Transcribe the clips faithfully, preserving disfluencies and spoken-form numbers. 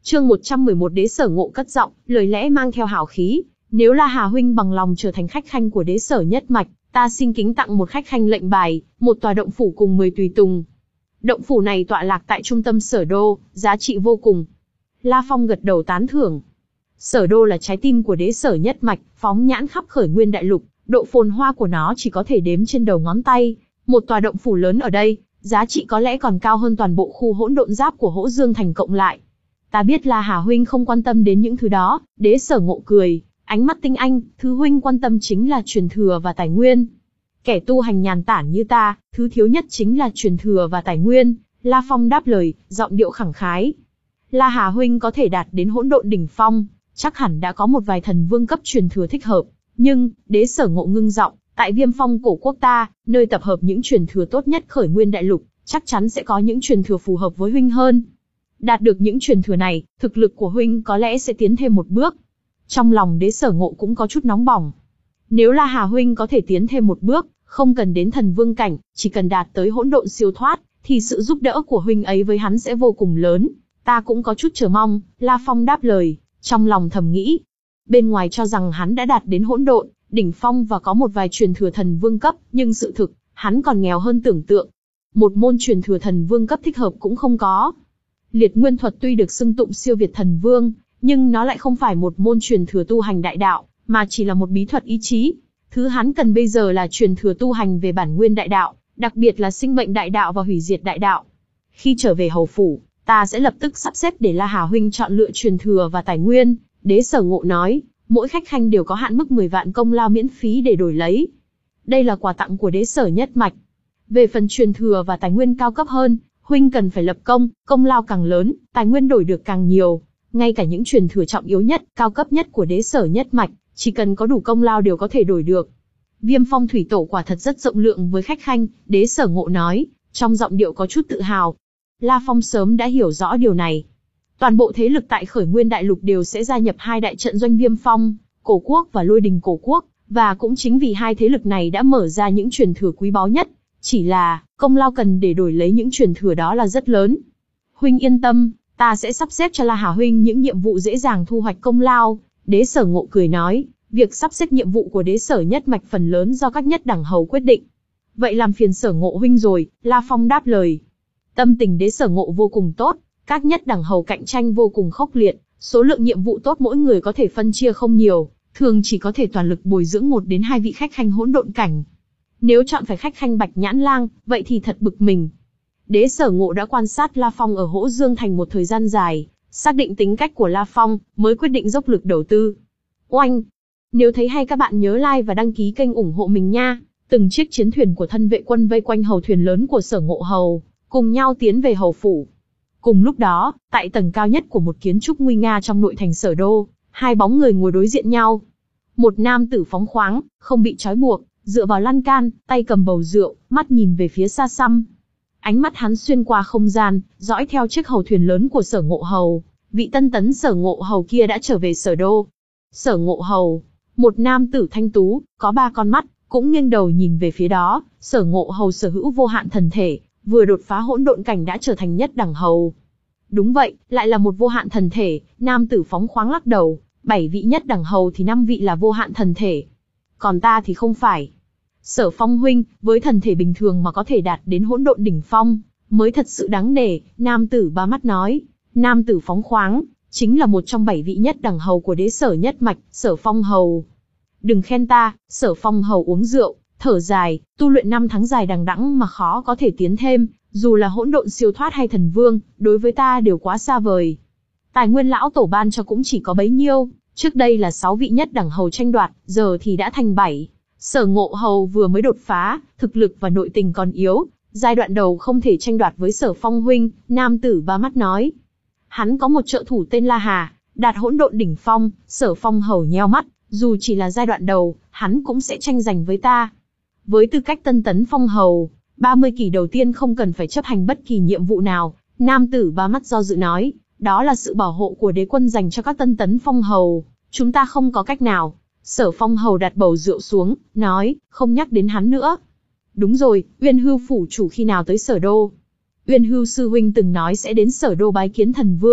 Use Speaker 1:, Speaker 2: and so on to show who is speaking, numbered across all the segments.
Speaker 1: Chương một trăm mười một Đế Sở Ngộ cất giọng, lời lẽ mang theo hào khí. Nếu La Hà huynh bằng lòng trở thành khách khanh của Đế Sở nhất mạch, ta xin kính tặng một khách khanh lệnh bài, một tòa động phủ cùng mười tùy tùng. Động phủ này tọa lạc tại trung tâm Sở Đô, giá trị vô cùng. La Phong gật đầu tán thưởng. Sở Đô là trái tim của Đế Sở nhất mạch, phóng nhãn khắp Khởi Nguyên đại lục, độ phồn hoa của nó chỉ có thể đếm trên đầu ngón tay. Một tòa động phủ lớn ở đây, giá trị có lẽ còn cao hơn toàn bộ khu hỗn độn giáp của Hỗ Dương Thành cộng lại. Ta biết La Hà huynh không quan tâm đến những thứ đó. Đế Sở Ngộ cười, ánh mắt tinh anh, thứ huynh quan tâm chính là truyền thừa và tài nguyên. Kẻ tu hành nhàn tản như ta, thứ thiếu nhất chính là truyền thừa và tài nguyên. La Phong đáp lời, giọng điệu khẳng khái. La Hà huynh có thể đạt đến hỗn độn đỉnh phong, chắc hẳn đã có một vài thần vương cấp truyền thừa thích hợp. Nhưng, Đế Sở Ngộ ngưng giọng, tại Viêm Phong cổ quốc ta, nơi tập hợp những truyền thừa tốt nhất Khởi Nguyên đại lục, chắc chắn sẽ có những truyền thừa phù hợp với huynh hơn. Đạt được những truyền thừa này, thực lực của huynh có lẽ sẽ tiến thêm một bước. Trong lòng Đế Sở Ngộ cũng có chút nóng bỏng. Nếu La Hà huynh có thể tiến thêm một bước, không cần đến thần vương cảnh, chỉ cần đạt tới hỗn độn siêu thoát, thì sự giúp đỡ của huynh ấy với hắn sẽ vô cùng lớn. Ta cũng có chút chờ mong. La Phong đáp lời, trong lòng thầm nghĩ. Bên ngoài cho rằng hắn đã đạt đến hỗn độn đỉnh phong và có một vài truyền thừa thần vương cấp, nhưng sự thực, hắn còn nghèo hơn tưởng tượng. Một môn truyền thừa thần vương cấp thích hợp cũng không có. Liệt nguyên thuật tuy được xưng tụng siêu việt thần vương, nhưng nó lại không phải một môn truyền thừa tu hành đại đạo, mà chỉ là một bí thuật ý chí. Thứ hắn cần bây giờ là truyền thừa tu hành về bản nguyên đại đạo, đặc biệt là sinh mệnh đại đạo và hủy diệt đại đạo. Khi trở về hầu phủ, ta sẽ lập tức sắp xếp để La Hà huynh chọn lựa truyền thừa và tài nguyên. Đế Sở Ngộ nói, mỗi khách khanh đều có hạn mức mười vạn công lao miễn phí để đổi lấy. Đây là quà tặng của Đế Sở nhất mạch. Về phần truyền thừa và tài nguyên cao cấp hơn, huynh cần phải lập công, công lao càng lớn, tài nguyên đổi được càng nhiều. Ngay cả những truyền thừa trọng yếu nhất, cao cấp nhất của Đế Sở nhất mạch, chỉ cần có đủ công lao đều có thể đổi được. Viêm Phong thủy tổ quả thật rất rộng lượng với khách khanh, Đế Sở Ngộ nói, trong giọng điệu có chút tự hào. La Phong sớm đã hiểu rõ điều này. Toàn bộ thế lực tại Khởi Nguyên đại lục đều sẽ gia nhập hai đại trận doanh Viêm Phong, Cổ Quốc và Lôi Đình Cổ Quốc, và cũng chính vì hai thế lực này đã mở ra những truyền thừa quý báu nhất. Chỉ là, công lao cần để đổi lấy những truyền thừa đó là rất lớn. Huynh yên tâm, ta sẽ sắp xếp cho La Hà huynh những nhiệm vụ dễ dàng thu hoạch công lao. Đế Sở Ngộ cười nói, việc sắp xếp nhiệm vụ của Đế Sở nhất mạch phần lớn do các nhất đẳng hầu quyết định. Vậy làm phiền Sở Ngộ huynh rồi, La Phong đáp lời. Tâm tình Đế Sở Ngộ vô cùng tốt, các nhất đẳng hầu cạnh tranh vô cùng khốc liệt, số lượng nhiệm vụ tốt mỗi người có thể phân chia không nhiều, thường chỉ có thể toàn lực bồi dưỡng một đến hai vị khách khanh hỗn độn cảnh. Nếu chọn phải khách khanh Bạch Nhãn Lang, vậy thì thật bực mình. Đế Sở Ngộ đã quan sát La Phong ở Hỗ Dương Thành một thời gian dài, xác định tính cách của La Phong, mới quyết định dốc lực đầu tư. Oanh! Nếu thấy hay các bạn nhớ like và đăng ký kênh ủng hộ mình nha. Từng chiếc chiến thuyền của thân vệ quân vây quanh hầu thuyền lớn của Sở Ngộ hầu, cùng nhau tiến về hầu phủ. Cùng lúc đó, tại tầng cao nhất của một kiến trúc nguy nga trong nội thành Sở Đô, hai bóng người ngồi đối diện nhau. Một nam tử phóng khoáng, không bị trói buộc, dựa vào lan can, tay cầm bầu rượu, mắt nhìn về phía xa xăm. Ánh mắt hắn xuyên qua không gian, dõi theo chiếc hầu thuyền lớn của Sở Ngộ hầu. Vị tân tấn Sở Ngộ hầu kia đã trở về Sở Đô. Sở Ngộ hầu, một nam tử thanh tú, có ba con mắt, cũng nghiêng đầu nhìn về phía đó. Sở Ngộ hầu sở hữu vô hạn thần thể, vừa đột phá hỗn độn cảnh đã trở thành nhất đẳng hầu. Đúng vậy, lại là một vô hạn thần thể. Nam tử phóng khoáng lắc đầu, bảy vị nhất đẳng hầu thì năm vị là vô hạn thần thể. Còn ta thì không phải. Sở Phong huynh, với thần thể bình thường mà có thể đạt đến hỗn độn đỉnh phong, mới thật sự đáng nể. Nam tử ba mắt nói. Nam tử phóng khoáng, chính là một trong bảy vị nhất đẳng hầu của Đế Sở nhất mạch, Sở Phong hầu. Đừng khen ta. Sở Phong hầu uống rượu, thở dài, tu luyện năm tháng dài đằng đẵng mà khó có thể tiến thêm, dù là hỗn độn siêu thoát hay thần vương, đối với ta đều quá xa vời. Tài nguyên lão tổ ban cho cũng chỉ có bấy nhiêu, trước đây là sáu vị nhất đẳng hầu tranh đoạt, giờ thì đã thành bảy. Sở Ngộ hầu vừa mới đột phá, thực lực và nội tình còn yếu, giai đoạn đầu không thể tranh đoạt với Sở Phong huynh. Nam tử ba mắt nói. Hắn có một trợ thủ tên La Hà, đạt hỗn độn đỉnh phong. Sở Phong hầu nheo mắt, dù chỉ là giai đoạn đầu, hắn cũng sẽ tranh giành với ta. Với tư cách tân tấn phong hầu, ba mươi kỳ đầu tiên không cần phải chấp hành bất kỳ nhiệm vụ nào. Nam tử ba mắt do dự nói, đó là sự bảo hộ của đế quân dành cho các tân tấn phong hầu, chúng ta không có cách nào. Sở Phong hầu đặt bầu rượu xuống, nói, không nhắc đến hắn nữa. Đúng rồi, Uyên Hưu phủ chủ khi nào tới Sở Đô? Uyên Hưu sư huynh từng nói sẽ đến Sở Đô bái kiến thần vương,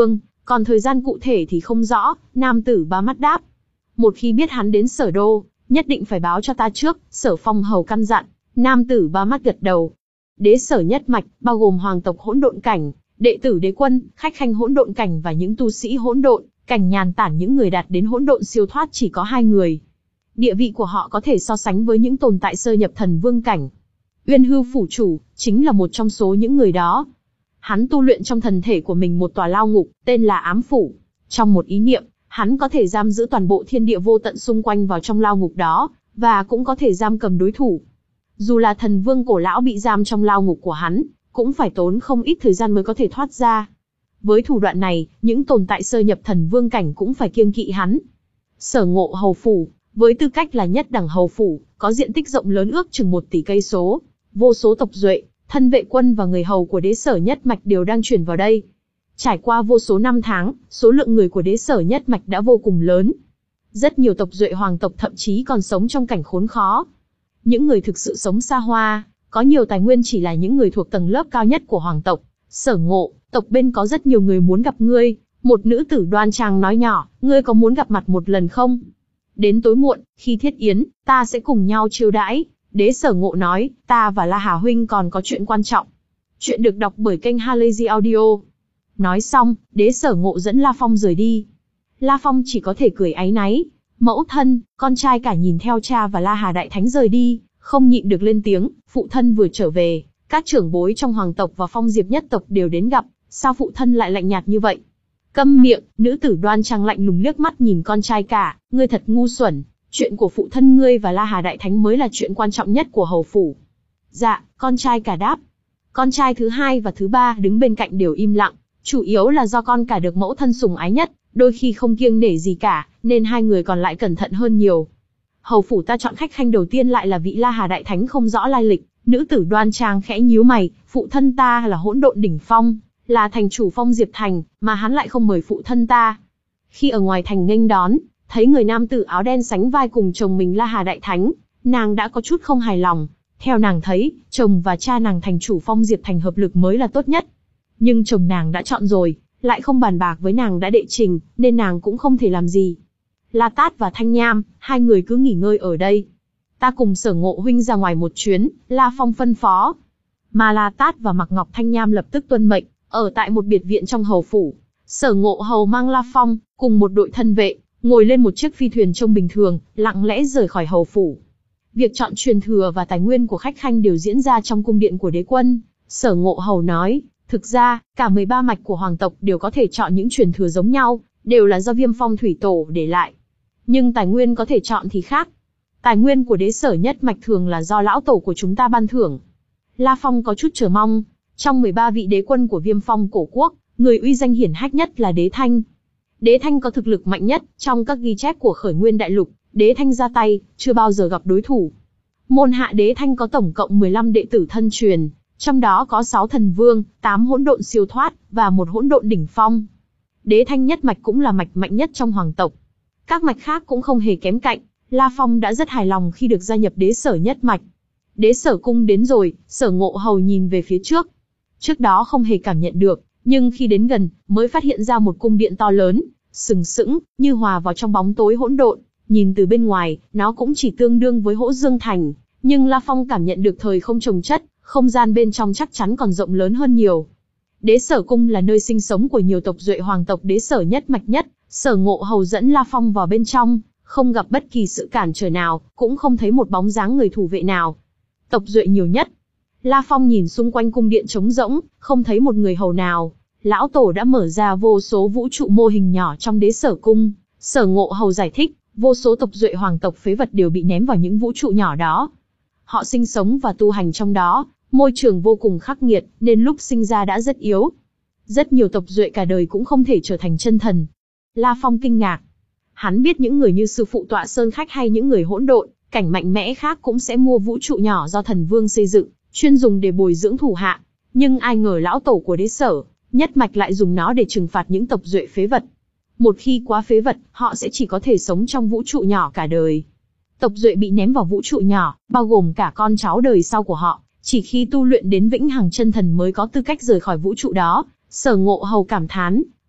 Speaker 1: Còn thời gian cụ thể thì không rõ, nam tử ba mắt đáp. Một khi biết hắn đến Sở Đô, nhất định phải báo cho ta trước, Sở Phong hầu căn dặn. Nam tử ba mắt gật đầu. Đế sở nhất mạch, bao gồm hoàng tộc hỗn độn cảnh, đệ tử đế quân, khách khanh hỗn độn cảnh và những tu sĩ hỗn độn cảnh nhàn tản, những người đạt đến hỗn độn siêu thoát chỉ có hai người. Địa vị của họ có thể so sánh với những tồn tại sơ nhập thần vương cảnh. Uyên Hư phủ chủ chính là một trong số những người đó. Hắn tu luyện trong thần thể của mình một tòa lao ngục, tên là Ám Phủ. Trong một ý niệm, hắn có thể giam giữ toàn bộ thiên địa vô tận xung quanh vào trong lao ngục đó, và cũng có thể giam cầm đối thủ. Dù là thần vương cổ lão bị giam trong lao ngục của hắn, cũng phải tốn không ít thời gian mới có thể thoát ra. Với thủ đoạn này, những tồn tại sơ nhập thần vương cảnh cũng phải kiêng kỵ hắn. Sở Ngộ hầu phủ, với tư cách là nhất đẳng hầu phủ, có diện tích rộng lớn ước chừng một tỷ cây số, vô số tộc duệ, thân vệ quân và người hầu của đế sở nhất mạch đều đang chuyển vào đây. Trải qua vô số năm tháng, số lượng người của đế sở nhất mạch đã vô cùng lớn. Rất nhiều tộc duệ hoàng tộc thậm chí còn sống trong cảnh khốn khó. Những người thực sự sống xa hoa, có nhiều tài nguyên chỉ là những người thuộc tầng lớp cao nhất của hoàng tộc. Sở Ngộ, tộc bên có rất nhiều người muốn gặp ngươi. Một nữ tử đoan trang nói nhỏ, ngươi có muốn gặp mặt một lần không? Đến tối muộn, khi thiết yến, ta sẽ cùng nhau chiêu đãi. Đế Sở Ngộ nói, ta và La Hà huynh còn có chuyện quan trọng. Chuyện được đọc bởi kênh Halazy Audio. Nói xong, Đế Sở Ngộ dẫn La Phong rời đi. La Phong chỉ có thể cười áy náy. Mẫu thân, con trai cả nhìn theo cha và La Hà Đại Thánh rời đi, không nhịn được lên tiếng, phụ thân vừa trở về, các trưởng bối trong hoàng tộc và Phong Diệp nhất tộc đều đến gặp, sao phụ thân lại lạnh nhạt như vậy? Câm miệng, nữ tử đoan trang lạnh lùng liếc mắt nhìn con trai cả, ngươi thật ngu xuẩn, chuyện của phụ thân ngươi và La Hà Đại Thánh mới là chuyện quan trọng nhất của hầu phủ. Dạ, con trai cả đáp. Con trai thứ hai và thứ ba đứng bên cạnh đều im lặng, chủ yếu là do con cả được mẫu thân sủng ái nhất, đôi khi không kiêng nể gì cả, nên hai người còn lại cẩn thận hơn nhiều. Hầu phủ ta chọn khách khanh đầu tiên lại là vị La Hà Đại Thánh không rõ lai lịch, nữ tử đoan trang khẽ nhíu mày, phụ thân ta là hỗn độn đỉnh phong, là thành chủ Phong Diệp Thành, mà hắn lại không mời phụ thân ta. Khi ở ngoài thành nghênh đón, thấy người nam tử áo đen sánh vai cùng chồng mình La Hà Đại Thánh, nàng đã có chút không hài lòng. Theo nàng thấy, chồng và cha nàng thành chủ Phong Diệp Thành hợp lực mới là tốt nhất. Nhưng chồng nàng đã chọn rồi, lại không bàn bạc với nàng đã đệ trình, nên nàng cũng không thể làm gì. La Tát và Thanh Nham, hai người cứ nghỉ ngơi ở đây. Ta cùng Sở Ngộ huynh ra ngoài một chuyến, La Phong phân phó. Mà La Tát và Mạc Ngọc Thanh Nham lập tức tuân mệnh, ở tại một biệt viện trong hầu phủ. Sở Ngộ hầu mang La Phong, cùng một đội thân vệ, ngồi lên một chiếc phi thuyền trông bình thường, lặng lẽ rời khỏi hầu phủ. Việc chọn truyền thừa và tài nguyên của khách khanh đều diễn ra trong cung điện của đế quân. Sở Ngộ hầu nói, thực ra, cả mười ba mạch của hoàng tộc đều có thể chọn những truyền thừa giống nhau, đều là do Viêm Phong thủy tổ để lại. Nhưng tài nguyên có thể chọn thì khác. Tài nguyên của đế sở nhất mạch thường là do lão tổ của chúng ta ban thưởng. La Phong có chút chờ mong. Trong mười ba vị đế quân của Viêm Phong cổ quốc, người uy danh hiển hách nhất là Đế Thanh. Đế Thanh có thực lực mạnh nhất, trong các ghi chép của Khởi Nguyên Đại Lục, Đế Thanh ra tay, chưa bao giờ gặp đối thủ. Môn hạ Đế Thanh có tổng cộng mười lăm đệ tử thân truyền, trong đó có sáu thần vương, tám hỗn độn siêu thoát, và một hỗn độn đỉnh phong. Đế Thanh nhất mạch cũng là mạch mạnh nhất trong hoàng tộc. Các mạch khác cũng không hề kém cạnh, La Phong đã rất hài lòng khi được gia nhập đế sở nhất mạch. Đế sở cung đến rồi, Sở Ngộ hầu nhìn về phía trước. Trước đó không hề cảm nhận được, nhưng khi đến gần, mới phát hiện ra một cung điện to lớn, sừng sững, như hòa vào trong bóng tối hỗn độn. Nhìn từ bên ngoài, nó cũng chỉ tương đương với Hỗ Dương Thành, nhưng La Phong cảm nhận được thời không chồng chất, không gian bên trong chắc chắn còn rộng lớn hơn nhiều. Đế sở cung là nơi sinh sống của nhiều tộc duệ hoàng tộc đế sở nhất mạch nhất. Sở Ngộ hầu dẫn La Phong vào bên trong, không gặp bất kỳ sự cản trở nào, cũng không thấy một bóng dáng người thủ vệ nào. Tộc duệ nhiều nhất. La Phong nhìn xung quanh cung điện trống rỗng, không thấy một người hầu nào. Lão tổ đã mở ra vô số vũ trụ mô hình nhỏ trong đế sở cung. Sở Ngộ hầu giải thích, vô số tộc duệ hoàng tộc phế vật đều bị ném vào những vũ trụ nhỏ đó. Họ sinh sống và tu hành trong đó, môi trường vô cùng khắc nghiệt, nên lúc sinh ra đã rất yếu. Rất nhiều tộc duệ cả đời cũng không thể trở thành chân thần. La Phong kinh ngạc. Hắn biết những người như sư phụ Tọa Sơn Khách hay những người hỗn độn cảnh mạnh mẽ khác cũng sẽ mua vũ trụ nhỏ do thần vương xây dựng, chuyên dùng để bồi dưỡng thủ hạ. Nhưng ai ngờ lão tổ của đế sở nhất mạch lại dùng nó để trừng phạt những tộc duệ phế vật. Một khi quá phế vật, họ sẽ chỉ có thể sống trong vũ trụ nhỏ cả đời. Tộc duệ bị ném vào vũ trụ nhỏ, bao gồm cả con cháu đời sau của họ, chỉ khi tu luyện đến vĩnh hằng chân thần mới có tư cách rời khỏi vũ trụ đó. Sở Ngộ hầu cảm thán,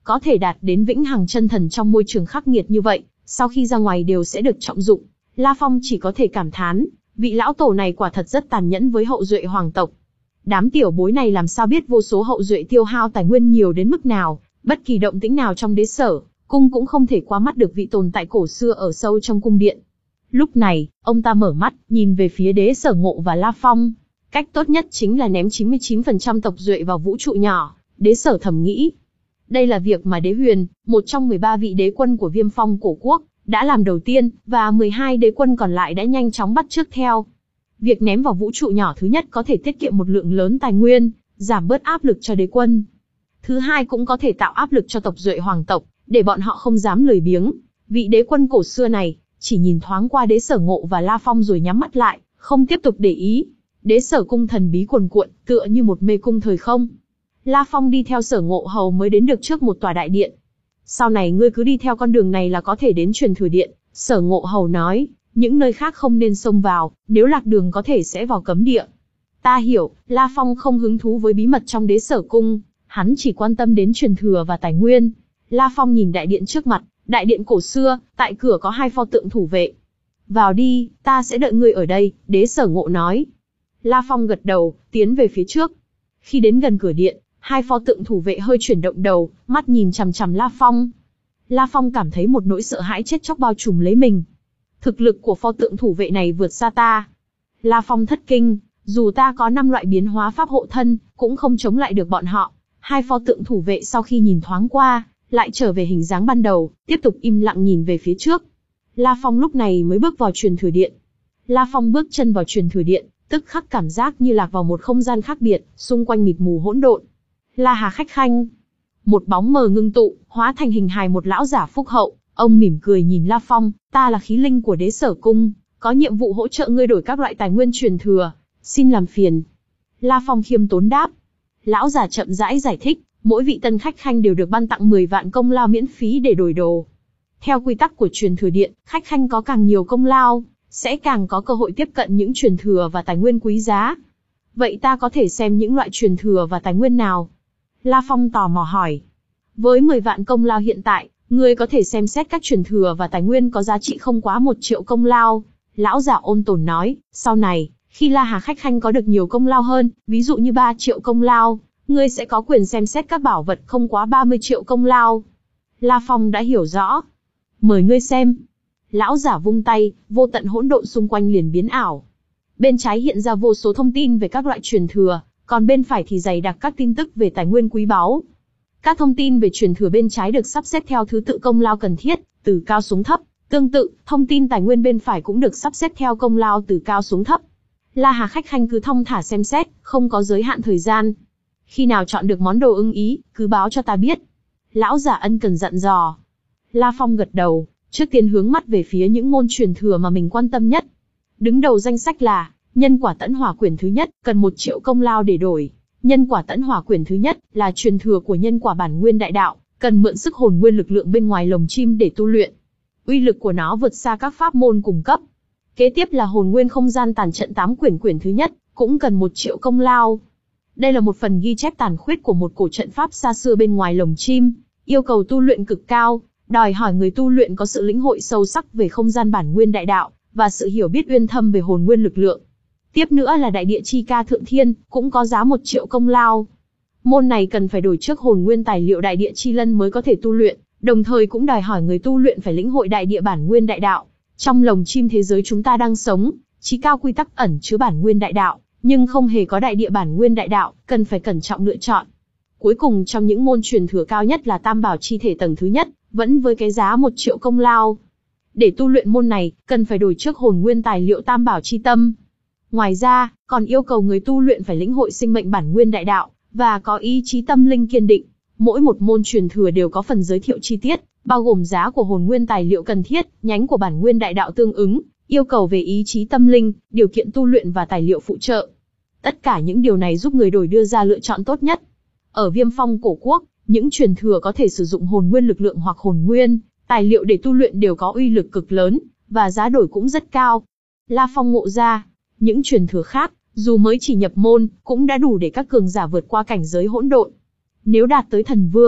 Speaker 1: có thể đạt đến vĩnh hằng chân thần trong môi trường khắc nghiệt như vậy, sau khi ra ngoài đều sẽ được trọng dụng. La Phong chỉ có thể cảm thán, vị lão tổ này quả thật rất tàn nhẫn với hậu duệ hoàng tộc. Đám tiểu bối này làm sao biết vô số hậu duệ tiêu hao tài nguyên nhiều đến mức nào, bất kỳ động tĩnh nào trong đế sở cung cũng không thể qua mắt được vị tồn tại cổ xưa ở sâu trong cung điện. Lúc này, ông ta mở mắt, nhìn về phía đế sở ngộ và La Phong. Cách tốt nhất chính là ném chín mươi chín phần trăm tộc duệ vào vũ trụ nhỏ, đế sở thầm nghĩ. Đây là việc mà Đế Huyền, một trong mười ba vị đế quân của Viêm Phong cổ quốc, đã làm đầu tiên, và mười hai đế quân còn lại đã nhanh chóng bắt chước theo. Việc ném vào vũ trụ nhỏ thứ nhất có thể tiết kiệm một lượng lớn tài nguyên, giảm bớt áp lực cho đế quân. Thứ hai cũng có thể tạo áp lực cho tộc duệ hoàng tộc, để bọn họ không dám lười biếng. Vị đế quân cổ xưa này, chỉ nhìn thoáng qua đế sở ngộ và La Phong rồi nhắm mắt lại, không tiếp tục để ý. Đế sở cung thần bí cuồn cuộn, tựa như một mê cung thời không. La Phong đi theo sở ngộ hầu mới đến được trước một tòa đại điện. Sau này ngươi cứ đi theo con đường này là có thể đến truyền thừa điện, sở ngộ hầu nói, những nơi khác không nên xông vào, nếu lạc đường có thể sẽ vào cấm địa. Ta hiểu, La Phong không hứng thú với bí mật trong đế sở cung, hắn chỉ quan tâm đến truyền thừa và tài nguyên. La Phong nhìn đại điện trước mặt, đại điện cổ xưa, tại cửa có hai pho tượng thủ vệ. Vào đi, ta sẽ đợi ngươi ở đây, đế sở ngộ nói. La Phong gật đầu, tiến về phía trước. Khi đến gần cửa điện, hai pho tượng thủ vệ hơi chuyển động đầu, mắt nhìn chằm chằm La Phong. La Phong cảm thấy một nỗi sợ hãi chết chóc bao trùm lấy mình. Thực lực của pho tượng thủ vệ này vượt xa ta. La Phong thất kinh, dù ta có năm loại biến hóa pháp hộ thân, cũng không chống lại được bọn họ. Hai pho tượng thủ vệ sau khi nhìn thoáng qua, lại trở về hình dáng ban đầu, tiếp tục im lặng nhìn về phía trước. La Phong lúc này mới bước vào truyền thừa điện. La Phong bước chân vào truyền thừa điện, tức khắc cảm giác như lạc vào một không gian khác biệt, xung quanh mịt mù hỗn độn. La Hà khách khanh. Một bóng mờ ngưng tụ, hóa thành hình hài một lão giả phúc hậu, ông mỉm cười nhìn La Phong, ta là khí linh của đế sở cung, có nhiệm vụ hỗ trợ ngươi đổi các loại tài nguyên truyền thừa, xin làm phiền. La Phong khiêm tốn đáp. Lão giả chậm rãi giải thích, mỗi vị tân khách khanh đều được ban tặng mười vạn công lao miễn phí để đổi đồ. Theo quy tắc của truyền thừa điện, khách khanh có càng nhiều công lao, sẽ càng có cơ hội tiếp cận những truyền thừa và tài nguyên quý giá. Vậy ta có thể xem những loại truyền thừa và tài nguyên nào? La Phong tò mò hỏi. Với mười vạn công lao hiện tại, ngươi có thể xem xét các truyền thừa và tài nguyên có giá trị không quá một triệu công lao. Lão giả ôn tồn nói, sau này, khi La Hà khách khanh có được nhiều công lao hơn, ví dụ như ba triệu công lao, ngươi sẽ có quyền xem xét các bảo vật không quá ba mươi triệu công lao. La Phong đã hiểu rõ. Mời ngươi xem. Lão giả vung tay, vô tận hỗn độn xung quanh liền biến ảo. Bên trái hiện ra vô số thông tin về các loại truyền thừa, còn bên phải thì dày đặc các tin tức về tài nguyên quý báu. Các thông tin về truyền thừa bên trái được sắp xếp theo thứ tự công lao cần thiết, từ cao xuống thấp. Tương tự, thông tin tài nguyên bên phải cũng được sắp xếp theo công lao từ cao xuống thấp. La Hà khách khanh cứ thong thả xem xét, không có giới hạn thời gian. Khi nào chọn được món đồ ưng ý, cứ báo cho ta biết. Lão giả ân cần dặn dò. La Phong gật đầu, trước tiên hướng mắt về phía những môn truyền thừa mà mình quan tâm nhất. Đứng đầu danh sách là nhân quả tẫn hỏa quyển thứ nhất, cần một triệu công lao để đổi. Nhân quả tẫn hỏa quyển thứ nhất là truyền thừa của nhân quả bản nguyên đại đạo, cần mượn sức hồn nguyên lực lượng bên ngoài lồng chim để tu luyện. Uy lực của nó vượt xa các pháp môn cùng cấp. Kế tiếp là hồn nguyên không gian tàn trận tám quyển quyển thứ nhất, cũng cần một triệu công lao. Đây là một phần ghi chép tàn khuyết của một cổ trận pháp xa xưa bên ngoài lồng chim, yêu cầu tu luyện cực cao, đòi hỏi người tu luyện có sự lĩnh hội sâu sắc về không gian bản nguyên đại đạo, và sự hiểu biết uyên thâm về hồn nguyên lực lượng. Tiếp nữa là đại địa chi ca thượng thiên, cũng có giá một triệu công lao. Môn này cần phải đổi trước hồn nguyên tài liệu đại địa chi lân mới có thể tu luyện, đồng thời cũng đòi hỏi người tu luyện phải lĩnh hội đại địa bản nguyên đại đạo. Trong lồng chim thế giới chúng ta đang sống, chí cao quy tắc ẩn chứa bản nguyên đại đạo, nhưng không hề có đại địa bản nguyên đại đạo, cần phải cẩn trọng lựa chọn. Cuối cùng trong những môn truyền thừa cao nhất là tam bảo chi thể tầng thứ nhất, vẫn với cái giá một triệu công lao. Để tu luyện môn này, cần phải đổi trước hồn nguyên tài liệu tam bảo chi tâm. Ngoài ra, còn yêu cầu người tu luyện phải lĩnh hội sinh mệnh bản nguyên đại đạo, và có ý chí tâm linh kiên định. Mỗi một môn truyền thừa đều có phần giới thiệu chi tiết, bao gồm giá của hồn nguyên tài liệu cần thiết, nhánh của bản nguyên đại đạo tương ứng, yêu cầu về ý chí tâm linh, điều kiện tu luyện và tài liệu phụ trợ. Tất cả những điều này giúp người đổi đưa ra lựa chọn tốt nhất. Ở Viêm Phong cổ quốc, những truyền thừa có thể sử dụng hồn nguyên lực lượng hoặc hồn nguyên tài liệu để tu luyện đều có uy lực cực lớn, và giá đổi cũng rất cao. La Phong ngộ ra, những truyền thừa khác, dù mới chỉ nhập môn, cũng đã đủ để các cường giả vượt qua cảnh giới hỗn độn. Nếu đạt tới thần vương,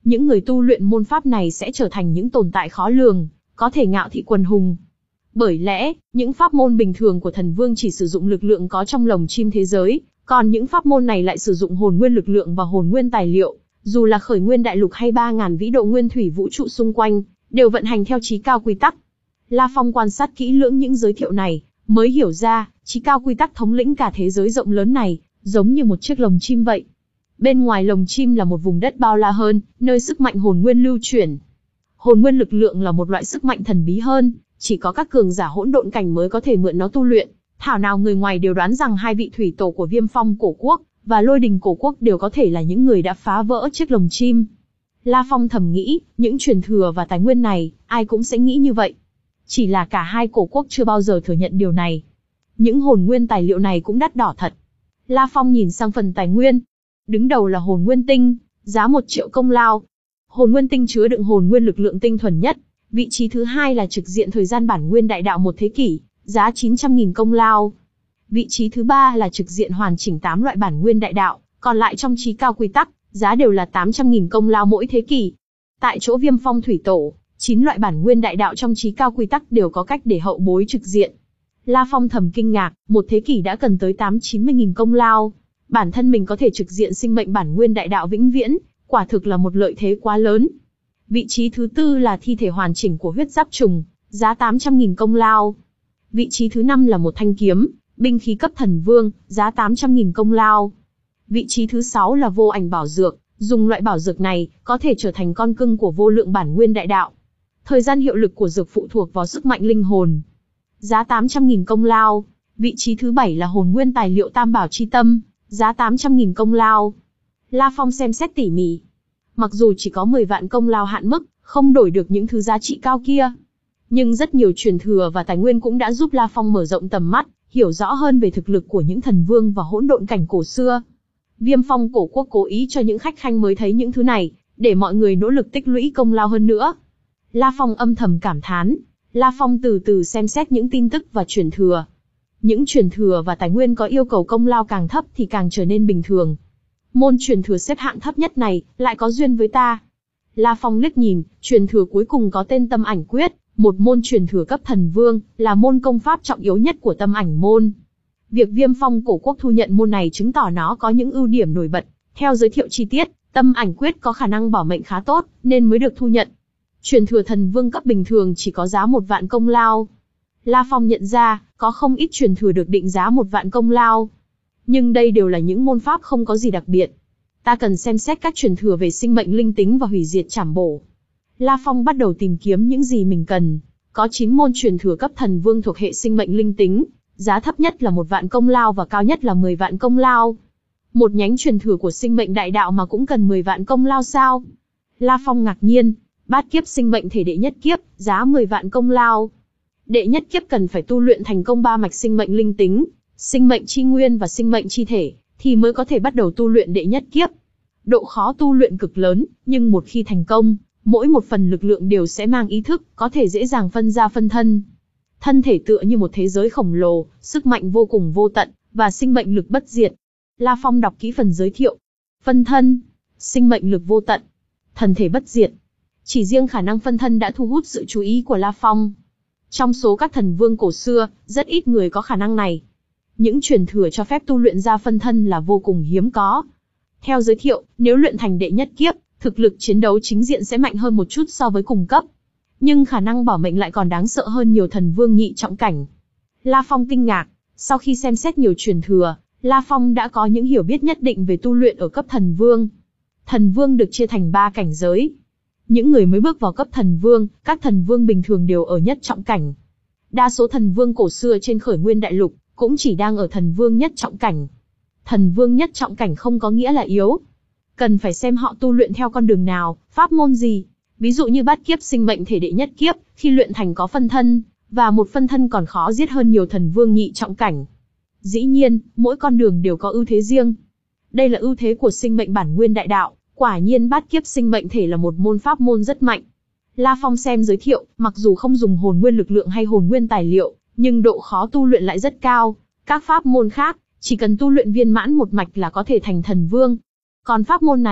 Speaker 1: Những người tu luyện môn pháp này sẽ trở thành những tồn tại khó lường, có thể ngạo thị quần hùng. Bởi lẽ, những pháp môn bình thường của thần vương chỉ sử dụng lực lượng có trong lồng chim thế giới, còn những pháp môn này lại sử dụng hồn nguyên lực lượng và hồn nguyên tài liệu, dù là khởi nguyên đại lục hay ba ngàn vĩ độ nguyên thủy vũ trụ xung quanh, đều vận hành theo chí cao quy tắc. La Phong quan sát kỹ lưỡng những giới thiệu này, mới hiểu ra, chí cao quy tắc thống lĩnh cả thế giới rộng lớn này, giống như một chiếc lồng chim vậy. Bên ngoài lồng chim là một vùng đất bao la hơn, nơi sức mạnh hồn nguyên lưu chuyển. Hồn nguyên lực lượng là một loại sức mạnh thần bí hơn, chỉ có các cường giả hỗn độn cảnh mới có thể mượn nó tu luyện. Thảo nào người ngoài đều đoán rằng hai vị thủy tổ của Viêm Phong cổ quốc và Lôi Đình cổ quốc đều có thể là những người đã phá vỡ chiếc lồng chim. La Phong thầm nghĩ, những truyền thừa và tài nguyên này, ai cũng sẽ nghĩ như vậy. Chỉ là cả hai cổ quốc chưa bao giờ thừa nhận điều này. Những hồn nguyên tài liệu này cũng đắt đỏ thật. La Phong nhìn sang phần tài nguyên. Đứng đầu là hồn nguyên tinh, giá một triệu công lao. Hồn nguyên tinh chứa đựng hồn nguyên lực lượng tinh thuần nhất. Vị trí thứ hai là trực diện thời gian bản nguyên đại đạo một thế kỷ, giá chín trăm nghìn công lao. Vị trí thứ ba là trực diện hoàn chỉnh tám loại bản nguyên đại đạo, còn lại trong chí cao quy tắc, giá đều là tám trăm nghìn công lao mỗi thế kỷ. Tại chỗ Viêm Phong thủy tổ, chín loại bản nguyên đại đạo trong chí cao quy tắc đều có cách để hậu bối trực diện. La Phong thầm kinh ngạc, một thế kỷ đã cần tới tám chín mươi nghìn công lao. Bản thân mình có thể trực diện sinh mệnh bản nguyên đại đạo vĩnh viễn, quả thực là một lợi thế quá lớn. Vị trí thứ tư là thi thể hoàn chỉnh của huyết giáp trùng, giá tám trăm nghìn công lao. Vị trí thứ năm là một thanh kiếm, binh khí cấp thần vương, giá tám trăm nghìn công lao. Vị trí thứ sáu là vô ảnh bảo dược, dùng loại bảo dược này, có thể trở thành con cưng của vô lượng bản nguyên đại đạo. Thời gian hiệu lực của dược phụ thuộc vào sức mạnh linh hồn. Giá tám trăm nghìn công lao. Vị trí thứ bảy là hồn nguyên tài liệu tam bảo chi tâm, giá tám trăm nghìn công lao. La Phong xem xét tỉ mỉ. Mặc dù chỉ có mười vạn công lao hạn mức, không đổi được những thứ giá trị cao kia. Nhưng rất nhiều truyền thừa và tài nguyên cũng đã giúp La Phong mở rộng tầm mắt, hiểu rõ hơn về thực lực của những thần vương và hỗn độn cảnh cổ xưa. Viêm Phong cổ quốc cố ý cho những khách khanh mới thấy những thứ này, để mọi người nỗ lực tích lũy công lao hơn nữa. La Phong âm thầm cảm thán. La Phong từ từ xem xét những tin tức và truyền thừa. Những truyền thừa và tài nguyên có yêu cầu công lao càng thấp thì càng trở nên bình thường. Môn truyền thừa xếp hạng thấp nhất này, lại có duyên với ta. La Phong liếc nhìn, truyền thừa cuối cùng có tên Tâm Ảnh Quyết, một môn truyền thừa cấp thần vương, là môn công pháp trọng yếu nhất của Tâm Ảnh môn. Việc Viêm Phong cổ quốc thu nhận môn này chứng tỏ nó có những ưu điểm nổi bật. Theo giới thiệu chi tiết, Tâm Ảnh Quyết có khả năng bảo mệnh khá tốt, nên mới được thu nhận. Truyền thừa thần vương cấp bình thường chỉ có giá một vạn công lao. La Phong nhận ra, có không ít truyền thừa được định giá một vạn công lao. Nhưng đây đều là những môn pháp không có gì đặc biệt. Ta cần xem xét các truyền thừa về sinh mệnh linh tính và hủy diệt trảm bổ. La Phong bắt đầu tìm kiếm những gì mình cần. Có chín môn truyền thừa cấp thần vương thuộc hệ sinh mệnh linh tính, giá thấp nhất là một vạn công lao và cao nhất là mười vạn công lao. Một nhánh truyền thừa của sinh mệnh đại đạo mà cũng cần mười vạn công lao sao? La Phong ngạc nhiên. Bát kiếp sinh mệnh thể đệ nhất kiếp, giá mười vạn công lao. Đệ nhất kiếp cần phải tu luyện thành công ba mạch sinh mệnh linh tính, sinh mệnh chi nguyên và sinh mệnh chi thể, thì mới có thể bắt đầu tu luyện đệ nhất kiếp. Độ khó tu luyện cực lớn, nhưng một khi thành công, mỗi một phần lực lượng đều sẽ mang ý thức, có thể dễ dàng phân ra phân thân. Thân thể tựa như một thế giới khổng lồ, sức mạnh vô cùng vô tận, và sinh mệnh lực bất diệt. La Phong đọc kỹ phần giới thiệu. Phân thân, sinh mệnh lực vô tận, thần thể bất diệt. Chỉ riêng khả năng phân thân đã thu hút sự chú ý của La Phong. Trong số các thần vương cổ xưa, rất ít người có khả năng này. Những truyền thừa cho phép tu luyện ra phân thân là vô cùng hiếm có. Theo giới thiệu, nếu luyện thành đệ nhất kiếp, thực lực chiến đấu chính diện sẽ mạnh hơn một chút so với cùng cấp. Nhưng khả năng bảo mệnh lại còn đáng sợ hơn nhiều thần vương nhị trọng cảnh. La Phong kinh ngạc, sau khi xem xét nhiều truyền thừa, La Phong đã có những hiểu biết nhất định về tu luyện ở cấp thần vương. Thần vương được chia thành ba cảnh giới. Những người mới bước vào cấp thần vương, các thần vương bình thường đều ở nhất trọng cảnh. Đa số thần vương cổ xưa trên khởi nguyên đại lục, cũng chỉ đang ở thần vương nhất trọng cảnh. Thần vương nhất trọng cảnh không có nghĩa là yếu. Cần phải xem họ tu luyện theo con đường nào, pháp môn gì. Ví dụ như bát kiếp sinh mệnh thể đệ nhất kiếp, khi luyện thành có phân thân, và một phân thân còn khó giết hơn nhiều thần vương nhị trọng cảnh. Dĩ nhiên, mỗi con đường đều có ưu thế riêng. Đây là ưu thế của sinh mệnh bản nguyên đại đạo. Quả nhiên bát kiếp sinh mệnh thể là một môn pháp môn rất mạnh. La Phong xem giới thiệu, mặc dù không dùng hồn nguyên lực lượng hay hồn nguyên tài liệu, nhưng độ khó tu luyện lại rất cao. Các pháp môn khác, chỉ cần tu luyện viên mãn một mạch là có thể thành thần vương. Còn pháp môn này,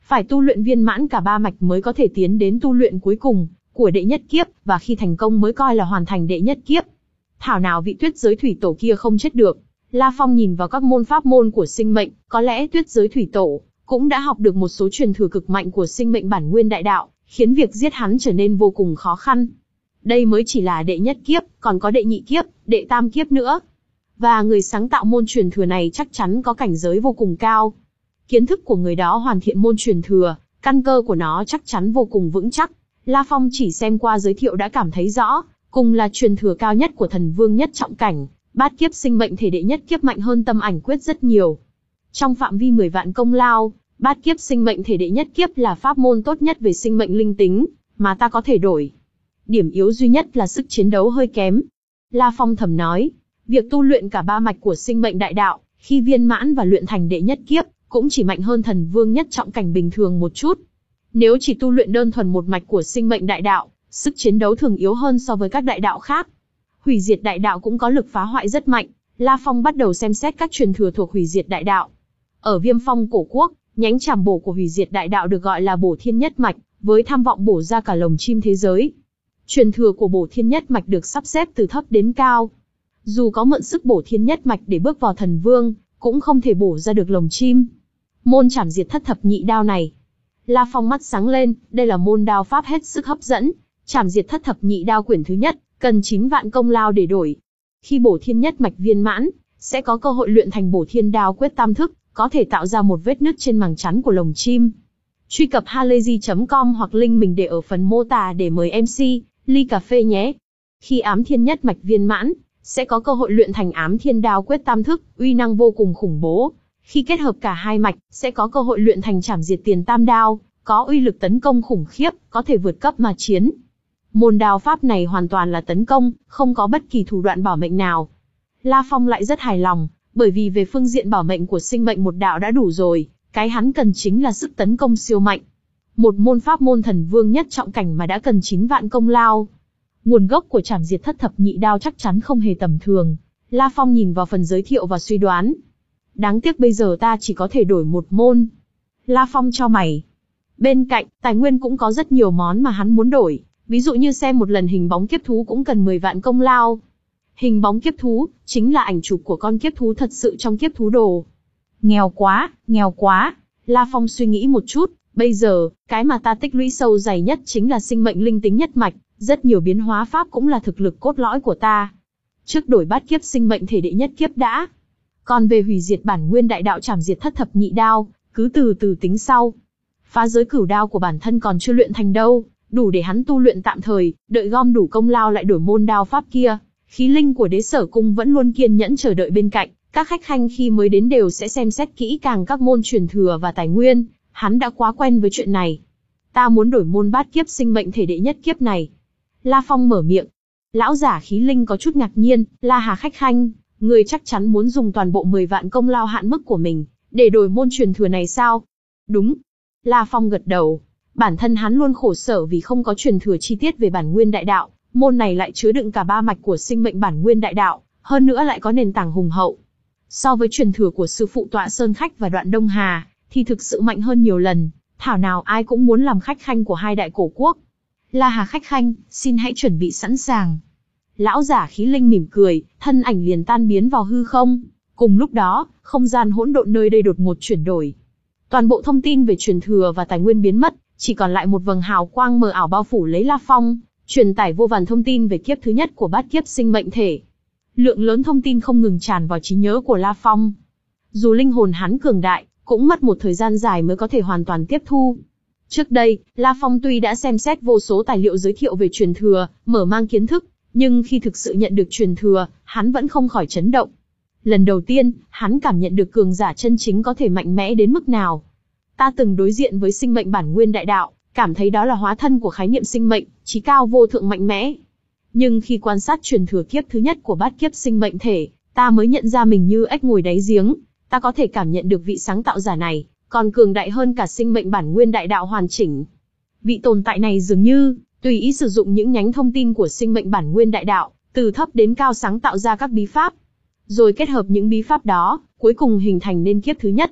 Speaker 1: Phải tu luyện viên mãn cả ba mạch mới có thể tiến đến tu luyện cuối cùng của đệ nhất kiếp, và khi thành công mới coi là hoàn thành đệ nhất kiếp. Thảo nào vị tuyết giới thủy tổ kia không chết được. La Phong nhìn vào các môn pháp môn của sinh mệnh, có lẽ tuyết giới thủy tổ cũng đã học được một số truyền thừa cực mạnh của sinh mệnh bản nguyên đại đạo, khiến việc giết hắn trở nên vô cùng khó khăn. Đây mới chỉ là đệ nhất kiếp, còn có đệ nhị kiếp, đệ tam kiếp nữa. Và người sáng tạo môn truyền thừa này chắc chắn có cảnh giới vô cùng cao. Kiến thức của người đó hoàn thiện môn truyền thừa, căn cơ của nó chắc chắn vô cùng vững chắc. La Phong chỉ xem qua giới thiệu đã cảm thấy rõ, cùng là truyền thừa cao nhất của thần vương nhất trọng cảnh, bát kiếp sinh mệnh thể đệ nhất kiếp mạnh hơn tâm ảnh quyết rất nhiều. Trong phạm vi mười vạn công lao, bát kiếp sinh mệnh thể đệ nhất kiếp là pháp môn tốt nhất về sinh mệnh linh tính, mà ta có thể đổi. Điểm yếu duy nhất là sức chiến đấu hơi kém. La Phong thầm nói, việc tu luyện cả ba mạch của sinh mệnh đại đạo, khi viên mãn và luyện thành đệ nhất kiếp, cũng chỉ mạnh hơn thần vương nhất trọng cảnh bình thường một chút. Nếu chỉ tu luyện đơn thuần một mạch của sinh mệnh đại đạo, sức chiến đấu thường yếu hơn so với các đại đạo khác. Hủy diệt đại đạo cũng có lực phá hoại rất mạnh. La Phong bắt đầu xem xét các truyền thừa thuộc hủy diệt đại đạo. Ở Viêm Phong cổ quốc, nhánh trảm bổ của hủy diệt đại đạo được gọi là bổ thiên nhất mạch, với tham vọng bổ ra cả lồng chim thế giới. Truyền thừa của bổ thiên nhất mạch được sắp xếp từ thấp đến cao. Dù có mượn sức bổ thiên nhất mạch để bước vào thần vương, cũng không thể bổ ra được lồng chim. Môn trảm diệt thất thập nhị đao này, La Phong mắt sáng lên, đây là môn đao pháp hết sức hấp dẫn. Trảm diệt thất thập nhị đao quyển thứ nhất, cần chín vạn công lao để đổi. Khi bổ thiên nhất mạch viên mãn, sẽ có cơ hội luyện thành bổ thiên đao quyết tam thức, có thể tạo ra một vết nứt trên màng chắn của lồng chim. Truy cập halayzi chấm com hoặc link mình để ở phần mô tả để mời em xê, ly cà phê nhé. Khi ám thiên nhất mạch viên mãn, sẽ có cơ hội luyện thành ám thiên đao quyết tam thức, uy năng vô cùng khủng bố. Khi kết hợp cả hai mạch, sẽ có cơ hội luyện thành trảm diệt tiền tam đao, có uy lực tấn công khủng khiếp, có thể vượt cấp mà chiến. Môn đao pháp này hoàn toàn là tấn công, không có bất kỳ thủ đoạn bảo mệnh nào. La Phong lại rất hài lòng, bởi vì về phương diện bảo mệnh của sinh mệnh một đạo đã đủ rồi, cái hắn cần chính là sức tấn công siêu mạnh. Một môn pháp môn thần vương nhất trọng cảnh mà đã cần chín vạn công lao. Nguồn gốc của trảm diệt thất thập nhị đao chắc chắn không hề tầm thường. La Phong nhìn vào phần giới thiệu và suy đoán. Đáng tiếc bây giờ ta chỉ có thể đổi một môn. La Phong chau mày. Bên cạnh, tài nguyên cũng có rất nhiều món mà hắn muốn đổi. Ví dụ như xem một lần hình bóng kiếp thú cũng cần mười vạn công lao. Hình bóng kiếp thú, chính là ảnh chụp của con kiếp thú thật sự trong kiếp thú đồ. Nghèo quá, nghèo quá. La Phong suy nghĩ một chút, bây giờ, cái mà ta tích lũy sâu dày nhất chính là sinh mệnh linh tính nhất mạch, rất nhiều biến hóa pháp cũng là thực lực cốt lõi của ta. Trước đổi bát kiếp sinh mệnh thể đệ nhất kiếp đã. Còn về hủy diệt bản nguyên đại đạo trảm diệt thất thập nhị đao, cứ từ từ tính sau. Phá giới cửu đao của bản thân còn chưa luyện thành đâu, đủ để hắn tu luyện tạm thời, đợi gom đủ công lao lại đổi môn đao pháp kia. Khí linh của Đế Sở Cung vẫn luôn kiên nhẫn chờ đợi bên cạnh, các khách khanh khi mới đến đều sẽ xem xét kỹ càng các môn truyền thừa và tài nguyên, hắn đã quá quen với chuyện này. Ta muốn đổi môn bát kiếp sinh mệnh thể đệ nhất kiếp này. La Phong mở miệng. Lão giả khí linh có chút ngạc nhiên, La Hà khách khanh, người chắc chắn muốn dùng toàn bộ mười vạn công lao hạn mức của mình, để đổi môn truyền thừa này sao? Đúng. La Phong gật đầu. Bản thân hắn luôn khổ sở vì không có truyền thừa chi tiết về bản nguyên đại đạo, môn này lại chứa đựng cả ba mạch của sinh mệnh bản nguyên đại đạo, hơn nữa lại có nền tảng hùng hậu. So với truyền thừa của sư phụ Tọa Sơn Khách và Đoạn Đông Hà, thì thực sự mạnh hơn nhiều lần, thảo nào ai cũng muốn làm khách khanh của hai đại cổ quốc. La Hà khách khanh, xin hãy chuẩn bị sẵn sàng. Lão giả khí linh mỉm cười, thân ảnh liền tan biến vào hư không. Cùng lúc đó, không gian hỗn độn nơi đây đột ngột chuyển đổi. Toàn bộ thông tin về truyền thừa và tài nguyên biến mất, chỉ còn lại một vầng hào quang mờ ảo bao phủ lấy La Phong, truyền tải vô vàn thông tin về kiếp thứ nhất của bát kiếp sinh mệnh thể. Lượng lớn thông tin không ngừng tràn vào trí nhớ của La Phong. Dù linh hồn hắn cường đại, cũng mất một thời gian dài mới có thể hoàn toàn tiếp thu. Trước đây, La Phong tuy đã xem xét vô số tài liệu giới thiệu về truyền thừa, mở mang kiến thức, nhưng khi thực sự nhận được truyền thừa, hắn vẫn không khỏi chấn động. Lần đầu tiên, hắn cảm nhận được cường giả chân chính có thể mạnh mẽ đến mức nào. Ta từng đối diện với sinh mệnh bản nguyên đại đạo, cảm thấy đó là hóa thân của khái niệm sinh mệnh, chí cao vô thượng mạnh mẽ. Nhưng khi quan sát truyền thừa kiếp thứ nhất của bát kiếp sinh mệnh thể, ta mới nhận ra mình như ếch ngồi đáy giếng. Ta có thể cảm nhận được vị sáng tạo giả này, còn cường đại hơn cả sinh mệnh bản nguyên đại đạo hoàn chỉnh. Vị tồn tại này dường như, tùy ý sử dụng những nhánh thông tin của sinh mệnh bản nguyên đại đạo, từ thấp đến cao sáng tạo ra các bí pháp. Rồi kết hợp những bí pháp đó, cuối cùng hình thành nên kiếp thứ nhất.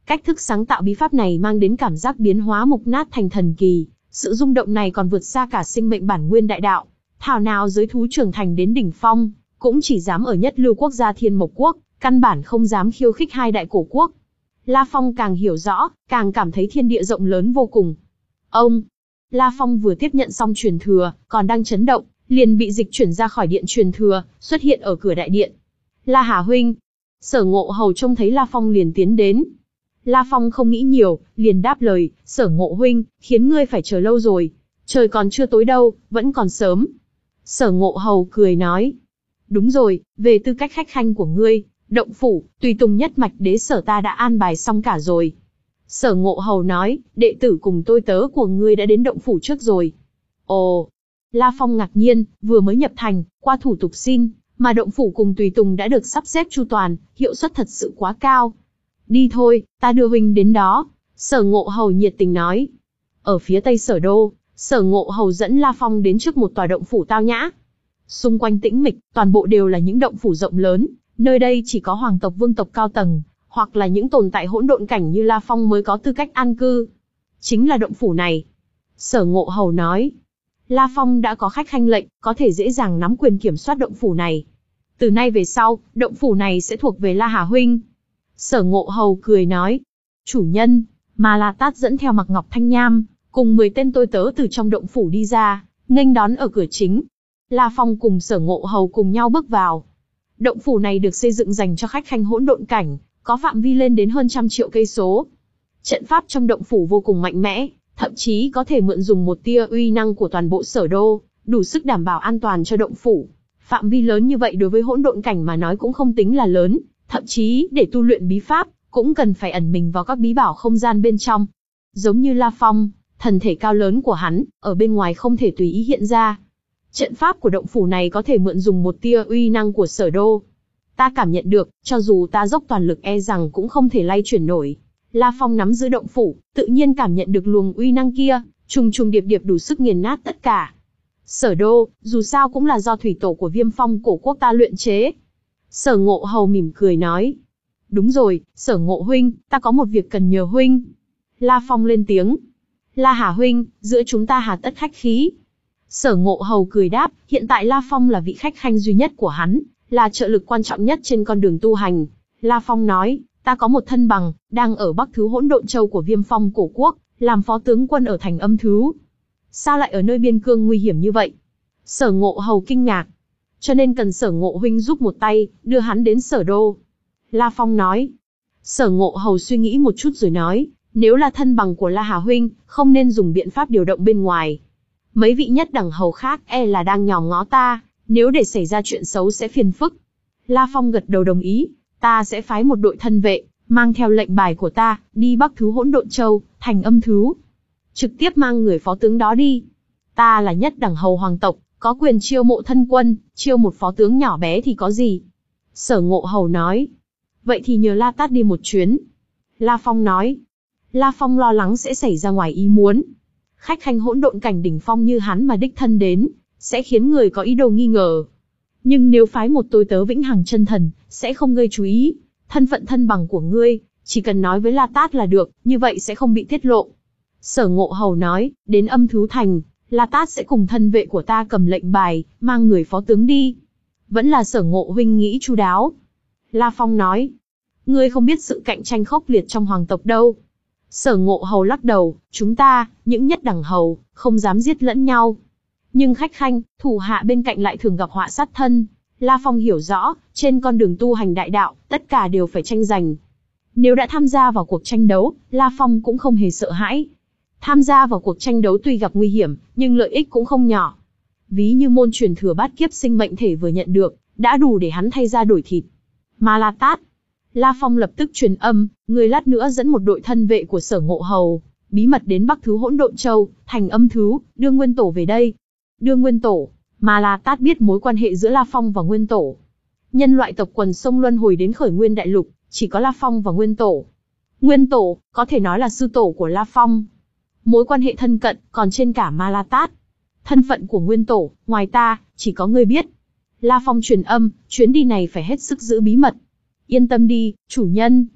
Speaker 1: Cách thức sáng tạo bí pháp này mang đến cảm giác biến hóa mục nát thành thần kỳ, sự rung động này còn vượt xa cả sinh mệnh bản nguyên đại đạo. Thảo nào giới thú trưởng thành đến đỉnh phong, cũng chỉ dám ở nhất lưu quốc gia Thiên Mộc Quốc, căn bản không dám khiêu khích hai đại cổ quốc. La Phong càng hiểu rõ, càng cảm thấy thiên địa rộng lớn vô cùng. Ông, La Phong vừa tiếp nhận xong truyền thừa, còn đang chấn động, liền bị dịch chuyển ra khỏi điện truyền thừa, xuất hiện ở cửa đại điện. La Hà huynh. Sở Ngộ Hầu trông thấy La Phong liền tiến đến. La Phong không nghĩ nhiều, liền đáp lời, Sở Ngộ huynh, khiến ngươi phải chờ lâu rồi. Trời còn chưa tối đâu, vẫn còn sớm. Sở Ngộ Hầu cười nói. Đúng rồi, về tư cách khách khanh của ngươi, động phủ, tùy tùng nhất mạch đế sở ta đã an bài xong cả rồi. Sở Ngộ Hầu nói, đệ tử cùng tôi tớ của ngươi đã đến động phủ trước rồi. Ồ, La Phong ngạc nhiên, vừa mới nhập thành, qua thủ tục xin, mà động phủ cùng tùy tùng đã được sắp xếp chu toàn, hiệu suất thật sự quá cao. Đi thôi, ta đưa huynh đến đó. Sở Ngộ Hầu nhiệt tình nói. Ở phía tây Sở Đô, Sở Ngộ Hầu dẫn La Phong đến trước một tòa động phủ tao nhã. Xung quanh tĩnh mịch, toàn bộ đều là những động phủ rộng lớn, nơi đây chỉ có hoàng tộc vương tộc cao tầng, hoặc là những tồn tại hỗn độn cảnh như La Phong mới có tư cách an cư. Chính là động phủ này. Sở Ngộ Hầu nói. La Phong đã có khách khanh lệnh, có thể dễ dàng nắm quyền kiểm soát động phủ này. Từ nay về sau, động phủ này sẽ thuộc về La Hà huynh. Sở Ngộ Hầu cười nói. Chủ nhân, mà La Tát dẫn theo Mặc Ngọc Thanh Nham, cùng mười tên tôi tớ từ trong động phủ đi ra, nghênh đón ở cửa chính. La Phong cùng Sở Ngộ Hầu cùng nhau bước vào. Động phủ này được xây dựng dành cho khách khanh hỗn độn cảnh, có phạm vi lên đến hơn trăm triệu cây số. Trận pháp trong động phủ vô cùng mạnh mẽ, thậm chí có thể mượn dùng một tia uy năng của toàn bộ Sở Đô, đủ sức đảm bảo an toàn cho động phủ. Phạm vi lớn như vậy đối với hỗn độn cảnh mà nói cũng không tính là lớn, thậm chí để tu luyện bí pháp, cũng cần phải ẩn mình vào các bí bảo không gian bên trong. Giống như La Phong, thần thể cao lớn của hắn, ở bên ngoài không thể tùy ý hiện ra. Trận pháp của động phủ này có thể mượn dùng một tia uy năng của Sở Đô. Ta cảm nhận được, cho dù ta dốc toàn lực e rằng cũng không thể lay chuyển nổi. La Phong nắm giữ động phủ, tự nhiên cảm nhận được luồng uy năng kia, trùng trùng điệp điệp đủ sức nghiền nát tất cả. Sở Đô, dù sao cũng là do thủy tổ của Viêm Phong cổ quốc ta luyện chế. Sở Ngộ Hầu mỉm cười nói. Đúng rồi, Sở Ngộ huynh, ta có một việc cần nhờ huynh. La Phong lên tiếng. La Hà huynh, giữa chúng ta hà tất khách khí. Sở Ngộ Hầu cười đáp, hiện tại La Phong là vị khách khanh duy nhất của hắn, là trợ lực quan trọng nhất trên con đường tu hành. La Phong nói, ta có một thân bằng, đang ở Bắc Thứ Hỗn Độn Châu của Viêm Phong cổ quốc, làm phó tướng quân ở thành Âm Thứ. Sao lại ở nơi biên cương nguy hiểm như vậy? Sở Ngộ Hầu kinh ngạc. Cho nên cần Sở Ngộ huynh giúp một tay, đưa hắn đến Sở Đô. La Phong nói. Sở Ngộ Hầu suy nghĩ một chút rồi nói, nếu là thân bằng của La Hà huynh, không nên dùng biện pháp điều động bên ngoài. Mấy vị nhất đẳng hầu khác e là đang nhòm ngó ta, nếu để xảy ra chuyện xấu sẽ phiền phức. La Phong gật đầu đồng ý, ta sẽ phái một đội thân vệ, mang theo lệnh bài của ta, đi Bắc Thứ Hỗn Độn Châu, thành Âm Thứ. Trực tiếp mang người phó tướng đó đi. Ta là nhất đẳng hầu hoàng tộc, có quyền chiêu mộ thân quân, chiêu một phó tướng nhỏ bé thì có gì. Sở Ngộ Hầu nói. Vậy thì nhờ La Tát đi một chuyến. La Phong nói. La Phong lo lắng sẽ xảy ra ngoài ý muốn. Khách khanh hỗn độn cảnh đỉnh phong như hắn mà đích thân đến, sẽ khiến người có ý đồ nghi ngờ. Nhưng nếu phái một tôi tớ vĩnh hằng chân thần, sẽ không gây chú ý. Thân phận thân bằng của ngươi, chỉ cần nói với La Tát là được, như vậy sẽ không bị tiết lộ. Sở Ngộ Hầu nói, đến Âm Thứ Thành, La Tát sẽ cùng thân vệ của ta cầm lệnh bài, mang người phó tướng đi. Vẫn là Sở Ngộ huynh nghĩ chu đáo. La Phong nói, ngươi không biết sự cạnh tranh khốc liệt trong hoàng tộc đâu. Sở Ngộ Hầu lắc đầu, chúng ta, những nhất đẳng hầu, không dám giết lẫn nhau. Nhưng khách khanh, thủ hạ bên cạnh lại thường gặp họa sát thân. La Phong hiểu rõ, trên con đường tu hành đại đạo, tất cả đều phải tranh giành. Nếu đã tham gia vào cuộc tranh đấu, La Phong cũng không hề sợ hãi. Tham gia vào cuộc tranh đấu tuy gặp nguy hiểm, nhưng lợi ích cũng không nhỏ. Ví như môn truyền thừa bát kiếp sinh mệnh thể vừa nhận được, đã đủ để hắn thay ra đổi thịt. Mà La Tát, La Phong lập tức truyền âm, người lát nữa dẫn một đội thân vệ của Sở Ngộ Hầu, bí mật đến Bắc Thứ Hỗn Độn Châu, thành Âm Thứ, đưa Nguyên Tổ về đây. Đưa Nguyên Tổ, mà La Tát biết mối quan hệ giữa La Phong và Nguyên Tổ. Nhân loại tộc quần sông luân hồi đến khởi nguyên đại lục, chỉ có La Phong và Nguyên Tổ. Nguyên Tổ, có thể nói là sư tổ của La Phong. Mối quan hệ thân cận, còn trên cả Ma La Tát. Thân phận của Nguyên Tổ, ngoài ta, chỉ có ngươi biết. La Phong truyền âm, chuyến đi này phải hết sức giữ bí mật. Yên tâm đi, chủ nhân.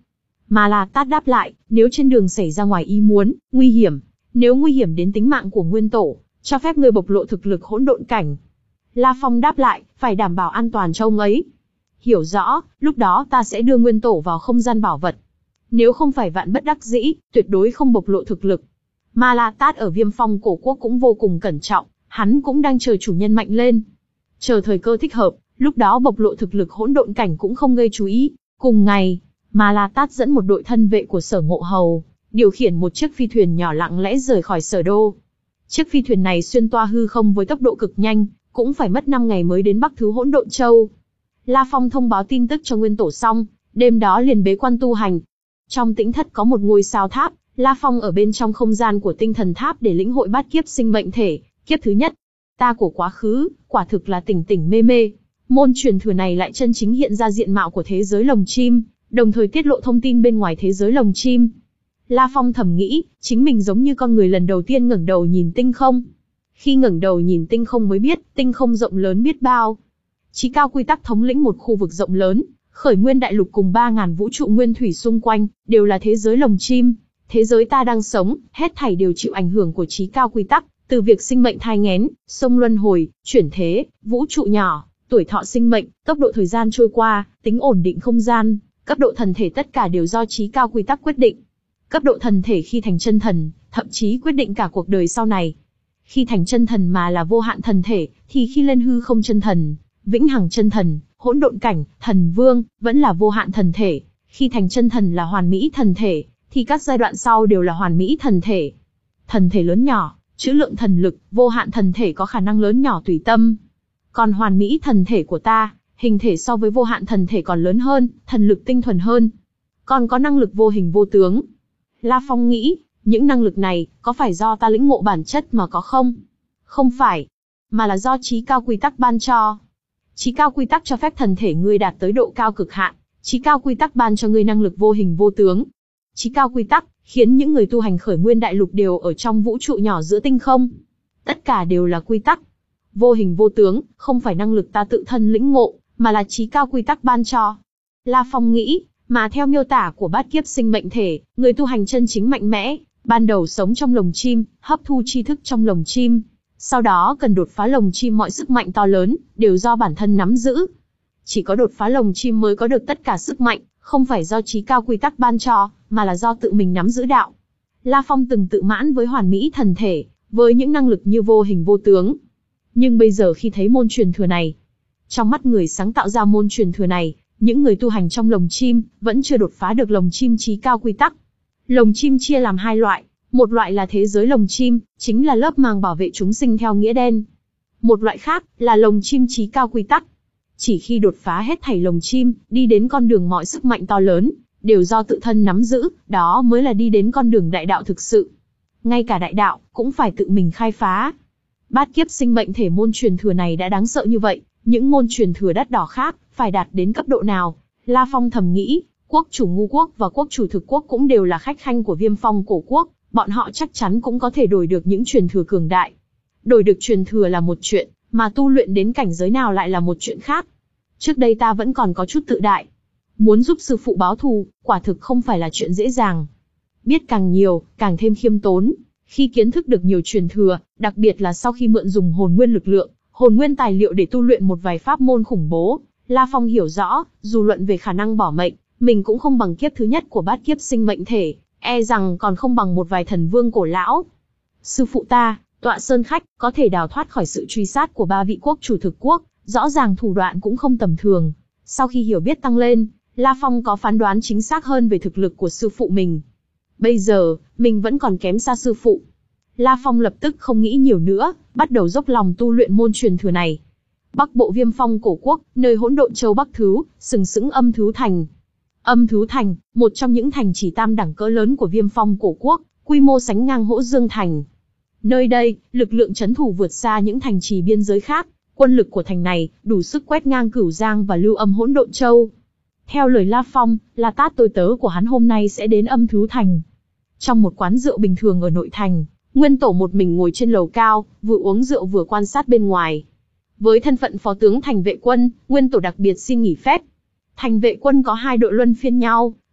Speaker 1: Mà La Tát đáp lại, nếu trên đường xảy ra ngoài ý muốn, nguy hiểm, nếu nguy hiểm đến tính mạng của nguyên tổ, cho phép ngươi bộc lộ thực lực hỗn độn cảnh. La Phong đáp lại, phải đảm bảo an toàn cho ông ấy. Hiểu rõ, lúc đó ta sẽ đưa nguyên tổ vào không gian bảo vật. Nếu không phải vạn bất đắc dĩ, tuyệt đối không bộc lộ thực lực. Mà La Tát ở Viêm Phong cổ quốc cũng vô cùng cẩn trọng, hắn cũng đang chờ chủ nhân mạnh lên. Chờ thời cơ thích hợp, lúc đó bộc lộ thực lực hỗn độn cảnh cũng không gây chú ý. Cùng ngày, Mà La Tát dẫn một đội thân vệ của Sở Ngộ Hầu, điều khiển một chiếc phi thuyền nhỏ lặng lẽ rời khỏi Sở Đô. Chiếc phi thuyền này xuyên toa hư không với tốc độ cực nhanh, cũng phải mất năm ngày mới đến Bắc Thứ Hỗn Độn Châu. La Phong thông báo tin tức cho nguyên tổ xong, đêm đó liền bế quan tu hành. Trong tĩnh thất có một ngôi sao tháp, La Phong ở bên trong không gian của tinh thần tháp để lĩnh hội bát kiếp sinh mệnh thể, kiếp thứ nhất. Ta của quá khứ, quả thực là tỉnh tỉnh mê mê. Môn truyền thừa này lại chân chính hiện ra diện mạo của thế giới lồng chim, đồng thời tiết lộ thông tin bên ngoài thế giới lồng chim. La Phong thầm nghĩ, chính mình giống như con người lần đầu tiên ngẩng đầu nhìn tinh không. Khi ngẩng đầu nhìn tinh không mới biết, tinh không rộng lớn biết bao. Chí cao quy tắc thống lĩnh một khu vực rộng lớn, khởi nguyên đại lục cùng ba ngàn vũ trụ nguyên thủy xung quanh, đều là thế giới lồng chim. Thế giới ta đang sống, hết thảy đều chịu ảnh hưởng của chí cao quy tắc, từ việc sinh mệnh thai nghén, sông luân hồi, chuyển thế, vũ trụ nhỏ, tuổi thọ sinh mệnh, tốc độ thời gian trôi qua, tính ổn định không gian, cấp độ thần thể tất cả đều do chí cao quy tắc quyết định. Cấp độ thần thể khi thành chân thần, thậm chí quyết định cả cuộc đời sau này. Khi thành chân thần mà là vô hạn thần thể, thì khi lên hư không chân thần, vĩnh hằng chân thần, hỗn độn cảnh, thần vương, vẫn là vô hạn thần thể. Khi thành chân thần là hoàn mỹ thần thể, thì các giai đoạn sau đều là hoàn mỹ thần thể. Thần thể lớn nhỏ, trữ lượng thần lực, vô hạn thần thể có khả năng lớn nhỏ tùy tâm. Còn hoàn mỹ thần thể của ta, hình thể so với vô hạn thần thể còn lớn hơn, thần lực tinh thuần hơn. Còn có năng lực vô hình vô tướng. La Phong nghĩ, những năng lực này, có phải do ta lĩnh ngộ bản chất mà có không? Không phải, mà là do chí cao quy tắc ban cho. Chí cao quy tắc cho phép thần thể ngươi đạt tới độ cao cực hạn, chí cao quy tắc ban cho ngươi năng lực vô hình vô tướng. Chí cao quy tắc khiến những người tu hành khởi nguyên đại lục đều ở trong vũ trụ nhỏ giữa tinh không. Tất cả đều là quy tắc. Vô hình vô tướng, không phải năng lực ta tự thân lĩnh ngộ, mà là chí cao quy tắc ban cho. La Phong nghĩ, mà theo miêu tả của bát kiếp sinh mệnh thể, người tu hành chân chính mạnh mẽ, ban đầu sống trong lồng chim, hấp thu tri thức trong lồng chim. Sau đó cần đột phá lồng chim mọi sức mạnh to lớn, đều do bản thân nắm giữ. Chỉ có đột phá lồng chim mới có được tất cả sức mạnh, không phải do chí cao quy tắc ban cho, mà là do tự mình nắm giữ đạo. La Phong từng tự mãn với hoàn mỹ thần thể, với những năng lực như vô hình vô tướng. Nhưng bây giờ khi thấy môn truyền thừa này, trong mắt người sáng tạo ra môn truyền thừa này, những người tu hành trong lồng chim, vẫn chưa đột phá được lồng chim chí cao quy tắc. Lồng chim chia làm hai loại, một loại là thế giới lồng chim, chính là lớp màng bảo vệ chúng sinh theo nghĩa đen. Một loại khác, là lồng chim chí cao quy tắc. Chỉ khi đột phá hết thảy lồng chim, đi đến con đường mọi sức mạnh to lớn, đều do tự thân nắm giữ, đó mới là đi đến con đường đại đạo thực sự. Ngay cả đại đạo, cũng phải tự mình khai phá. Bát kiếp sinh mệnh thể môn truyền thừa này đã đáng sợ như vậy, những môn truyền thừa đắt đỏ khác, phải đạt đến cấp độ nào? La Phong thầm nghĩ, quốc chủ ngu quốc và quốc chủ thực quốc cũng đều là khách khanh của Viêm Phong cổ quốc, bọn họ chắc chắn cũng có thể đổi được những truyền thừa cường đại. Đổi được truyền thừa là một chuyện, mà tu luyện đến cảnh giới nào lại là một chuyện khác. Trước đây ta vẫn còn có chút tự đại. Muốn giúp sư phụ báo thù, quả thực không phải là chuyện dễ dàng. Biết càng nhiều, càng thêm khiêm tốn. Khi kiến thức được nhiều truyền thừa, đặc biệt là sau khi mượn dùng hồn nguyên lực lượng, hồn nguyên tài liệu để tu luyện một vài pháp môn khủng bố, La Phong hiểu rõ, dù luận về khả năng bỏ mệnh, mình cũng không bằng kiếp thứ nhất của bát kiếp sinh mệnh thể, e rằng còn không bằng một vài thần vương cổ lão. Sư phụ ta, Tọa Sơn Khách, có thể đào thoát khỏi sự truy sát của ba vị quốc chủ thực quốc, rõ ràng thủ đoạn cũng không tầm thường. Sau khi hiểu biết tăng lên, La Phong có phán đoán chính xác hơn về thực lực của sư phụ mình. Bây giờ, mình vẫn còn kém xa sư phụ. La Phong lập tức không nghĩ nhiều nữa, bắt đầu dốc lòng tu luyện môn truyền thừa này. Bắc bộ Viêm Phong cổ quốc, nơi hỗn độn châu Bắc Thứ, sừng sững Âm Thứ Thành. Âm Thứ Thành, một trong những thành chỉ tam đẳng cỡ lớn của Viêm Phong cổ quốc, quy mô sánh ngang Hỗ Dương Thành. Nơi đây, lực lượng trấn thủ vượt xa những thành trì biên giới khác, quân lực của thành này đủ sức quét ngang Cửu Giang và Lưu Âm hỗn độn châu. Theo lời La Phong, La Tát tôi tớ của hắn hôm nay sẽ đến Âm Thứ Thành. Trong một quán rượu bình thường ở nội thành, Nguyên Tổ một mình ngồi trên lầu cao, vừa uống rượu vừa quan sát bên ngoài. Với thân phận phó tướng thành vệ quân, Nguyên Tổ đặc biệt xin nghỉ phép. Thành vệ quân có hai đội luân phiên nhau,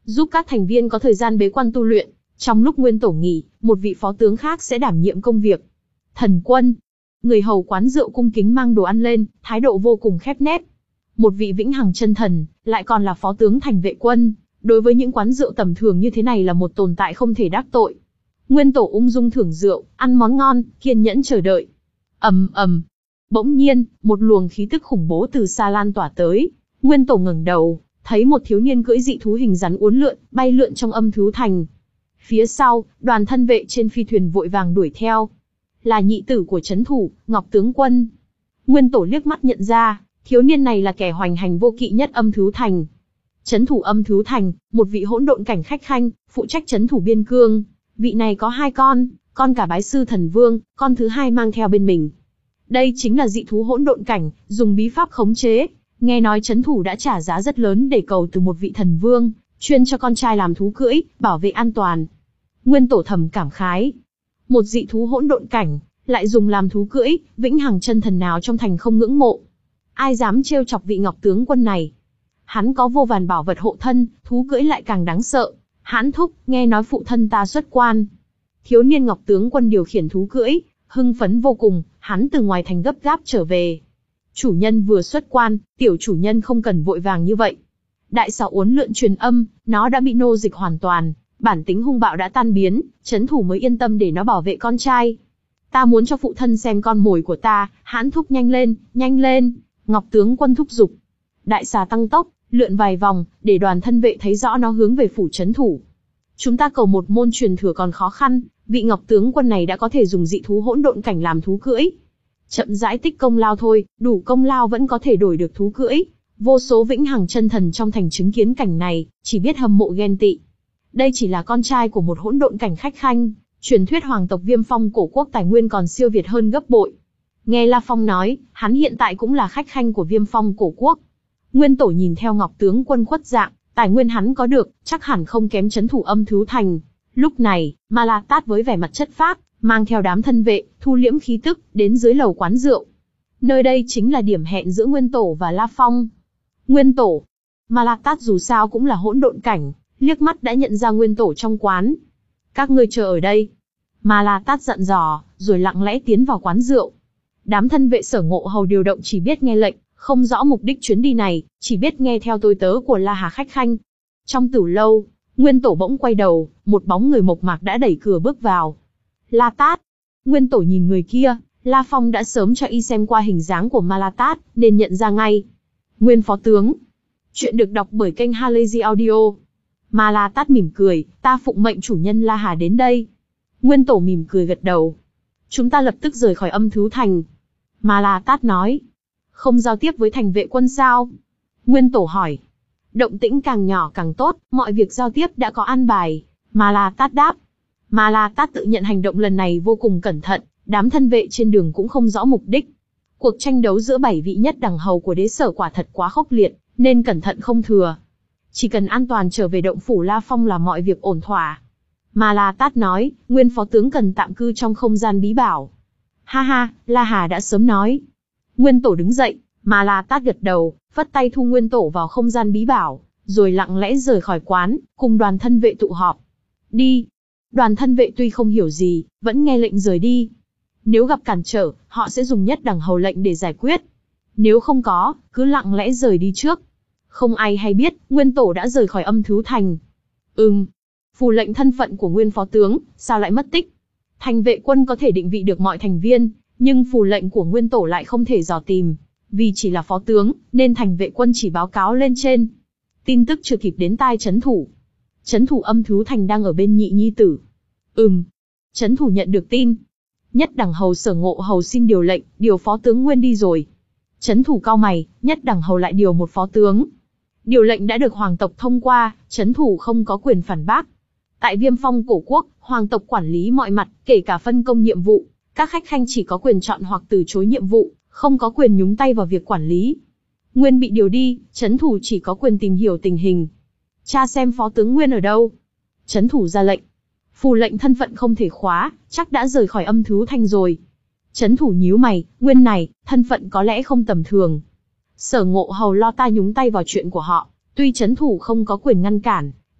Speaker 1: giúp các thành viên có thời gian bế quan tu luyện. Trong lúc Nguyên Tổ nghỉ, một vị phó tướng khác sẽ đảm nhiệm công việc. Thần quân. Người hầu quán rượu cung kính mang đồ ăn lên, thái độ vô cùng khép nép. Một vị vĩnh hằng chân thần, lại còn là phó tướng thành vệ quân, đối với những quán rượu tầm thường như thế này là một tồn tại không thể đắc tội. Nguyên Tổ ung dung thưởng rượu, ăn món ngon, kiên nhẫn chờ đợi. Ầm ầm. Bỗng nhiên, một luồng khí tức khủng bố từ xa lan tỏa tới. Nguyên Tổ ngẩng đầu, thấy một thiếu niên cưỡi dị thú hình rắn uốn lượn, bay lượn trong âm thú thành. Phía sau, đoàn thân vệ trên phi thuyền vội vàng đuổi theo. Là nhị tử của trấn thủ, Ngọc tướng quân. Nguyên Tổ liếc mắt nhận ra, thiếu niên này là kẻ hoành hành vô kỵ nhất âm thú thành. Trấn thủ âm thú thành, một vị hỗn độn cảnh khách khanh, phụ trách trấn thủ biên cương. Vị này có hai con, con cả bái sư thần vương, con thứ hai mang theo bên mình. Đây chính là dị thú hỗn độn cảnh, dùng bí pháp khống chế. Nghe nói trấn thủ đã trả giá rất lớn để cầu từ một vị thần vương, chuyên cho con trai làm thú cưỡi, bảo vệ an toàn. Nguyên Tổ thầm cảm khái. Một dị thú hỗn độn cảnh, lại dùng làm thú cưỡi, vĩnh hằng chân thần nào trong thành không ngưỡng mộ. Ai dám trêu chọc vị Ngọc tướng quân này. Hắn có vô vàn bảo vật hộ thân, thú cưỡi lại càng đáng sợ. Hãn thúc, nghe nói phụ thân ta xuất quan. Thiếu niên Ngọc tướng quân điều khiển thú cưỡi, hưng phấn vô cùng, hắn từ ngoài thành gấp gáp trở về. Chủ nhân vừa xuất quan, tiểu chủ nhân không cần vội vàng như vậy. Đại xảo uốn lượn truyền âm, nó đã bị nô dịch hoàn toàn, bản tính hung bạo đã tan biến, trấn thủ mới yên tâm để nó bảo vệ con trai. Ta muốn cho phụ thân xem con mồi của ta, hãn thúc nhanh lên, nhanh lên, Ngọc tướng quân thúc giục. Đại xà tăng tốc, lượn vài vòng, để đoàn thân vệ thấy rõ nó hướng về phủ trấn thủ. Chúng ta cầu một môn truyền thừa còn khó khăn, vị Ngọc tướng quân này đã có thể dùng dị thú hỗn độn cảnh làm thú cưỡi. Chậm rãi tích công lao thôi, đủ công lao vẫn có thể đổi được thú cưỡi. Vô số vĩnh hằng chân thần trong thành chứng kiến cảnh này, chỉ biết hâm mộ ghen tị. Đây chỉ là con trai của một hỗn độn cảnh khách khanh, truyền thuyết hoàng tộc Viêm Phong cổ quốc tài nguyên còn siêu việt hơn gấp bội. Nghe La Phong nói, hắn hiện tại cũng là khách khanh của Viêm Phong cổ quốc. Nguyên Tổ nhìn theo Ngọc tướng quân khuất dạng, tài nguyên hắn có được, chắc hẳn không kém trấn thủ âm thú thành. Lúc này, Ma La Tát với vẻ mặt chất phác, mang theo đám thân vệ, thu liễm khí tức, đến dưới lầu quán rượu. Nơi đây chính là điểm hẹn giữa Nguyên Tổ và La Phong. Nguyên Tổ, Ma La Tát dù sao cũng là hỗn độn cảnh, liếc mắt đã nhận ra Nguyên Tổ trong quán. Các ngươi chờ ở đây. Ma La Tát dặn dò, rồi lặng lẽ tiến vào quán rượu. Đám thân vệ Sở Ngộ Hầu điều động chỉ biết nghe lệnh, không rõ mục đích chuyến đi này, chỉ biết nghe theo tôi tớ của La Hà khách khanh. Trong tử lâu, Nguyên Tổ bỗng quay đầu, một bóng người mộc mạc đã đẩy cửa bước vào. La Tát. Nguyên Tổ nhìn người kia, La Phong đã sớm cho y xem qua hình dáng của Ma La Tát, nên nhận ra ngay. Nguyên phó tướng. Chuyện được đọc bởi kênh Halazy Audio. Ma La Tát mỉm cười, ta phụng mệnh chủ nhân La Hà đến đây. Nguyên Tổ mỉm cười gật đầu. Chúng ta lập tức rời khỏi âm thú thành. Ma La Tát nói. Không giao tiếp với thành vệ quân sao? Nguyên Tổ hỏi. Động tĩnh càng nhỏ càng tốt, mọi việc giao tiếp đã có an bài. Ma La Tát đáp. Ma La Tát tự nhận hành động lần này vô cùng cẩn thận, đám thân vệ trên đường cũng không rõ mục đích. Cuộc tranh đấu giữa bảy vị nhất đẳng hầu của đế sở quả thật quá khốc liệt, nên cẩn thận không thừa. Chỉ cần an toàn trở về động phủ La Phong là mọi việc ổn thỏa. Ma La Tát nói, Nguyên phó tướng cần tạm cư trong không gian bí bảo. Ha ha, La Hà đã sớm nói. Nguyên Tổ đứng dậy, Ma La Tát gật đầu, vất tay thu Nguyên Tổ vào không gian bí bảo, rồi lặng lẽ rời khỏi quán, cùng đoàn thân vệ tụ họp. Đi. Đoàn thân vệ tuy không hiểu gì, vẫn nghe lệnh rời đi. Nếu gặp cản trở, họ sẽ dùng nhất đẳng hầu lệnh để giải quyết. Nếu không có, cứ lặng lẽ rời đi trước. Không ai hay biết, Nguyên Tổ đã rời khỏi âm thú thành. Ừm. Phù lệnh thân phận của Nguyên phó tướng, sao lại mất tích? Thành vệ quân có thể định vị được mọi thành viên, nhưng phù lệnh của Nguyên Tổ lại không thể dò tìm. Vì chỉ là phó tướng, nên thành vệ quân chỉ báo cáo lên trên. Tin tức chưa kịp đến tai trấn thủ. Trấn thủ âm thú thành đang ở bên nhị nhi tử. Ừm. Trấn thủ nhận được tin. Nhất đẳng hầu Sở Ngộ Hầu xin điều lệnh, điều phó tướng Nguyên đi rồi. Trấn thủ cau mày, nhất đẳng hầu lại điều một phó tướng. Điều lệnh đã được hoàng tộc thông qua, trấn thủ không có quyền phản bác. Tại Viêm Phong cổ quốc, hoàng tộc quản lý mọi mặt, kể cả phân công nhiệm vụ. Các khách khanh chỉ có quyền chọn hoặc từ chối nhiệm vụ, không có quyền nhúng tay vào việc quản lý. Nguyên bị điều đi, trấn thủ chỉ có quyền tìm hiểu tình hình. Tra xem phó tướng Nguyên ở đâu. Trấn thủ ra lệnh. Phù lệnh thân phận không thể khóa, chắc đã rời khỏi âm thú thành rồi. Trấn thủ nhíu mày, Nguyên này, thân phận có lẽ không tầm thường. Sở Ngộ Hầu lo ta nhúng tay vào chuyện của họ, tuy trấn thủ không có quyền ngăn cản,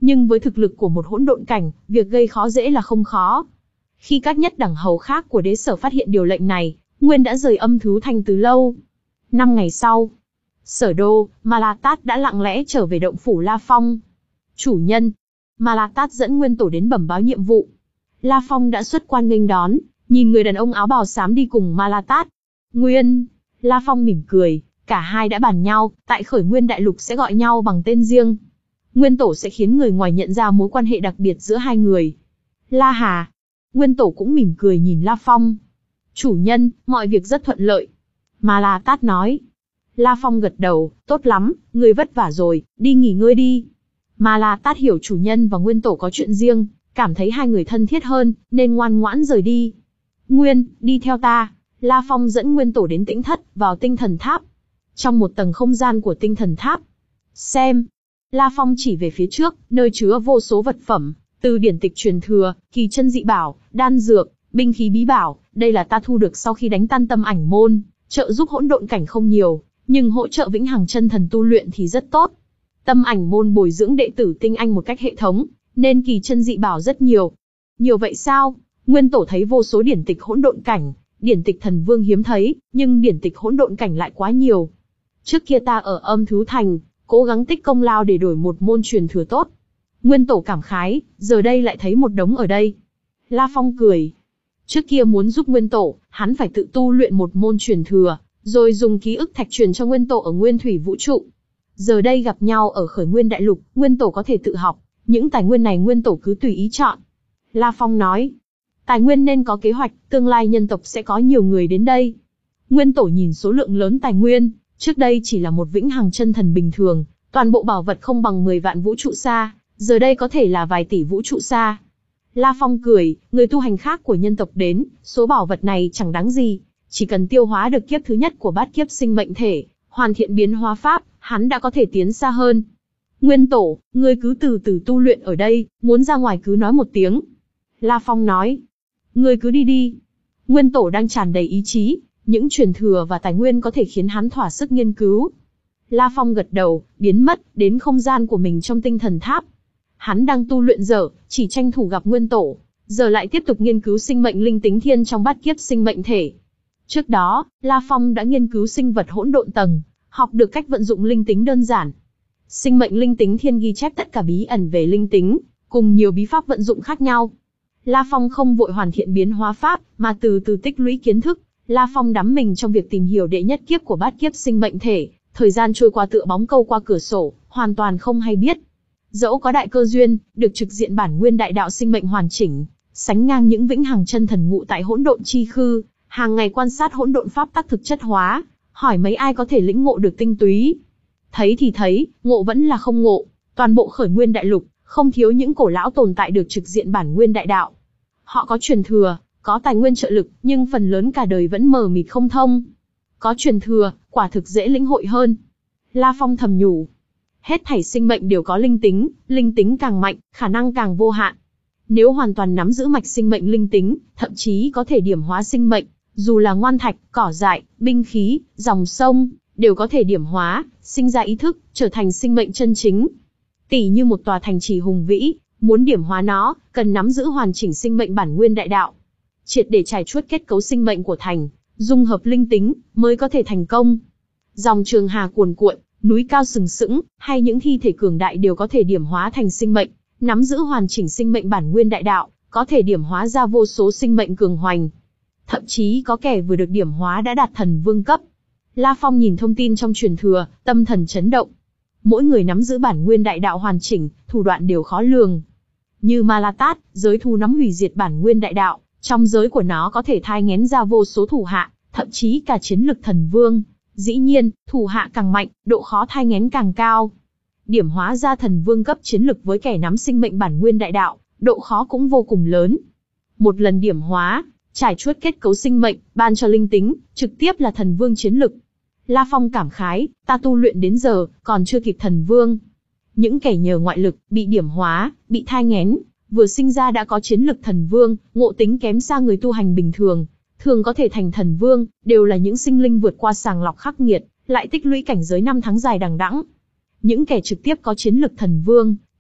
Speaker 1: Nhưng với thực lực của một hỗn độn cảnh, việc gây khó dễ là không khó. Khi các nhất đẳng hầu khác của đế sở phát hiện điều lệnh này, Nguyên đã rời Âm Thứ Thành từ lâu. Năm ngày sau, Sở Đô, Ma La Tát đã lặng lẽ trở về động phủ La Phong. Chủ nhân, Ma La Tát dẫn Nguyên Tổ đến bẩm báo nhiệm vụ. La Phong đã xuất quan nghênh đón, nhìn người đàn ông áo bào xám đi cùng Ma La Tát. Nguyên, La Phong mỉm cười, cả hai đã bàn nhau, tại Khởi Nguyên Đại Lục sẽ gọi nhau bằng tên riêng. Nguyên Tổ sẽ khiến người ngoài nhận ra mối quan hệ đặc biệt giữa hai người. La Hà. Nguyên Tổ cũng mỉm cười nhìn La Phong. Chủ nhân, mọi việc rất thuận lợi. Ma La Tát nói. La Phong gật đầu, tốt lắm, người vất vả rồi, đi nghỉ ngơi đi. Ma La Tát hiểu chủ nhân và Nguyên Tổ có chuyện riêng, cảm thấy hai người thân thiết hơn, nên ngoan ngoãn rời đi. Nguyên, đi theo ta. La Phong dẫn Nguyên Tổ đến Tĩnh Thất, vào tinh thần tháp. Trong một tầng không gian của tinh thần tháp. Xem. La Phong chỉ về phía trước, nơi chứa vô số vật phẩm, từ điển tịch truyền thừa, kỳ chân dị bảo, đan dược, binh khí bí bảo, đây là ta thu được sau khi đánh tan tâm ảnh môn, trợ giúp hỗn độn cảnh không nhiều, nhưng hỗ trợ vĩnh hằng chân thần tu luyện thì rất tốt. Tâm ảnh môn bồi dưỡng đệ tử tinh anh một cách hệ thống, nên kỳ chân dị bảo rất nhiều. Nhiều vậy sao? Nguyên Tổ thấy vô số điển tịch hỗn độn cảnh, điển tịch thần vương hiếm thấy, nhưng điển tịch hỗn độn cảnh lại quá nhiều. Trước kia ta ở Âm Thứ Thành, cố gắng tích công lao để đổi một môn truyền thừa tốt. Nguyên Tổ cảm khái, giờ đây lại thấy một đống ở đây. La Phong cười. Trước kia muốn giúp Nguyên Tổ, hắn phải tự tu luyện một môn truyền thừa, rồi dùng ký ức thạch truyền cho Nguyên Tổ ở Nguyên Thủy Vũ Trụ. Giờ đây gặp nhau ở Khởi Nguyên Đại Lục, Nguyên Tổ có thể tự học, những tài nguyên này Nguyên Tổ cứ tùy ý chọn. La Phong nói, tài nguyên nên có kế hoạch, tương lai nhân tộc sẽ có nhiều người đến đây. Nguyên Tổ nhìn số lượng lớn tài nguyên, trước đây chỉ là một vĩnh hằng chân thần bình thường, toàn bộ bảo vật không bằng mười vạn vũ trụ xa, giờ đây có thể là vài tỷ vũ trụ xa. La Phong cười, người tu hành khác của nhân tộc đến, số bảo vật này chẳng đáng gì, chỉ cần tiêu hóa được kiếp thứ nhất của bát kiếp sinh mệnh thể, hoàn thiện biến hóa pháp, hắn đã có thể tiến xa hơn. Nguyên Tổ, ngươi cứ từ từ tu luyện ở đây, muốn ra ngoài cứ nói một tiếng. La Phong nói, ngươi cứ đi đi. Nguyên Tổ đang tràn đầy ý chí, những truyền thừa và tài nguyên có thể khiến hắn thỏa sức nghiên cứu. La Phong gật đầu, biến mất, đến không gian của mình trong tinh thần tháp. Hắn đang tu luyện dở, chỉ tranh thủ gặp Nguyên Tổ, giờ lại tiếp tục nghiên cứu sinh mệnh linh tính thiên trong bát kiếp sinh mệnh thể. Trước đó, La Phong đã nghiên cứu sinh vật hỗn độn tầng, học được cách vận dụng linh tính đơn giản. Sinh mệnh linh tính thiên ghi chép tất cả bí ẩn về linh tính, cùng nhiều bí pháp vận dụng khác nhau. La Phong không vội hoàn thiện biến hóa pháp, mà từ từ tích lũy kiến thức. La Phong đắm mình trong việc tìm hiểu đệ nhất kiếp của bát kiếp sinh mệnh thể, thời gian trôi qua tựa bóng câu qua cửa sổ, hoàn toàn không hay biết. Dẫu có đại cơ duyên, được trực diện bản nguyên đại đạo sinh mệnh hoàn chỉnh, sánh ngang những vĩnh hằng chân thần ngụ tại hỗn độn chi khư, hàng ngày quan sát hỗn độn pháp tắc thực chất hóa, hỏi mấy ai có thể lĩnh ngộ được tinh túy. Thấy thì thấy, ngộ vẫn là không ngộ, toàn bộ Khởi Nguyên Đại Lục, không thiếu những cổ lão tồn tại được trực diện bản nguyên đại đạo. Họ có truyền thừa, có tài nguyên trợ lực, nhưng phần lớn cả đời vẫn mờ mịt không thông. Có truyền thừa, quả thực dễ lĩnh hội hơn. La Phong thầm nhủ. Hết thảy sinh mệnh đều có linh tính, linh tính càng mạnh, khả năng càng vô hạn. Nếu hoàn toàn nắm giữ mạch sinh mệnh linh tính, thậm chí có thể điểm hóa sinh mệnh, dù là ngoan thạch, cỏ dại, binh khí, dòng sông, đều có thể điểm hóa, sinh ra ý thức, trở thành sinh mệnh chân chính. Tỷ như một tòa thành trì hùng vĩ, muốn điểm hóa nó, cần nắm giữ hoàn chỉnh sinh mệnh bản nguyên đại đạo. Triệt để trải chuốt kết cấu sinh mệnh của thành, dung hợp linh tính, mới có thể thành công. Dòng trường hà cuồn cuộn, núi cao sừng sững, hay những thi thể cường đại đều có thể điểm hóa thành sinh mệnh, nắm giữ hoàn chỉnh sinh mệnh bản nguyên đại đạo, có thể điểm hóa ra vô số sinh mệnh cường hoành. Thậm chí có kẻ vừa được điểm hóa đã đạt thần vương cấp. La Phong nhìn thông tin trong truyền thừa, tâm thần chấn động. Mỗi người nắm giữ bản nguyên đại đạo hoàn chỉnh, thủ đoạn đều khó lường. Như Ma La Tát, giới thú nắm hủy diệt bản nguyên đại đạo, trong giới của nó có thể thai nghén ra vô số thủ hạ, thậm chí cả chiến lực thần vương. Dĩ nhiên, thủ hạ càng mạnh, độ khó thai nghén càng cao. Điểm hóa ra thần vương cấp chiến lực với kẻ nắm sinh mệnh bản nguyên đại đạo, độ khó cũng vô cùng lớn. Một lần điểm hóa, trải chuốt kết cấu sinh mệnh, ban cho linh tính, trực tiếp là thần vương chiến lực. La Phong cảm khái, ta tu luyện đến giờ, còn chưa kịp thần vương. Những kẻ nhờ ngoại lực, bị điểm hóa, bị thai nghén, vừa sinh ra đã có chiến lực thần vương, ngộ tính kém xa người tu hành bình thường. Thường có thể thành thần vương, đều là những sinh linh vượt qua sàng lọc khắc nghiệt, lại tích lũy cảnh giới năm tháng dài đằng đẵng. Những kẻ trực tiếp có chiến lực thần vương,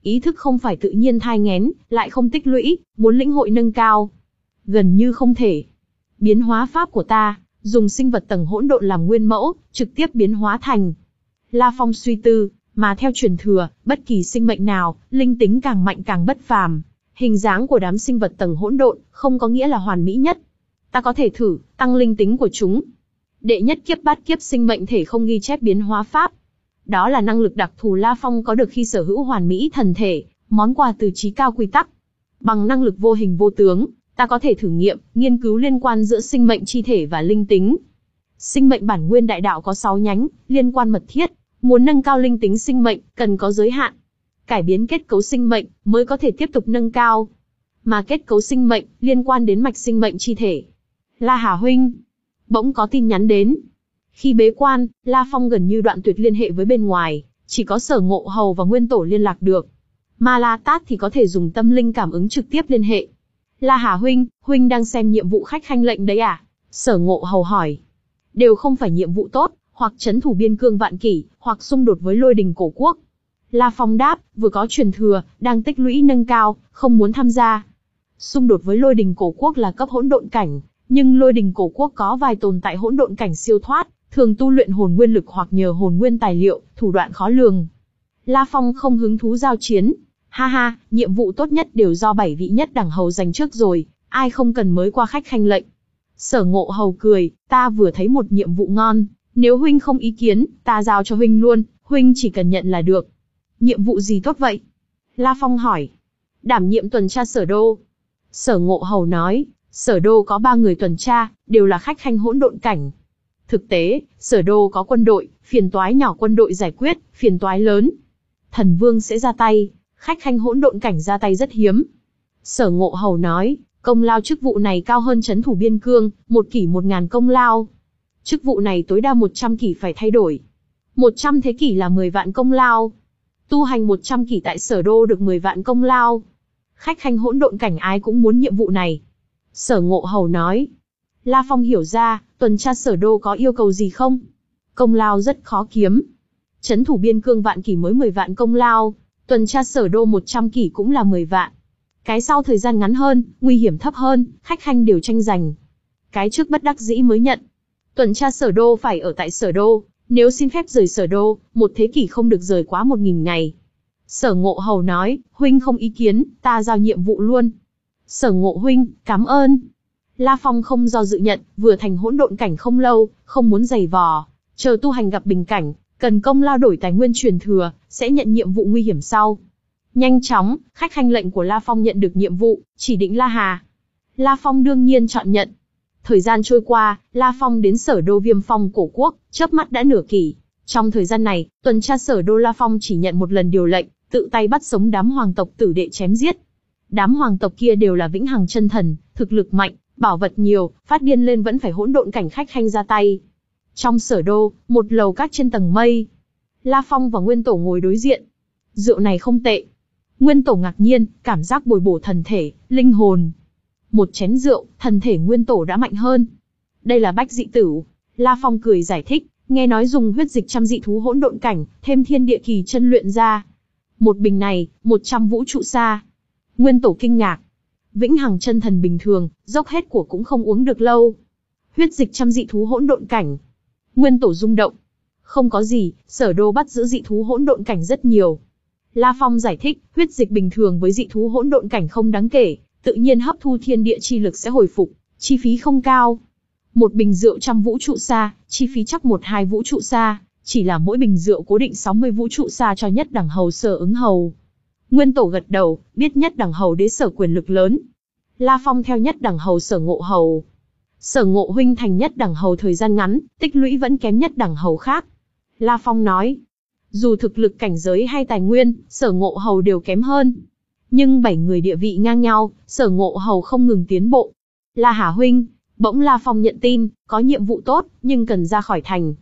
Speaker 1: Ý thức không phải tự nhiên thai nghén, lại không tích lũy, muốn lĩnh hội nâng cao. Gần như không thể. Biến hóa pháp của ta, dùng sinh vật tầng hỗn độn làm nguyên mẫu, trực tiếp biến hóa thành. La Phong suy tư, mà theo truyền thừa, bất kỳ sinh mệnh nào, linh tính càng mạnh càng bất phàm. Hình dáng của đám sinh vật tầng hỗn độn, không có nghĩa là hoàn mỹ nhất. Ta có thể thử, tăng linh tính của chúng. Đệ nhất kiếp bát kiếp sinh mệnh thể không ghi chép biến hóa pháp. Đó là năng lực đặc thù La Phong có được khi sở hữu hoàn mỹ thần thể, món quà từ chí cao quy tắc. Bằng năng lực vô hình vô tướng, ta có thể thử nghiệm, nghiên cứu liên quan giữa sinh mệnh chi thể và linh tính. Sinh mệnh bản nguyên đại đạo có sáu nhánh, liên quan mật thiết. Muốn nâng cao linh tính sinh mệnh, cần có giới hạn. Cải biến kết cấu sinh mệnh, mới có thể tiếp tục nâng cao. Mà kết cấu sinh mệnh, liên quan đến mạch sinh mệnh chi thể. La Hà huynh. Bỗng có tin nhắn đến. Khi bế quan, La Phong gần như đoạn tuyệt liên hệ với bên ngoài, chỉ có Sở Ngộ Hầu và Nguyên Tổ liên lạc được. Ma La Tát thì có thể dùng tâm linh cảm ứng trực tiếp liên hệ. La Hà huynh, huynh đang xem nhiệm vụ khách khanh lệnh đấy à? Sở Ngộ Hầu hỏi. Đều không phải nhiệm vụ tốt, hoặc trấn thủ biên cương vạn kỷ, hoặc xung đột với lôi đình cổ quốc. La Phong đáp, vừa có truyền thừa, đang tích lũy nâng cao, không muốn tham gia. Xung đột với lôi đình cổ quốc là cấp hỗn độn cảnh, nhưng lôi đình cổ quốc có vài tồn tại hỗn độn cảnh siêu thoát, thường tu luyện hồn nguyên lực hoặc nhờ hồn nguyên tài liệu, thủ đoạn khó lường. La Phong không hứng thú giao chiến. Ha ha, nhiệm vụ tốt nhất đều do bảy vị nhất đẳng hầu giành trước rồi, ai không cần mới qua khách khanh lệnh. Sở Ngộ Hầu cười, ta vừa thấy một nhiệm vụ ngon, nếu huynh không ý kiến, ta giao cho huynh luôn, huynh chỉ cần nhận là được. Nhiệm vụ gì tốt vậy? La Phong hỏi. Đảm nhiệm tuần tra Sở Đô. Sở Ngộ Hầu nói, Sở Đô có ba người tuần tra, đều là khách khanh hỗn độn cảnh. Thực tế, Sở Đô có quân đội, phiền toái nhỏ quân đội giải quyết, phiền toái lớn. Thần Vương sẽ ra tay, khách khanh hỗn độn cảnh ra tay rất hiếm. Sở Ngộ Hầu nói, công lao chức vụ này cao hơn trấn thủ biên cương, một kỷ một ngàn công lao. Chức vụ này tối đa một trăm kỷ phải thay đổi. một trăm thế kỷ là mười vạn công lao. Tu hành một trăm kỷ tại Sở Đô được mười vạn công lao. Khách khanh hỗn độn cảnh ai cũng muốn nhiệm vụ này. Sở Ngộ Hầu nói. La Phong hiểu ra, tuần tra Sở Đô có yêu cầu gì không? Công lao rất khó kiếm. Trấn thủ biên cương vạn kỷ mới mười vạn công lao, tuần tra Sở Đô một trăm kỷ cũng là mười vạn. Cái sau thời gian ngắn hơn, nguy hiểm thấp hơn, khách khanh đều tranh giành. Cái trước bất đắc dĩ mới nhận. Tuần tra Sở Đô phải ở tại Sở Đô, nếu xin phép rời Sở Đô, một thế kỷ không được rời quá một nghìn ngày. Sở Ngộ Hầu nói, huynh không ý kiến, ta giao nhiệm vụ luôn. Sở Ngộ huynh, cảm ơn. La Phong không do dự nhận, vừa thành hỗn độn cảnh không lâu, không muốn giày vò, chờ tu hành gặp bình cảnh, cần công lao đổi tài nguyên truyền thừa, sẽ nhận nhiệm vụ nguy hiểm sau. Nhanh chóng, khách khanh lệnh của La Phong nhận được nhiệm vụ, chỉ định La Hà. La Phong đương nhiên chọn nhận. Thời gian trôi qua, La Phong đến Sở Đô Viêm Phong cổ quốc, chớp mắt đã nửa kỷ. Trong thời gian này, tuần tra Sở Đô La Phong chỉ nhận một lần điều lệnh, tự tay bắt sống đám hoàng tộc tử đệ chém giết. Đám hoàng tộc kia đều là vĩnh hằng chân thần, thực lực mạnh, bảo vật nhiều, phát điên lên vẫn phải hỗn độn cảnh khách khanh ra tay. Trong Sở Đô, một lầu các trên tầng mây. La Phong và Nguyên Tổ ngồi đối diện. Rượu này không tệ. Nguyên Tổ ngạc nhiên, cảm giác bồi bổ thần thể, linh hồn. Một chén rượu, thần thể Nguyên Tổ đã mạnh hơn. Đây là bách dị tửu. La Phong cười giải thích, nghe nói dùng huyết dịch trăm dị thú hỗn độn cảnh, thêm thiên địa kỳ chân luyện ra. Một bình này, một trăm vũ trụ xa. Nguyên Tổ kinh ngạc. Vĩnh hằng chân thần bình thường, dốc hết của cũng không uống được lâu. Huyết dịch trăm dị thú hỗn độn cảnh. Nguyên Tổ rung động. Không có gì, Sở Đô bắt giữ dị thú hỗn độn cảnh rất nhiều. La Phong giải thích, huyết dịch bình thường với dị thú hỗn độn cảnh không đáng kể, tự nhiên hấp thu thiên địa chi lực sẽ hồi phục, chi phí không cao. Một bình rượu trăm vũ trụ xa, chi phí chắc một hai vũ trụ xa, chỉ là mỗi bình rượu cố định sáu mươi vũ trụ xa cho nhất đẳng hầu Sở ứng hầu. Nguyên Tổ gật đầu, biết nhất đẳng hầu đế Sở quyền lực lớn. La Phong theo nhất đẳng hầu Sở Ngộ Hầu. Sở Ngộ huynh thành nhất đẳng hầu thời gian ngắn, tích lũy vẫn kém nhất đẳng hầu khác. La Phong nói, dù thực lực cảnh giới hay tài nguyên, Sở Ngộ Hầu đều kém hơn. Nhưng bảy người địa vị ngang nhau, Sở Ngộ Hầu không ngừng tiến bộ. La Hà huynh, bỗng La Phong nhận tin, có nhiệm vụ tốt, nhưng cần ra khỏi thành.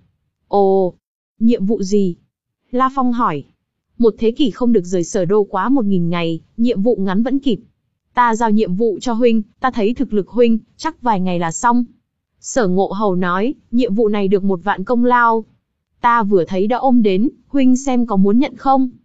Speaker 1: Ồ, nhiệm vụ gì? La Phong hỏi. Một thế kỷ không được rời Sở Đô quá một nghìn ngày, nhiệm vụ ngắn vẫn kịp. Ta giao nhiệm vụ cho huynh, ta thấy thực lực huynh, chắc vài ngày là xong. Sở Ngộ Hầu nói, nhiệm vụ này được một vạn công lao. Ta vừa thấy đã ôm đến, huynh xem có muốn nhận không?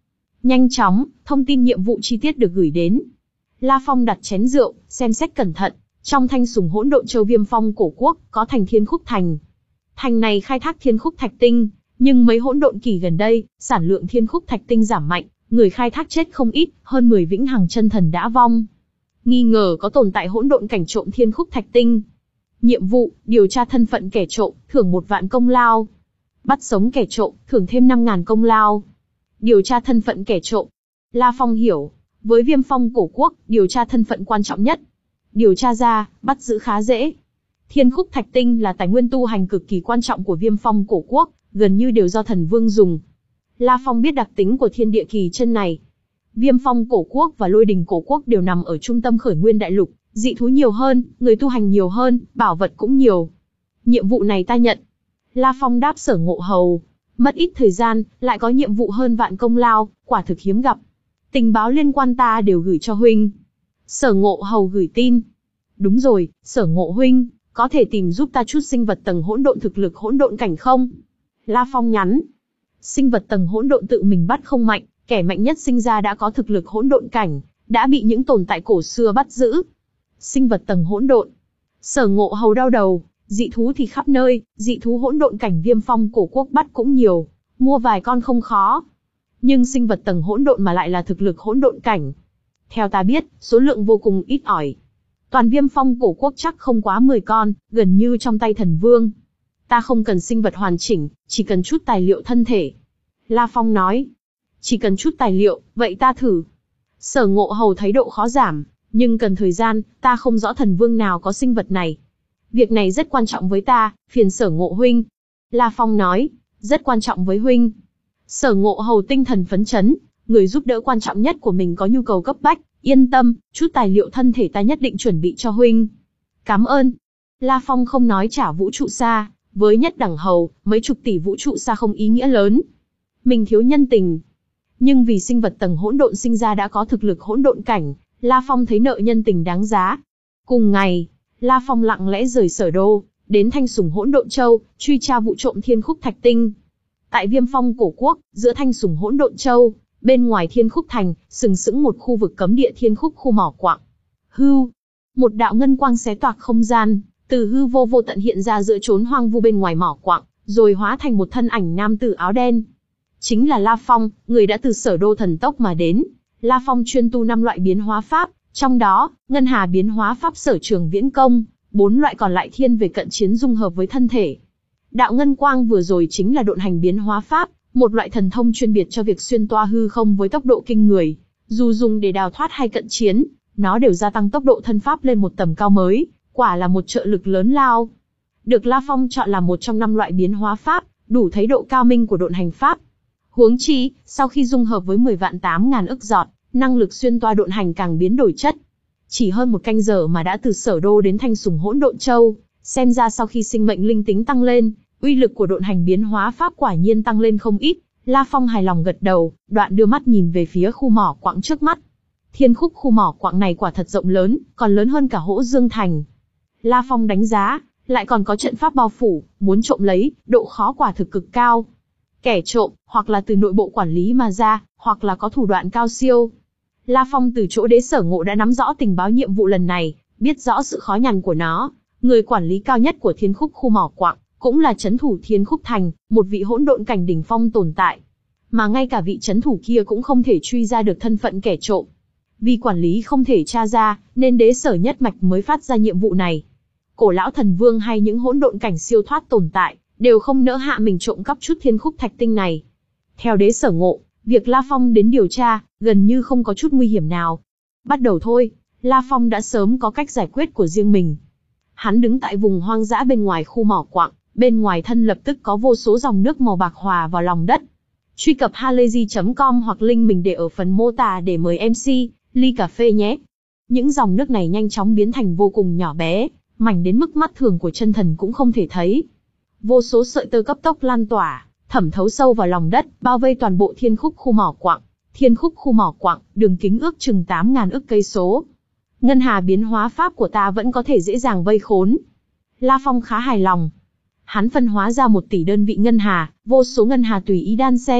Speaker 1: Nhanh chóng, thông tin nhiệm vụ chi tiết được gửi đến. La Phong đặt chén rượu, xem xét cẩn thận. Trong thanh sùng hỗn độn châu Viêm Phong cổ quốc, có thành Thiên Khúc Thành. Thành này khai thác thiên khúc thạch tinh, nhưng mấy hỗn độn kỳ gần đây, sản lượng thiên khúc thạch tinh giảm mạnh, người khai thác chết không ít, hơn mười vĩnh hằng chân thần đã vong. Nghi ngờ có tồn tại hỗn độn cảnh trộm thiên khúc thạch tinh. Nhiệm vụ, điều tra thân phận kẻ trộm, thưởng một vạn công lao. Bắt sống kẻ trộm, thưởng thêm năm ngàn công lao. Điều tra thân phận kẻ trộm. La Phong hiểu, với Viêm Phong cổ quốc, điều tra thân phận quan trọng nhất. Điều tra ra, bắt giữ khá dễ. Thiên khúc thạch tinh là tài nguyên tu hành cực kỳ quan trọng của Viêm Phong cổ quốc, gần như đều do thần vương dùng. La Phong biết đặc tính của thiên địa kỳ chân này. Viêm Phong cổ quốc và Lôi Đình cổ quốc đều nằm ở trung tâm khởi nguyên đại lục, dị thú nhiều hơn, người tu hành nhiều hơn, bảo vật cũng nhiều. Nhiệm vụ này ta nhận. La Phong đáp Sở Ngộ Hầu. Mất ít thời gian, lại có nhiệm vụ hơn vạn công lao, quả thực hiếm gặp. Tình báo liên quan ta đều gửi cho huynh. Sở Ngộ Hầu gửi tin. Đúng rồi, Sở Ngộ huynh, có thể tìm giúp ta chút sinh vật tầng hỗn độn thực lực hỗn độn cảnh không? La Phong nhắn. Sinh vật tầng hỗn độn tự mình bắt không mạnh, kẻ mạnh nhất sinh ra đã có thực lực hỗn độn cảnh, đã bị những tồn tại cổ xưa bắt giữ. Sinh vật tầng hỗn độn. Sở Ngộ Hầu đau đầu, dị thú thì khắp nơi, dị thú hỗn độn cảnh Viêm Phong cổ quốc bắt cũng nhiều, mua vài con không khó. Nhưng sinh vật tầng hỗn độn mà lại là thực lực hỗn độn cảnh. Theo ta biết, số lượng vô cùng ít ỏi. Toàn Viêm Phong cổ quốc chắc không quá mười con, gần như trong tay thần vương. Ta không cần sinh vật hoàn chỉnh, chỉ cần chút tài liệu thân thể. La Phong nói. Chỉ cần chút tài liệu, vậy ta thử. Sở Ngộ Hầu thấy độ khó giảm, nhưng cần thời gian, ta không rõ thần vương nào có sinh vật này. Việc này rất quan trọng với ta, phiền Sở Ngộ huynh. La Phong nói, rất quan trọng với huynh. Sở Ngộ Hầu tinh thần phấn chấn, người giúp đỡ quan trọng nhất của mình có nhu cầu cấp bách, yên tâm, chút tài liệu thân thể ta nhất định chuẩn bị cho huynh. Cảm ơn. La Phong không nói trả vũ trụ xa, với nhất đẳng hầu, mấy chục tỷ vũ trụ xa không ý nghĩa lớn. Mình thiếu nhân tình. Nhưng vì sinh vật tầng hỗn độn sinh ra đã có thực lực hỗn độn cảnh, La Phong thấy nợ nhân tình đáng giá. Cùng ngày, La Phong lặng lẽ rời Sở Đô, đến Thanh Sùng Hỗn Độn Châu, truy tra vụ trộm Thiên Khúc Thạch Tinh. Tại Viêm Phong cổ quốc, giữa Thanh Sùng Hỗn Độn Châu, bên ngoài Thiên Khúc Thành, sừng sững một khu vực cấm địa Thiên Khúc khu mỏ quặng. Hưu, một đạo ngân quang xé toạc không gian, từ hư vô vô tận hiện ra giữa chốn hoang vu bên ngoài mỏ quặng, rồi hóa thành một thân ảnh nam tử áo đen. Chính là La Phong, người đã từ Sở Đô thần tốc mà đến. La Phong chuyên tu năm loại biến hóa pháp, trong đó, ngân hà biến hóa pháp sở trường viễn công, bốn loại còn lại thiên về cận chiến dung hợp với thân thể. Đạo ngân quang vừa rồi chính là độn hành biến hóa pháp, một loại thần thông chuyên biệt cho việc xuyên toa hư không với tốc độ kinh người. Dù dùng để đào thoát hay cận chiến, nó đều gia tăng tốc độ thân pháp lên một tầm cao mới, quả là một trợ lực lớn lao. Được La Phong chọn là một trong năm loại biến hóa pháp, đủ thấy độ cao minh của độn hành pháp. Huống chi, sau khi dung hợp với mười vạn tám ngàn ức giọt, năng lực xuyên toa độn hành càng biến đổi chất. Chỉ hơn một canh giờ mà đã từ Sở Đô đến Thanh Sùng Hỗn Độn Châu, xem ra sau khi sinh mệnh linh tính tăng lên, uy lực của độn hành biến hóa pháp quả nhiên tăng lên không ít. La Phong hài lòng gật đầu, đoạn đưa mắt nhìn về phía khu mỏ quặng trước mắt. Thiên Khúc khu mỏ quặng này quả thật rộng lớn, còn lớn hơn cả Hỗ Dương Thành. La Phong đánh giá, lại còn có trận pháp bao phủ, muốn trộm lấy, độ khó quả thực cực cao. Kẻ trộm, hoặc là từ nội bộ quản lý mà ra, hoặc là có thủ đoạn cao siêu. La Phong từ chỗ đế Sở Ngộ đã nắm rõ tình báo nhiệm vụ lần này, biết rõ sự khó nhằn của nó. Người quản lý cao nhất của Thiên Khúc khu mỏ quặng, cũng là trấn thủ Thiên Khúc Thành, một vị hỗn độn cảnh đỉnh phong tồn tại. Mà ngay cả vị trấn thủ kia cũng không thể truy ra được thân phận kẻ trộm. Vì quản lý không thể tra ra, nên đế Sở nhất mạch mới phát ra nhiệm vụ này. Cổ lão thần vương hay những hỗn độn cảnh siêu thoát tồn tại, đều không nỡ hạ mình trộm cắp chút Thiên Khúc thạch tinh này. Theo đế Sở Ngộ, việc La Phong đến điều tra, gần như không có chút nguy hiểm nào. Bắt đầu thôi, La Phong đã sớm có cách giải quyết của riêng mình. Hắn đứng tại vùng hoang dã bên ngoài khu mỏ quặng, bên ngoài thân lập tức có vô số dòng nước màu bạc hòa vào lòng đất. Truy cập halayzi chấm com hoặc link mình để ở phần mô tả để mời em xê, ly cà phê nhé. Những dòng nước này nhanh chóng biến thành vô cùng nhỏ bé, mảnh đến mức mắt thường của chân thần cũng không thể thấy. Vô số sợi tơ cấp tốc lan tỏa, thẩm thấu sâu vào lòng đất, bao vây toàn bộ Thiên Khúc khu mỏ quặng. Thiên Khúc khu mỏ quặng, đường kính ước chừng tám ngàn ức cây số. Ngân hà biến hóa pháp của ta vẫn có thể dễ dàng vây khốn. La Phong khá hài lòng. Hắn phân hóa ra một tỷ đơn vị ngân hà, vô số ngân hà tùy ý đan xen,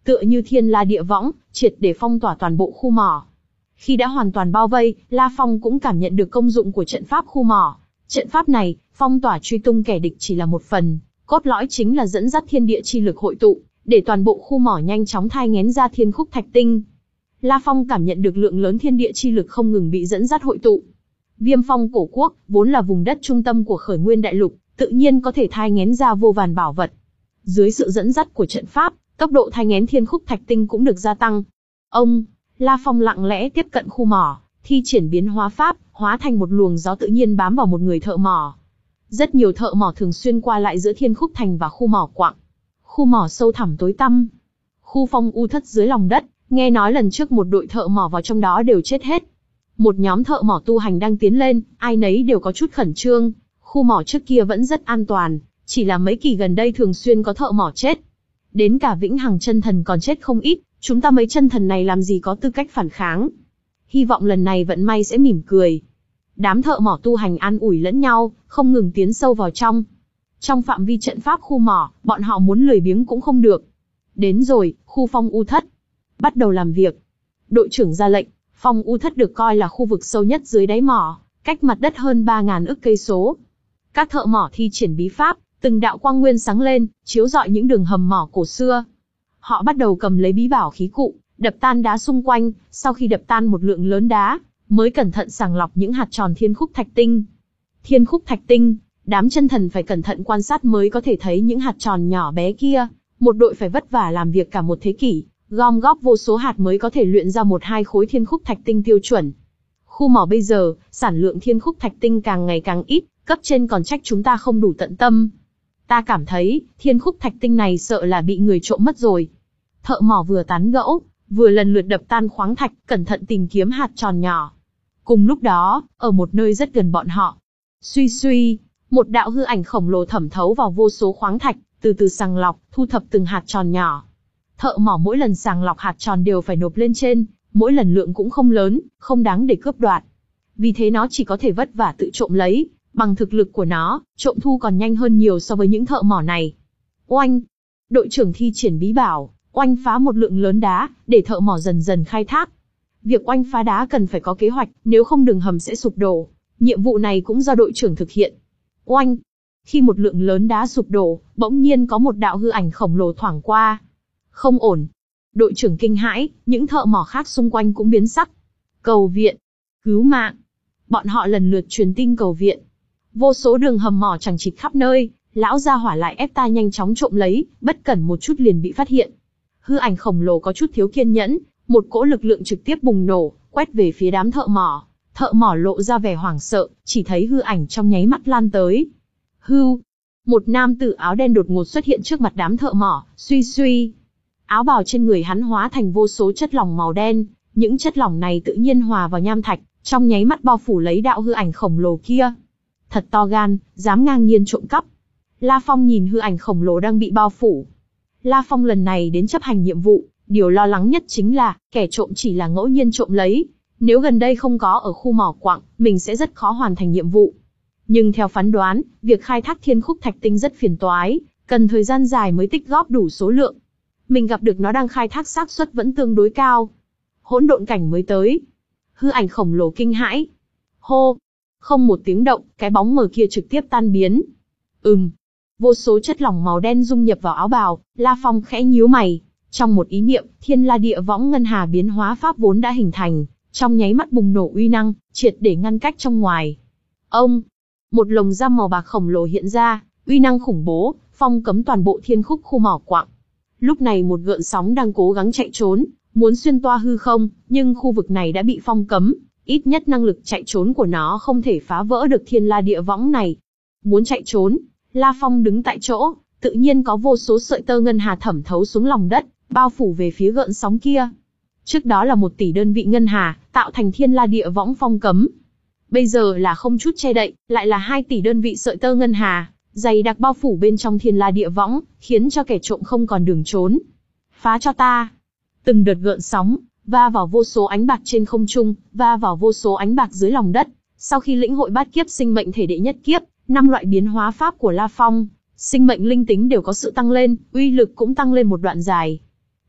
Speaker 1: tựa như thiên la địa võng, triệt để phong tỏa toàn bộ khu mỏ. Khi đã hoàn toàn bao vây, La Phong cũng cảm nhận được công dụng của trận pháp khu mỏ. Trận pháp này, phong tỏa truy tung kẻ địch chỉ là một phần, cốt lõi chính là dẫn dắt thiên địa chi lực hội tụ, để toàn bộ khu mỏ nhanh chóng thai nghén ra thiên khúc thạch tinh. La Phong cảm nhận được lượng lớn thiên địa chi lực không ngừng bị dẫn dắt hội tụ. Viêm Phong cổ quốc, vốn là vùng đất trung tâm của khởi nguyên đại lục, tự nhiên có thể thai nghén ra vô vàn bảo vật. Dưới sự dẫn dắt của trận pháp, tốc độ thai nghén thiên khúc thạch tinh cũng được gia tăng. Ông, La Phong lặng lẽ tiếp cận khu mỏ, thi triển biến hóa pháp, hóa thành một luồng gió tự nhiên bám vào một người thợ mỏ. Rất nhiều thợ mỏ thường xuyên qua lại giữa thiên khúc thành và khu mỏ quặng. Khu mỏ sâu thẳm tối tăm. Khu phong u thất dưới lòng đất, nghe nói lần trước một đội thợ mỏ vào trong đó đều chết hết. Một nhóm thợ mỏ tu hành đang tiến lên, ai nấy đều có chút khẩn trương. Khu mỏ trước kia vẫn rất an toàn, chỉ là mấy kỳ gần đây thường xuyên có thợ mỏ chết. Đến cả Vĩnh Hằng chân thần còn chết không ít, chúng ta mấy chân thần này làm gì có tư cách phản kháng. Hy vọng lần này vận may sẽ mỉm cười. Đám thợ mỏ tu hành an ủi lẫn nhau, không ngừng tiến sâu vào trong. Trong phạm vi trận pháp khu mỏ, bọn họ muốn lười biếng cũng không được. Đến rồi, khu phong u thất. Bắt đầu làm việc. Đội trưởng ra lệnh, phong u thất được coi là khu vực sâu nhất dưới đáy mỏ, cách mặt đất hơn ba nghìn ức cây số. Các thợ mỏ thi triển bí pháp, từng đạo quang nguyên sáng lên, chiếu rọi những đường hầm mỏ cổ xưa. Họ bắt đầu cầm lấy bí bảo khí cụ, đập tan đá xung quanh, sau khi đập tan một lượng lớn đá, mới cẩn thận sàng lọc những hạt tròn thiên khúc thạch tinh. Thiên khúc thạch tinh, đám chân thần phải cẩn thận quan sát mới có thể thấy những hạt tròn nhỏ bé kia. Một đội phải vất vả làm việc cả một thế kỷ, gom góp vô số hạt mới có thể luyện ra một hai khối thiên khúc thạch tinh tiêu chuẩn. Khu mỏ bây giờ, sản lượng thiên khúc thạch tinh càng ngày càng ít, cấp trên còn trách chúng ta không đủ tận tâm. Ta cảm thấy, thiên khúc thạch tinh này sợ là bị người trộm mất rồi. Thợ mỏ vừa tán gẫu, vừa lần lượt đập tan khoáng thạch, cẩn thận tìm kiếm hạt tròn nhỏ. Cùng lúc đó, ở một nơi rất gần bọn họ, suy suy, một đạo hư ảnh khổng lồ thẩm thấu vào vô số khoáng thạch, từ từ sàng lọc, thu thập từng hạt tròn nhỏ. Thợ mỏ mỗi lần sàng lọc hạt tròn đều phải nộp lên trên, mỗi lần lượng cũng không lớn, không đáng để cướp đoạt. Vì thế nó chỉ có thể vất vả tự trộm lấy, bằng thực lực của nó, trộm thu còn nhanh hơn nhiều so với những thợ mỏ này. Oanh! Đội trưởng thi triển bí bảo, oanh phá một lượng lớn đá, để thợ mỏ dần dần khai thác. Việc oanh phá đá cần phải có kế hoạch, nếu không đường hầm sẽ sụp đổ. Nhiệm vụ này cũng do đội trưởng thực hiện. Oanh! Khi một lượng lớn đá sụp đổ, bỗng nhiên có một đạo hư ảnh khổng lồ thoảng qua. Không ổn. Đội trưởng kinh hãi, những thợ mỏ khác xung quanh cũng biến sắc. Cầu viện! Cứu mạng! Bọn họ lần lượt truyền tin cầu viện. Vô số đường hầm mỏ chằng chịt khắp nơi, lão gia hỏa lại ép ta nhanh chóng trộm lấy, bất cẩn một chút liền bị phát hiện. Hư ảnh khổng lồ có chút thiếu kiên nhẫn, một cỗ lực lượng trực tiếp bùng nổ, quét về phía đám thợ mỏ. Thợ mỏ lộ ra vẻ hoảng sợ, chỉ thấy hư ảnh trong nháy mắt lan tới. Hưu! Một nam tử áo đen đột ngột xuất hiện trước mặt đám thợ mỏ, suy suy. Áo bào trên người hắn hóa thành vô số chất lỏng màu đen, những chất lỏng này tự nhiên hòa vào nham thạch, trong nháy mắt bao phủ lấy đạo hư ảnh khổng lồ kia. Thật to gan, dám ngang nhiên trộm cắp. La Phong nhìn hư ảnh khổng lồ đang bị bao phủ. La Phong lần này đến chấp hành nhiệm vụ, điều lo lắng nhất chính là, kẻ trộm chỉ là ngẫu nhiên trộm lấy. Nếu gần đây không có ở khu mỏ quặng, mình sẽ rất khó hoàn thành nhiệm vụ. Nhưng theo phán đoán, việc khai thác thiên khúc thạch tinh rất phiền toái, cần thời gian dài mới tích góp đủ số lượng. Mình gặp được nó đang khai thác xác suất vẫn tương đối cao. Hỗn độn cảnh mới tới. Hư ảnh khổng lồ kinh hãi. Hô! Không một tiếng động, cái bóng mờ kia trực tiếp tan biến. Ừm. Vô số chất lỏng màu đen dung nhập vào áo bào, La Phong khẽ nhíu mày. Trong một ý niệm, thiên la địa võng ngân hà biến hóa pháp vốn đã hình thành, trong nháy mắt bùng nổ uy năng, triệt để ngăn cách trong ngoài. Ông! Một lồng giam màu bạc khổng lồ hiện ra, uy năng khủng bố, phong cấm toàn bộ thiên khúc khu mỏ quặng. Lúc này một gợn sóng đang cố gắng chạy trốn, muốn xuyên toa hư không, nhưng khu vực này đã bị phong cấm, ít nhất năng lực chạy trốn của nó không thể phá vỡ được thiên la địa võng này. Muốn chạy trốn, La Phong đứng tại chỗ, tự nhiên có vô số sợi tơ ngân hà thẩm thấu xuống lòng đất, bao phủ về phía gợn sóng kia. Trước đó là một tỷ đơn vị ngân hà, tạo thành thiên la địa võng phong cấm. Bây giờ là không chút che đậy, lại là hai tỷ đơn vị sợi tơ ngân hà, dày đặc bao phủ bên trong thiên la địa võng, khiến cho kẻ trộm không còn đường trốn. Phá cho ta! Từng đợt gợn sóng, va vào vô số ánh bạc trên không trung, va vào vô số ánh bạc dưới lòng đất. Sau khi lĩnh hội bát kiếp sinh mệnh thể đệ nhất kiếp, năm loại biến hóa pháp của La Phong, sinh mệnh linh tính đều có sự tăng lên, uy lực cũng tăng lên một đoạn dài.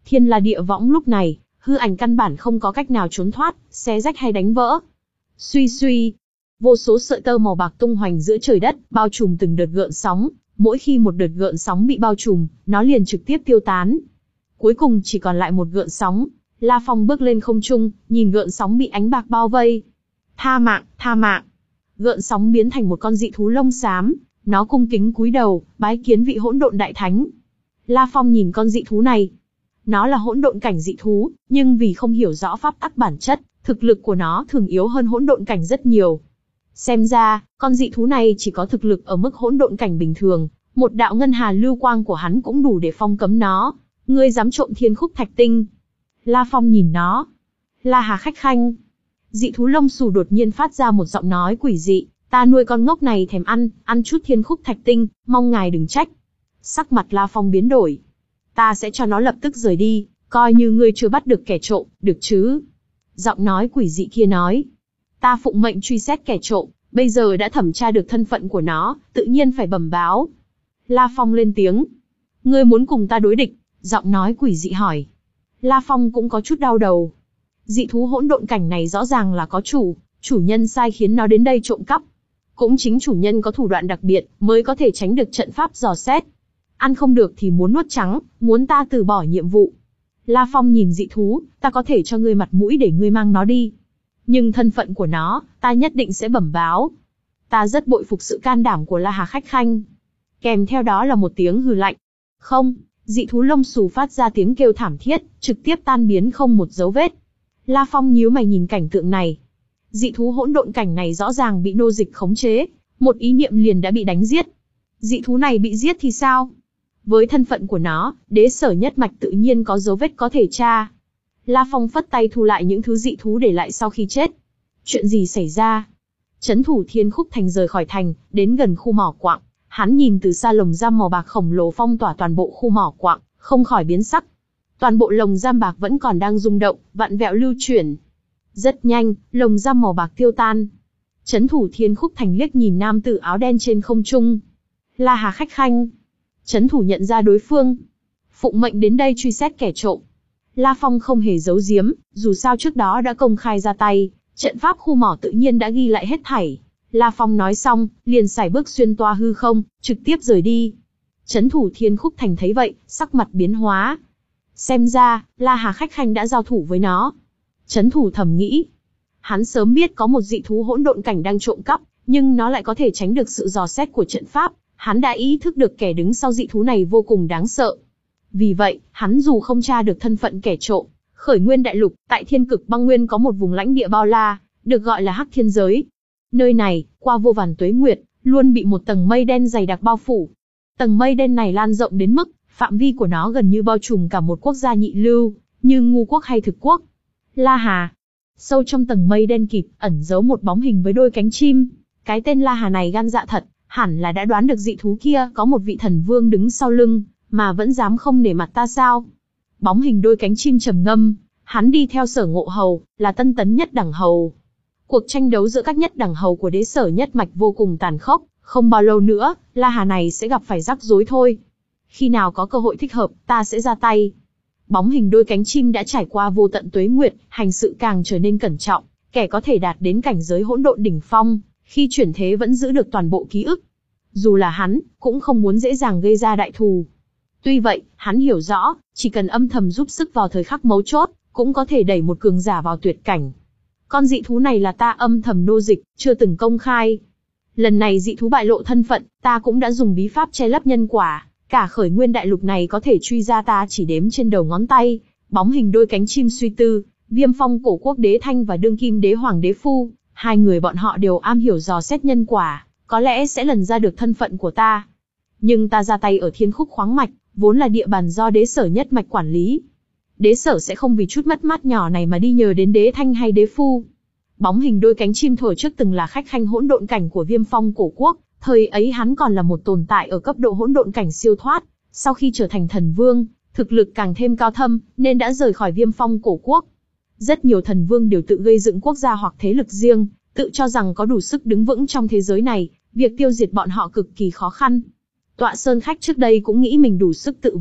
Speaker 1: Thiên La Địa Võng lúc này, hư ảnh căn bản không có cách nào trốn thoát, xé rách hay đánh vỡ. Suy suy, vô số sợi tơ màu bạc tung hoành giữa trời đất, bao trùm từng đợt gợn sóng, mỗi khi một đợt gợn sóng bị bao trùm, nó liền trực tiếp tiêu tán. Cuối cùng chỉ còn lại một gợn sóng, La Phong bước lên không trung, nhìn gợn sóng bị ánh bạc bao vây. Tha mạng, tha mạng. Gợn sóng biến thành một con dị thú lông xám, nó cung kính cúi đầu, bái kiến vị hỗn độn đại thánh. La Phong nhìn con dị thú này. Nó là hỗn độn cảnh dị thú, nhưng vì không hiểu rõ pháp tắc bản chất, thực lực của nó thường yếu hơn hỗn độn cảnh rất nhiều. Xem ra, con dị thú này chỉ có thực lực ở mức hỗn độn cảnh bình thường, một đạo ngân hà lưu quang của hắn cũng đủ để phong cấm nó. Ngươi dám trộm thiên khúc thạch tinh? La Phong nhìn nó. La Hà khách khanh. Dị thú lông xù đột nhiên phát ra một giọng nói quỷ dị, ta nuôi con ngốc này thèm ăn, ăn chút thiên khúc thạch tinh, mong ngài đừng trách. Sắc mặt La Phong biến đổi. Ta sẽ cho nó lập tức rời đi, coi như ngươi chưa bắt được kẻ trộm, được chứ? Giọng nói quỷ dị kia nói. Ta phụng mệnh truy xét kẻ trộm, bây giờ đã thẩm tra được thân phận của nó, tự nhiên phải bẩm báo. La Phong lên tiếng. Ngươi muốn cùng ta đối địch? Giọng nói quỷ dị hỏi. La Phong cũng có chút đau đầu. Dị thú hỗn độn cảnh này rõ ràng là có chủ, chủ nhân sai khiến nó đến đây trộm cắp. Cũng chính chủ nhân có thủ đoạn đặc biệt, mới có thể tránh được trận pháp dò xét. Ăn không được thì muốn nuốt trắng, muốn ta từ bỏ nhiệm vụ. La Phong nhìn dị thú, ta có thể cho ngươi mặt mũi để ngươi mang nó đi. Nhưng thân phận của nó, ta nhất định sẽ bẩm báo. Ta rất bội phục sự can đảm của La Hà khách khanh. Kèm theo đó là một tiếng hừ lạnh. Không, dị thú lông xù phát ra tiếng kêu thảm thiết, trực tiếp tan biến không một dấu vết. La Phong nhíu mày nhìn cảnh tượng này. Dị thú hỗn độn cảnh này rõ ràng bị nô dịch khống chế, một ý niệm liền đã bị đánh giết. Dị thú này bị giết thì sao? Với thân phận của nó, đế sở nhất mạch tự nhiên có dấu vết có thể tra. La Phong phất tay thu lại những thứ dị thú để lại sau khi chết. Chuyện gì xảy ra? Trấn thủ Thiên Khúc Thành rời khỏi thành, đến gần khu mỏ quặng. Hắn nhìn từ xa lồng giam màu bạc khổng lồ phong tỏa toàn bộ khu mỏ quặng, không khỏi biến sắc. Toàn bộ lồng giam bạc vẫn còn đang rung động, vặn vẹo lưu chuyển. Rất nhanh, lồng giam màu bạc tiêu tan. Trấn thủ Thiên Khúc Thành liếc nhìn nam tử áo đen trên không trung. La Hà khách khanh. Trấn thủ nhận ra đối phương. Phụng mệnh đến đây truy xét kẻ trộm. La Phong không hề giấu giếm, dù sao trước đó đã công khai ra tay, trận pháp khu mỏ tự nhiên đã ghi lại hết thảy. La Phong nói xong, liền sải bước xuyên toa hư không, trực tiếp rời đi. Trấn thủ Thiên Khúc Thành thấy vậy, sắc mặt biến hóa. Xem ra, La Hà khách khanh đã giao thủ với nó. Trấn thủ thầm nghĩ. Hắn sớm biết có một dị thú hỗn độn cảnh đang trộm cắp, nhưng nó lại có thể tránh được sự dò xét của trận pháp. Hắn đã ý thức được kẻ đứng sau dị thú này vô cùng đáng sợ. Vì vậy, hắn dù không tra được thân phận kẻ trộm, Khởi Nguyên Đại Lục, tại Thiên Cực Băng Nguyên có một vùng lãnh địa bao la, được gọi là Hắc Thiên Giới. Nơi này, qua vô vàn tuế nguyệt, luôn bị một tầng mây đen dày đặc bao phủ. Tầng mây đen này lan rộng đến mức, phạm vi của nó gần như bao trùm cả một quốc gia nhị lưu, như Ngu Quốc hay Thực Quốc. La Hà. Sâu trong tầng mây đen kịt, ẩn giấu một bóng hình với đôi cánh chim. Cái tên La Hà này gan dạ thật, hẳn là đã đoán được dị thú kia có một vị thần vương đứng sau lưng, mà vẫn dám không nể mặt ta sao? Bóng hình đôi cánh chim trầm ngâm, hắn đi theo Sở Ngộ Hầu, là tân tấn nhất đẳng hầu. Cuộc tranh đấu giữa các nhất đẳng hầu của đế sở nhất mạch vô cùng tàn khốc, không bao lâu nữa, La Hà này sẽ gặp phải rắc rối thôi. Khi nào có cơ hội thích hợp, ta sẽ ra tay. Bóng hình đôi cánh chim đã trải qua vô tận tuế nguyệt, hành sự càng trở nên cẩn trọng, kẻ có thể đạt đến cảnh giới hỗn độn đỉnh phong, khi chuyển thế vẫn giữ được toàn bộ ký ức. Dù là hắn, cũng không muốn dễ dàng gây ra đại thù. Tuy vậy, hắn hiểu rõ, chỉ cần âm thầm giúp sức vào thời khắc mấu chốt, cũng có thể đẩy một cường giả vào tuyệt cảnh. Con dị thú này là ta âm thầm nô dịch, chưa từng công khai. Lần này dị thú bại lộ thân phận, ta cũng đã dùng bí pháp che lấp nhân quả. Cả Khởi Nguyên Đại Lục này có thể truy ra ta chỉ đếm trên đầu ngón tay. Bóng hình đôi cánh chim suy tư, Viêm Phong Cổ Quốc Đế Thanh và đương kim đế hoàng đế phu, hai người bọn họ đều am hiểu dò xét nhân quả, có lẽ sẽ lần ra được thân phận của ta. Nhưng ta ra tay ở Thiên Khúc khoáng mạch, vốn là địa bàn do đế sở nhất mạch quản lý. Đế sở sẽ không vì chút mất mát nhỏ này mà đi nhờ đến đế thanh hay đế phu. Bóng hình đôi cánh chim thổi trước từng là khách khanh hỗn độn cảnh của Viêm Phong Cổ Quốc, thời ấy hắn còn là một tồn tại ở cấp độ hỗn độn cảnh siêu thoát, sau khi trở thành thần vương, thực lực càng thêm cao thâm, nên đã rời khỏi Viêm Phong Cổ Quốc. Rất nhiều thần vương đều tự gây dựng quốc gia hoặc thế lực riêng, tự cho rằng có đủ sức đứng vững trong thế giới này, việc tiêu diệt bọn họ cực kỳ khó khăn. Tọa Sơn Khách trước đây cũng nghĩ mình đủ sức tự vệ,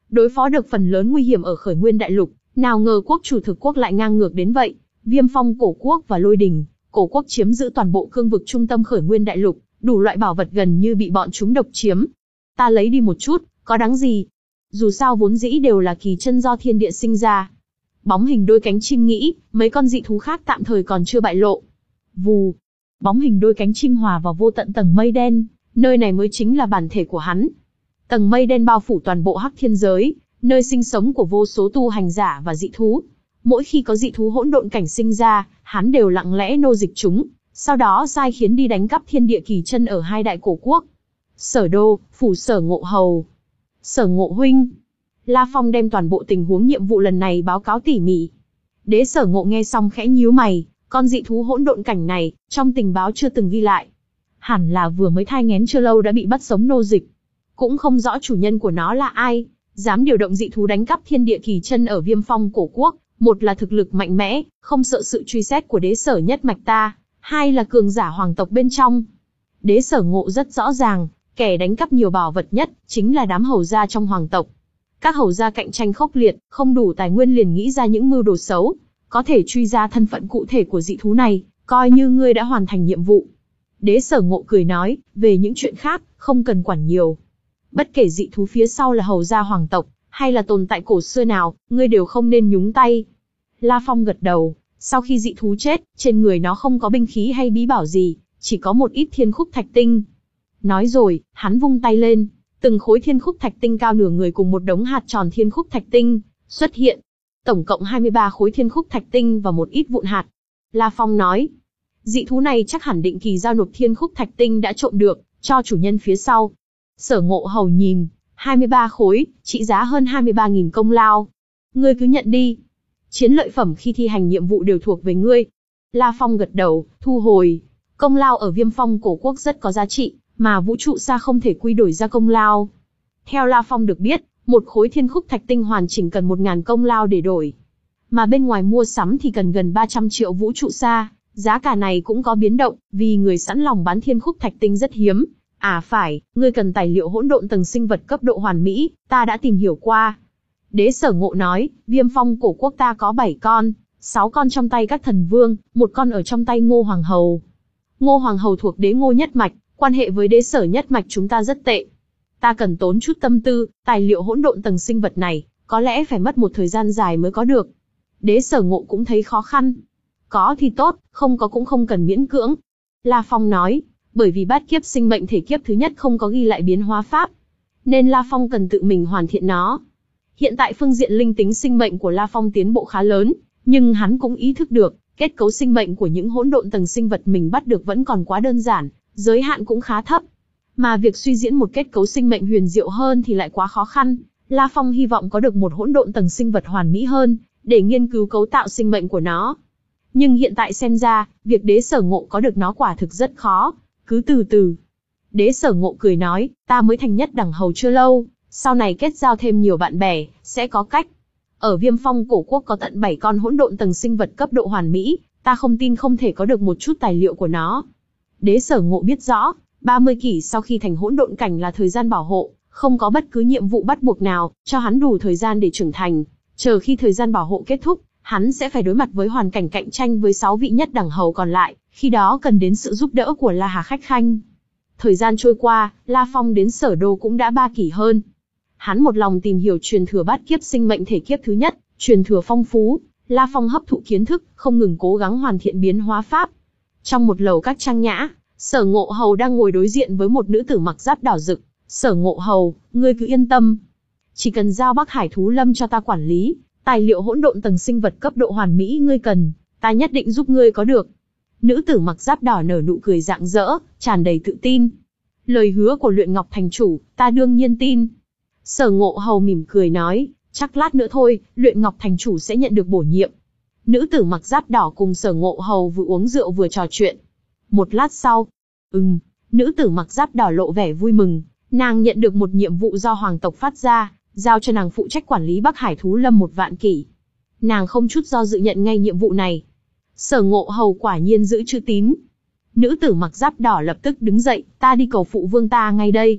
Speaker 1: đối phó được phần lớn nguy hiểm ở Khởi Nguyên Đại Lục, nào ngờ quốc chủ thực quốc lại ngang ngược đến vậy. Viêm Phong cổ quốc và Lôi Đình cổ quốc chiếm giữ toàn bộ cương vực trung tâm Khởi Nguyên Đại Lục, đủ loại bảo vật gần như bị bọn chúng độc chiếm. Ta lấy đi một chút, có đáng gì? Dù sao vốn dĩ đều là kỳ chân do thiên địa sinh ra. Bóng hình đôi cánh chim nghĩ, mấy con dị thú khác tạm thời còn chưa bại lộ. Vù, bóng hình đôi cánh chim hòa vào vô tận tầng mây đen, nơi này mới chính là bản thể của hắn. Tầng mây đen bao phủ toàn bộ Hắc Thiên giới, nơi sinh sống của vô số tu hành giả và dị thú. Mỗi khi có dị thú hỗn độn cảnh sinh ra, hắn đều lặng lẽ nô dịch chúng, sau đó sai khiến đi đánh cắp thiên địa kỳ chân ở hai đại cổ quốc. Sở Đô, phủ Sở Ngộ hầu. Sở Ngộ huynh. La Phong đem toàn bộ tình huống nhiệm vụ lần này báo cáo tỉ mỉ. Đế Sở Ngộ nghe xong khẽ nhíu mày, con dị thú hỗn độn cảnh này, trong tình báo chưa từng ghi lại. Hẳn là vừa mới thai nghén chưa lâu đã bị bắt sống nô dịch. Cũng không rõ chủ nhân của nó là ai, dám điều động dị thú đánh cắp thiên địa kỳ chân ở Viêm Phong cổ quốc, một là thực lực mạnh mẽ, không sợ sự truy xét của đế sở nhất mạch ta, hai là cường giả hoàng tộc bên trong. Đế Sở Ngộ rất rõ ràng, kẻ đánh cắp nhiều bảo vật nhất, chính là đám hầu gia trong hoàng tộc. Các hầu gia cạnh tranh khốc liệt, không đủ tài nguyên liền nghĩ ra những mưu đồ xấu, có thể truy ra thân phận cụ thể của dị thú này, coi như ngươi đã hoàn thành nhiệm vụ. Đế Sở Ngộ cười nói, về những chuyện khác, không cần quản nhiều. Bất kể dị thú phía sau là hầu gia hoàng tộc, hay là tồn tại cổ xưa nào, ngươi đều không nên nhúng tay. La Phong gật đầu, sau khi dị thú chết, trên người nó không có binh khí hay bí bảo gì, chỉ có một ít thiên khúc thạch tinh. Nói rồi, hắn vung tay lên, từng khối thiên khúc thạch tinh cao nửa người cùng một đống hạt tròn thiên khúc thạch tinh xuất hiện. Tổng cộng hai mươi ba khối thiên khúc thạch tinh và một ít vụn hạt. La Phong nói, dị thú này chắc hẳn định kỳ giao nộp thiên khúc thạch tinh đã trộm được, cho chủ nhân phía sau. Sở Ngộ hầu nhìn, hai mươi ba khối, trị giá hơn hai mươi ba nghìn công lao. Ngươi cứ nhận đi. Chiến lợi phẩm khi thi hành nhiệm vụ đều thuộc về ngươi. La Phong gật đầu, thu hồi. Công lao ở Viêm Phong cổ quốc rất có giá trị, mà vũ trụ xa không thể quy đổi ra công lao. Theo La Phong được biết, một khối thiên khúc thạch tinh hoàn chỉnh cần một nghìn công lao để đổi. Mà bên ngoài mua sắm thì cần gần ba trăm triệu vũ trụ xa, giá cả này cũng có biến động, vì người sẵn lòng bán thiên khúc thạch tinh rất hiếm. À phải, ngươi cần tài liệu hỗn độn tầng sinh vật cấp độ hoàn mỹ, ta đã tìm hiểu qua. Đế Sở Ngộ nói, Viêm Phong cổ quốc ta có bảy con, sáu con trong tay các thần vương, một con ở trong tay Ngô Hoàng Hầu. Ngô Hoàng Hầu thuộc đế Ngô nhất mạch, quan hệ với đế sở nhất mạch chúng ta rất tệ. Ta cần tốn chút tâm tư, tài liệu hỗn độn tầng sinh vật này, có lẽ phải mất một thời gian dài mới có được. Đế Sở Ngộ cũng thấy khó khăn. Có thì tốt, không có cũng không cần miễn cưỡng. La Phong nói, bởi vì bát kiếp sinh mệnh thể kiếp thứ nhất không có ghi lại biến hóa pháp, nên La Phong cần tự mình hoàn thiện nó. Hiện tại phương diện linh tính sinh mệnh của La Phong tiến bộ khá lớn, nhưng hắn cũng ý thức được, kết cấu sinh mệnh của những hỗn độn tầng sinh vật mình bắt được vẫn còn quá đơn giản, giới hạn cũng khá thấp. Mà việc suy diễn một kết cấu sinh mệnh huyền diệu hơn thì lại quá khó khăn. La Phong hy vọng có được một hỗn độn tầng sinh vật hoàn mỹ hơn, để nghiên cứu cấu tạo sinh mệnh của nó. Nhưng hiện tại xem ra, việc Đế Sở Ngộ có được nó quả thực rất khó, cứ từ từ. Đế Sở Ngộ cười nói, ta mới thành nhất đẳng hầu chưa lâu, sau này kết giao thêm nhiều bạn bè, sẽ có cách. Ở Viêm Phong cổ quốc có tận bảy con hỗn độn tầng sinh vật cấp độ hoàn mỹ, ta không tin không thể có được một chút tài liệu của nó. Đế Sở Ngộ biết rõ, ba mươi kỷ sau khi thành hỗn độn cảnh là thời gian bảo hộ, không có bất cứ nhiệm vụ bắt buộc nào, cho hắn đủ thời gian để trưởng thành. Chờ khi thời gian bảo hộ kết thúc, hắn sẽ phải đối mặt với hoàn cảnh cạnh tranh với sáu vị nhất đẳng hầu còn lại, khi đó cần đến sự giúp đỡ của La Hà khách khanh. Thời gian trôi qua, La Phong đến Sở Đô cũng đã ba kỷ hơn. Hắn một lòng tìm hiểu truyền thừa bát kiếp sinh mệnh thể kiếp thứ nhất, truyền thừa phong phú, La Phong hấp thụ kiến thức, không ngừng cố gắng hoàn thiện biến hóa pháp. Trong một lầu các trang nhã, Sở Ngộ Hầu đang ngồi đối diện với một nữ tử mặc giáp đỏ rực. Sở Ngộ Hầu, ngươi cứ yên tâm. Chỉ cần giao Bắc Hải Thú Lâm cho ta quản lý, tài liệu hỗn độn tầng sinh vật cấp độ hoàn mỹ ngươi cần, ta nhất định giúp ngươi có được. Nữ tử mặc giáp đỏ nở nụ cười rạng rỡ, tràn đầy tự tin. Lời hứa của Luyện Ngọc Thành Chủ, ta đương nhiên tin. Sở Ngộ Hầu mỉm cười nói, chắc lát nữa thôi, Luyện Ngọc Thành Chủ sẽ nhận được bổ nhiệm. Nữ tử mặc giáp đỏ cùng Sở Ngộ Hầu vừa uống rượu vừa trò chuyện. Một lát sau, ừm, nữ tử mặc giáp đỏ lộ vẻ vui mừng, nàng nhận được một nhiệm vụ do hoàng tộc phát ra, giao cho nàng phụ trách quản lý Bắc Hải Thú Lâm một vạn kỷ. Nàng không chút do dự nhận ngay nhiệm vụ này. Sở Ngộ Hầu quả nhiên giữ chữ tín. Nữ tử mặc giáp đỏ lập tức đứng dậy, ta đi cầu phụ vương ta ngay đây.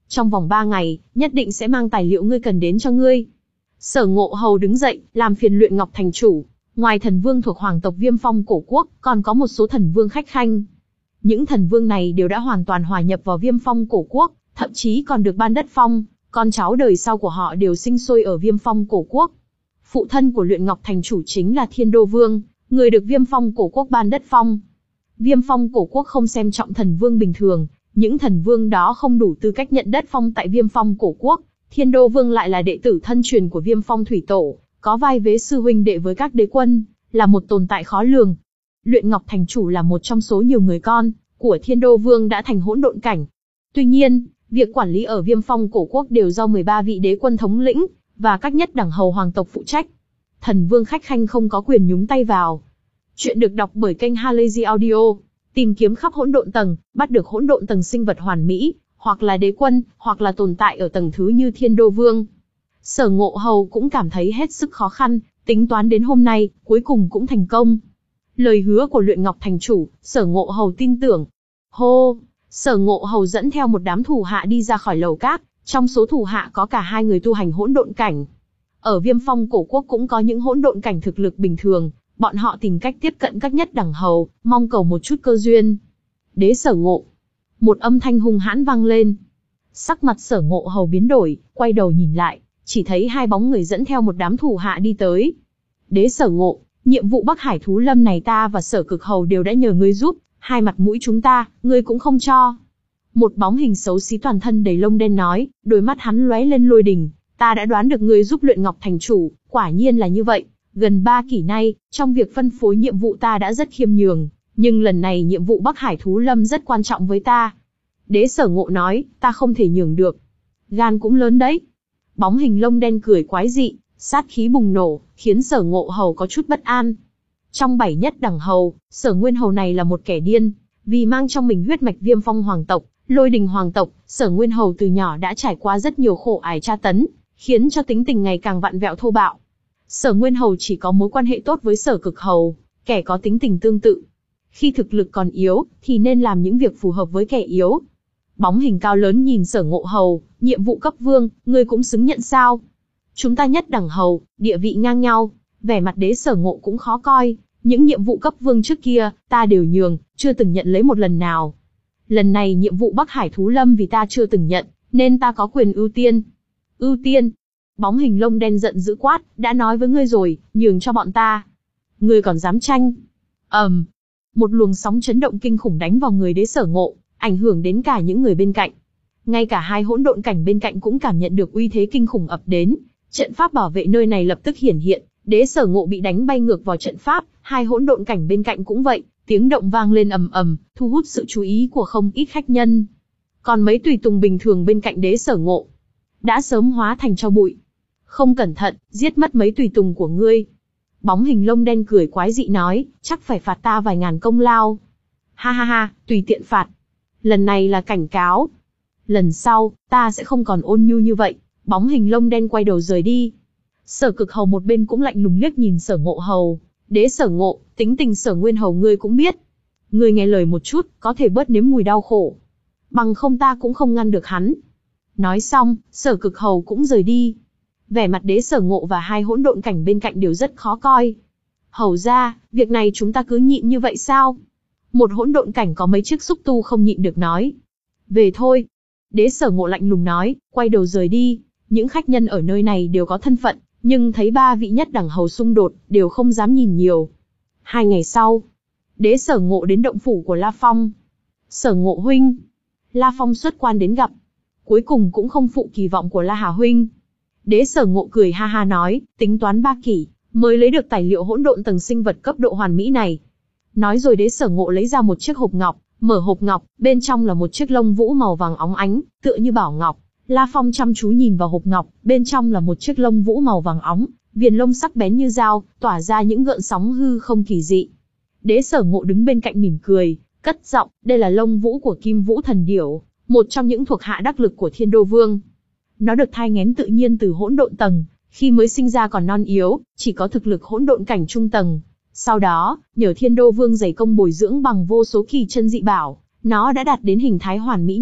Speaker 1: Trong vòng ba ngày, nhất định sẽ mang tài liệu ngươi cần đến cho ngươi. Sở Ngộ Hầu đứng dậy, làm phiền Luyện Ngọc thành chủ. Ngoài thần vương thuộc hoàng tộc Viêm Phong cổ quốc, còn có một số thần vương khách khanh. Những thần vương này đều đã hoàn toàn hòa nhập vào Viêm Phong cổ quốc, thậm chí còn được ban đất phong, con cháu đời sau của họ đều sinh sôi ở Viêm Phong cổ quốc. Phụ thân của Luyện Ngọc thành chủ chính là Thiên Đô Vương, người được Viêm Phong cổ quốc ban đất phong. Viêm Phong cổ quốc không xem trọng thần vương bình thường, những thần vương đó không đủ tư cách nhận đất phong tại Viêm Phong cổ quốc. Thiên Đô Vương lại là đệ tử thân truyền của Viêm Phong thủy tổ, có vai vế sư huynh đệ với các đế quân, là một tồn tại khó lường. Luyện Ngọc thành chủ là một trong số nhiều người con của Thiên Đô Vương đã thành hỗn độn cảnh. Tuy nhiên, việc quản lý ở Viêm Phong cổ quốc đều do mười ba vị đế quân thống lĩnh và các nhất đẳng hầu hoàng tộc phụ trách. Thần vương khách khanh không có quyền nhúng tay vào. Chuyện được đọc bởi kênh Halazy Audio. Tìm kiếm khắp hỗn độn tầng, bắt được hỗn độn tầng sinh vật hoàn mỹ, hoặc là đế quân, hoặc là tồn tại ở tầng thứ như Thiên Đô Vương. Sở Ngộ Hầu cũng cảm thấy hết sức khó khăn, tính toán đến hôm nay, cuối cùng cũng thành công. Lời hứa của Luyện Ngọc thành chủ, Sở Ngộ Hầu tin tưởng. Hô! Sở Ngộ Hầu dẫn theo một đám thủ hạ đi ra khỏi lầu cát, trong số thủ hạ có cả hai người tu hành hỗn độn cảnh. Ở Viêm Phong cổ quốc cũng có những hỗn độn cảnh thực lực bình thường, bọn họ tìm cách tiếp cận các nhất đẳng hầu, mong cầu một chút cơ duyên. Đế Sở Ngộ! Một âm thanh hung hãn vang lên. Sắc mặt Sở Ngộ Hầu biến đổi, quay đầu nhìn lại, chỉ thấy hai bóng người dẫn theo một đám thủ hạ đi tới. Đế Sở Ngộ, nhiệm vụ Bắc Hải Thú Lâm này ta và Sở Cực Hầu đều đã nhờ ngươi giúp, hai mặt mũi chúng ta, ngươi cũng không cho. Một bóng hình xấu xí toàn thân đầy lông đen nói, đôi mắt hắn lóe lên lôi đình. Ta đã đoán được ngươi giúp Luyện Ngọc thành chủ, quả nhiên là như vậy. Gần ba kỷ nay, trong việc phân phối nhiệm vụ ta đã rất khiêm nhường, nhưng lần này nhiệm vụ Bắc Hải Thú Lâm rất quan trọng với ta. Đế Sở Ngộ nói, ta không thể nhường được. Gan cũng lớn đấy. Bóng hình lông đen cười quái dị, sát khí bùng nổ, khiến Sở Ngộ Hầu có chút bất an. Trong bảy nhất đẳng hầu, Sở Nguyên Hầu này là một kẻ điên, vì mang trong mình huyết mạch Viêm Phong hoàng tộc, Lôi Đình hoàng tộc, Sở Nguyên Hầu từ nhỏ đã trải qua rất nhiều khổ ải tra tấn, khiến cho tính tình ngày càng vặn vẹo thô bạo. Sở Nguyên Hầu chỉ có mối quan hệ tốt với Sở Cực Hầu, kẻ có tính tình tương tự. Khi thực lực còn yếu, thì nên làm những việc phù hợp với kẻ yếu. Bóng hình cao lớn nhìn Sở Ngộ Hầu, nhiệm vụ cấp vương, ngươi cũng xứng nhận sao? Chúng ta nhất đẳng hầu, địa vị ngang nhau. Vẻ mặt Đế Sở Ngộ cũng khó coi, những nhiệm vụ cấp vương trước kia, ta đều nhường, chưa từng nhận lấy một lần nào. Lần này nhiệm vụ Bắc Hải Thú Lâm vì ta chưa từng nhận, nên ta có quyền ưu tiên. Ưu tiên? Bóng hình lông đen giận dữ quát, đã nói với ngươi rồi, nhường cho bọn ta. Ngươi còn dám tranh? Ầm. Um, một luồng sóng chấn động kinh khủng đánh vào người Đế Sở Ngộ, ảnh hưởng đến cả những người bên cạnh. Ngay cả hai hỗn độn cảnh bên cạnh cũng cảm nhận được uy thế kinh khủng ập đến. Trận pháp bảo vệ nơi này lập tức hiển hiện, Đế Sở Ngộ bị đánh bay ngược vào trận pháp, hai hỗn độn cảnh bên cạnh cũng vậy, tiếng động vang lên ầm ầm, thu hút sự chú ý của không ít khách nhân. Còn mấy tùy tùng bình thường bên cạnh Đế Sở Ngộ đã sớm hóa thành tro bụi. Không cẩn thận, giết mất mấy tùy tùng của ngươi. Bóng hình lông đen cười quái dị nói, chắc phải phạt ta vài ngàn công lao. Ha ha ha, tùy tiện phạt. Lần này là cảnh cáo. Lần sau, ta sẽ không còn ôn nhu như vậy. Bóng hình lông đen quay đầu rời đi. Sở Cực Hầu một bên cũng lạnh lùng liếc nhìn Sở Ngộ Hầu. Đế Sở Ngộ, tính tình Sở Nguyên Hầu ngươi cũng biết. Ngươi nghe lời một chút, có thể bớt nếm mùi đau khổ. Bằng không ta cũng không ngăn được hắn. Nói xong, Sở Cực Hầu cũng rời đi. Vẻ mặt Đế Sở Ngộ và hai hỗn độn cảnh bên cạnh đều rất khó coi. Hầu ra, việc này chúng ta cứ nhịn như vậy sao? Một hỗn độn cảnh có mấy chiếc xúc tu không nhịn được nói. Về thôi. Đế Sở Ngộ lạnh lùng nói, quay đầu rời đi. Những khách nhân ở nơi này đều có thân phận, nhưng thấy ba vị nhất đẳng hầu xung đột, đều không dám nhìn nhiều. Hai ngày sau, Đế Sở Ngộ đến động phủ của La Phong. Sở Ngộ huynh. La Phong xuất quan đến gặp. Cuối cùng cũng không phụ kỳ vọng của La Hà huynh. Đế Sở Ngộ cười ha ha nói, tính toán ba kỷ, mới lấy được tài liệu hỗn độn tầng sinh vật cấp độ hoàn mỹ này. Nói rồi Đế Sở Ngộ lấy ra một chiếc hộp ngọc, mở hộp ngọc, bên trong là một chiếc lông vũ màu vàng óng ánh, tựa như bảo ngọc. La Phong chăm chú nhìn vào hộp ngọc, bên trong là một chiếc lông vũ màu vàng óng, viền lông sắc bén như dao, tỏa ra những gợn sóng hư không kỳ dị. Đế Sở Ngộ đứng bên cạnh mỉm cười, cất giọng, đây là lông vũ của Kim Vũ Thần Điểu, một trong những thuộc hạ đắc lực của Thiên Đô Vương. Nó được thai nghén tự nhiên từ hỗn độn tầng, khi mới sinh ra còn non yếu, chỉ có thực lực hỗn độn cảnh trung tầng. Sau đó, nhờ Thiên Đô Vương dày công bồi dưỡng bằng vô số kỳ chân dị bảo, nó đã đạt đến hình thái hoàn mỹ nhất,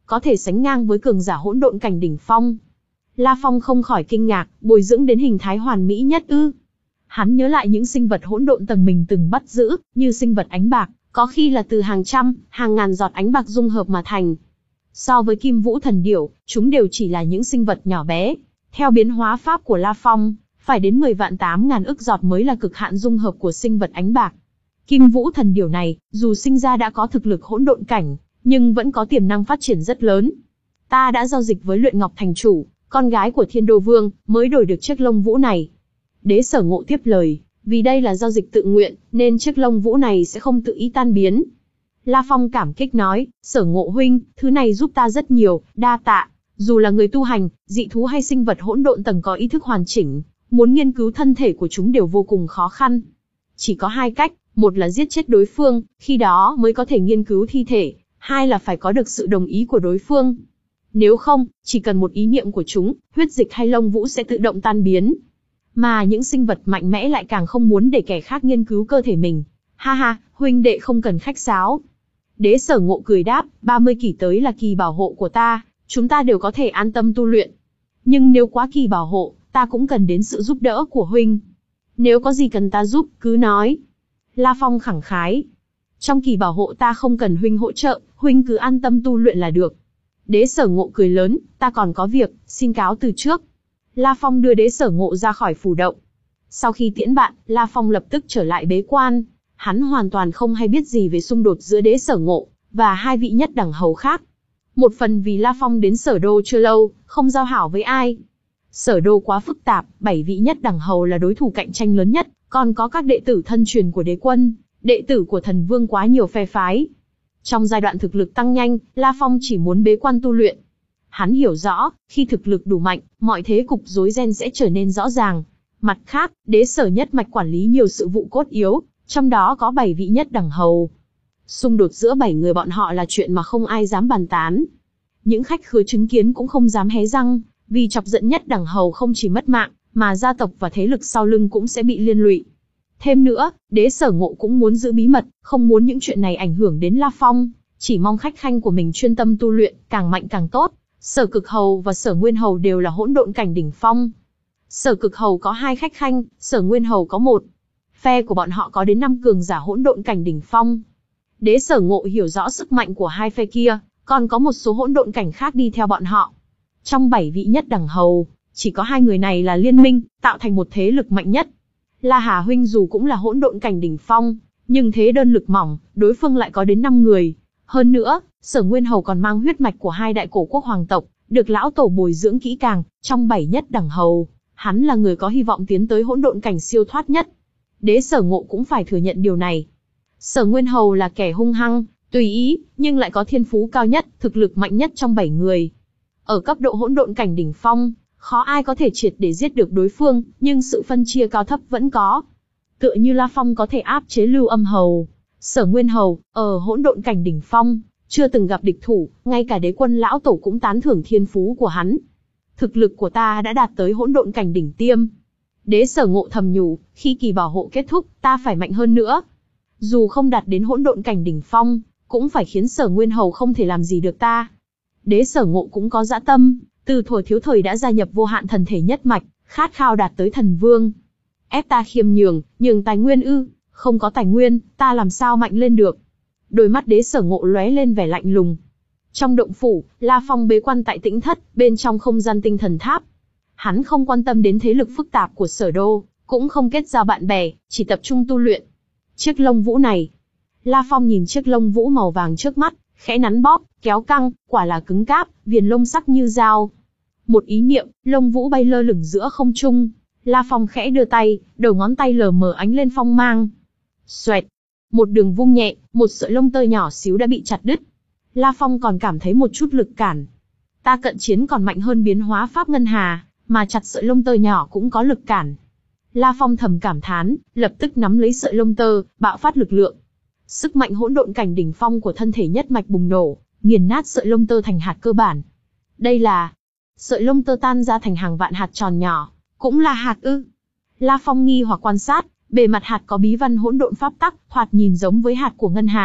Speaker 1: có thể sánh ngang với cường giả hỗn độn cảnh đỉnh phong. La Phong không khỏi kinh ngạc, bồi dưỡng đến hình thái hoàn mỹ nhất ư? Hắn nhớ lại những sinh vật hỗn độn tầng mình từng bắt giữ, như sinh vật ánh bạc, có khi là từ hàng trăm, hàng ngàn giọt ánh bạc dung hợp mà thành. So với Kim Vũ Thần Điểu, chúng đều chỉ là những sinh vật nhỏ bé. Theo biến hóa pháp của La Phong, phải đến mười vạn tám ngàn ức giọt mới là cực hạn dung hợp của sinh vật ánh bạc. Kim Vũ Thần Điểu này, dù sinh ra đã có thực lực hỗn độn cảnh, nhưng vẫn có tiềm năng phát triển rất lớn. Ta đã giao dịch với Luyện Ngọc Thành chủ, con gái của Thiên Đô Vương, mới đổi được chiếc lông vũ này. Đế Sở Ngộ tiếp lời, vì đây là giao dịch tự nguyện, nên chiếc lông vũ này sẽ không tự ý tan biến. La Phong cảm kích nói, Sở Ngộ huynh, thứ này giúp ta rất nhiều, đa tạ. Dù là người tu hành, dị thú hay sinh vật hỗn độn tầng có ý thức hoàn chỉnh, muốn nghiên cứu thân thể của chúng đều vô cùng khó khăn. Chỉ có hai cách, một là giết chết đối phương, khi đó mới có thể nghiên cứu thi thể, hai là phải có được sự đồng ý của đối phương. Nếu không, chỉ cần một ý niệm của chúng, huyết dịch hay lông vũ sẽ tự động tan biến. Mà những sinh vật mạnh mẽ lại càng không muốn để kẻ khác nghiên cứu cơ thể mình. Ha ha, huynh đệ không cần khách sáo. Đế Sở Ngộ cười đáp, ba mươi kỷ tới là kỳ bảo hộ của ta, chúng ta đều có thể an tâm tu luyện. Nhưng nếu quá kỳ bảo hộ, ta cũng cần đến sự giúp đỡ của huynh. Nếu có gì cần ta giúp, cứ nói. La Phong khẳng khái. Trong kỳ bảo hộ ta không cần huynh hỗ trợ, huynh cứ an tâm tu luyện là được. Đế Sở Ngộ cười lớn, ta còn có việc, xin cáo từ trước. La Phong đưa Đế Sở Ngộ ra khỏi phủ động. Sau khi tiễn bạn, La Phong lập tức trở lại bế quan. Hắn hoàn toàn không hay biết gì về xung đột giữa Đế Sở Ngộ và hai vị nhất đẳng hầu khác. Một phần vì La Phong đến Sở Đô chưa lâu, không giao hảo với ai. Sở Đô quá phức tạp, bảy vị nhất đẳng hầu là đối thủ cạnh tranh lớn nhất, còn có các đệ tử thân truyền của đế quân, đệ tử của thần vương quá nhiều phe phái. Trong giai đoạn thực lực tăng nhanh, La Phong chỉ muốn bế quan tu luyện. Hắn hiểu rõ, khi thực lực đủ mạnh, mọi thế cục rối ren sẽ trở nên rõ ràng. Mặt khác, Đế Sở nhất mạch quản lý nhiều sự vụ cốt yếu, trong đó có bảy vị nhất đẳng hầu. Xung đột giữa bảy người bọn họ là chuyện mà không ai dám bàn tán. Những khách khứa chứng kiến cũng không dám hé răng, vì chọc giận nhất đẳng hầu không chỉ mất mạng, mà gia tộc và thế lực sau lưng cũng sẽ bị liên lụy. Thêm nữa, Đế Sở Ngộ cũng muốn giữ bí mật, không muốn những chuyện này ảnh hưởng đến La Phong, chỉ mong khách khanh của mình chuyên tâm tu luyện, càng mạnh càng tốt. Sở Cực Hầu và Sở Nguyên Hầu đều là hỗn độn cảnh đỉnh phong. Sở Cực Hầu có hai khách khanh, Sở Nguyên Hầu có một. Phe của bọn họ có đến năm cường giả hỗn độn cảnh đỉnh phong. Đế Sở Ngộ hiểu rõ sức mạnh của hai phe kia, còn có một số hỗn độn cảnh khác đi theo bọn họ. Trong bảy vị nhất đẳng hầu, chỉ có hai người này là liên minh, tạo thành một thế lực mạnh nhất. La Hà huynh dù cũng là hỗn độn cảnh đỉnh phong, nhưng thế đơn lực mỏng, đối phương lại có đến năm người. Hơn nữa, Sở Nguyên Hầu còn mang huyết mạch của hai đại cổ quốc hoàng tộc, được lão tổ bồi dưỡng kỹ càng, trong bảy nhất đẳng hầu, hắn là người có hy vọng tiến tới hỗn độn cảnh siêu thoát nhất. Đế Sở Ngộ cũng phải thừa nhận điều này. Sở Nguyên Hầu là kẻ hung hăng, tùy ý, nhưng lại có thiên phú cao nhất, thực lực mạnh nhất trong bảy người. Ở cấp độ hỗn độn cảnh đỉnh phong, khó ai có thể triệt để giết được đối phương, nhưng sự phân chia cao thấp vẫn có. Tựa như La Phong có thể áp chế Lưu Âm Hầu, Sở Nguyên Hầu, ở hỗn độn cảnh đỉnh phong, chưa từng gặp địch thủ, ngay cả đế quân lão tổ cũng tán thưởng thiên phú của hắn. Thực lực của ta đã đạt tới hỗn độn cảnh đỉnh tiêm. Đế Sở Ngộ thầm nhủ, khi kỳ bảo hộ kết thúc, ta phải mạnh hơn nữa. Dù không đạt đến hỗn độn cảnh đỉnh phong, cũng phải khiến Sở Nguyên Hầu không thể làm gì được ta. Đế Sở Ngộ cũng có dã tâm, từ thuở thiếu thời đã gia nhập vô hạn thần thể nhất mạch, khát khao đạt tới thần vương. Ép ta khiêm nhường, nhường tài nguyên ư? Không có tài nguyên, ta làm sao mạnh lên được? Đôi mắt Đế Sở Ngộ lóe lên vẻ lạnh lùng. Trong động phủ, La Phong bế quan tại Tĩnh Thất, bên trong không gian tinh thần tháp. Hắn không quan tâm đến thế lực phức tạp của Sở Đô, cũng không kết giao bạn bè, chỉ tập trung tu luyện. Chiếc lông vũ này. La Phong nhìn chiếc lông vũ màu vàng trước mắt, khẽ nắn bóp, kéo căng, quả là cứng cáp, viền lông sắc như dao. Một ý niệm, lông vũ bay lơ lửng giữa không trung. La Phong khẽ đưa tay, đầu ngón tay lờ mờ ánh lên phong mang. Xoẹt, một đường vung nhẹ, một sợi lông tơ nhỏ xíu đã bị chặt đứt. La Phong còn cảm thấy một chút lực cản. Ta cận chiến còn mạnh hơn biến hóa pháp ngân hà, mà chặt sợi lông tơ nhỏ cũng có lực cản. La Phong thầm cảm thán, lập tức nắm lấy sợi lông tơ, bạo phát lực lượng. Sức mạnh hỗn độn cảnh đỉnh phong của thân thể nhất mạch bùng nổ, nghiền nát sợi lông tơ thành hạt cơ bản. Đây là... Sợi lông tơ tan ra thành hàng vạn hạt tròn nhỏ, cũng là hạt ư? La Phong nghi hoặc quan sát, bề mặt hạt có bí văn hỗn độn pháp tắc, thoạt nhìn giống với hạt của ngân hà,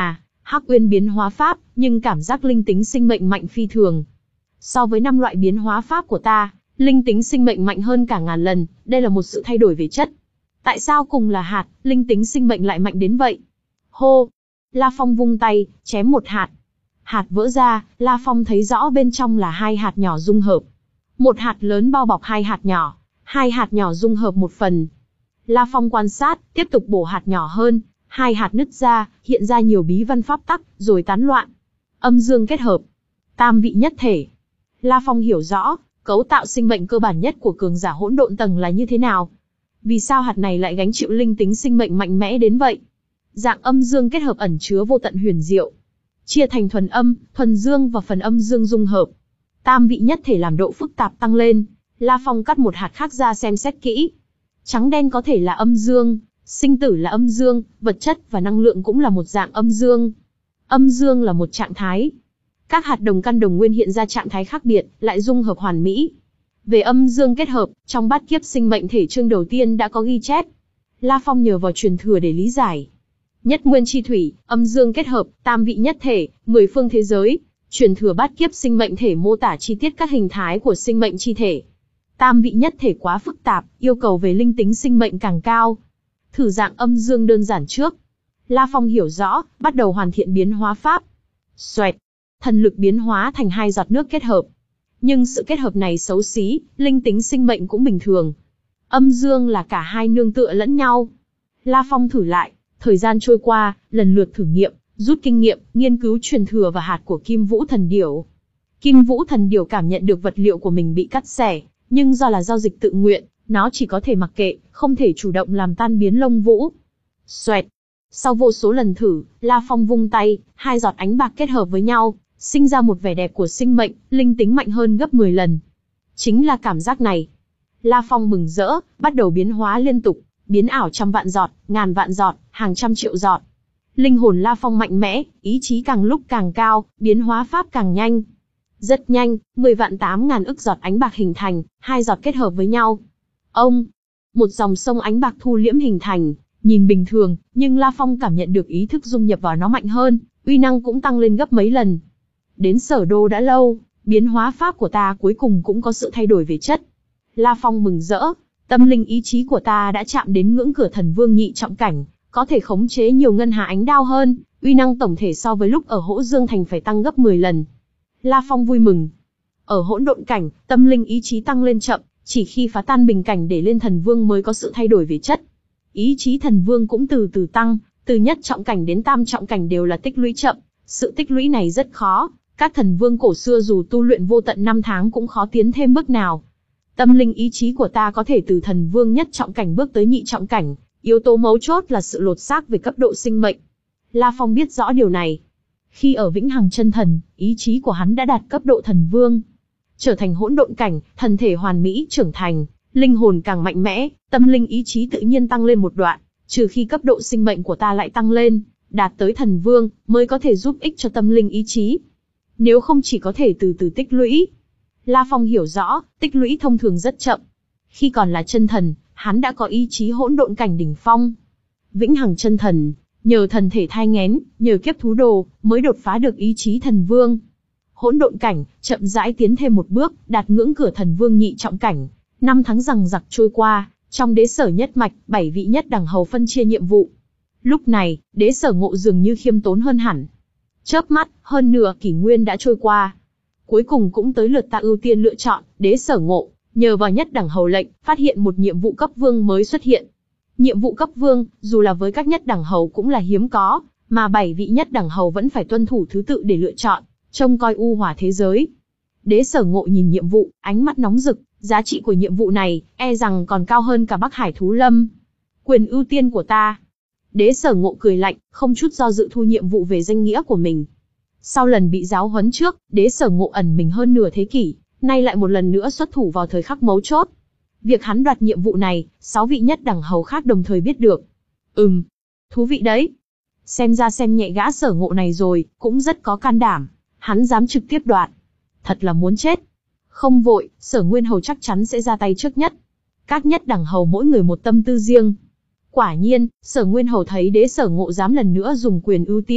Speaker 1: Hắc Uyên biến hóa pháp, nhưng cảm giác linh tính sinh mệnh mạnh phi thường. So với năm loại biến hóa pháp của ta, linh tính sinh mệnh mạnh hơn cả ngàn lần, đây là một sự thay đổi về chất. Tại sao cùng là hạt, linh tính sinh mệnh lại mạnh đến vậy? Hô! La Phong vung tay, chém một hạt. Hạt vỡ ra, La Phong thấy rõ bên trong là hai hạt nhỏ dung hợp. Một hạt lớn bao bọc hai hạt nhỏ, hai hạt nhỏ dung hợp một phần. La Phong quan sát, tiếp tục bổ hạt nhỏ hơn, hai hạt nứt ra, hiện ra nhiều bí văn pháp tắc, rồi tán loạn. Âm dương kết hợp, tam vị nhất thể. La Phong hiểu rõ, cấu tạo sinh mệnh cơ bản nhất của cường giả hỗn độn tầng là như thế nào. Vì sao hạt này lại gánh chịu linh tính sinh mệnh mạnh mẽ đến vậy? Dạng âm dương kết hợp ẩn chứa vô tận huyền diệu. Chia thành thuần âm, thuần dương và phần âm dương dung hợp. Tam vị nhất thể làm độ phức tạp tăng lên. La Phong cắt một hạt khác ra xem xét kỹ. Trắng đen có thể là âm dương, sinh tử là âm dương, vật chất và năng lượng cũng là một dạng âm dương. Âm dương là một trạng thái. Các hạt đồng căn đồng nguyên hiện ra trạng thái khác biệt, lại dung hợp hoàn mỹ. Về âm dương kết hợp, trong bát kiếp sinh mệnh thể chương đầu tiên đã có ghi chép. La Phong nhờ vào truyền thừa để lý giải. Nhất nguyên chi thủy, âm dương kết hợp, tam vị nhất thể, mười phương thế giới. Truyền thừa bát kiếp sinh mệnh thể mô tả chi tiết các hình thái của sinh mệnh chi thể. Tam vị nhất thể quá phức tạp, yêu cầu về linh tính sinh mệnh càng cao. Thử dạng âm dương đơn giản trước. La Phong hiểu rõ, bắt đầu hoàn thiện biến hóa pháp. Xoẹt, thần lực biến hóa thành hai giọt nước kết hợp. Nhưng sự kết hợp này xấu xí, linh tính sinh mệnh cũng bình thường. Âm dương là cả hai nương tựa lẫn nhau. La Phong thử lại, thời gian trôi qua, lần lượt thử nghiệm, rút kinh nghiệm, nghiên cứu truyền thừa và hạt của Kim Vũ Thần Điểu. Kim Vũ Thần Điểu cảm nhận được vật liệu của mình bị cắt xẻ, nhưng do là giao dịch tự nguyện, nó chỉ có thể mặc kệ, không thể chủ động làm tan biến lông vũ. Xoẹt. Sau vô số lần thử, La Phong vung tay, hai giọt ánh bạc kết hợp với nhau, sinh ra một vẻ đẹp của sinh mệnh, linh tính mạnh hơn gấp mười lần. Chính là cảm giác này. La Phong mừng rỡ, bắt đầu biến hóa liên tục, biến ảo trăm vạn giọt, ngàn vạn giọt, hàng trăm triệu giọt. Linh hồn La Phong mạnh mẽ, ý chí càng lúc càng cao, biến hóa pháp càng nhanh. Rất nhanh, mười vạn tám ngàn ức giọt ánh bạc hình thành, hai giọt kết hợp với nhau. Ông, một dòng sông ánh bạc thu liễm hình thành, nhìn bình thường, nhưng La Phong cảm nhận được ý thức dung nhập vào nó mạnh hơn, uy năng cũng tăng lên gấp mấy lần. Đến Sở Đô đã lâu, biến hóa pháp của ta cuối cùng cũng có sự thay đổi về chất. La Phong mừng rỡ, tâm linh ý chí của ta đã chạm đến ngưỡng cửa thần vương nhị trọng cảnh, có thể khống chế nhiều ngân hà ánh đao hơn, uy năng tổng thể so với lúc ở Hỗ Dương Thành phải tăng gấp mười lần. La Phong vui mừng. Ở hỗn độn cảnh, tâm linh ý chí tăng lên chậm, chỉ khi phá tan bình cảnh để lên thần vương mới có sự thay đổi về chất. Ý chí thần vương cũng từ từ tăng, từ nhất trọng cảnh đến tam trọng cảnh đều là tích lũy chậm, sự tích lũy này rất khó, các thần vương cổ xưa dù tu luyện vô tận năm tháng cũng khó tiến thêm bước nào. Tâm linh ý chí của ta có thể từ thần vương nhất trọng cảnh bước tới nhị trọng cảnh, yếu tố mấu chốt là sự lột xác về cấp độ sinh mệnh. La Phong biết rõ điều này. Khi ở Vĩnh Hằng Chân Thần, ý chí của hắn đã đạt cấp độ thần vương. Trở thành hỗn độn cảnh, thần thể hoàn mỹ trưởng thành, linh hồn càng mạnh mẽ, tâm linh ý chí tự nhiên tăng lên một đoạn, trừ khi cấp độ sinh mệnh của ta lại tăng lên, đạt tới thần vương, mới có thể giúp ích cho tâm linh ý chí. Nếu không chỉ có thể từ từ tích lũy. La Phong hiểu rõ, tích lũy thông thường rất chậm. Khi còn là chân thần, hắn đã có ý chí hỗn độn cảnh đỉnh phong. Vĩnh Hằng Chân Thần, nhờ thần thể thai nghén, nhờ kiếp thú đồ, mới đột phá được ý chí thần vương. Hỗn độn cảnh, chậm rãi tiến thêm một bước, đạt ngưỡng cửa thần vương nhị trọng cảnh. Năm tháng rằng giặc trôi qua, trong đế sở nhất mạch, bảy vị nhất đẳng hầu phân chia nhiệm vụ. Lúc này, đế sở Ngộ dường như khiêm tốn hơn hẳn. Chớp mắt, hơn nửa kỷ nguyên đã trôi qua. Cuối cùng cũng tới lượt ta ưu tiên lựa chọn, đế sở Ngộ, nhờ vào nhất đẳng hầu lệnh, phát hiện một nhiệm vụ cấp vương mới xuất hiện. Nhiệm vụ cấp vương, dù là với các nhất đẳng hầu cũng là hiếm có, mà bảy vị nhất đẳng hầu vẫn phải tuân thủ thứ tự để lựa chọn, trông coi u hỏa thế giới. Đế sở Ngộ nhìn nhiệm vụ, ánh mắt nóng rực, giá trị của nhiệm vụ này, e rằng còn cao hơn cả Bắc Hải Thú Lâm. Quyền ưu tiên của ta. Đế sở Ngộ cười lạnh, không chút do dự thu nhiệm vụ về danh nghĩa của mình. Sau lần bị giáo huấn trước, đế sở Ngộ ẩn mình hơn nửa thế kỷ, nay lại một lần nữa xuất thủ vào thời khắc mấu chốt. Việc hắn đoạt nhiệm vụ này, sáu vị nhất đẳng hầu khác đồng thời biết được. Ừm, thú vị đấy. Xem ra xem nhẹ gã sở Ngộ này rồi, cũng rất có can đảm. Hắn dám trực tiếp đoạt. Thật là muốn chết. Không vội, Sở Nguyên Hầu chắc chắn sẽ ra tay trước nhất. Các nhất đẳng hầu mỗi người một tâm tư riêng. Quả nhiên, Sở Nguyên Hầu thấy đế sở Ngộ dám lần nữa dùng quyền ưu tiên,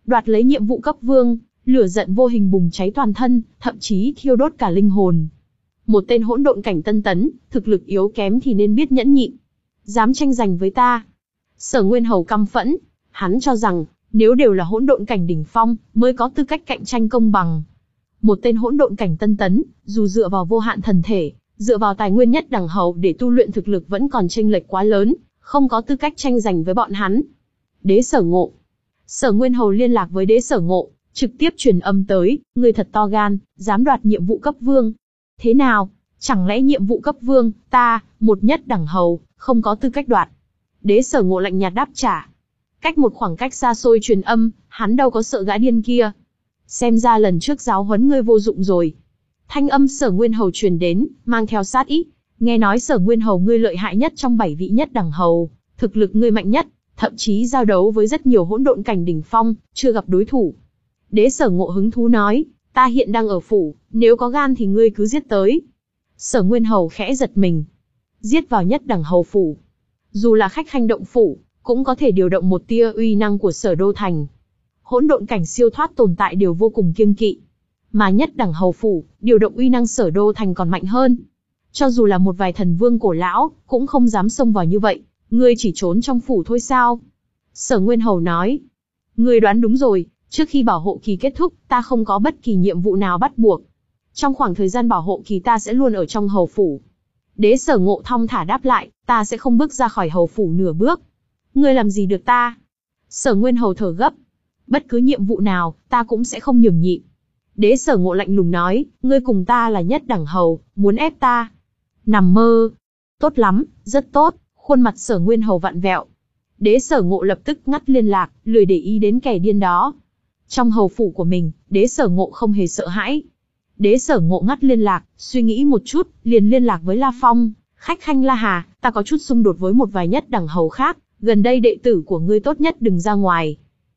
Speaker 1: đoạt lấy nhiệm vụ cấp vương, lửa giận vô hình bùng cháy toàn thân, thậm chí thiêu đốt cả linh hồn. Một tên hỗn độn cảnh tân tấn, thực lực yếu kém thì nên biết nhẫn nhịn. Dám tranh giành với ta. Sở Nguyên Hầu căm phẫn, hắn cho rằng, nếu đều là hỗn độn cảnh đỉnh phong, mới có tư cách cạnh tranh công bằng. Một tên hỗn độn cảnh tân tấn, dù dựa vào vô hạn thần thể, dựa vào tài nguyên nhất đẳng hầu để tu luyện thực lực vẫn còn chênh lệch quá lớn, không có tư cách tranh giành với bọn hắn. Đế Sở Ngộ. Sở Nguyên Hầu liên lạc với Đế Sở Ngộ, trực tiếp truyền âm tới, ngươi thật to gan, dám đoạt nhiệm vụ cấp vương. Thế nào, chẳng lẽ nhiệm vụ cấp vương, ta, một nhất đẳng hầu, không có tư cách đoạt? Đế Sở Ngộ lạnh nhạt đáp trả. Cách một khoảng cách xa xôi truyền âm, hắn đâu có sợ gã điên kia. Xem ra lần trước giáo huấn ngươi vô dụng rồi. Thanh âm Sở Nguyên Hầu truyền đến, mang theo sát ý. Nghe nói Sở Nguyên Hầu ngươi lợi hại nhất trong bảy vị nhất đẳng hầu, thực lực ngươi mạnh nhất, thậm chí giao đấu với rất nhiều hỗn độn cảnh đỉnh phong, chưa gặp đối thủ. Đế Sở Ngộ hứng thú nói, ta hiện đang ở phủ, nếu có gan thì ngươi cứ giết tới. Sở Nguyên Hầu khẽ giật mình. Giết vào nhất đẳng hầu phủ. Dù là khách khanh động phủ, cũng có thể điều động một tia uy năng của Sở Đô Thành. Hỗn độn cảnh siêu thoát tồn tại đều vô cùng kiêng kỵ. Mà nhất đẳng hầu phủ, điều động uy năng Sở Đô Thành còn mạnh hơn. Cho dù là một vài thần vương cổ lão, cũng không dám xông vào như vậy. Ngươi chỉ trốn trong phủ thôi sao? Sở Nguyên Hầu nói. Ngươi đoán đúng rồi, trước khi bảo hộ kỳ kết thúc, ta không có bất kỳ nhiệm vụ nào bắt buộc. Trong khoảng thời gian bảo hộ kỳ ta sẽ luôn ở trong hầu phủ. Đế Sở Ngộ thong thả đáp lại, ta sẽ không bước ra khỏi hầu phủ nửa bước. Ngươi làm gì được ta? Sở Nguyên Hầu thở gấp. Bất cứ nhiệm vụ nào, ta cũng sẽ không nhường nhịn. Đế Sở Ngộ lạnh lùng nói, ngươi cùng ta là nhất đẳng hầu, muốn ép ta? Nằm mơ. Tốt lắm, rất tốt. Khuôn mặt Sở Nguyên Hầu vặn vẹo. Đế Sở Ngộ lập tức ngắt liên lạc, lười để ý đến kẻ điên đó. Trong hầu phủ của mình, Đế Sở Ngộ không hề sợ hãi. Đế Sở Ngộ ngắt liên lạc, suy nghĩ một chút, liền liên lạc với La Phong. Khách khanh La Hà, ta có chút xung đột với một vài nhất đẳng hầu khác, gần đây đệ tử của ngươi tốt nhất đừng ra ngoài.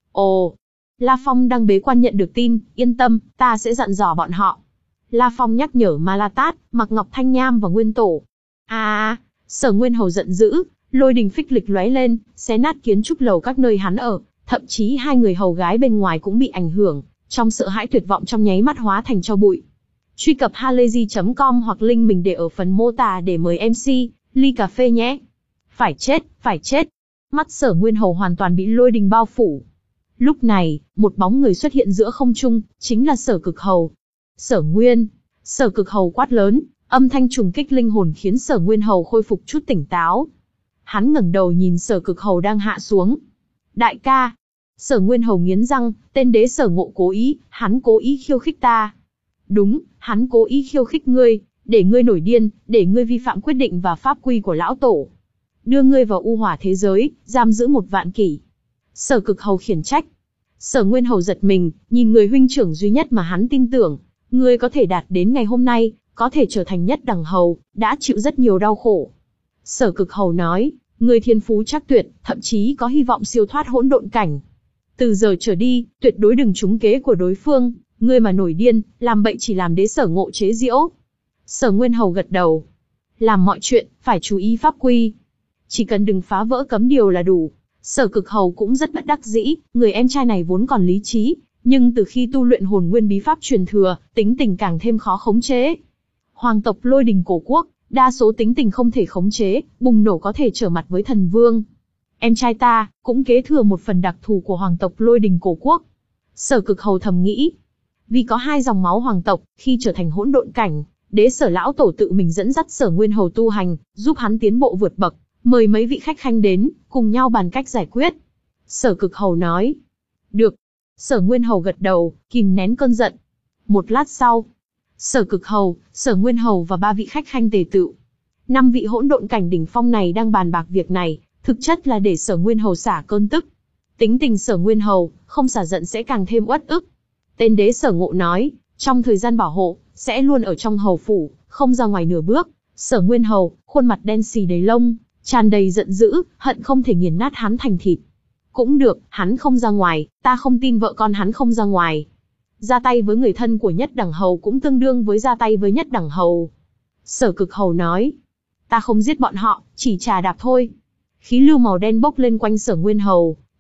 Speaker 1: Ồ, La Phong đang bế quan nhận được tin, yên tâm, ta sẽ dặn dò bọn họ. La Phong nhắc nhở Ma La Tát, Mạc Ngọc Thanh Nham và Nguyên Tổ. À, Sở Nguyên Hầu giận dữ, lôi đình phích lịch lóe lên, xé nát kiến trúc lầu các nơi hắn ở, thậm chí hai người hầu gái bên ngoài cũng bị ảnh hưởng, trong sợ hãi tuyệt vọng trong nháy mắt hóa thành tro bụi. Truy cập halayzi chấm com hoặc link mình để ở phần mô tả để mời em xê, ly cà phê nhé. Phải chết, phải chết. Mắt Sở Nguyên Hầu hoàn toàn bị lôi đình bao phủ. Lúc này, một bóng người xuất hiện giữa không trung, chính là Sở Cực Hầu. Sở Nguyên, Sở Cực Hầu quát lớn, âm thanh trùng kích linh hồn khiến Sở Nguyên Hầu khôi phục chút tỉnh táo. Hắn ngẩng đầu nhìn Sở Cực Hầu đang hạ xuống. Đại ca. Sở Nguyên Hầu nghiến răng, tên Đế Sở Ngộ cố ý, hắn cố ý khiêu khích ta. Đúng, hắn cố ý khiêu khích ngươi, để ngươi nổi điên, để ngươi vi phạm quyết định và pháp quy của lão tổ. Đưa ngươi vào u hỏa thế giới, giam giữ một vạn kỷ. Sở Cực Hầu khiển trách. Sở Nguyên Hầu giật mình, nhìn người huynh trưởng duy nhất mà hắn tin tưởng. Ngươi có thể đạt đến ngày hôm nay, có thể trở thành nhất đẳng hầu, đã chịu rất nhiều đau khổ. Sở Cực Hầu nói, ngươi thiên phú chắc tuyệt, thậm chí có hy vọng siêu thoát hỗn độn cảnh. Từ giờ trở đi, tuyệt đối đừng trúng kế của đối phương, ngươi mà nổi điên, làm bậy chỉ làm Đế Sở Ngộ chế giễu. Sở Nguyên Hầu gật đầu. Làm mọi chuyện, phải chú ý pháp quy. Chỉ cần đừng phá vỡ cấm điều là đủ. Sở Cực Hầu cũng rất bất đắc dĩ, người em trai này vốn còn lý trí, nhưng từ khi tu luyện hồn nguyên bí pháp truyền thừa, tính tình càng thêm khó khống chế. Hoàng tộc Lôi Đình cổ quốc, đa số tính tình không thể khống chế, bùng nổ có thể trở mặt với thần vương. Em trai ta, cũng kế thừa một phần đặc thù của hoàng tộc Lôi Đình cổ quốc. Sở Cực Hầu thầm nghĩ. Vì có hai dòng máu hoàng tộc, khi trở thành hỗn độn cảnh, Đế Sở lão tổ tự mình dẫn dắt Sở Nguyên Hầu tu hành, giúp hắn tiến bộ vượt bậc, mời mấy vị khách khanh đến, cùng nhau bàn cách giải quyết. Sở Cực Hầu nói. Được. Sở Nguyên Hầu gật đầu, kìm nén cơn giận. Một lát sau, Sở Cực Hầu, Sở Nguyên Hầu và ba vị khách khanh tề tựu. Năm vị hỗn độn cảnh đỉnh phong này đang bàn bạc việc này, thực chất là để Sở Nguyên Hầu xả cơn tức. Tính tình Sở Nguyên Hầu, không xả giận sẽ càng thêm uất ức. Tên Đế Sở Ngộ nói, trong thời gian bảo hộ, sẽ luôn ở trong hầu phủ, không ra ngoài nửa bước. Sở Nguyên Hầu, khuôn mặt đen xì đầy lông, tràn đầy giận dữ, hận không thể nghiền nát hắn thành thịt. Cũng được, hắn không ra ngoài, ta không tin vợ con hắn không ra ngoài. Ra tay với người thân của nhất đẳng hầu cũng tương đương với ra tay với nhất đẳng hầu. Sở Cực Hầu nói, ta không giết bọn họ, chỉ trà đạp thôi. Khí lưu màu đen bốc lên quanh Sở Nguyên Hầu,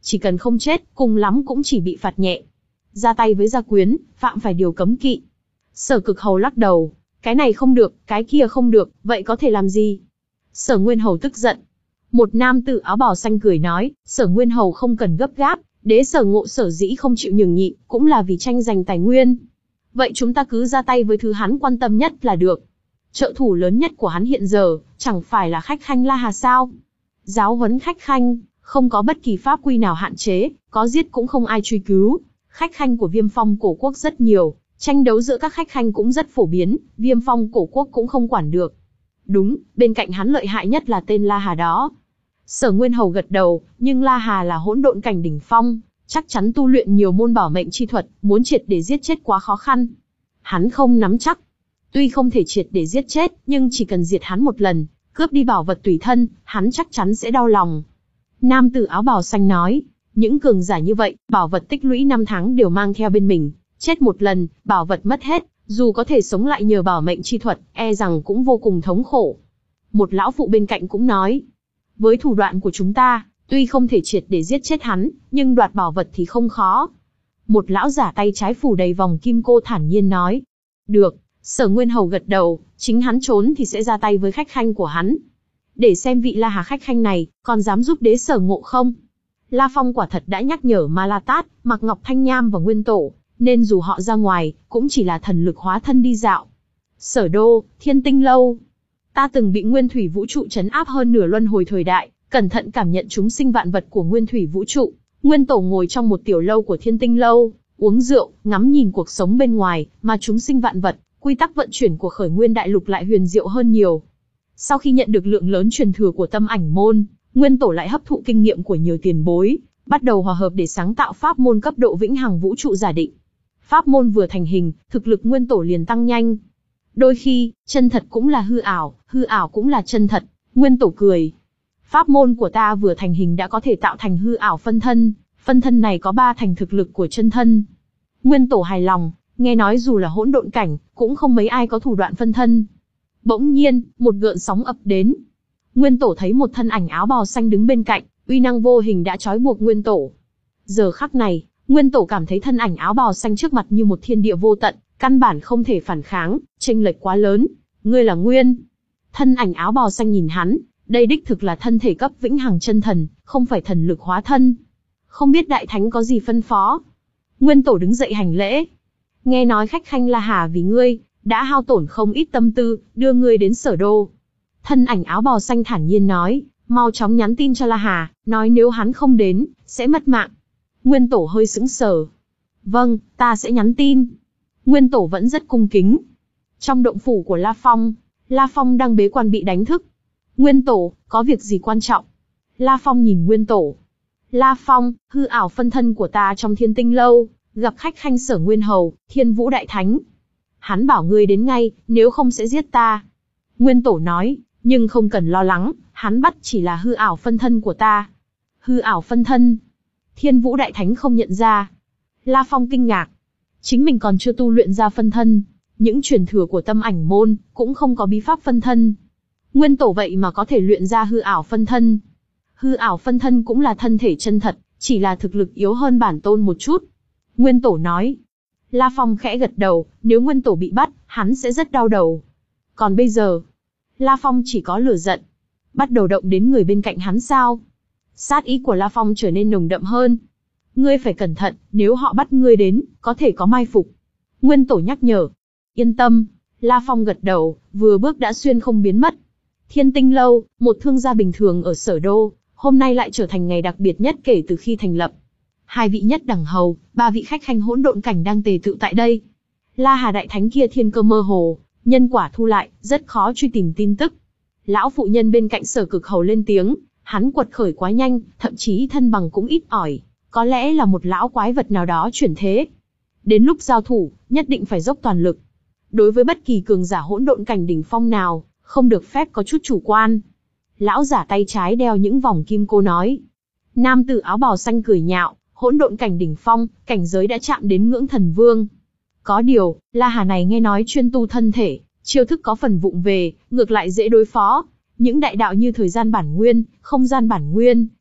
Speaker 1: Chỉ cần không chết, cùng lắm cũng chỉ bị phạt nhẹ. Ra tay với gia quyến, phạm phải điều cấm kỵ. Sở Cực Hầu lắc đầu, cái này không được, cái kia không được, vậy có thể làm gì? Sở Nguyên Hầu tức giận. Một nam tử áo bào xanh cười nói, Sở Nguyên Hầu không cần gấp gáp, đế Sở Ngộ sở dĩ không chịu nhường nhịn, cũng là vì tranh giành tài nguyên. Vậy chúng ta cứ ra tay với thứ hắn quan tâm nhất là được. Trợ thủ lớn nhất của hắn hiện giờ, chẳng phải là khách khanh La Hà sao? Giáo huấn khách khanh, không có bất kỳ pháp quy nào hạn chế, có giết cũng không ai truy cứu. Khách khanh của Viêm Phong cổ quốc rất nhiều, tranh đấu giữa các khách khanh cũng rất phổ biến, Viêm Phong cổ quốc cũng không quản được. Đúng, bên cạnh hắn lợi hại nhất là tên La Hà đó. Sở Nguyên Hầu gật đầu, nhưng La Hà là hỗn độn cảnh đỉnh phong, chắc chắn tu luyện nhiều môn bảo mệnh chi thuật, muốn triệt để giết chết quá khó khăn. Hắn không nắm chắc. Tuy không thể triệt để giết chết, nhưng chỉ cần diệt hắn một lần, cướp đi bảo vật tùy thân, hắn chắc chắn sẽ đau lòng. Nam tử áo bào xanh nói, những cường giả như vậy, bảo vật tích lũy năm tháng đều mang theo bên mình, chết một lần, bảo vật mất hết, dù có thể sống lại nhờ bảo mệnh chi thuật, e rằng cũng vô cùng thống khổ. Một lão phụ bên cạnh cũng nói, với thủ đoạn của chúng ta, tuy không thể triệt để giết chết hắn, nhưng đoạt bảo vật thì không khó. Một lão giả tay trái phủ đầy vòng kim cô thản nhiên nói, được. Sở Nguyên Hầu gật đầu, chính hắn trốn thì sẽ ra tay với khách khanh của hắn. Để xem vị La Hà khách khanh này, còn dám giúp đế Sở Ngộ không? La Phong quả thật đã nhắc nhở Ma La Tát, Mạc Ngọc Thanh Nham và Nguyên Tổ, nên dù họ ra ngoài, cũng chỉ là thần lực hóa thân đi dạo. Sở Đô, Thiên Tinh Lâu. Ta từng bị Nguyên Thủy Vũ trụ trấn áp hơn nửa luân hồi thời đại, cẩn thận cảm nhận chúng sinh vạn vật của Nguyên Thủy Vũ trụ. Nguyên Tổ ngồi trong một tiểu lâu của Thiên Tinh Lâu, uống rượu, ngắm nhìn cuộc sống bên ngoài, mà chúng sinh vạn vật, quy tắc vận chuyển của Khởi Nguyên Đại Lục lại huyền diệu hơn nhiều. Sau khi nhận được lượng lớn truyền thừa của Tâm Ảnh môn, Nguyên Tổ lại hấp thụ kinh nghiệm của nhiều tiền bối, bắt đầu hòa hợp để sáng tạo pháp môn cấp độ vĩnh hằng vũ trụ giả định. Pháp môn vừa thành hình, thực lực Nguyên Tổ liền tăng nhanh. Đôi khi, chân thật cũng là hư ảo, hư ảo cũng là chân thật. Nguyên Tổ cười. Pháp môn của ta vừa thành hình đã có thể tạo thành hư ảo phân thân, phân thân này có ba thành thực lực của chân thân. Nguyên Tổ hài lòng, nghe nói dù là hỗn độn cảnh, cũng không mấy ai có thủ đoạn phân thân. Bỗng nhiên, một gợn sóng ập đến. Nguyên Tổ thấy một thân ảnh áo bào xanh đứng bên cạnh, uy năng vô hình đã trói buộc Nguyên Tổ. Giờ khắc này, Nguyên Tổ cảm thấy thân ảnh áo bào xanh trước mặt như một thiên địa vô tận, căn bản không thể phản kháng, chênh lệch quá lớn. Ngươi là Nguyên. Thân ảnh áo bào xanh nhìn hắn, đây đích thực là thân thể cấp vĩnh hằng chân thần, không phải thần lực hóa thân. Không biết đại thánh có gì phân phó? Nguyên Tổ đứng dậy hành lễ. Nghe nói khách khanh La Hà vì ngươi, đã hao tổn không ít tâm tư, đưa ngươi đến Sở Đô. Thân ảnh áo bào xanh thản nhiên nói, mau chóng nhắn tin cho La Hà, nói nếu hắn không đến, sẽ mất mạng. Nguyên Tổ hơi sững sờ. Vâng, ta sẽ nhắn tin. Nguyên Tổ vẫn rất cung kính. Trong động phủ của La Phong, La Phong đang bế quan bị đánh thức. Nguyên Tổ, có việc gì quan trọng? La Phong nhìn Nguyên Tổ. La Phong, hư ảo phân thân của ta trong Thiên Tinh Lâu, gặp khách khanh Sở Nguyên Hầu, Thiên Vũ Đại Thánh. Hắn bảo ngươi đến ngay, nếu không sẽ giết ta. Nguyên Tổ nói, nhưng không cần lo lắng, hắn bắt chỉ là hư ảo phân thân của ta. Hư ảo phân thân? Thiên Vũ Đại Thánh không nhận ra. La Phong kinh ngạc. Chính mình còn chưa tu luyện ra phân thân. Những truyền thừa của Tâm Ảnh môn, cũng không có bí pháp phân thân. Nguyên Tổ vậy mà có thể luyện ra hư ảo phân thân. Hư ảo phân thân cũng là thân thể chân thật, chỉ là thực lực yếu hơn bản tôn một chút. Nguyên Tổ nói. La Phong khẽ gật đầu, nếu Nguyên Tổ bị bắt, hắn sẽ rất đau đầu. Còn bây giờ, La Phong chỉ có lửa giận. Bắt đầu động đến người bên cạnh hắn sao? Sát ý của La Phong trở nên nồng đậm hơn. Ngươi phải cẩn thận, nếu họ bắt ngươi đến, có thể có mai phục. Nguyên Tổ nhắc nhở. Yên tâm. La Phong gật đầu, vừa bước đã xuyên không biến mất. Thiên Tinh Lâu, một thương gia bình thường ở Sở Đô, hôm nay lại trở thành ngày đặc biệt nhất kể từ khi thành lập. Hai vị nhất đẳng hầu, ba vị khách khanh hỗn độn cảnh đang tề tựu tại đây. La Hà Đại Thánh kia thiên cơ mơ hồ, nhân quả thu lại, rất khó truy tìm tin tức. Lão phụ nhân bên cạnh Sở Cực Hầu lên tiếng, hắn quật khởi quá nhanh, thậm chí thân bằng cũng ít ỏi, có lẽ là một lão quái vật nào đó chuyển thế. Đến lúc giao thủ, nhất định phải dốc toàn lực. Đối với bất kỳ cường giả hỗn độn cảnh đỉnh phong nào, không được phép có chút chủ quan. Lão giả tay trái đeo những vòng kim cô nói. Nam tử áo bào xanh cười nhạo, hỗn độn cảnh đỉnh phong, cảnh giới đã chạm đến ngưỡng thần vương. Có điều, La Hà này nghe nói chuyên tu thân thể, chiêu thức có phần vụng về, ngược lại dễ đối phó. Những đại đạo như thời gian bản nguyên, không gian bản nguyên,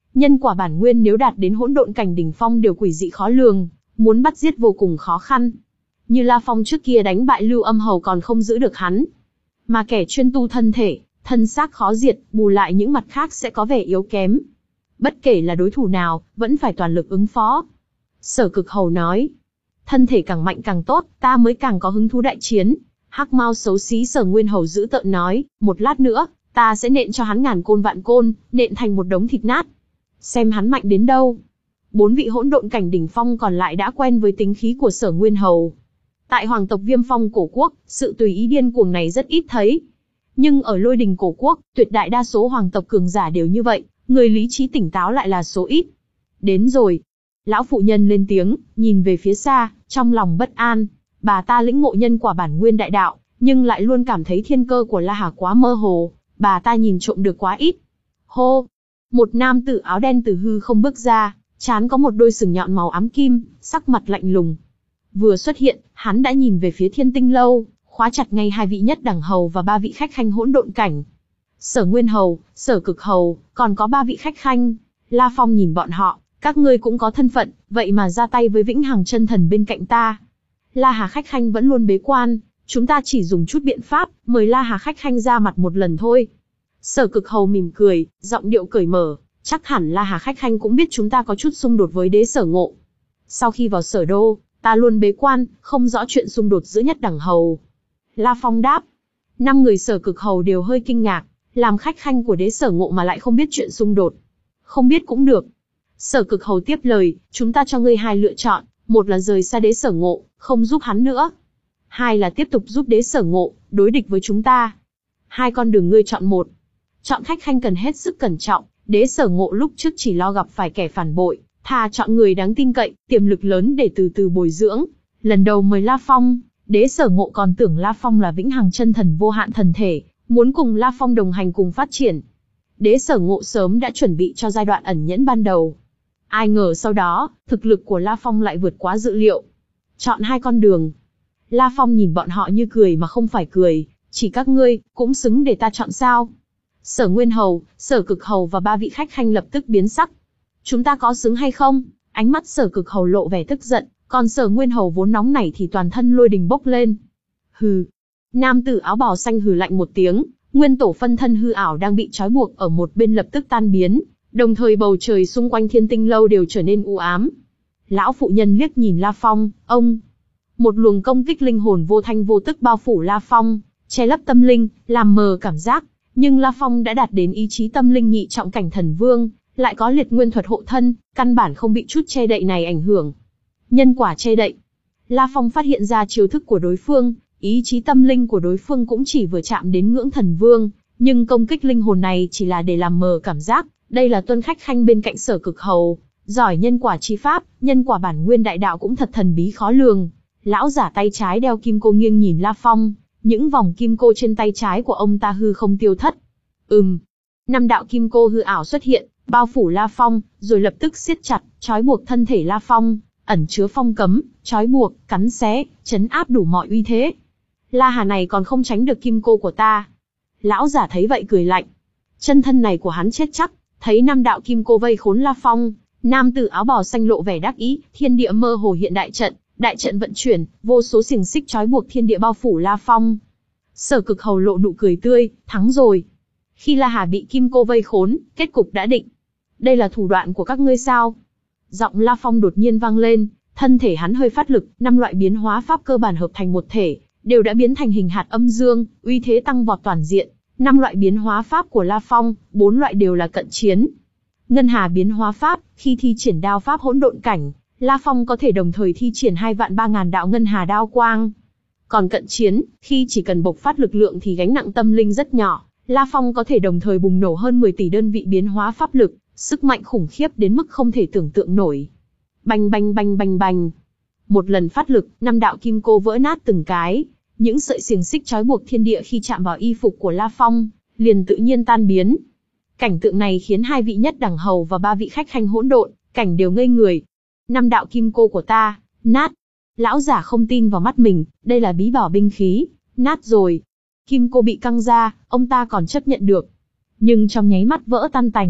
Speaker 1: Nhân quả bản nguyên nếu đạt đến hỗn độn cảnh đỉnh phong đều quỷ dị khó lường, muốn bắt giết vô cùng khó khăn. Như La Phong trước kia đánh bại Lưu Âm Hầu còn không giữ được hắn. Mà kẻ chuyên tu thân thể, thân xác khó diệt, bù lại những mặt khác sẽ có vẻ yếu kém. Bất kể là đối thủ nào, vẫn phải toàn lực ứng phó. Sở Cực Hầu nói, thân thể càng mạnh càng tốt, ta mới càng có hứng thú đại chiến. Hắc Mao xấu xí Sở Nguyên Hầu dữ tợn nói, một lát nữa, ta sẽ nện cho hắn ngàn côn vạn côn, nện thành một đống thịt nát. Xem hắn mạnh đến đâu. Bốn vị hỗn độn cảnh đỉnh phong còn lại đã quen với tính khí của Sở Nguyên Hầu. Tại hoàng tộc Viêm Phong cổ quốc, sự tùy ý điên cuồng này rất ít thấy. Nhưng ở Lôi Đình cổ quốc, tuyệt đại đa số hoàng tộc cường giả đều như vậy, người lý trí tỉnh táo lại là số ít. Đến rồi. Lão phụ nhân lên tiếng, nhìn về phía xa, trong lòng bất an. Bà ta lĩnh ngộ nhân quả bản nguyên đại đạo, nhưng lại luôn cảm thấy thiên cơ của La Hà quá mơ hồ, bà ta nhìn trộm được quá ít. Hô! Một nam tử áo đen từ hư không bước ra, trán có một đôi sừng nhọn màu ám kim, sắc mặt lạnh lùng. Vừa xuất hiện, hắn đã nhìn về phía Thiên Tinh lâu, khóa chặt ngay hai vị nhất đẳng hầu và ba vị khách khanh hỗn độn cảnh. Sở Nguyên Hầu, Sở Cực Hầu, còn có ba vị khách khanh. La Phong nhìn bọn họ, các ngươi cũng có thân phận, vậy mà ra tay với Vĩnh Hằng chân thần bên cạnh ta. La Hà khách khanh vẫn luôn bế quan, chúng ta chỉ dùng chút biện pháp, mời La Hà khách khanh ra mặt một lần thôi. Sở Cực Hầu mỉm cười, giọng điệu cởi mở, chắc hẳn La Hà khách khanh cũng biết chúng ta có chút xung đột với đế Sở Ngộ. Sau khi vào Sở Đô, ta luôn bế quan, không rõ chuyện xung đột giữa nhất đẳng hầu. La Phong đáp. Năm người Sở Cực Hầu đều hơi kinh ngạc, làm khách khanh của đế Sở Ngộ mà lại không biết chuyện xung đột. Không biết cũng được. Sở Cực Hầu tiếp lời, chúng ta cho ngươi hai lựa chọn, một là rời xa đế Sở Ngộ, không giúp hắn nữa. Hai là tiếp tục giúp đế Sở Ngộ, đối địch với chúng ta. Hai con đường ngươi chọn một. Chọn khách khanh cần hết sức cẩn trọng, đế Sở Ngộ lúc trước chỉ lo gặp phải kẻ phản bội, thà chọn người đáng tin cậy, tiềm lực lớn để từ từ bồi dưỡng. Lần đầu mời La Phong, đế Sở Ngộ còn tưởng La Phong là Vĩnh Hằng chân thần vô hạn thần thể, muốn cùng La Phong đồng hành cùng phát triển. Đế Sở Ngộ sớm đã chuẩn bị cho giai đoạn ẩn nhẫn ban đầu. Ai ngờ sau đó, thực lực của La Phong lại vượt quá dự liệu. Chọn hai con đường. La Phong nhìn bọn họ như cười mà không phải cười, chỉ các ngươi, cũng xứng để ta chọn sao? Sở Nguyên Hầu, Sở Cực Hầu và ba vị khách khanh lập tức biến sắc. Chúng ta có xứng hay không? Ánh mắt Sở Cực Hầu lộ vẻ tức giận, còn Sở Nguyên Hầu vốn nóng nảy thì toàn thân lôi đình bốc lên. Hừ. Nam tử áo bào xanh hừ lạnh một tiếng, nguyên tổ phân thân hư ảo đang bị trói buộc ở một bên lập tức tan biến, đồng thời bầu trời xung quanh Thiên Tinh lâu đều trở nên u ám. Lão phụ nhân liếc nhìn La Phong, ông. Một luồng công kích linh hồn vô thanh vô tức bao phủ La Phong, che lấp tâm linh, làm mờ cảm giác. Nhưng La Phong đã đạt đến ý chí tâm linh nhị trọng cảnh thần vương, lại có liệt nguyên thuật hộ thân, căn bản không bị chút che đậy này ảnh hưởng. Nhân quả che đậy. La Phong phát hiện ra chiêu thức của đối phương, ý chí tâm linh của đối phương cũng chỉ vừa chạm đến ngưỡng thần vương, nhưng công kích linh hồn này chỉ là để làm mờ cảm giác. Đây là tuân khách khanh bên cạnh Sở Cực Hầu, giỏi nhân quả chi pháp, nhân quả bản nguyên đại đạo cũng thật thần bí khó lường. Lão giả tay trái đeo kim cô nghiêng nhìn La Phong, những vòng kim cô trên tay trái của ông ta hư không tiêu thất. Ừm. Năm đạo kim cô hư ảo xuất hiện, bao phủ La Phong, rồi lập tức siết chặt, trói buộc thân thể La Phong, ẩn chứa phong cấm, trói buộc, cắn xé, chấn áp đủ mọi uy thế. La Hà này còn không tránh được kim cô của ta. Lão giả thấy vậy cười lạnh. Chân thân này của hắn chết chắc, thấy năm đạo kim cô vây khốn La Phong, nam tử áo bào xanh lộ vẻ đắc ý, thiên địa mơ hồ hiện đại trận, đại trận vận chuyển, vô số xiềng xích trói buộc thiên địa bao phủ La Phong. Sở Cực Hầu lộ nụ cười tươi, thắng rồi. Khi La Hà bị kim cô vây khốn, kết cục đã định. Đây là thủ đoạn của các ngươi sao? Giọng La Phong đột nhiên vang lên, thân thể hắn hơi phát lực, năm loại biến hóa pháp cơ bản hợp thành một thể, đều đã biến thành hình hạt âm dương, uy thế tăng vọt toàn diện. Năm loại biến hóa pháp của La Phong, bốn loại đều là cận chiến. Ngân Hà biến hóa pháp, khi thi triển đao pháp hỗn độn cảnh, La Phong có thể đồng thời thi triển hai vạn ba ngàn đạo ngân hà đao quang. Còn cận chiến, khi chỉ cần bộc phát lực lượng thì gánh nặng tâm linh rất nhỏ, La Phong có thể đồng thời bùng nổ hơn mười tỷ đơn vị biến hóa pháp lực, sức mạnh khủng khiếp đến mức không thể tưởng tượng nổi. Bành bành bành bành bành. Một lần phát lực, năm đạo kim cô vỡ nát từng cái, những sợi xiềng xích trói buộc thiên địa khi chạm vào y phục của La Phong, liền tự nhiên tan biến. Cảnh tượng này khiến hai vị nhất đẳng hầu và ba vị khách khanh hỗn độn cảnh đều ngây người. Năm đạo kim cô của ta, nát. Lão giả không tin vào mắt mình, đây là bí bảo binh khí, nát rồi. Kim cô bị căng ra, ông ta còn chấp nhận được. Nhưng trong nháy mắt vỡ tan tành.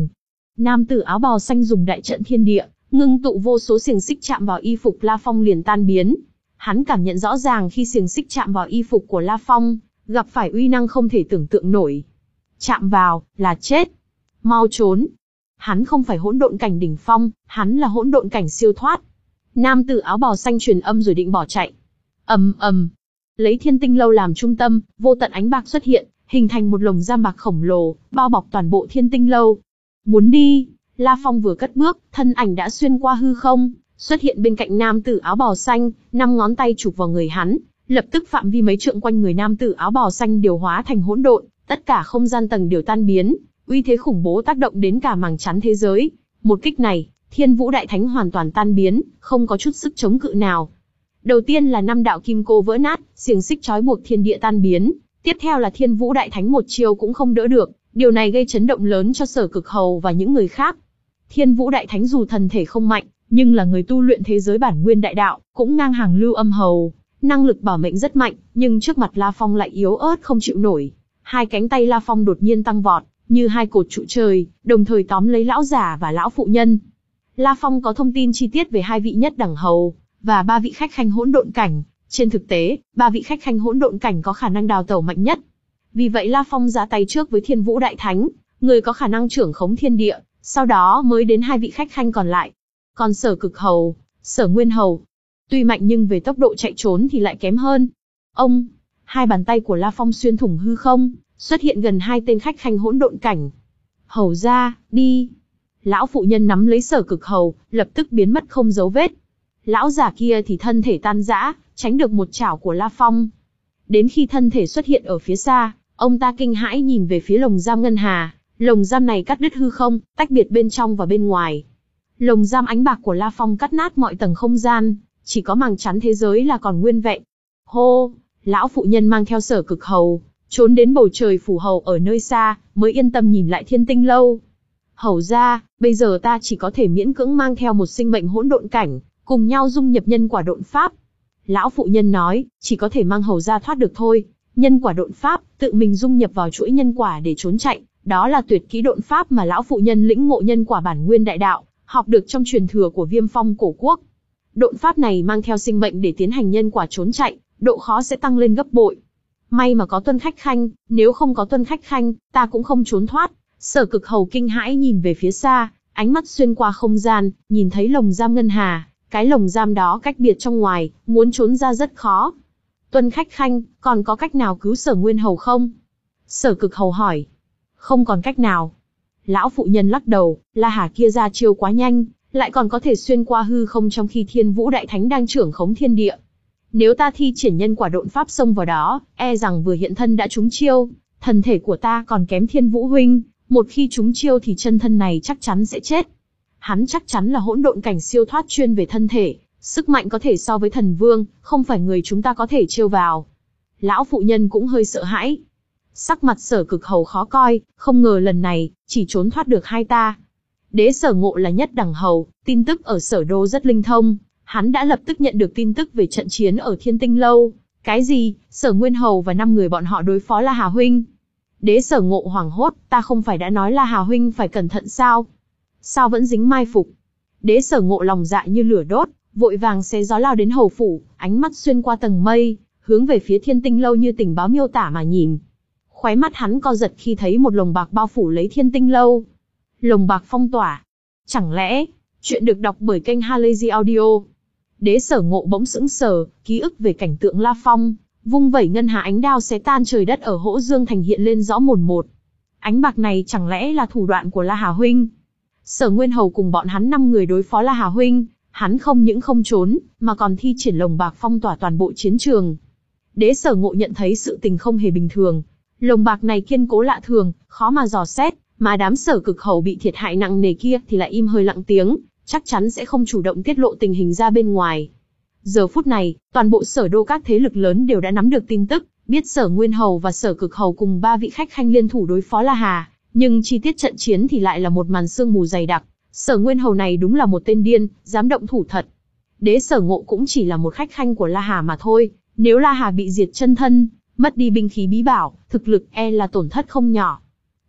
Speaker 1: Nam tử áo bào xanh dùng đại trận thiên địa, ngưng tụ vô số xiềng xích chạm vào y phục La Phong liền tan biến. Hắn cảm nhận rõ ràng khi xiềng xích chạm vào y phục của La Phong, gặp phải uy năng không thể tưởng tượng nổi. Chạm vào, là chết. Mau trốn. Hắn không phải hỗn độn cảnh đỉnh phong, hắn là hỗn độn cảnh siêu thoát. Nam tử áo bào xanh truyền âm rồi định bỏ chạy. Ầm ầm. Lấy Thiên Tinh Lâu làm trung tâm, vô tận ánh bạc xuất hiện, hình thành một lồng giam bạc khổng lồ, bao bọc toàn bộ Thiên Tinh Lâu. Muốn đi, La Phong vừa cất bước, thân ảnh đã xuyên qua hư không, xuất hiện bên cạnh nam tử áo bào xanh, năm ngón tay chụp vào người hắn, lập tức phạm vi mấy trượng quanh người nam tử áo bào xanh điều hóa thành hỗn độn, tất cả không gian tầng đều tan biến, uy thế khủng bố tác động đến cả màng chắn thế giới. Một kích này, Thiên Vũ Đại Thánh hoàn toàn tan biến, không có chút sức chống cự nào. Đầu tiên là năm đạo kim cô vỡ nát, xiềng xích trói buộc thiên địa tan biến, tiếp theo là Thiên Vũ Đại Thánh một chiêu cũng không đỡ được, điều này gây chấn động lớn cho Sở Cực Hầu và những người khác. Thiên Vũ Đại Thánh dù thần thể không mạnh, nhưng là người tu luyện thế giới bản nguyên đại đạo, cũng ngang hàng Lưu Âm Hầu, năng lực bảo mệnh rất mạnh, nhưng trước mặt La Phong lại yếu ớt không chịu nổi. Hai cánh tay La Phong đột nhiên tăng vọt, như hai cột trụ trời, đồng thời tóm lấy lão giả và lão phụ nhân. La Phong có thông tin chi tiết về hai vị nhất đẳng hầu và ba vị khách khanh hỗn độn cảnh. Trên thực tế, ba vị khách khanh hỗn độn cảnh có khả năng đào tẩu mạnh nhất. Vì vậy La Phong ra tay trước với Thiên Vũ Đại Thánh, người có khả năng trưởng khống thiên địa, sau đó mới đến hai vị khách khanh còn lại. Còn Sở Cực Hầu, Sở Nguyên Hầu, tuy mạnh nhưng về tốc độ chạy trốn thì lại kém hơn. Ông, hai bàn tay của La Phong xuyên thủng hư không, xuất hiện gần hai tên khách khanh hỗn độn cảnh. Hầu ra, đi. Lão phụ nhân nắm lấy Sở Cực Hầu, lập tức biến mất không dấu vết. Lão giả kia thì thân thể tan rã, tránh được một chảo của La Phong. Đến khi thân thể xuất hiện ở phía xa, ông ta kinh hãi nhìn về phía lồng giam ngân hà. Lồng giam này cắt đứt hư không, tách biệt bên trong và bên ngoài. Lồng giam ánh bạc của La Phong cắt nát mọi tầng không gian, chỉ có màng chắn thế giới là còn nguyên vẹn. Hô, lão phụ nhân mang theo Sở Cực Hầu, trốn đến bầu trời phủ hầu ở nơi xa, mới yên tâm nhìn lại Thiên Tinh Lâu. Hầu ra, bây giờ ta chỉ có thể miễn cưỡng mang theo một sinh mệnh hỗn độn cảnh, cùng nhau dung nhập nhân quả độn pháp. Lão phụ nhân nói, chỉ có thể mang hầu ra thoát được thôi. Nhân quả độn pháp, tự mình dung nhập vào chuỗi nhân quả để trốn chạy, đó là tuyệt kỹ độn pháp mà lão phụ nhân lĩnh ngộ nhân quả bản nguyên đại đạo, học được trong truyền thừa của Viêm Phong cổ quốc. Độn pháp này mang theo sinh mệnh để tiến hành nhân quả trốn chạy, độ khó sẽ tăng lên gấp bội. May mà có Tuân Khách Khanh, nếu không có Tuân Khách Khanh, ta cũng không trốn thoát. Sở Cực Hầu kinh hãi nhìn về phía xa, ánh mắt xuyên qua không gian, nhìn thấy lồng giam ngân hà, cái lồng giam đó cách biệt trong ngoài, muốn trốn ra rất khó. Tuân Khách Khanh, còn có cách nào cứu Sở Nguyên Hầu không? Sở Cực Hầu hỏi. Không còn cách nào. Lão phụ nhân lắc đầu, La Hà kia ra chiêu quá nhanh, lại còn có thể xuyên qua hư không trong khi Thiên Vũ Đại Thánh đang trưởng khống thiên địa. Nếu ta thi triển nhân quả độn pháp xông vào đó, e rằng vừa hiện thân đã trúng chiêu, thần thể của ta còn kém Thiên Vũ huynh, một khi trúng chiêu thì chân thân này chắc chắn sẽ chết. Hắn chắc chắn là hỗn độn cảnh siêu thoát chuyên về thân thể, sức mạnh có thể so với thần vương, không phải người chúng ta có thể trêu vào. Lão phụ nhân cũng hơi sợ hãi. Sắc mặt Sở Cực Hầu khó coi, không ngờ lần này, chỉ trốn thoát được hai ta. Đế Sở Ngộ là nhất đẳng hầu, tin tức ở Sở Đô rất linh thông, hắn đã lập tức nhận được tin tức về trận chiến ở Thiên Tinh Lâu. Cái gì, Sở Nguyên Hầu và năm người bọn họ đối phó La Hà huynh? Đế Sở Ngộ hoảng hốt, ta không phải đã nói La Hà huynh phải cẩn thận sao? Sao vẫn dính mai phục? Đế Sở Ngộ lòng dạ như lửa đốt, vội vàng xé gió lao đến hầu phủ, ánh mắt xuyên qua tầng mây, hướng về phía Thiên Tinh Lâu như tình báo miêu tả mà nhìn. Khóe mắt hắn co giật khi thấy một lồng bạc bao phủ lấy Thiên Tinh Lâu. Lồng bạc phong tỏa. Chẳng lẽ, chuyện được đọc bởi kênh Halazy Audio. Đế Sở Ngộ bỗng sững sờ, ký ức về cảnh tượng La Phong, vung vẩy ngân hà ánh đao xé tan trời đất ở Hỗ Dương Thành hiện lên rõ mồn một. Ánh bạc này chẳng lẽ là thủ đoạn của La Hà huynh? Sở Nguyên Hầu cùng bọn hắn năm người đối phó La Hà huynh, hắn không những không trốn, mà còn thi triển lồng bạc phong tỏa toàn bộ chiến trường. Đế Sở Ngộ nhận thấy sự tình không hề bình thường. Lồng bạc này kiên cố lạ thường, khó mà dò xét, mà đám Sở Cực Hầu bị thiệt hại nặng nề kia thì lại im hơi lặng tiếng, chắc chắn sẽ không chủ động tiết lộ tình hình ra bên ngoài. Giờ phút này, toàn bộ Sở Đô các thế lực lớn đều đã nắm được tin tức, biết Sở Nguyên Hầu và Sở Cực Hầu cùng ba vị khách khanh liên thủ đối phó La Hà, nhưng chi tiết trận chiến thì lại là một màn sương mù dày đặc. Sở Nguyên Hầu này đúng là một tên điên, dám động thủ thật. Đế Sở Ngộ cũng chỉ là một khách khanh của La Hà mà thôi, nếu La Hà bị diệt chân thân, mất đi binh khí bí bảo, thực lực e là tổn thất không nhỏ.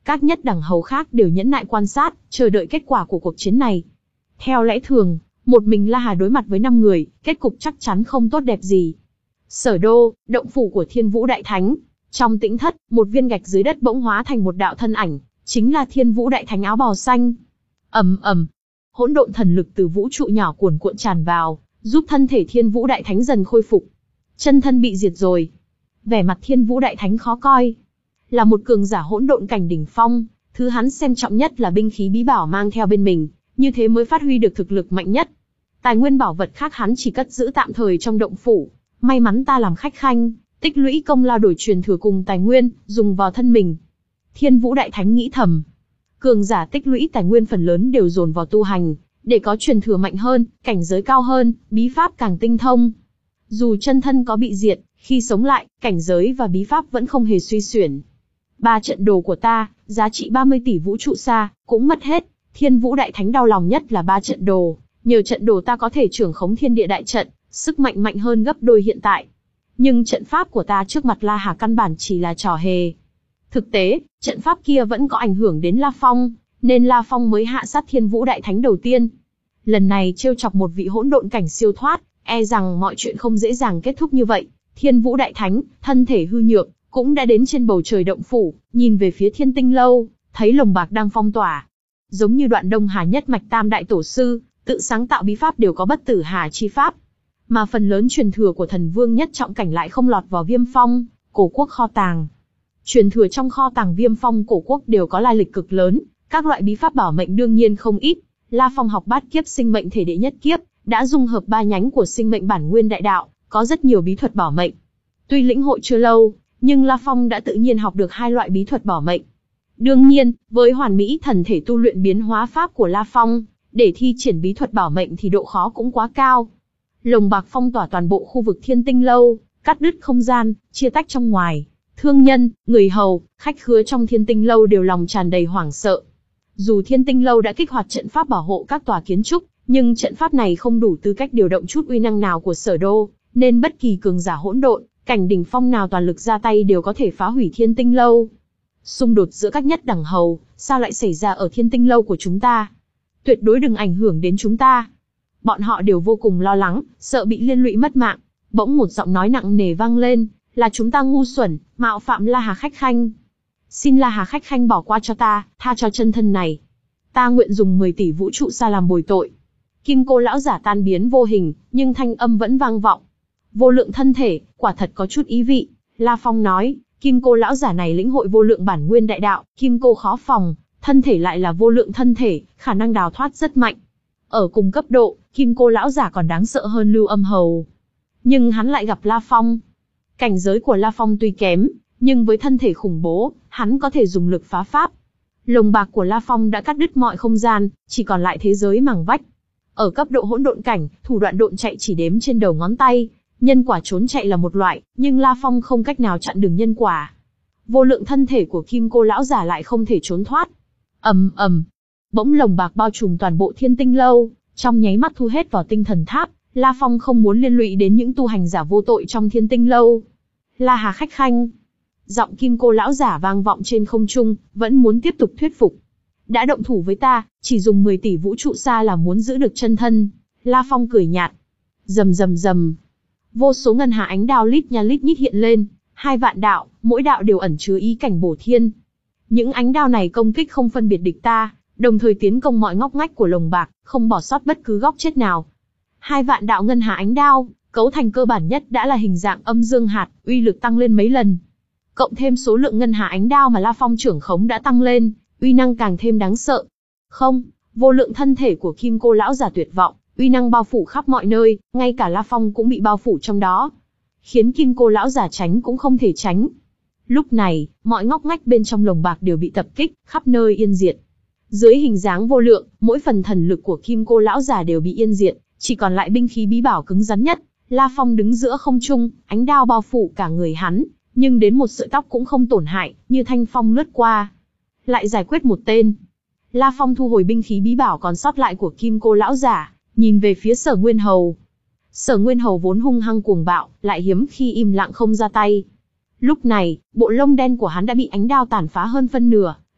Speaker 1: Các nhất đẳng hầu khác đều nhẫn nại quan sát, chờ đợi kết quả của cuộc chiến này. Theo lẽ thường, một mình La Hà đối mặt với năm người, kết cục chắc chắn không tốt đẹp gì. Sở đô, động phủ của Thiên Vũ Đại Thánh. Trong tĩnh thất, một viên gạch dưới đất bỗng hóa thành một đạo thân ảnh, chính là Thiên Vũ Đại Thánh áo bào xanh. Ầm ầm, hỗn độn thần lực từ vũ trụ nhỏ cuồn cuộn tràn vào, giúp thân thể Thiên Vũ Đại Thánh dần khôi phục. Chân thân bị diệt rồi. Vẻ mặt Thiên Vũ Đại Thánh khó coi. Là một cường giả hỗn độn cảnh đỉnh phong, thứ hắn xem trọng nhất là binh khí bí bảo mang theo bên mình, như thế mới phát huy được thực lực mạnh nhất. Tài nguyên bảo vật khác hắn chỉ cất giữ tạm thời trong động phủ. May mắn ta làm khách khanh, tích lũy công lao đổi truyền thừa cùng tài nguyên, dùng vào thân mình. Thiên Vũ Đại Thánh nghĩ thầm. Cường giả tích lũy tài nguyên phần lớn đều dồn vào tu hành, để có truyền thừa mạnh hơn, cảnh giới cao hơn, bí pháp càng tinh thông. Dù chân thân có bị diệt, khi sống lại, cảnh giới và bí pháp vẫn không hề suy xuyển. Ba trận đồ của ta, giá trị ba mươi tỷ vũ trụ xa, cũng mất hết. Thiên Vũ Đại Thánh đau lòng nhất là ba trận đồ. Nhờ trận đồ ta có thể trưởng khống thiên địa đại trận, sức mạnh mạnh hơn gấp đôi hiện tại. Nhưng trận pháp của ta trước mặt La Hà căn bản chỉ là trò hề. Thực tế, trận pháp kia vẫn có ảnh hưởng đến La Phong, nên La Phong mới hạ sát Thiên Vũ Đại Thánh đầu tiên. Lần này trêu chọc một vị hỗn độn cảnh siêu thoát, e rằng mọi chuyện không dễ dàng kết thúc như vậy. Thiên Vũ Đại Thánh, thân thể hư nhược, cũng đã đến trên bầu trời động phủ, nhìn về phía Thiên Tinh Lâu, thấy lồng bạc đang phong tỏa. Giống như đoạn Đông Hà nhất mạch Tam Đại Tổ Sư, tự sáng tạo bí pháp đều có bất tử hà chi pháp. Mà phần lớn truyền thừa của thần vương nhất trọng cảnh lại không lọt vào Viêm Phong, Cổ Quốc kho tàng. Truyền thừa trong kho tàng Viêm Phong Cổ Quốc đều có lai lịch cực lớn, các loại bí pháp bảo mệnh đương nhiên không ít. La Phong học bát kiếp sinh mệnh thể đệ nhất kiếp, đã dung hợp ba nhánh của sinh mệnh bản nguyên đại đạo, có rất nhiều bí thuật bảo mệnh. Tuy lĩnh hội chưa lâu, nhưng La Phong đã tự nhiên học được hai loại bí thuật bảo mệnh. Đương nhiên, với hoàn mỹ thần thể tu luyện biến hóa pháp của La Phong, để thi triển bí thuật bảo mệnh thì độ khó cũng quá cao. Lồng bạc phong tỏa toàn bộ khu vực Thiên Tinh Lâu, cắt đứt không gian, chia tách trong ngoài. Thương nhân, người hầu, khách khứa trong Thiên Tinh Lâu đều lòng tràn đầy hoảng sợ. Dù Thiên Tinh Lâu đã kích hoạt trận pháp bảo hộ các tòa kiến trúc, nhưng trận pháp này không đủ tư cách điều động chút uy năng nào của Sở Đô, nên bất kỳ cường giả hỗn độn, cảnh đỉnh phong nào toàn lực ra tay đều có thể phá hủy Thiên Tinh Lâu. Xung đột giữa các nhất đẳng hầu, sao lại xảy ra ở Thiên Tinh Lâu của chúng ta? Tuyệt đối đừng ảnh hưởng đến chúng ta. Bọn họ đều vô cùng lo lắng, sợ bị liên lụy mất mạng. Bỗng một giọng nói nặng nề vang lên, là chúng ta ngu xuẩn, mạo phạm La Hà khách khanh. Xin La Hà khách khanh bỏ qua cho ta, tha cho chân thân này. Ta nguyện dùng mười tỷ vũ trụ xa làm bồi tội. Kim cô lão giả tan biến vô hình, nhưng thanh âm vẫn vang vọng. Vô lượng thân thể, quả thật có chút ý vị. La Phong nói, kim cô lão giả này lĩnh hội vô lượng bản nguyên đại đạo, kim cô khó phòng, thân thể lại là vô lượng thân thể, khả năng đào thoát rất mạnh. Ở cùng cấp độ, kim cô lão giả còn đáng sợ hơn Lưu Âm Hầu. Nhưng hắn lại gặp La Phong. Cảnh giới của La Phong tuy kém, nhưng với thân thể khủng bố, hắn có thể dùng lực phá pháp. Lồng bạc của La Phong đã cắt đứt mọi không gian, chỉ còn lại thế giới mảng vách. Ở cấp độ hỗn độn cảnh, thủ đoạn độn chạy chỉ đếm trên đầu ngón tay. Nhân quả trốn chạy là một loại, nhưng La Phong không cách nào chặn đường nhân quả. Vô lượng thân thể của kim cô lão giả lại không thể trốn thoát. Ầm ầm, bỗng lồng bạc bao trùm toàn bộ Thiên Tinh Lâu, trong nháy mắt thu hết vào tinh thần tháp. La Phong không muốn liên lụy đến những tu hành giả vô tội trong Thiên Tinh Lâu. La Hà khách khanh. Giọng kim cô lão giả vang vọng trên không trung, vẫn muốn tiếp tục thuyết phục. Đã động thủ với ta, chỉ dùng mười tỷ vũ trụ xa là muốn giữ được chân thân. La Phong cười nhạt. Rầm rầm rầm. Vô số ngân hà ánh đao lít nha lít nhít hiện lên, hai vạn đạo, mỗi đạo đều ẩn chứa ý cảnh bổ thiên. Những ánh đao này công kích không phân biệt địch ta, đồng thời tiến công mọi ngóc ngách của lồng bạc, không bỏ sót bất cứ góc chết nào. Hai vạn đạo ngân hà ánh đao, cấu thành cơ bản nhất đã là hình dạng âm dương hạt, uy lực tăng lên mấy lần. Cộng thêm số lượng ngân hà ánh đao mà La Phong trưởng khống đã tăng lên, uy năng càng thêm đáng sợ. Không, vô lượng thân thể của kim cô lão giả tuyệt vọng, uy năng bao phủ khắp mọi nơi, ngay cả La Phong cũng bị bao phủ trong đó. Khiến kim cô lão giả tránh cũng không thể tránh. Lúc này, mọi ngóc ngách bên trong lồng bạc đều bị tập kích, khắp nơi yên diệt. Dưới hình dáng vô lượng, mỗi phần thần lực của kim cô lão giả đều bị yên diệt, chỉ còn lại binh khí bí bảo cứng rắn nhất. La Phong đứng giữa không trung, ánh đao bao phủ cả người hắn, nhưng đến một sợi tóc cũng không tổn hại, như thanh phong lướt qua. Lại giải quyết một tên. La Phong thu hồi binh khí bí bảo còn sót lại của kim cô lão giả, nhìn về phía Sở Nguyên Hầu. Sở Nguyên Hầu vốn hung hăng cuồng bạo, lại hiếm khi im lặng không ra tay. Lúc này, bộ lông đen của hắn đã bị ánh đao tàn phá hơn phân nửa,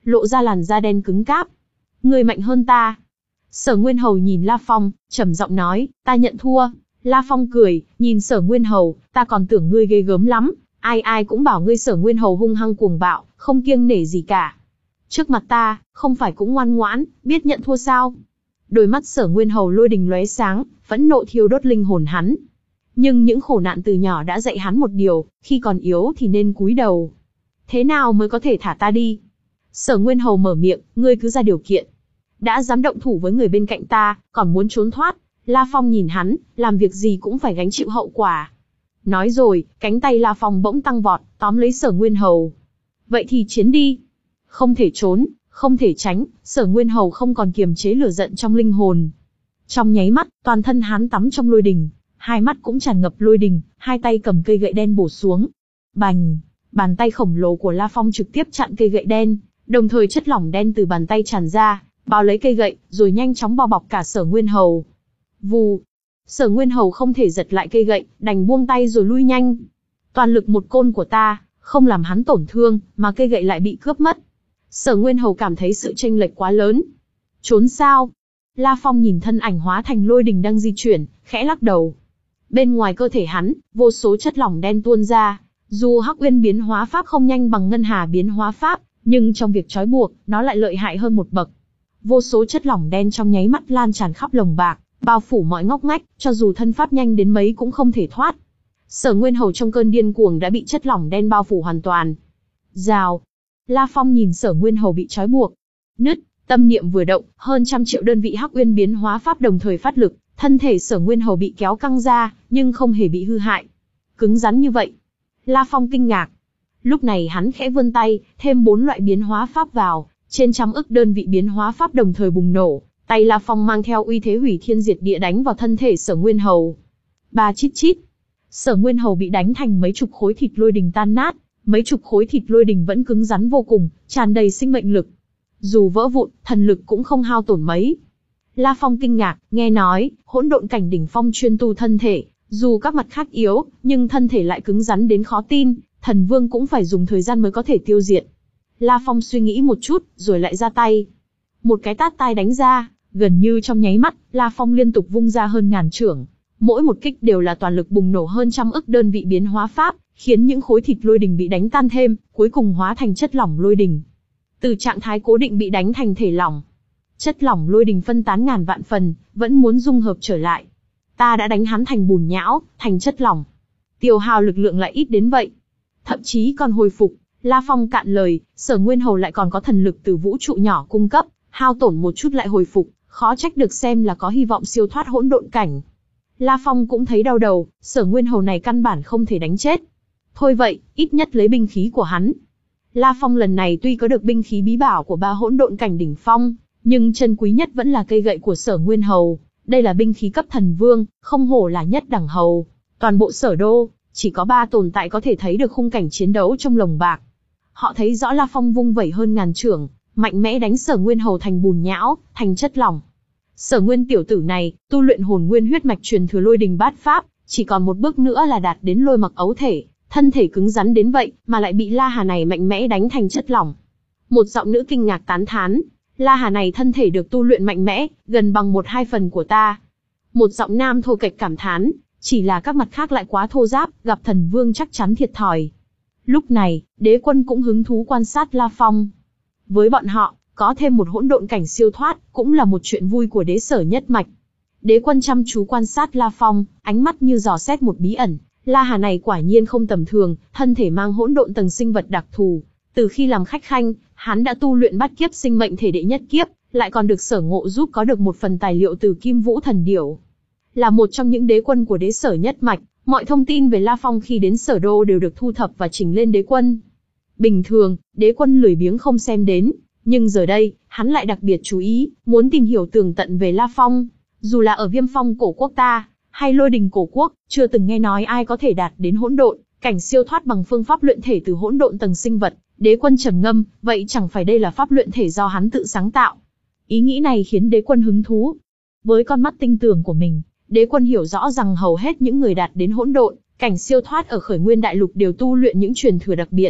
Speaker 1: lộ ra làn da đen cứng cáp. Ngươi mạnh hơn ta. Sở Nguyên Hầu nhìn La Phong, trầm giọng nói, ta nhận thua. La Phong cười, nhìn Sở Nguyên Hầu, ta còn tưởng ngươi ghê gớm lắm, ai ai cũng bảo ngươi Sở Nguyên Hầu hung hăng cuồng bạo, không kiêng nể gì cả. Trước mặt ta, không phải cũng ngoan ngoãn, biết nhận thua sao? Đôi mắt Sở Nguyên Hầu lôi đình lóe sáng, phẫn nộ thiêu đốt linh hồn hắn. Nhưng những khổ nạn từ nhỏ đã dạy hắn một điều, khi còn yếu thì nên cúi đầu. Thế nào mới có thể thả ta đi? Sở Nguyên Hầu mở miệng, ngươi cứ ra điều kiện. Đã dám động thủ với người bên cạnh ta, còn muốn trốn thoát. La Phong nhìn hắn, làm việc gì cũng phải gánh chịu hậu quả. Nói rồi, cánh tay La Phong bỗng tăng vọt, tóm lấy Sở Nguyên Hầu. Vậy thì chiến đi. Không thể trốn, không thể tránh, Sở Nguyên Hầu không còn kiềm chế lửa giận trong linh hồn. Trong nháy mắt, toàn thân hắn tắm trong lôi đình, hai mắt cũng tràn ngập lôi đình, hai tay cầm cây gậy đen bổ xuống. Bành, bàn tay khổng lồ của La Phong trực tiếp chặn cây gậy đen, đồng thời chất lỏng đen từ bàn tay tràn ra, bao lấy cây gậy, rồi nhanh chóng bao bọc cả Sở Nguyên Hầu. Vù, Sở Nguyên Hầu không thể giật lại cây gậy, đành buông tay rồi lui nhanh. Toàn lực một côn của ta, không làm hắn tổn thương, mà cây gậy lại bị cướp mất. Sở Nguyên Hầu cảm thấy sự chênh lệch quá lớn. Trốn sao? La Phong nhìn thân ảnh hóa thành lôi đình đang di chuyển, khẽ lắc đầu. Bên ngoài cơ thể hắn, vô số chất lỏng đen tuôn ra. Dù Hắc Uyên biến hóa pháp không nhanh bằng Ngân Hà biến hóa pháp, nhưng trong việc trói buộc, nó lại lợi hại hơn một bậc. Vô số chất lỏng đen trong nháy mắt lan tràn khắp lồng bạc, bao phủ mọi ngóc ngách, cho dù thân pháp nhanh đến mấy cũng không thể thoát. Sở Nguyên Hầu trong cơn điên cuồng đã bị chất lỏng đen bao phủ hoàn toàn. Rào. La Phong nhìn Sở Nguyên Hầu bị trói buộc. Nứt, tâm niệm vừa động, hơn trăm triệu đơn vị Hắc Uyên biến hóa pháp đồng thời phát lực, thân thể Sở Nguyên Hầu bị kéo căng ra, nhưng không hề bị hư hại. Cứng rắn như vậy. La Phong kinh ngạc. Lúc này hắn khẽ vươn tay, thêm bốn loại biến hóa pháp vào, trên trăm ức đơn vị biến hóa pháp đồng thời bùng nổ. Tay La Phong mang theo uy thế hủy thiên diệt địa đánh vào thân thể Sở Nguyên Hầu. Ba chít chít. Sở Nguyên Hầu bị đánh thành mấy chục khối thịt lôi đình tan nát, mấy chục khối thịt lôi đình vẫn cứng rắn vô cùng, tràn đầy sinh mệnh lực. Dù vỡ vụn, thần lực cũng không hao tổn mấy. La Phong kinh ngạc, nghe nói, hỗn độn cảnh đỉnh phong chuyên tu thân thể, dù các mặt khác yếu, nhưng thân thể lại cứng rắn đến khó tin, thần vương cũng phải dùng thời gian mới có thể tiêu diệt. La Phong suy nghĩ một chút, rồi lại ra tay. Một cái tát tai đánh ra, gần như trong nháy mắt, La Phong liên tục vung ra hơn ngàn chưởng. Mỗi một kích đều là toàn lực bùng nổ hơn trăm ức đơn vị biến hóa pháp, khiến những khối thịt lôi đình bị đánh tan thêm, cuối cùng hóa thành chất lỏng lôi đình. Từ trạng thái cố định bị đánh thành thể lỏng. Chất lỏng lôi đình phân tán ngàn vạn phần, vẫn muốn dung hợp trở lại. Ta đã đánh hắn thành bùn nhão, thành chất lỏng. Tiêu hao lực lượng lại ít đến vậy. Thậm chí còn hồi phục. La Phong cạn lời, Sở Nguyên Hầu lại còn có thần lực từ vũ trụ nhỏ cung cấp, hao tổn một chút lại hồi phục, khó trách được xem là có hy vọng siêu thoát hỗn độn cảnh. La Phong cũng thấy đau đầu, Sở Nguyên Hầu này căn bản không thể đánh chết. Thôi vậy, ít nhất lấy binh khí của hắn. La Phong lần này tuy có được binh khí bí bảo của ba hỗn độn cảnh đỉnh phong, nhưng chân quý nhất vẫn là cây gậy của Sở Nguyên Hầu. Đây là binh khí cấp thần vương, không hổ là nhất đẳng hầu. Toàn bộ Sở Đô, chỉ có ba tồn tại có thể thấy được khung cảnh chiến đấu trong lồng bạc. Họ thấy rõ La Phong vung vẩy hơn ngàn chưởng, mạnh mẽ đánh Sở Nguyên Hầu thành bùn nhão, thành chất lỏng. Sở Nguyên tiểu tử này, tu luyện hồn nguyên huyết mạch truyền thừa lôi đình bát pháp, chỉ còn một bước nữa là đạt đến lôi mặc ấu thể, thân thể cứng rắn đến vậy, mà lại bị La Hà này mạnh mẽ đánh thành chất lỏng. Một giọng nữ kinh ngạc tán thán, La Hà này thân thể được tu luyện mạnh mẽ, gần bằng một hai phần của ta. Một giọng nam thô kệch cảm thán, chỉ là các mặt khác lại quá thô ráp, gặp thần vương chắc chắn thiệt thòi. Lúc này, đế quân cũng hứng thú quan sát La Phong. Với bọn họ, có thêm một hỗn độn cảnh siêu thoát, cũng là một chuyện vui của đế sở nhất mạch. Đế quân chăm chú quan sát La Phong, ánh mắt như dò xét một bí ẩn. La Hà này quả nhiên không tầm thường, thân thể mang hỗn độn tầng sinh vật đặc thù. Từ khi làm khách khanh, hắn đã tu luyện bát kiếp sinh mệnh thể đệ nhất kiếp, lại còn được Sở Ngộ giúp có được một phần tài liệu từ Kim Vũ Thần Điểu. Là một trong những đế quân của đế sở nhất mạch, mọi thông tin về La Phong khi đến Sở Đô đều được thu thập và chỉnh lên đế quân. Bình thường, đế quân lười biếng không xem đến, nhưng giờ đây, hắn lại đặc biệt chú ý, muốn tìm hiểu tường tận về La Phong. Dù là ở Viêm Phong cổ quốc ta, hay Lôi Đình cổ quốc, chưa từng nghe nói ai có thể đạt đến hỗn độn cảnh siêu thoát bằng phương pháp luyện thể từ hỗn độn tầng sinh vật. Đế quân trầm ngâm, vậy chẳng phải đây là pháp luyện thể do hắn tự sáng tạo? Ý nghĩ này khiến đế quân hứng thú. Với con mắt tinh tường của mình, đế quân hiểu rõ rằng hầu hết những người đạt đến hỗn độn cảnh siêu thoát ở Khởi Nguyên Đại Lục đều tu luyện những truyền thừa đặc biệt.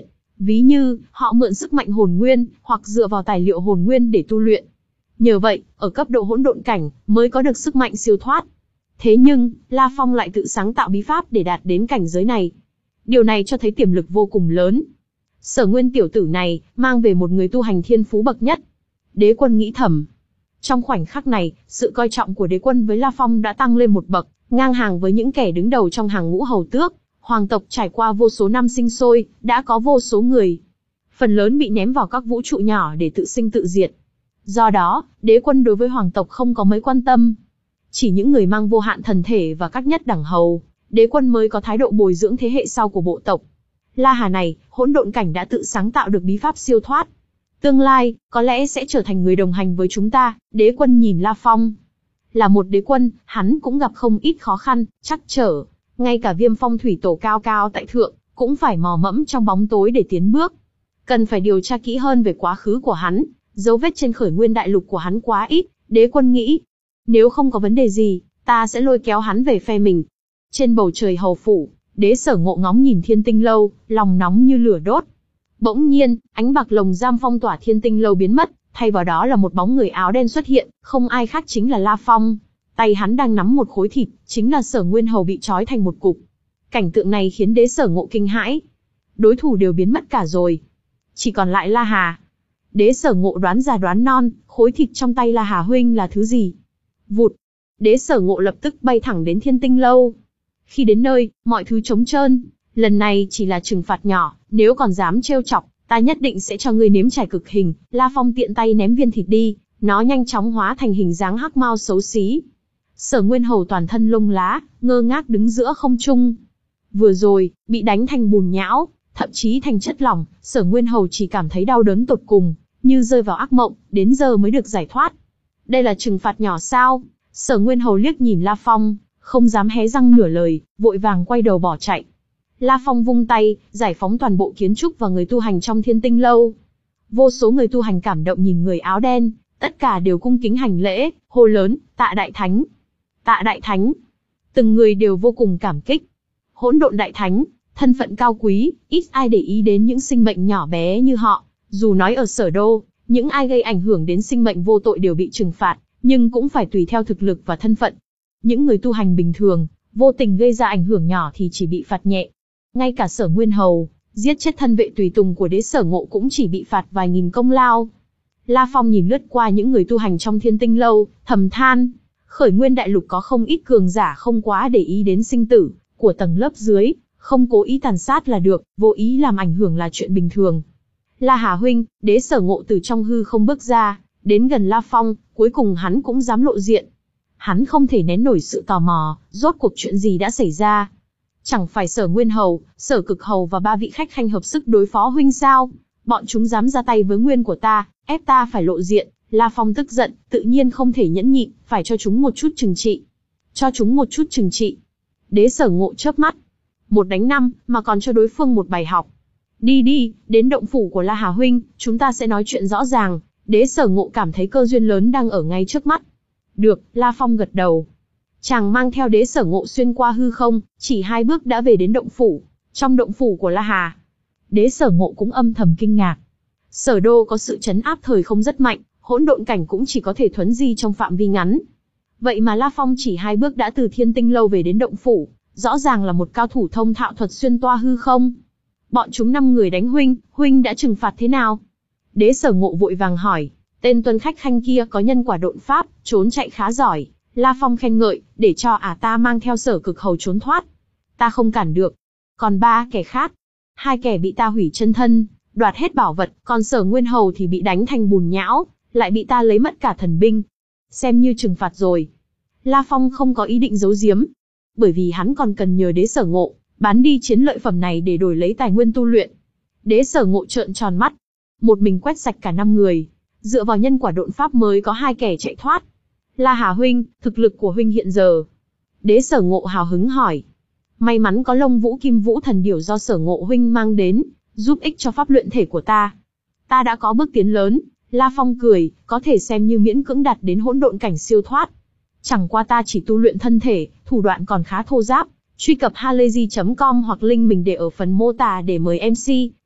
Speaker 1: Ví như, họ mượn sức mạnh hồn nguyên, hoặc dựa vào tài liệu hồn nguyên để tu luyện. Nhờ vậy, ở cấp độ hỗn độn cảnh, mới có được sức mạnh siêu thoát. Thế nhưng, La Phong lại tự sáng tạo bí pháp để đạt đến cảnh giới này. Điều này cho thấy tiềm lực vô cùng lớn. Sở Nguyên tiểu tử này, mang về một người tu hành thiên phú bậc nhất. Đế Quân nghĩ thầm. Trong khoảnh khắc này, sự coi trọng của Đế Quân với La Phong đã tăng lên một bậc, ngang hàng với những kẻ đứng đầu trong hàng ngũ hầu tước. Hoàng tộc trải qua vô số năm sinh sôi, đã có vô số người. Phần lớn bị ném vào các vũ trụ nhỏ để tự sinh tự diệt. Do đó, Đế Quân đối với hoàng tộc không có mấy quan tâm. Chỉ những người mang vô hạn thần thể và các nhất đẳng hầu, Đế Quân mới có thái độ bồi dưỡng thế hệ sau của bộ tộc. La Hà này, hỗn độn cảnh đã tự sáng tạo được bí pháp siêu thoát. Tương lai, có lẽ sẽ trở thành người đồng hành với chúng ta. Đế Quân nhìn La Phong. Là một đế quân, hắn cũng gặp không ít khó khăn, trắc trở. Ngay cả Viêm Phong thủy tổ cao cao tại thượng, cũng phải mò mẫm trong bóng tối để tiến bước. Cần phải điều tra kỹ hơn về quá khứ của hắn, dấu vết trên khởi nguyên đại lục của hắn quá ít. Đế Quân nghĩ, nếu không có vấn đề gì, ta sẽ lôi kéo hắn về phe mình. Trên bầu trời hầu phủ, Đế Sở Ngộ ngóng nhìn Thiên Tinh Lâu, lòng nóng như lửa đốt. Bỗng nhiên, ánh bạc lồng giam phong tỏa Thiên Tinh Lâu biến mất, thay vào đó là một bóng người áo đen xuất hiện, không ai khác chính là La Phong. Tay hắn đang nắm một khối thịt, chính là Sở Nguyên Hầu bị trói thành một cục. Cảnh tượng này khiến Đế Sở Ngộ kinh hãi. Đối thủ đều biến mất cả rồi. Chỉ còn lại La Hà. Đế Sở Ngộ đoán già đoán non, khối thịt trong tay La Hà huynh là thứ gì? Vụt. Đế Sở Ngộ lập tức bay thẳng đến Thiên Tinh Lâu. Khi đến nơi, mọi thứ trống trơn. Lần này chỉ là trừng phạt nhỏ, nếu còn dám trêu chọc, ta nhất định sẽ cho ngươi nếm trải cực hình. La Phong tiện tay ném viên thịt đi, nó nhanh chóng hóa thành hình dáng hắc mao xấu xí. Sở Nguyên Hầu toàn thân lông lá, ngơ ngác đứng giữa không trung. Vừa rồi, bị đánh thành bùn nhão, thậm chí thành chất lỏng, Sở Nguyên Hầu chỉ cảm thấy đau đớn tột cùng, như rơi vào ác mộng, đến giờ mới được giải thoát. Đây là trừng phạt nhỏ sao? Sở Nguyên Hầu liếc nhìn La Phong, không dám hé răng nửa lời, vội vàng quay đầu bỏ chạy. La Phong vung tay, giải phóng toàn bộ kiến trúc và người tu hành trong Thiên Tinh Lâu. Vô số người tu hành cảm động nhìn người áo đen, tất cả đều cung kính hành lễ, hô lớn, tạ đại thánh. Tạ đại thánh. Từng người đều vô cùng cảm kích. Hỗn độn đại thánh, thân phận cao quý, ít ai để ý đến những sinh mệnh nhỏ bé như họ. Dù nói ở Sở Đô, những ai gây ảnh hưởng đến sinh mệnh vô tội đều bị trừng phạt, nhưng cũng phải tùy theo thực lực và thân phận. Những người tu hành bình thường, vô tình gây ra ảnh hưởng nhỏ thì chỉ bị phạt nhẹ. Ngay cả Sở Nguyên Hầu, giết chết thân vệ tùy tùng của Đế Sở Ngộ cũng chỉ bị phạt vài nghìn công lao. La Phong nhìn lướt qua những người tu hành trong Thiên Tinh Lâu, thầm than, khởi nguyên đại lục có không ít cường giả không quá để ý đến sinh tử của tầng lớp dưới, không cố ý tàn sát là được, vô ý làm ảnh hưởng là chuyện bình thường. La Hà huynh, Đế Sở Ngộ từ trong hư không bước ra, đến gần La Phong, cuối cùng hắn cũng dám lộ diện. Hắn không thể nén nổi sự tò mò, rốt cuộc chuyện gì đã xảy ra. Chẳng phải Sở Nguyên Hầu, Sở Cực Hầu và ba vị khách khanh hợp sức đối phó huynh sao? Bọn chúng dám ra tay với nguyên của ta, ép ta phải lộ diện. La Phong tức giận, tự nhiên không thể nhẫn nhịn, phải cho chúng một chút trừng trị. Cho chúng một chút trừng trị. Đế Sở Ngộ chớp mắt. Một đánh năm, mà còn cho đối phương một bài học. Đi đi, đến động phủ của La Hà huynh, chúng ta sẽ nói chuyện rõ ràng. Đế Sở Ngộ cảm thấy cơ duyên lớn đang ở ngay trước mắt. Được, La Phong gật đầu. Chàng mang theo Đế Sở Ngộ xuyên qua hư không, chỉ hai bước đã về đến động phủ. Trong động phủ của La Hà, Đế Sở Ngộ cũng âm thầm kinh ngạc. Sở Đô có sự trấn áp thời không rất mạnh, hỗn độn cảnh cũng chỉ có thể thuấn di trong phạm vi ngắn. Vậy mà La Phong chỉ hai bước đã từ Thiên Tinh Lâu về đến động phủ, rõ ràng là một cao thủ thông thạo thuật xuyên toa hư không. Bọn chúng năm người đánh huynh, huynh đã trừng phạt thế nào? Đế Sở Ngộ vội vàng hỏi. Tên tuân khách khanh kia có nhân quả độn pháp, trốn chạy khá giỏi. La Phong khen ngợi, để cho ả ta mang theo Sở Cực Hầu trốn thoát. Ta không cản được. Còn ba kẻ khác, hai kẻ bị ta hủy chân thân, đoạt hết bảo vật, còn Sở Nguyên Hầu thì bị đánh thành bùn nhão, lại bị ta lấy mất cả thần binh. Xem như trừng phạt rồi. La Phong không có ý định giấu giếm, bởi vì hắn còn cần nhờ Đế Sở Ngộ bán đi chiến lợi phẩm này để đổi lấy tài nguyên tu luyện. Đế Sở Ngộ trợn tròn mắt, một mình quét sạch cả năm người, dựa vào nhân quả độn pháp mới có hai kẻ chạy thoát. La Hà huynh, thực lực của huynh hiện giờ? Đế Sở Ngộ hào hứng hỏi. May mắn có Lông Vũ Kim Vũ Thần Điểu do Sở Ngộ huynh mang đến, giúp ích cho pháp luyện thể của ta. Ta đã có bước tiến lớn. La Phong cười, có thể xem như miễn cưỡng đạt đến hỗn độn cảnh siêu thoát. Chẳng qua ta chỉ tu luyện thân thể, thủ đoạn còn khá thô ráp. Truy cập halayzi chấm com hoặc link mình để ở phần mô tả để mời em xê,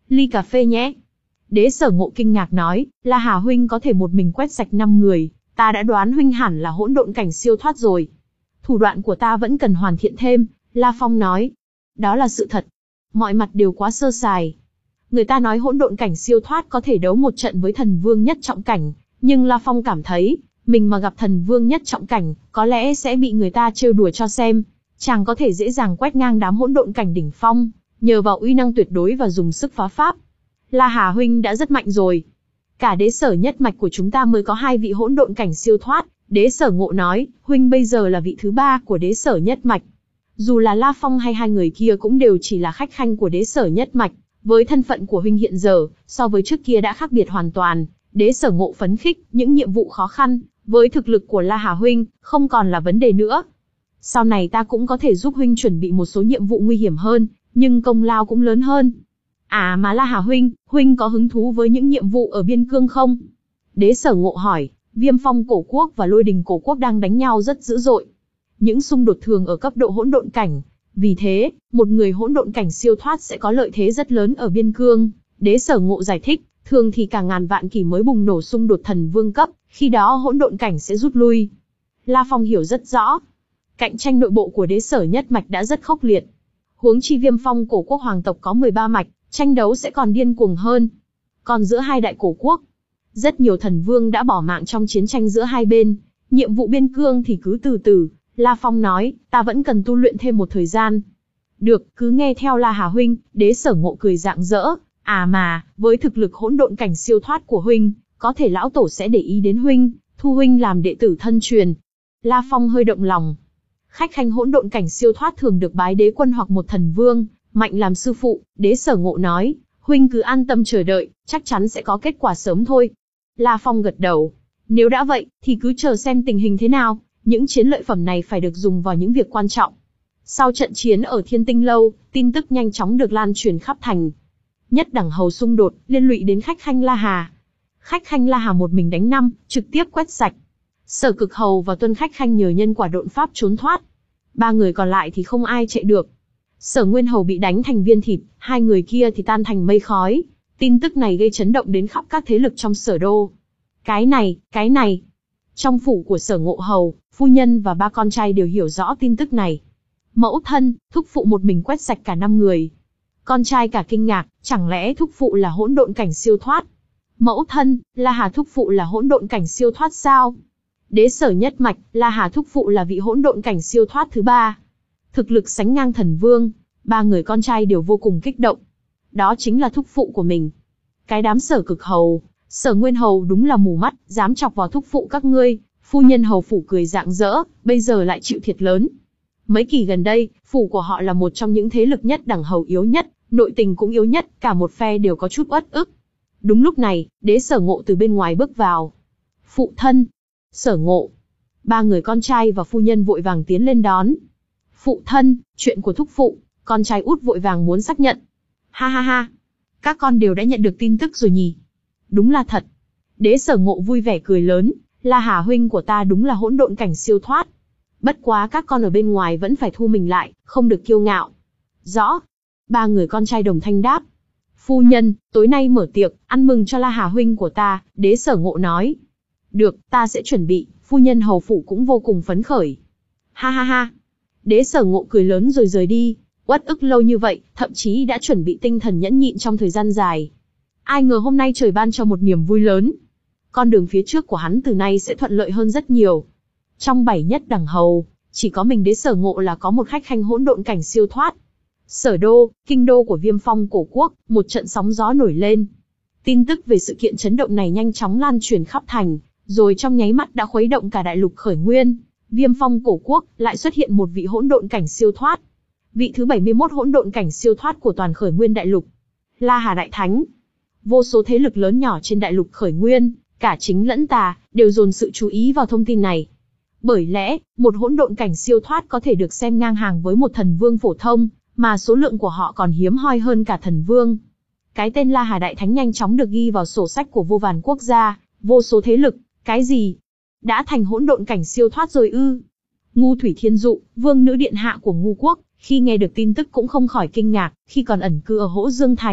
Speaker 1: Ly cà phê nhé. Đế Sở Ngộ kinh ngạc nói, La Hà huynh có thể một mình quét sạch năm người, ta đã đoán huynh hẳn là hỗn độn cảnh siêu thoát rồi. Thủ đoạn của ta vẫn cần hoàn thiện thêm, La Phong nói. Đó là sự thật. Mọi mặt đều quá sơ sài. Người ta nói hỗn độn cảnh siêu thoát có thể đấu một trận với thần vương nhất trọng cảnh, nhưng La Phong cảm thấy, mình mà gặp thần vương nhất trọng cảnh, có lẽ sẽ bị người ta trêu đùa cho xem. Chàng có thể dễ dàng quét ngang đám hỗn độn cảnh đỉnh phong, nhờ vào uy năng tuyệt đối và dùng sức phá pháp. La Hà huynh đã rất mạnh rồi. Cả đế sở nhất mạch của chúng ta mới có hai vị hỗn độn cảnh siêu thoát. Đế Sở Ngộ nói, huynh bây giờ là vị thứ ba của đế sở nhất mạch. Dù là La Phong hay hai người kia cũng đều chỉ là khách khanh của đế sở nhất mạch. Với thân phận của huynh hiện giờ, so với trước kia đã khác biệt hoàn toàn. Đế Sở Ngộ phấn khích, những nhiệm vụ khó khăn, với thực lực của La Hà huynh, không còn là vấn đề nữa. Sau này ta cũng có thể giúp huynh chuẩn bị một số nhiệm vụ nguy hiểm hơn, nhưng công lao cũng lớn hơn. À mà La Hà huynh, huynh có hứng thú với những nhiệm vụ ở biên cương không? Đế Sở Ngộ hỏi. Viêm Phong cổ quốc và Lôi Đình cổ quốc đang đánh nhau rất dữ dội. Những xung đột thường ở cấp độ hỗn độn cảnh. Vì thế, một người hỗn độn cảnh siêu thoát sẽ có lợi thế rất lớn ở biên cương. Đế Sở Ngộ giải thích, thường thì cả ngàn vạn kỷ mới bùng nổ xung đột thần vương cấp, khi đó hỗn độn cảnh sẽ rút lui. La Phong hiểu rất rõ. Cạnh tranh nội bộ của đế sở nhất mạch đã rất khốc liệt. Huống chi Viêm Phong cổ quốc hoàng tộc có mười ba mạch, tranh đấu sẽ còn điên cuồng hơn. Còn giữa hai đại cổ quốc, rất nhiều thần vương đã bỏ mạng trong chiến tranh giữa hai bên. Nhiệm vụ biên cương thì cứ từ từ. La Phong nói, ta vẫn cần tu luyện thêm một thời gian. Được, cứ nghe theo La Hà huynh. Đế Sở Ngộ cười rạng rỡ. À mà, với thực lực hỗn độn cảnh siêu thoát của huynh, có thể lão tổ sẽ để ý đến huynh, thu huynh làm đệ tử thân truyền. La Phong hơi động lòng. Khách khanh hỗn độn cảnh siêu thoát thường được bái đế quân hoặc một thần vương mạnh làm sư phụ. Đế Sở Ngộ nói, huynh cứ an tâm chờ đợi, chắc chắn sẽ có kết quả sớm thôi. La Phong gật đầu. Nếu đã vậy, thì cứ chờ xem tình hình thế nào. Những chiến lợi phẩm này phải được dùng vào những việc quan trọng. Sau trận chiến ở Thiên Tinh Lâu, tin tức nhanh chóng được lan truyền khắp thành. Nhất đẳng hầu xung đột, liên lụy đến khách khanh La Hà. Khách khanh La Hà một mình đánh năm, trực tiếp quét sạch. Sở Cực Hầu và Tuân khách khanh nhờ nhân quả độn pháp trốn thoát. Ba người còn lại thì không ai chạy được. Sở Nguyên Hầu bị đánh thành viên thịt, hai người kia thì tan thành mây khói. Tin tức này gây chấn động đến khắp các thế lực trong Sở Đô. Cái này, cái này. Trong phủ của Sở Ngộ Hầu, phu nhân và ba con trai đều hiểu rõ tin tức này. Mẫu thân, thúc phụ một mình quét sạch cả năm người. Con trai cả kinh ngạc, chẳng lẽ thúc phụ là hỗn độn cảnh siêu thoát? Mẫu thân, La Hà thúc phụ là hỗn độn cảnh siêu thoát sao? Đế sở nhất mạch, La Hà thúc phụ là vị hỗn độn cảnh siêu thoát thứ ba. Thực lực sánh ngang thần vương, ba người con trai đều vô cùng kích động. Đó chính là thúc phụ của mình. Cái đám Sở Cực Hầu, Sở Nguyên Hầu đúng là mù mắt, dám chọc vào thúc phụ các ngươi. Phu nhân hầu phủ cười rạng rỡ, bây giờ lại chịu thiệt lớn. Mấy kỳ gần đây, phủ của họ là một trong những thế lực nhất đẳng hầu yếu nhất, nội tình cũng yếu nhất, cả một phe đều có chút uất ức. Đúng lúc này, Đế Sở Ngộ từ bên ngoài bước vào. Phụ thân, Sở Ngộ. Ba người con trai và phu nhân vội vàng tiến lên đón. Phụ thân, chuyện của thúc phụ, con trai út vội vàng muốn xác nhận. Ha ha ha, các con đều đã nhận được tin tức rồi nhỉ? Đúng là thật. Đế Sở Ngộ vui vẻ cười lớn, La Hà huynh của ta đúng là hỗn độn cảnh siêu thoát. Bất quá các con ở bên ngoài vẫn phải thu mình lại, không được kiêu ngạo. Rõ. Ba người con trai đồng thanh đáp. Phu nhân, tối nay mở tiệc, ăn mừng cho La Hà huynh của ta, Đế Sở Ngộ nói. Được, ta sẽ chuẩn bị, phu nhân hầu phủ cũng vô cùng phấn khởi. Ha ha ha. Đế Sở Ngộ cười lớn rồi rời đi, uất ức lâu như vậy, thậm chí đã chuẩn bị tinh thần nhẫn nhịn trong thời gian dài. Ai ngờ hôm nay trời ban cho một niềm vui lớn. Con đường phía trước của hắn từ nay sẽ thuận lợi hơn rất nhiều. Trong bảy nhất đẳng hầu, chỉ có mình Đế Sở Ngộ là có một khách khanh hỗn độn cảnh siêu thoát. Sở Đô, kinh đô của Viêm Phong cổ quốc, một trận sóng gió nổi lên. Tin tức về sự kiện chấn động này nhanh chóng lan truyền khắp thành, rồi trong nháy mắt đã khuấy động cả đại lục khởi nguyên. Viêm Phong cổ quốc lại xuất hiện một vị hỗn độn cảnh siêu thoát. Vị thứ bảy mươi mốt hỗn độn cảnh siêu thoát của toàn khởi nguyên đại lục. La Hà đại thánh. Vô số thế lực lớn nhỏ trên đại lục khởi nguyên, cả chính lẫn tà, đều dồn sự chú ý vào thông tin này. Bởi lẽ, một hỗn độn cảnh siêu thoát có thể được xem ngang hàng với một thần vương phổ thông, mà số lượng của họ còn hiếm hoi hơn cả thần vương. Cái tên La Hà đại thánh nhanh chóng được ghi vào sổ sách của vô vàn quốc gia, vô số thế lực. Cái gì? Đã thành hỗn độn cảnh siêu thoát rồi ư? Ngu Thủy Thiên Dụ, vương nữ điện hạ của Ngu quốc, khi nghe được tin tức cũng không khỏi kinh ngạc. Khi còn ẩn cư ở Hỗ Dương thành,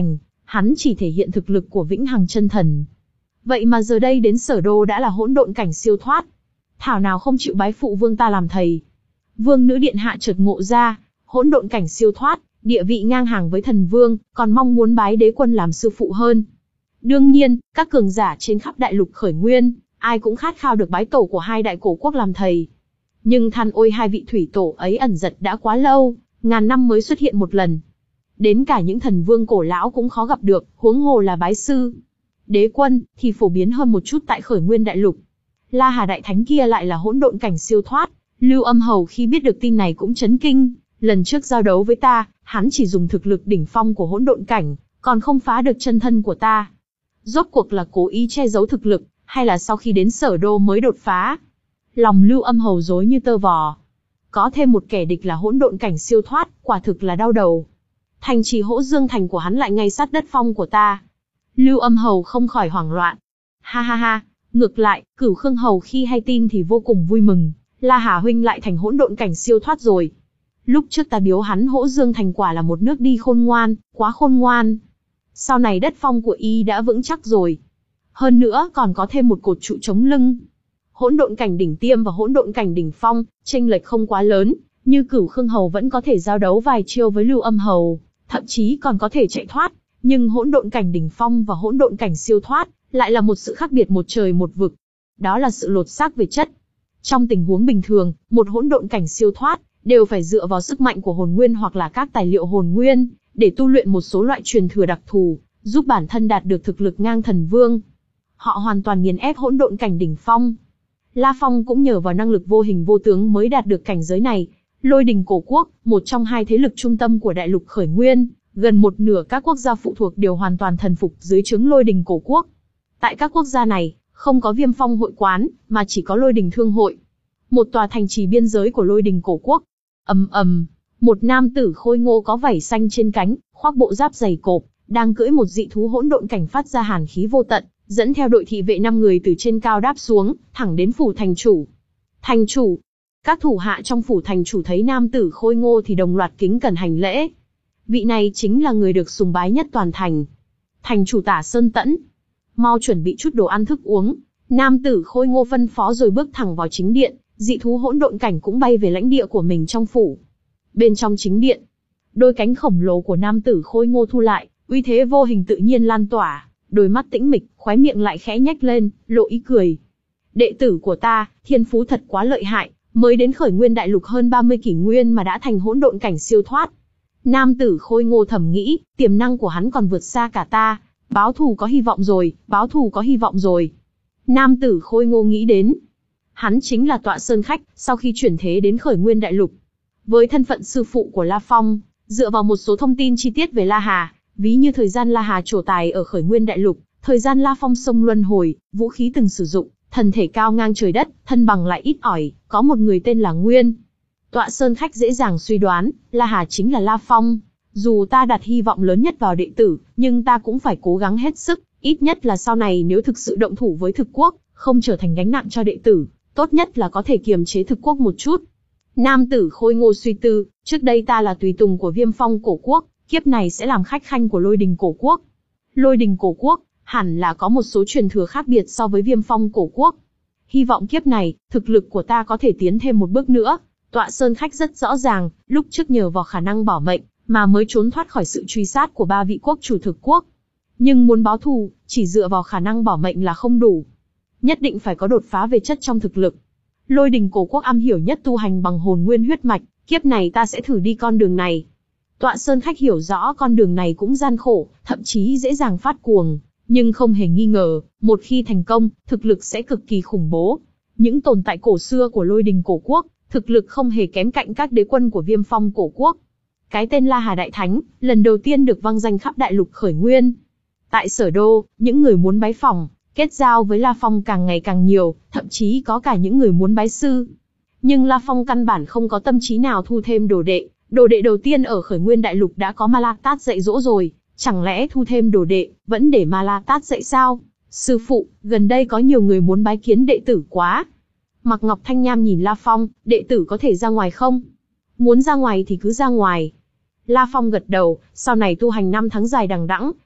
Speaker 1: hắn chỉ thể hiện thực lực của vĩnh hằng chân thần. Vậy mà giờ đây đến Sở Đô đã là hỗn độn cảnh siêu thoát. Thảo nào không chịu bái phụ vương ta làm thầy. Vương nữ điện hạ chợt ngộ ra, hỗn độn cảnh siêu thoát, địa vị ngang hàng với thần vương, còn mong muốn bái đế quân làm sư phụ hơn. Đương nhiên, các cường giả trên khắp đại lục khởi nguyên, ai cũng khát khao được bái tổ của hai đại cổ quốc làm thầy. Nhưng than ôi hai vị thủy tổ ấy ẩn giật đã quá lâu, ngàn năm mới xuất hiện một lần. Đến cả những thần vương cổ lão cũng khó gặp được, huống hồ là bái sư. Đế quân thì phổ biến hơn một chút tại khởi nguyên đại lục. La Hà đại thánh kia lại là hỗn độn cảnh siêu thoát. Lưu Âm Hầu khi biết được tin này cũng chấn kinh. Lần trước giao đấu với ta, hắn chỉ dùng thực lực đỉnh phong của hỗn độn cảnh, còn không phá được chân thân của ta. Rốt cuộc là cố ý che giấu thực lực, hay là sau khi đến Sở Đô mới đột phá? Lòng Lưu Âm Hầu rối như tơ vò. Có thêm một kẻ địch là hỗn độn cảnh siêu thoát, quả thực là đau đầu. Thành trì Hỗ Dương Thành của hắn lại ngay sát đất phong của ta. Lưu Âm Hầu không khỏi hoảng loạn. Ha ha ha, ngược lại, Cửu Khương Hầu khi hay tin thì vô cùng vui mừng. La Hà huynh lại thành hỗn độn cảnh siêu thoát rồi. Lúc trước ta biếu hắn Hỗ Dương Thành quả là một nước đi khôn ngoan, quá khôn ngoan. Sau này đất phong của y đã vững chắc rồi. Hơn nữa còn có thêm một cột trụ chống lưng. Hỗn độn cảnh đỉnh tiêm và hỗn độn cảnh đỉnh phong, chênh lệch không quá lớn, như Cửu Khương Hầu vẫn có thể giao đấu vài chiêu với Lưu Âm Hầu, thậm chí còn có thể chạy thoát, nhưng hỗn độn cảnh đỉnh phong và hỗn độn cảnh siêu thoát lại là một sự khác biệt một trời một vực. Đó là sự lột xác về chất. Trong tình huống bình thường, một hỗn độn cảnh siêu thoát đều phải dựa vào sức mạnh của hồn nguyên hoặc là các tài liệu hồn nguyên để tu luyện một số loại truyền thừa đặc thù, giúp bản thân đạt được thực lực ngang thần vương. Họ hoàn toàn nghiền ép hỗn độn cảnh đỉnh phong. La Phong cũng nhờ vào năng lực vô hình vô tướng mới đạt được cảnh giới này. Lôi Đình Cổ Quốc, một trong hai thế lực trung tâm của đại lục khởi nguyên, gần một nửa các quốc gia phụ thuộc đều hoàn toàn thần phục dưới trướng Lôi Đình Cổ Quốc. Tại các quốc gia này, không có Viêm Phong hội quán, mà chỉ có Lôi Đình Thương hội. Một tòa thành trì biên giới của Lôi Đình Cổ Quốc. Ầm ầm, một nam tử khôi ngô có vảy xanh trên cánh, khoác bộ giáp dày cộp, đang cưỡi một dị thú hỗn độn cảnh phát ra hàn khí vô tận, dẫn theo đội thị vệ năm người từ trên cao đáp xuống, thẳng đến phủ thành chủ. Thành chủ, các thủ hạ trong phủ thành chủ thấy nam tử khôi ngô thì đồng loạt kính cẩn hành lễ. Vị này chính là người được sùng bái nhất toàn thành. Thành chủ Tả Sơn Tẫn, mau chuẩn bị chút đồ ăn thức uống. Nam tử khôi ngô phân phó rồi bước thẳng vào chính điện, dị thú hỗn độn cảnh cũng bay về lãnh địa của mình trong phủ. Bên trong chính điện, đôi cánh khổng lồ của nam tử khôi ngô thu lại, uy thế vô hình tự nhiên lan tỏa, đôi mắt tĩnh mịch, khóe miệng lại khẽ nhếch lên, lộ ý cười. Đệ tử của ta, thiên phú thật quá lợi hại, mới đến khởi nguyên đại lục hơn ba mươi kỷ nguyên mà đã thành hỗn độn cảnh siêu thoát. Nam tử khôi ngô thầm nghĩ, tiềm năng của hắn còn vượt xa cả ta, báo thù có hy vọng rồi, báo thù có hy vọng rồi. Nam tử khôi ngô nghĩ đến, hắn chính là Tọa Sơn Khách, sau khi chuyển thế đến khởi nguyên đại lục. Với thân phận sư phụ của La Phong, dựa vào một số thông tin chi tiết về La Hà, ví như thời gian La Hà trổ tài ở khởi nguyên đại lục, thời gian La Phong sông luân hồi, vũ khí từng sử dụng, thân thể cao ngang trời đất, thân bằng lại ít ỏi, có một người tên là Nguyên. Tọa Sơn Khách dễ dàng suy đoán, La Hà chính là La Phong. Dù ta đặt hy vọng lớn nhất vào đệ tử, nhưng ta cũng phải cố gắng hết sức, ít nhất là sau này nếu thực sự động thủ với thực quốc, không trở thành gánh nặng cho đệ tử, tốt nhất là có thể kiềm chế thực quốc một chút. Nam tử khôi ngô suy tư, trước đây ta là tùy tùng của Viêm Phong cổ quốc, kiếp này sẽ làm khách khanh của Lôi Đình cổ quốc. Lôi Đình cổ quốc, hẳn là có một số truyền thừa khác biệt so với Viêm Phong cổ quốc. Hy vọng kiếp này, thực lực của ta có thể tiến thêm một bước nữa. Tọa Sơn Khách rất rõ ràng, lúc trước nhờ vào khả năng bảo mệnh, mà mới trốn thoát khỏi sự truy sát của ba vị quốc chủ thực quốc. Nhưng muốn báo thù, chỉ dựa vào khả năng bảo mệnh là không đủ. Nhất định phải có đột phá về chất trong thực lực. Lôi Đình cổ quốc am hiểu nhất tu hành bằng hồn nguyên huyết mạch, kiếp này ta sẽ thử đi con đường này. Tọa Sơn Khách hiểu rõ con đường này cũng gian khổ, thậm chí dễ dàng phát cuồng, nhưng không hề nghi ngờ, một khi thành công, thực lực sẽ cực kỳ khủng bố. Những tồn tại cổ xưa của Lôi Đình cổ quốc, thực lực không hề kém cạnh các đế quân của Viêm Phong cổ quốc. Cái tên La Hà Đại Thánh, lần đầu tiên được vang danh khắp đại lục khởi nguyên. Tại Sở Đô, những người muốn bái phỏng, kết giao với La Phong càng ngày càng nhiều, thậm chí có cả những người muốn bái sư. Nhưng La Phong căn bản không có tâm trí nào thu thêm đồ đệ, đồ đệ đầu tiên ở khởi nguyên đại lục đã có Ma La Tát dạy dỗ rồi, chẳng lẽ thu thêm đồ đệ, vẫn để Ma La Tát dạy sao? Sư phụ, gần đây có nhiều người muốn bái kiến đệ tử quá. Mạc Ngọc Thanh Nham nhìn La Phong, đệ tử có thể ra ngoài không? Muốn ra ngoài thì cứ ra ngoài. La Phong gật đầu, sau này tu hành năm tháng dài đằng đẵng,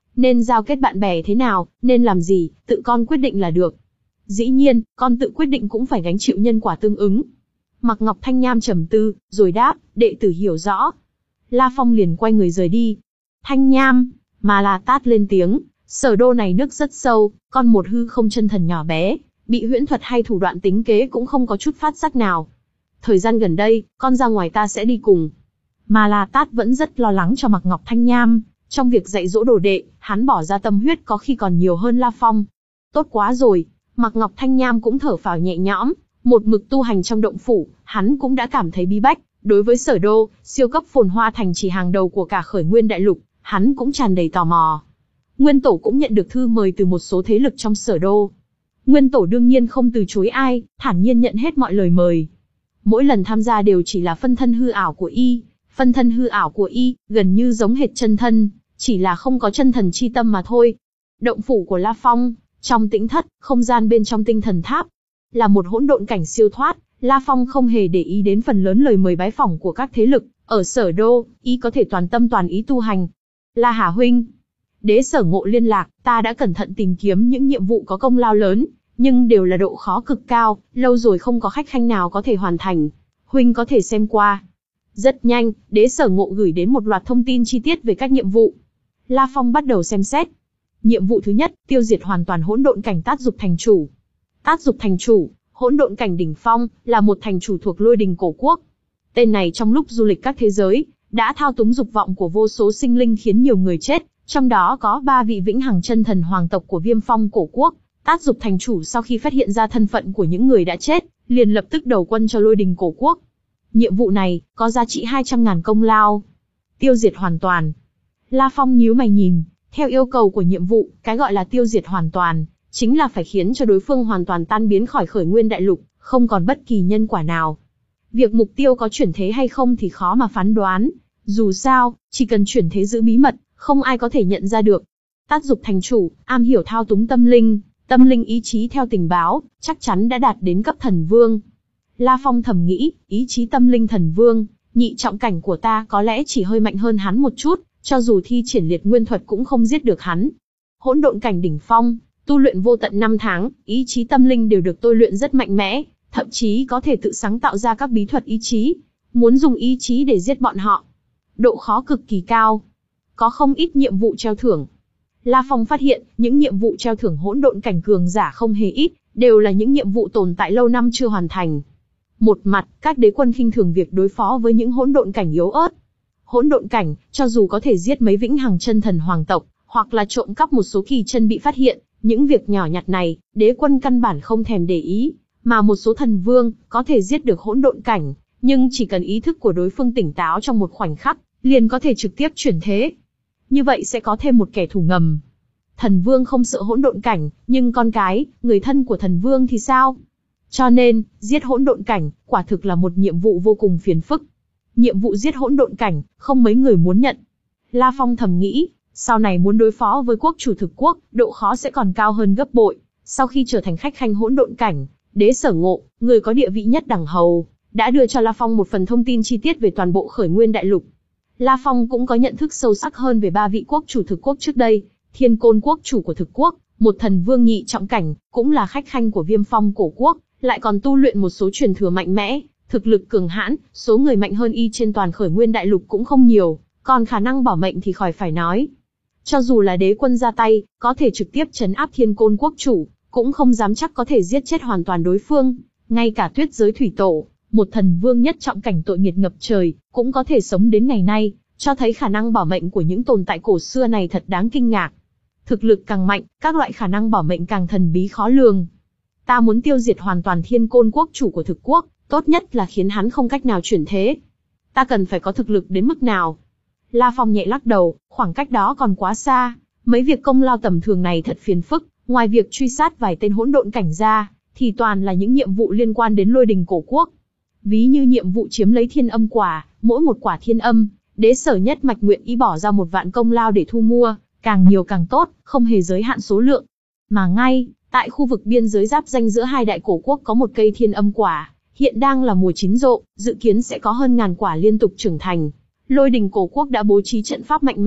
Speaker 1: Nên giao kết bạn bè thế nào, nên làm gì, tự con quyết định là được. Dĩ nhiên, con tự quyết định cũng phải gánh chịu nhân quả tương ứng. Mạc Ngọc Thanh Nham trầm tư, rồi đáp, đệ tử hiểu rõ. La Phong liền quay người rời đi. Thanh Nham, mà là tát lên tiếng, Sở Đô này nước rất sâu, con một hư không chân thần nhỏ bé, bị huyễn thuật hay thủ đoạn tính kế cũng không có chút phát giác nào. Thời gian gần đây, con ra ngoài ta sẽ đi cùng. Mà là tát vẫn rất lo lắng cho Mạc Ngọc Thanh Nham, trong việc dạy dỗ đồ đệ, hắn bỏ ra tâm huyết có khi còn nhiều hơn La Phong. Tốt quá rồi, Mạc Ngọc Thanh Nham cũng thở phào nhẹ nhõm, một mực tu hành trong động phủ, hắn cũng đã cảm thấy bí bách. Đối với Sở Đô, siêu cấp phồn hoa thành trì hàng đầu của cả Khởi Nguyên Đại Lục, hắn cũng tràn đầy tò mò. Nguyên Tổ cũng nhận được thư mời từ một số thế lực trong Sở Đô. Nguyên Tổ đương nhiên không từ chối ai, thản nhiên nhận hết mọi lời mời. Mỗi lần tham gia đều chỉ là phân thân hư ảo của y, phân thân hư ảo của y, gần như giống hệt chân thân, chỉ là không có chân thần chi tâm mà thôi. Động phủ của La Phong, trong tĩnh thất, không gian bên trong tinh thần tháp, là một hỗn độn cảnh siêu thoát. La Phong không hề để ý đến phần lớn lời mời bái phỏng của các thế lực, ở Sở Đô, y có thể toàn tâm toàn ý tu hành. La Hà huynh, Đế Sở Ngộ liên lạc, ta đã cẩn thận tìm kiếm những nhiệm vụ có công lao lớn, nhưng đều là độ khó cực cao, lâu rồi không có khách khanh nào có thể hoàn thành. Huynh có thể xem qua. Rất nhanh, Đế Sở Ngộ gửi đến một loạt thông tin chi tiết về các nhiệm vụ. La Phong bắt đầu xem xét. Nhiệm vụ thứ nhất, tiêu diệt hoàn toàn hỗn độn cảnh Tát Dục thành chủ. Tát Dục thành chủ, hỗn độn cảnh đỉnh phong, là một thành chủ thuộc Lôi Đình Cổ Quốc. Tên này trong lúc du lịch các thế giới, đã thao túng dục vọng của vô số sinh linh khiến nhiều người chết, trong đó có ba vị vĩnh hằng chân thần hoàng tộc của Viêm Phong Cổ Quốc. Tát Dục thành chủ sau khi phát hiện ra thân phận của những người đã chết, liền lập tức đầu quân cho Lôi Đình Cổ Quốc. Nhiệm vụ này có giá trị hai trăm ngàn công lao. Tiêu diệt hoàn toàn. La Phong nhíu mày nhìn, theo yêu cầu của nhiệm vụ, cái gọi là tiêu diệt hoàn toàn, chính là phải khiến cho đối phương hoàn toàn tan biến khỏi Khởi Nguyên Đại Lục, không còn bất kỳ nhân quả nào. Việc mục tiêu có chuyển thế hay không thì khó mà phán đoán, dù sao, chỉ cần chuyển thế giữ bí mật, không ai có thể nhận ra được. Tát Dục thành chủ, am hiểu thao túng tâm linh, tâm linh ý chí theo tình báo, chắc chắn đã đạt đến cấp thần vương. La Phong thầm nghĩ, ý chí tâm linh thần vương, nhị trọng cảnh của ta có lẽ chỉ hơi mạnh hơn hắn một chút, cho dù thi triển liệt nguyên thuật cũng không giết được hắn. Hỗn độn cảnh đỉnh phong, tu luyện vô tận năm tháng, ý chí tâm linh đều được tôi luyện rất mạnh mẽ, thậm chí có thể tự sáng tạo ra các bí thuật ý chí, muốn dùng ý chí để giết bọn họ. Độ khó cực kỳ cao. Có không ít nhiệm vụ treo thưởng. La Phong phát hiện, những nhiệm vụ treo thưởng hỗn độn cảnh cường giả không hề ít, đều là những nhiệm vụ tồn tại lâu năm chưa hoàn thành. Một mặt, các đế quân khinh thường việc đối phó với những hỗn độn cảnh yếu ớt. Hỗn độn cảnh, cho dù có thể giết mấy vĩnh hằng chân thần hoàng tộc, hoặc là trộm cắp một số kỳ chân bị phát hiện, những việc nhỏ nhặt này, đế quân căn bản không thèm để ý, mà một số thần vương có thể giết được hỗn độn cảnh, nhưng chỉ cần ý thức của đối phương tỉnh táo trong một khoảnh khắc, liền có thể trực tiếp chuyển thế. Như vậy sẽ có thêm một kẻ thù ngầm. Thần vương không sợ hỗn độn cảnh, nhưng con cái, người thân của thần vương thì sao? Cho nên, giết hỗn độn cảnh, quả thực là một nhiệm vụ vô cùng phiền phức. Nhiệm vụ giết hỗn độn cảnh, không mấy người muốn nhận. La Phong thầm nghĩ, sau này muốn đối phó với quốc chủ thực quốc, độ khó sẽ còn cao hơn gấp bội. Sau khi trở thành khách khanh hỗn độn cảnh, Đế Sở Ngộ, người có địa vị nhất đẳng hầu, đã đưa cho La Phong một phần thông tin chi tiết về toàn bộ Khởi Nguyên Đại Lục. La Phong cũng có nhận thức sâu sắc hơn về ba vị quốc chủ thực quốc trước đây. Thiên Côn quốc chủ của thực quốc, một thần vương nhị trọng cảnh, cũng là khách khanh của Viêm Phong Cổ Quốc, lại còn tu luyện một số truyền thừa mạnh mẽ, thực lực cường hãn, số người mạnh hơn y trên toàn Khởi Nguyên Đại Lục cũng không nhiều, còn khả năng bảo mệnh thì khỏi phải nói. Cho dù là đế quân ra tay, có thể trực tiếp trấn áp Thiên Côn quốc chủ, cũng không dám chắc có thể giết chết hoàn toàn đối phương. Ngay cả Tuyết Giới Thủy Tổ, một thần vương nhất trọng cảnh tội nghiệt ngập trời, cũng có thể sống đến ngày nay, cho thấy khả năng bảo mệnh của những tồn tại cổ xưa này thật đáng kinh ngạc. Thực lực càng mạnh, các loại khả năng bảo mệnh càng thần bí khó lường. Ta muốn tiêu diệt hoàn toàn Thiên Côn quốc chủ của thực quốc, tốt nhất là khiến hắn không cách nào chuyển thế. Ta cần phải có thực lực đến mức nào? La Phong nhẹ lắc đầu, khoảng cách đó còn quá xa. Mấy việc công lao tầm thường này thật phiền phức, ngoài việc truy sát vài tên hỗn độn cảnh ra, thì toàn là những nhiệm vụ liên quan đến Lôi Đình Cổ Quốc. Ví như nhiệm vụ chiếm lấy thiên âm quả, mỗi một quả thiên âm, Đế Sở nhất mạch nguyện ý bỏ ra một vạn công lao để thu mua, càng nhiều càng tốt, không hề giới hạn số lượng. Mà ngay tại khu vực biên giới giáp ranh giữa hai đại cổ quốc có một cây thiên âm quả, hiện đang là mùa chín rộ, dự kiến sẽ có hơn ngàn quả liên tục trưởng thành. Lôi Đình Cổ Quốc đã bố trí trận pháp mạnh mẽ,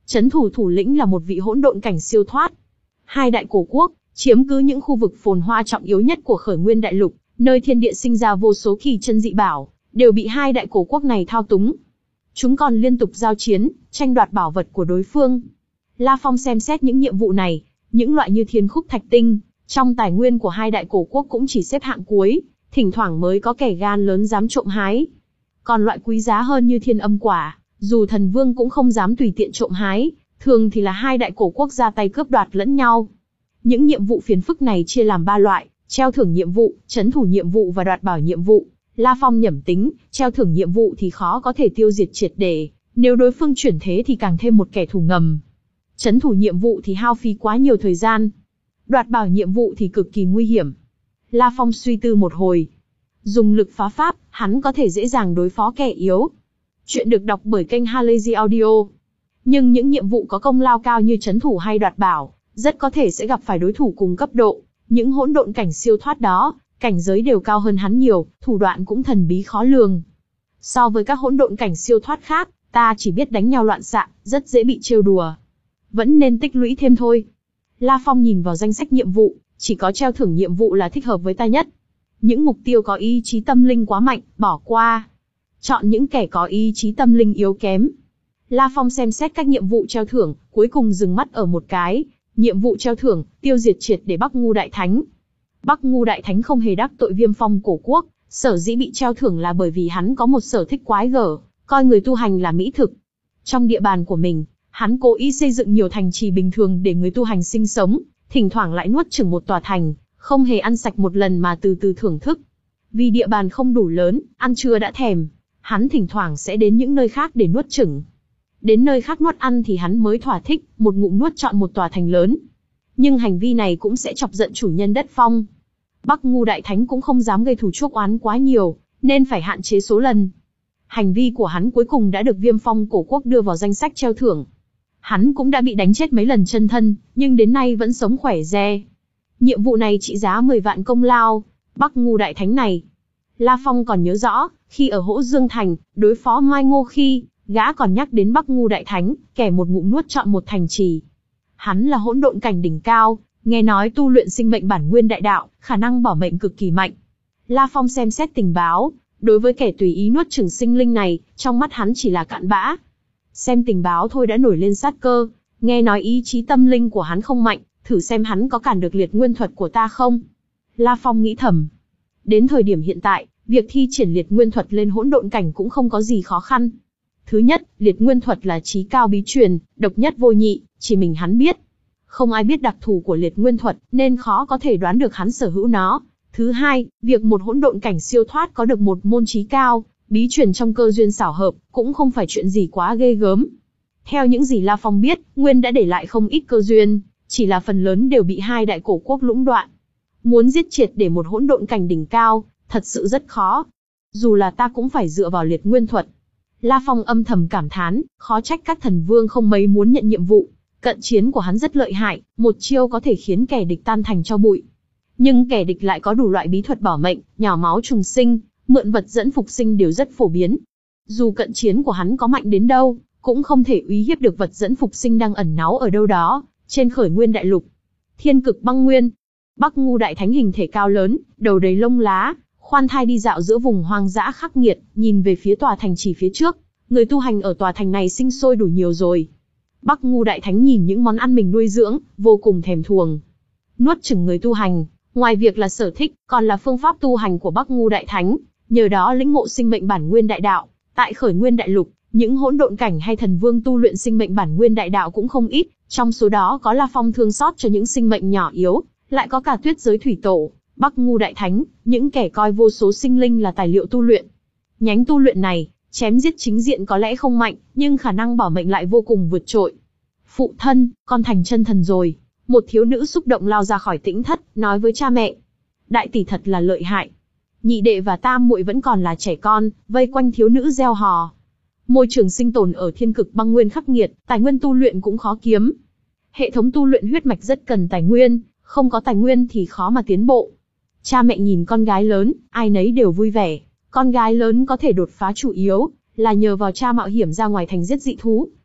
Speaker 1: Trấn thủ thủ lĩnh là một vị hỗn độn cảnh siêu thoát. Hai đại cổ quốc chiếm cứ những khu vực phồn hoa trọng yếu nhất của Khởi Nguyên Đại Lục, nơi thiên địa sinh ra vô số kỳ chân dị bảo, đều bị hai đại cổ quốc này thao túng. Chúng còn liên tục giao chiến, tranh đoạt bảo vật của đối phương. La Phong xem xét những nhiệm vụ này, những loại như thiên khúc thạch tinh, trong tài nguyên của hai đại cổ quốc cũng chỉ xếp hạng cuối, thỉnh thoảng mới có kẻ gan lớn dám trộm hái. Còn loại quý giá hơn như thiên âm quả, dù thần vương cũng không dám tùy tiện trộm hái, thường thì là hai đại cổ quốc ra tay cướp đoạt lẫn nhau. Những nhiệm vụ phiền phức này chia làm ba loại: treo thưởng nhiệm vụ, trấn thủ nhiệm vụ và đoạt bảo nhiệm vụ. La Phong nhẩm tính, treo thưởng nhiệm vụ thì khó có thể tiêu diệt triệt để, nếu đối phương chuyển thế thì càng thêm một kẻ thù ngầm. Trấn thủ nhiệm vụ thì hao phí quá nhiều thời gian. Đoạt bảo nhiệm vụ thì cực kỳ nguy hiểm. La Phong suy tư một hồi. Dùng lực phá pháp, hắn có thể dễ dàng đối phó kẻ yếu. Chuyện được đọc bởi kênh Halazy Audio. Nhưng những nhiệm vụ có công lao cao như trấn thủ hay đoạt bảo, rất có thể sẽ gặp phải đối thủ cùng cấp độ. Những hỗn độn cảnh siêu thoát đó, cảnh giới đều cao hơn hắn nhiều, thủ đoạn cũng thần bí khó lường. So với các hỗn độn cảnh siêu thoát khác, ta chỉ biết đánh nhau loạn xạ, rất dễ bị trêu đùa. Vẫn nên tích lũy thêm thôi. La Phong nhìn vào danh sách nhiệm vụ, chỉ có treo thưởng nhiệm vụ là thích hợp với ta nhất. Những mục tiêu có ý chí tâm linh quá mạnh, bỏ qua. Chọn những kẻ có ý chí tâm linh yếu kém. La Phong xem xét các nhiệm vụ treo thưởng, cuối cùng dừng mắt ở một cái. Nhiệm vụ treo thưởng, tiêu diệt triệt để Bắc Ngu Đại Thánh. Bắc Ngu Đại Thánh không hề đắc tội Viêm Phong cổ quốc, sở dĩ bị treo thưởng là bởi vì hắn có một sở thích quái gở, coi người tu hành là mỹ thực. Trong địa bàn của mình, hắn cố ý xây dựng nhiều thành trì bình thường để người tu hành sinh sống, thỉnh thoảng lại nuốt chửng một tòa thành, không hề ăn sạch một lần mà từ từ thưởng thức. Vì địa bàn không đủ lớn, ăn trưa đã thèm, hắn thỉnh thoảng sẽ đến những nơi khác để nuốt chửng. Đến nơi khác nuốt ăn thì hắn mới thỏa thích, một ngụm nuốt trọn một tòa thành lớn. Nhưng hành vi này cũng sẽ chọc giận chủ nhân đất phong. Bắc Ngu Đại Thánh cũng không dám gây thù chuốc oán quá nhiều, nên phải hạn chế số lần. Hành vi của hắn cuối cùng đã được Viêm Phong cổ quốc đưa vào danh sách treo thưởng. Hắn cũng đã bị đánh chết mấy lần chân thân, nhưng đến nay vẫn sống khỏe re. Nhiệm vụ này trị giá mười vạn công lao, Bắc Ngu Đại Thánh này. La Phong còn nhớ rõ, khi ở Hỗ Dương Thành, đối phó Mai Ngô khi, gã còn nhắc đến Bắc Ngu Đại Thánh, kẻ một ngụm nuốt trọn một thành trì. Hắn là hỗn độn cảnh đỉnh cao, nghe nói tu luyện sinh mệnh bản nguyên đại đạo, khả năng bảo mệnh cực kỳ mạnh. La Phong xem xét tình báo, đối với kẻ tùy ý nuốt chửng sinh linh này, trong mắt hắn chỉ là cặn bã. Xem tình báo thôi đã nổi lên sát cơ, nghe nói ý chí tâm linh của hắn không mạnh, thử xem hắn có cản được liệt nguyên thuật của ta không. La Phong nghĩ thầm. Đến thời điểm hiện tại, việc thi triển liệt nguyên thuật lên hỗn độn cảnh cũng không có gì khó khăn. Thứ nhất, liệt nguyên thuật là chí cao bí truyền, độc nhất vô nhị, chỉ mình hắn biết. Không ai biết đặc thù của liệt nguyên thuật, nên khó có thể đoán được hắn sở hữu nó. Thứ hai, việc một hỗn độn cảnh siêu thoát có được một môn chí cao, bí truyền trong cơ duyên xảo hợp, cũng không phải chuyện gì quá ghê gớm. Theo những gì La Phong biết, Nguyên đã để lại không ít cơ duyên, chỉ là phần lớn đều bị hai đại cổ quốc lũng đoạn. Muốn giết triệt để một hỗn độn cảnh đỉnh cao, thật sự rất khó. Dù là ta cũng phải dựa vào liệt nguyên thuật. La Phong âm thầm cảm thán, khó trách các thần vương không mấy muốn nhận nhiệm vụ. Cận chiến của hắn rất lợi hại, một chiêu có thể khiến kẻ địch tan thành tro bụi. Nhưng kẻ địch lại có đủ loại bí thuật bảo mệnh, nhỏ máu trùng sinh, mượn vật dẫn phục sinh đều rất phổ biến. Dù cận chiến của hắn có mạnh đến đâu, cũng không thể uy hiếp được vật dẫn phục sinh đang ẩn náu ở đâu đó, trên Khởi Nguyên Đại Lục. Thiên Cực Băng Nguyên. Bắc Ngu Đại Thánh hình thể cao lớn, đầu đầy lông lá, khoan thai đi dạo giữa vùng hoang dã khắc nghiệt, nhìn về phía tòa thành trì phía trước. Người tu hành ở tòa thành này sinh sôi đủ nhiều rồi. Bắc Ngu Đại Thánh nhìn những món ăn mình nuôi dưỡng, vô cùng thèm thuồng. Nuốt chửng người tu hành, ngoài việc là sở thích, còn là phương pháp tu hành của Bắc Ngu Đại Thánh, nhờ đó lĩnh ngộ sinh mệnh bản nguyên đại đạo. Tại Khởi Nguyên Đại Lục, những hỗn độn cảnh hay thần vương tu luyện sinh mệnh bản nguyên đại đạo cũng không ít, trong số đó có La Phong thương xót cho những sinh mệnh nhỏ yếu, lại có cả Tuyết Giới Thủy Tổ, Bắc Ngu Đại Thánh, những kẻ coi vô số sinh linh là tài liệu tu luyện. Nhánh tu luyện này, chém giết chính diện có lẽ không mạnh, nhưng khả năng bảo mệnh lại vô cùng vượt trội. Phụ thân, con thành chân thần rồi. Một thiếu nữ xúc động lao ra khỏi tĩnh thất, nói với cha mẹ. Đại tỷ thật là lợi hại. Nhị đệ và tam muội vẫn còn là trẻ con, vây quanh thiếu nữ reo hò. Môi trường sinh tồn ở Thiên Cực Băng Nguyên khắc nghiệt, tài nguyên tu luyện cũng khó kiếm. Hệ thống tu luyện huyết mạch rất cần tài nguyên, không có tài nguyên thì khó mà tiến bộ. Cha mẹ nhìn con gái lớn, ai nấy đều vui vẻ. Con gái lớn có thể đột phá chủ yếu, là nhờ vào cha mạo hiểm ra ngoài thành giết dị thú,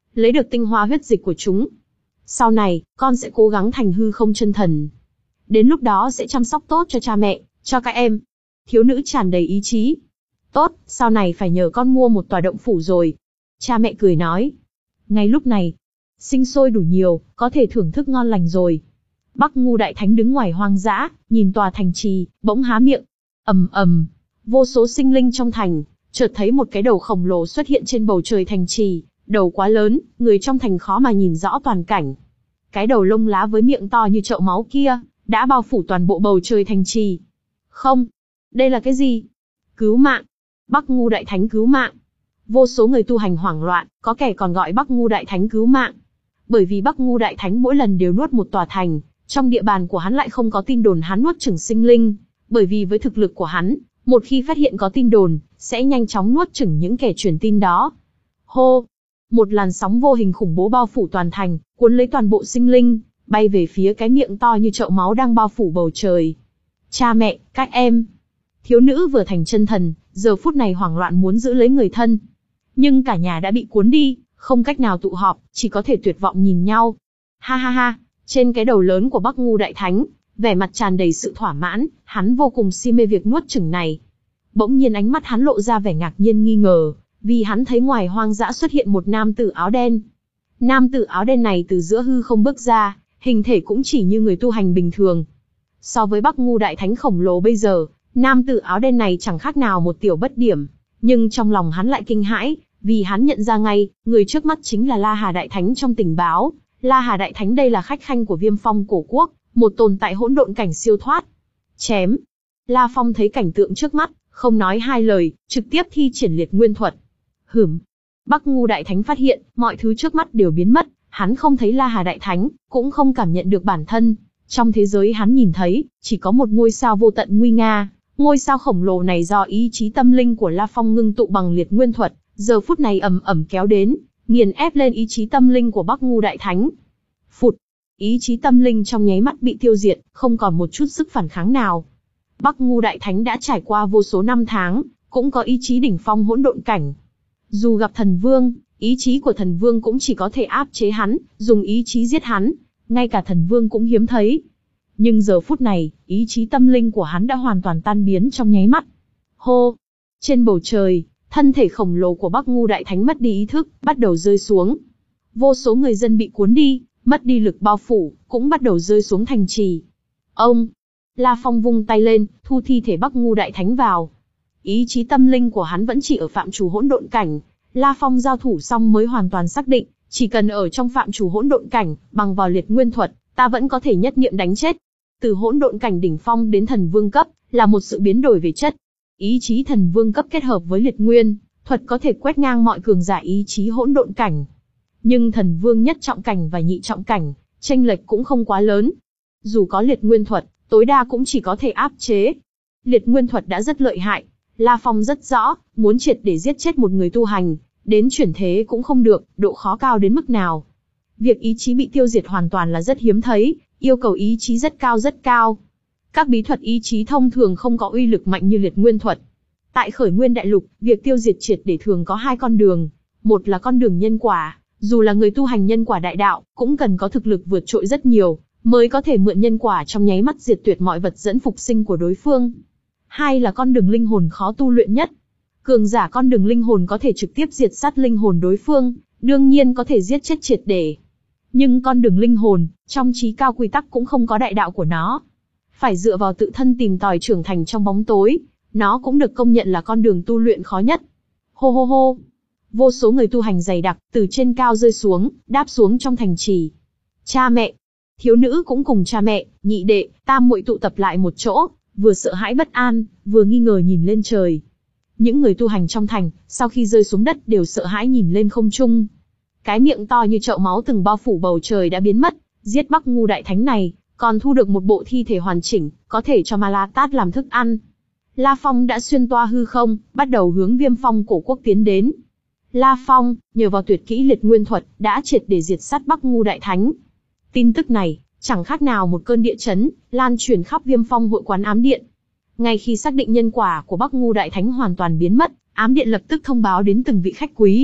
Speaker 1: lấy được tinh hoa huyết dịch của chúng. Sau này, con sẽ cố gắng thành hư không chân thần. Đến lúc đó sẽ chăm sóc tốt cho cha mẹ, cho các em. Thiếu nữ tràn đầy ý chí. Tốt, sau này phải nhờ con mua một tòa động phủ rồi. Cha mẹ cười nói. Ngay lúc này, sinh sôi đủ nhiều, có thể thưởng thức ngon lành rồi. Bắc Ngu Đại Thánh đứng ngoài hoang dã, nhìn tòa thành trì, bỗng há miệng. Ầm ầm, vô số sinh linh trong thành, chợt thấy một cái đầu khổng lồ xuất hiện trên bầu trời thành trì. Đầu quá lớn, người trong thành khó mà nhìn rõ toàn cảnh. Cái đầu lông lá với miệng to như chậu máu kia, đã bao phủ toàn bộ bầu trời thành trì. Không, đây là cái gì? Cứu mạng! Bắc Ngu Đại Thánh cứu mạng! Vô số người tu hành hoảng loạn, có kẻ còn gọi Bắc Ngu Đại Thánh cứu mạng. Bởi vì Bắc Ngu Đại Thánh mỗi lần đều nuốt một tòa thành, trong địa bàn của hắn lại không có tin đồn hắn nuốt chửng sinh linh. Bởi vì với thực lực của hắn, một khi phát hiện có tin đồn, sẽ nhanh chóng nuốt chửng những kẻ truyền tin đó. Hô! Một làn sóng vô hình khủng bố bao phủ toàn thành, cuốn lấy toàn bộ sinh linh, bay về phía cái miệng to như chậu máu đang bao phủ bầu trời. Cha mẹ, các em! Thiếu nữ vừa thành chân thần, giờ phút này hoảng loạn muốn giữ lấy người thân. Nhưng cả nhà đã bị cuốn đi, không cách nào tụ họp, chỉ có thể tuyệt vọng nhìn nhau. Ha ha ha, trên cái đầu lớn của Bắc Ngu Đại Thánh, vẻ mặt tràn đầy sự thỏa mãn, hắn vô cùng si mê việc nuốt chửng này. Bỗng nhiên ánh mắt hắn lộ ra vẻ ngạc nhiên nghi ngờ, vì hắn thấy ngoài hoang dã xuất hiện một nam tử áo đen. Nam tử áo đen này từ giữa hư không bước ra, hình thể cũng chỉ như người tu hành bình thường. So với Bắc Ngu Đại Thánh khổng lồ bây giờ, nam tử áo đen này chẳng khác nào một tiểu bất điểm. Nhưng trong lòng hắn lại kinh hãi, vì hắn nhận ra ngay, người trước mắt chính là La Hà Đại Thánh trong tình báo. La Hà Đại Thánh đây là khách khanh của Viêm Phong Cổ Quốc, một tồn tại hỗn độn cảnh siêu thoát. Chém! La Phong thấy cảnh tượng trước mắt, không nói hai lời, trực tiếp thi triển liệt nguyên thuật. Hửm! Bắc Ngu Đại Thánh phát hiện, mọi thứ trước mắt đều biến mất, hắn không thấy La Hà Đại Thánh, cũng không cảm nhận được bản thân. Trong thế giới hắn nhìn thấy, chỉ có một ngôi sao vô tận nguy nga. Ngôi sao khổng lồ này do ý chí tâm linh của La Phong ngưng tụ bằng liệt nguyên thuật, giờ phút này ầm ầm kéo đến, nghiền ép lên ý chí tâm linh của Bắc Ngu Đại Thánh. Phụt! Ý chí tâm linh trong nháy mắt bị tiêu diệt, không còn một chút sức phản kháng nào. Bắc Ngu Đại Thánh đã trải qua vô số năm tháng, cũng có ý chí đỉnh phong hỗn độn cảnh. Dù gặp thần vương, ý chí của thần vương cũng chỉ có thể áp chế hắn, dùng ý chí giết hắn, ngay cả thần vương cũng hiếm thấy. Nhưng giờ phút này, ý chí tâm linh của hắn đã hoàn toàn tan biến trong nháy mắt. Hô! Trên bầu trời, thân thể khổng lồ của Bắc Ngu Đại Thánh mất đi ý thức, bắt đầu rơi xuống. Vô số người dân bị cuốn đi, mất đi lực bao phủ, cũng bắt đầu rơi xuống thành trì. Ông! La Phong vung tay lên, thu thi thể Bắc Ngu Đại Thánh vào. Ý chí tâm linh của hắn vẫn chỉ ở phạm trù hỗn độn cảnh. La Phong giao thủ xong mới hoàn toàn xác định, chỉ cần ở trong phạm trù hỗn độn cảnh, bằng vào liệt nguyên thuật, ta vẫn có thể nhất niệm đánh chết. Từ hỗn độn cảnh đỉnh phong đến thần vương cấp, là một sự biến đổi về chất. Ý chí thần vương cấp kết hợp với liệt nguyên thuật có thể quét ngang mọi cường giả ý chí hỗn độn cảnh. Nhưng thần vương nhất trọng cảnh và nhị trọng cảnh, chênh lệch cũng không quá lớn. Dù có liệt nguyên thuật, tối đa cũng chỉ có thể áp chế. Liệt nguyên thuật đã rất lợi hại. La Phong rất rõ, muốn triệt để giết chết một người tu hành, đến chuyển thế cũng không được, độ khó cao đến mức nào. Việc ý chí bị tiêu diệt hoàn toàn là rất hiếm thấy, yêu cầu ý chí rất cao rất cao. Các bí thuật ý chí thông thường không có uy lực mạnh như liệt nguyên thuật. Tại Khởi Nguyên Đại Lục, việc tiêu diệt triệt để thường có hai con đường. Một là con đường nhân quả, dù là người tu hành nhân quả đại đạo, cũng cần có thực lực vượt trội rất nhiều, mới có thể mượn nhân quả trong nháy mắt diệt tuyệt mọi vật dẫn phục sinh của đối phương. Hai là con đường linh hồn khó tu luyện nhất. Cường giả con đường linh hồn có thể trực tiếp diệt sát linh hồn đối phương, đương nhiên có thể giết chết triệt để. Nhưng con đường linh hồn, trong trí cao quy tắc cũng không có đại đạo của nó. Phải dựa vào tự thân tìm tòi trưởng thành trong bóng tối, nó cũng được công nhận là con đường tu luyện khó nhất. Hô hô hô! Vô số người tu hành dày đặc, từ trên cao rơi xuống, đáp xuống trong thành trì. Cha mẹ! Thiếu nữ cũng cùng cha mẹ, nhị đệ, tam muội tụ tập lại một chỗ, vừa sợ hãi bất an, vừa nghi ngờ nhìn lên trời. Những người tu hành trong thành, sau khi rơi xuống đất đều sợ hãi nhìn lên không trung. Cái miệng to như chậu máu từng bao phủ bầu trời đã biến mất, giết Bắc Ngu Đại Thánh này, còn thu được một bộ thi thể hoàn chỉnh, có thể cho Ma La Tát làm thức ăn. La Phong đã xuyên toa hư không, bắt đầu hướng Viêm Phong Cổ Quốc tiến đến. La Phong, nhờ vào tuyệt kỹ liệt nguyên thuật, đã triệt để diệt sát Bắc Ngu Đại Thánh. Tin tức này, chẳng khác nào một cơn địa chấn, lan truyền khắp Viêm Phong hội quán ám điện. Ngay khi xác định nhân quả của Bắc Ngu Đại Thánh hoàn toàn biến mất, ám điện lập tức thông báo đến từng vị khách quý.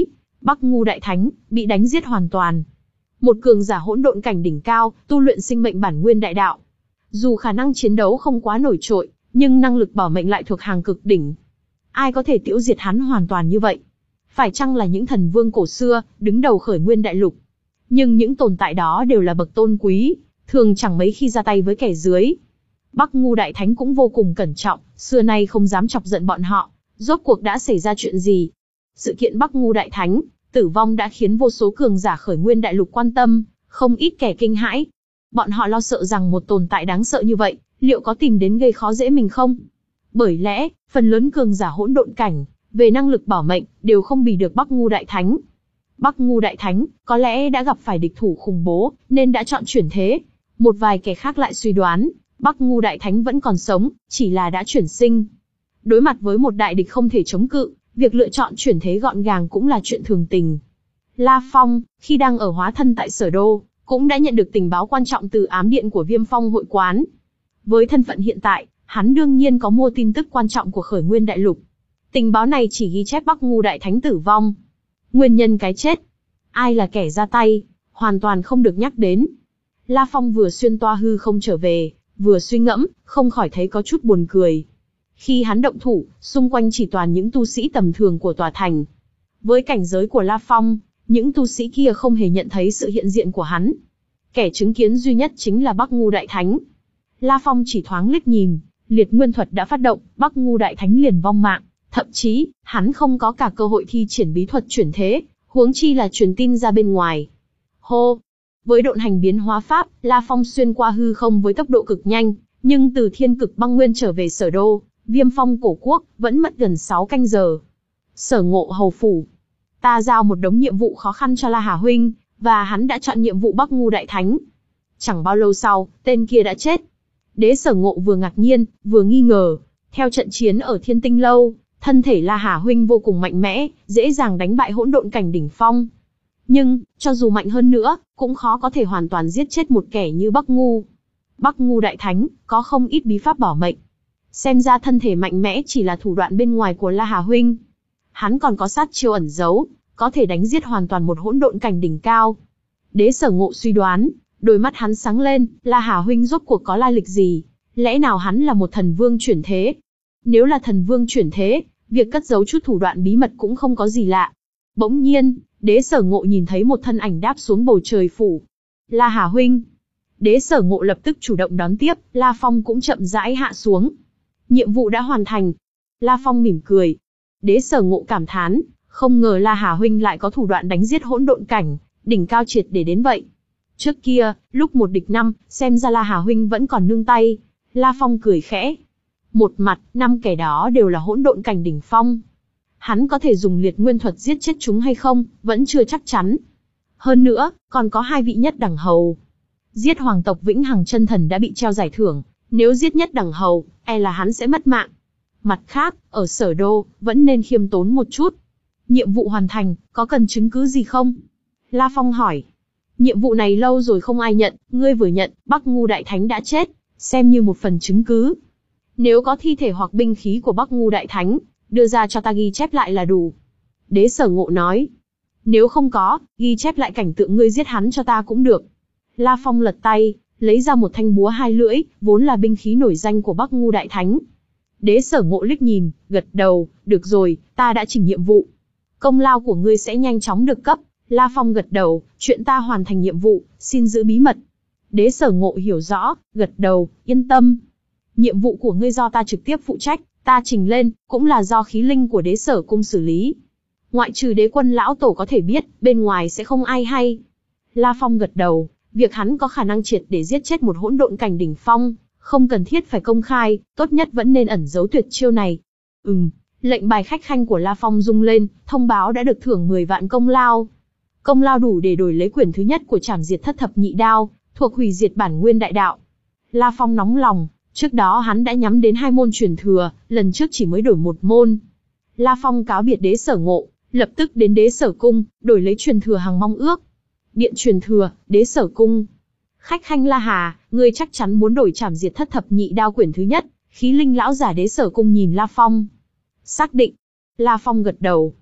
Speaker 1: Bắc Ngu Đại Thánh, bị đánh giết hoàn toàn. Một cường giả hỗn độn cảnh đỉnh cao, tu luyện sinh mệnh bản nguyên đại đạo. Dù khả năng chiến đấu không quá nổi trội, nhưng năng lực bảo mệnh lại thuộc hàng cực đỉnh. Ai có thể tiêu diệt hắn hoàn toàn như vậy? Phải chăng là những thần vương cổ xưa, đứng đầu khởi nguyên đại lục? Nhưng những tồn tại đó đều là bậc tôn quý, thường chẳng mấy khi ra tay với kẻ dưới. Bắc Ngu Đại Thánh cũng vô cùng cẩn trọng, xưa nay không dám chọc giận bọn họ. Rốt cuộc đã xảy ra chuyện gì? Sự kiện Bắc Ngu Đại Thánh tử vong đã khiến vô số cường giả khởi nguyên đại lục quan tâm, không ít kẻ kinh hãi. Bọn họ lo sợ rằng một tồn tại đáng sợ như vậy, liệu có tìm đến gây khó dễ mình không? Bởi lẽ, phần lớn cường giả hỗn độn cảnh, về năng lực bảo mệnh, đều không bì được Bắc Ngu Đại Thánh. Bắc Ngu Đại Thánh, có lẽ đã gặp phải địch thủ khủng bố, nên đã chọn chuyển thế. Một vài kẻ khác lại suy đoán, Bắc Ngu Đại Thánh vẫn còn sống, chỉ là đã chuyển sinh. Đối mặt với một đại địch không thể chống cự, việc lựa chọn chuyển thế gọn gàng cũng là chuyện thường tình. La Phong, khi đang ở hóa thân tại Sở Đô, cũng đã nhận được tình báo quan trọng từ ám điện của Viêm Phong hội quán. Với thân phận hiện tại, hắn đương nhiên có mua tin tức quan trọng của khởi nguyên đại lục. Tình báo này chỉ ghi chép Bắc Ngu Đại Thánh tử vong. Nguyên nhân cái chết, ai là kẻ ra tay, hoàn toàn không được nhắc đến. La Phong vừa xuyên toa hư không trở về, vừa suy ngẫm, không khỏi thấy có chút buồn cười. Khi hắn động thủ, xung quanh chỉ toàn những tu sĩ tầm thường của tòa thành. Với cảnh giới của La Phong, những tu sĩ kia không hề nhận thấy sự hiện diện của hắn. Kẻ chứng kiến duy nhất chính là Bắc Ngu Đại Thánh. La Phong chỉ thoáng liếc nhìn, liệt nguyên thuật đã phát động, Bắc Ngu Đại Thánh liền vong mạng. Thậm chí, hắn không có cả cơ hội thi triển bí thuật chuyển thế, huống chi là truyền tin ra bên ngoài. Hô! Với độn hành biến hóa pháp, La Phong xuyên qua hư không với tốc độ cực nhanh, nhưng từ thiên cực băng nguyên trở về Sở Đô, Viêm Phong cổ quốc, vẫn mất gần sáu canh giờ. Sở Ngộ hầu phủ. Ta giao một đống nhiệm vụ khó khăn cho La Hà huynh, và hắn đã chọn nhiệm vụ Bắc Ngu Đại Thánh. Chẳng bao lâu sau, tên kia đã chết. Đế Sở Ngộ vừa ngạc nhiên, vừa nghi ngờ. Theo trận chiến ở Thiên Tinh Lâu, thân thể La Hà huynh vô cùng mạnh mẽ, dễ dàng đánh bại hỗn độn cảnh đỉnh phong. Nhưng, cho dù mạnh hơn nữa, cũng khó có thể hoàn toàn giết chết một kẻ như Bắc Ngu. Bắc Ngu Đại Thánh, có không ít bí pháp bảo mệnh. Xem ra thân thể mạnh mẽ chỉ là thủ đoạn bên ngoài của La Hà huynh. Hắn còn có sát chiêu ẩn giấu, có thể đánh giết hoàn toàn một hỗn độn cảnh đỉnh cao. Đế Sở Ngộ suy đoán, đôi mắt hắn sáng lên, La Hà huynh rốt cuộc có lai lịch gì? Lẽ nào hắn là một thần vương chuyển thế? Nếu là thần vương chuyển thế, việc cất giấu chút thủ đoạn bí mật cũng không có gì lạ. Bỗng nhiên, Đế Sở Ngộ nhìn thấy một thân ảnh đáp xuống bầu trời phủ. La Hà huynh. Đế Sở Ngộ lập tức chủ động đón tiếp, La Phong cũng chậm rãi hạ xuống. Nhiệm vụ đã hoàn thành. La Phong mỉm cười. Đế Sở Ngộ cảm thán, không ngờ La Hà huynh lại có thủ đoạn đánh giết hỗn độn cảnh, đỉnh cao triệt để đến vậy. Trước kia, lúc một địch năm, xem ra La Hà huynh vẫn còn nương tay. La Phong cười khẽ. Một mặt, năm kẻ đó đều là hỗn độn cảnh đỉnh phong. Hắn có thể dùng liệt nguyên thuật giết chết chúng hay không, vẫn chưa chắc chắn. Hơn nữa, còn có hai vị nhất đẳng hầu. Giết hoàng tộc Vĩnh Hằng Chân Thần đã bị treo giải thưởng, nếu giết nhất đẳng hầu, e là hắn sẽ mất mạng. Mặt khác, ở Sở Đô, vẫn nên khiêm tốn một chút. Nhiệm vụ hoàn thành, có cần chứng cứ gì không? La Phong hỏi. Nhiệm vụ này lâu rồi không ai nhận, ngươi vừa nhận, Bắc Ngu Đại Thánh đã chết, xem như một phần chứng cứ. Nếu có thi thể hoặc binh khí của Bắc Ngu Đại Thánh, đưa ra cho ta ghi chép lại là đủ. Đế Sở Ngộ nói. Nếu không có, ghi chép lại cảnh tượng ngươi giết hắn cho ta cũng được. La Phong lật tay, lấy ra một thanh búa hai lưỡi, vốn là binh khí nổi danh của Bắc Ngu Đại Thánh. Đế Sở Ngộ liếc nhìn, gật đầu, được rồi, ta đã chỉnh nhiệm vụ. Công lao của ngươi sẽ nhanh chóng được cấp. La Phong gật đầu, chuyện ta hoàn thành nhiệm vụ, xin giữ bí mật. Đế Sở Ngộ hiểu rõ, gật đầu, yên tâm. Nhiệm vụ của ngươi do ta trực tiếp phụ trách, ta trình lên, cũng là do khí linh của Đế Sở cung xử lý. Ngoại trừ Đế Quân lão tổ có thể biết, bên ngoài sẽ không ai hay. La Phong gật đầu, việc hắn có khả năng triệt để giết chết một hỗn độn cảnh đỉnh phong, không cần thiết phải công khai, tốt nhất vẫn nên ẩn giấu tuyệt chiêu này. Ừm, lệnh bài khách khanh của La Phong rung lên, thông báo đã được thưởng mười vạn công lao. Công lao đủ để đổi lấy quyển thứ nhất của Trảm Diệt Thất Thập Nhị Đao, thuộc hủy diệt bản nguyên đại đạo. La Phong nóng lòng, trước đó hắn đã nhắm đến hai môn truyền thừa, lần trước chỉ mới đổi một môn. La Phong cáo biệt Đế Sở Ngộ, lập tức đến Đế Sở cung, đổi lấy truyền thừa hằng mong ước. Điện truyền thừa, Đế Sở cung. Khách khanh La Hà, ngươi chắc chắn muốn đổi Trảm Diệt Thất Thập Nhị Đao quyển thứ nhất? Khí linh lão giả Đế Sở cung nhìn La Phong. Xác định. La Phong gật đầu.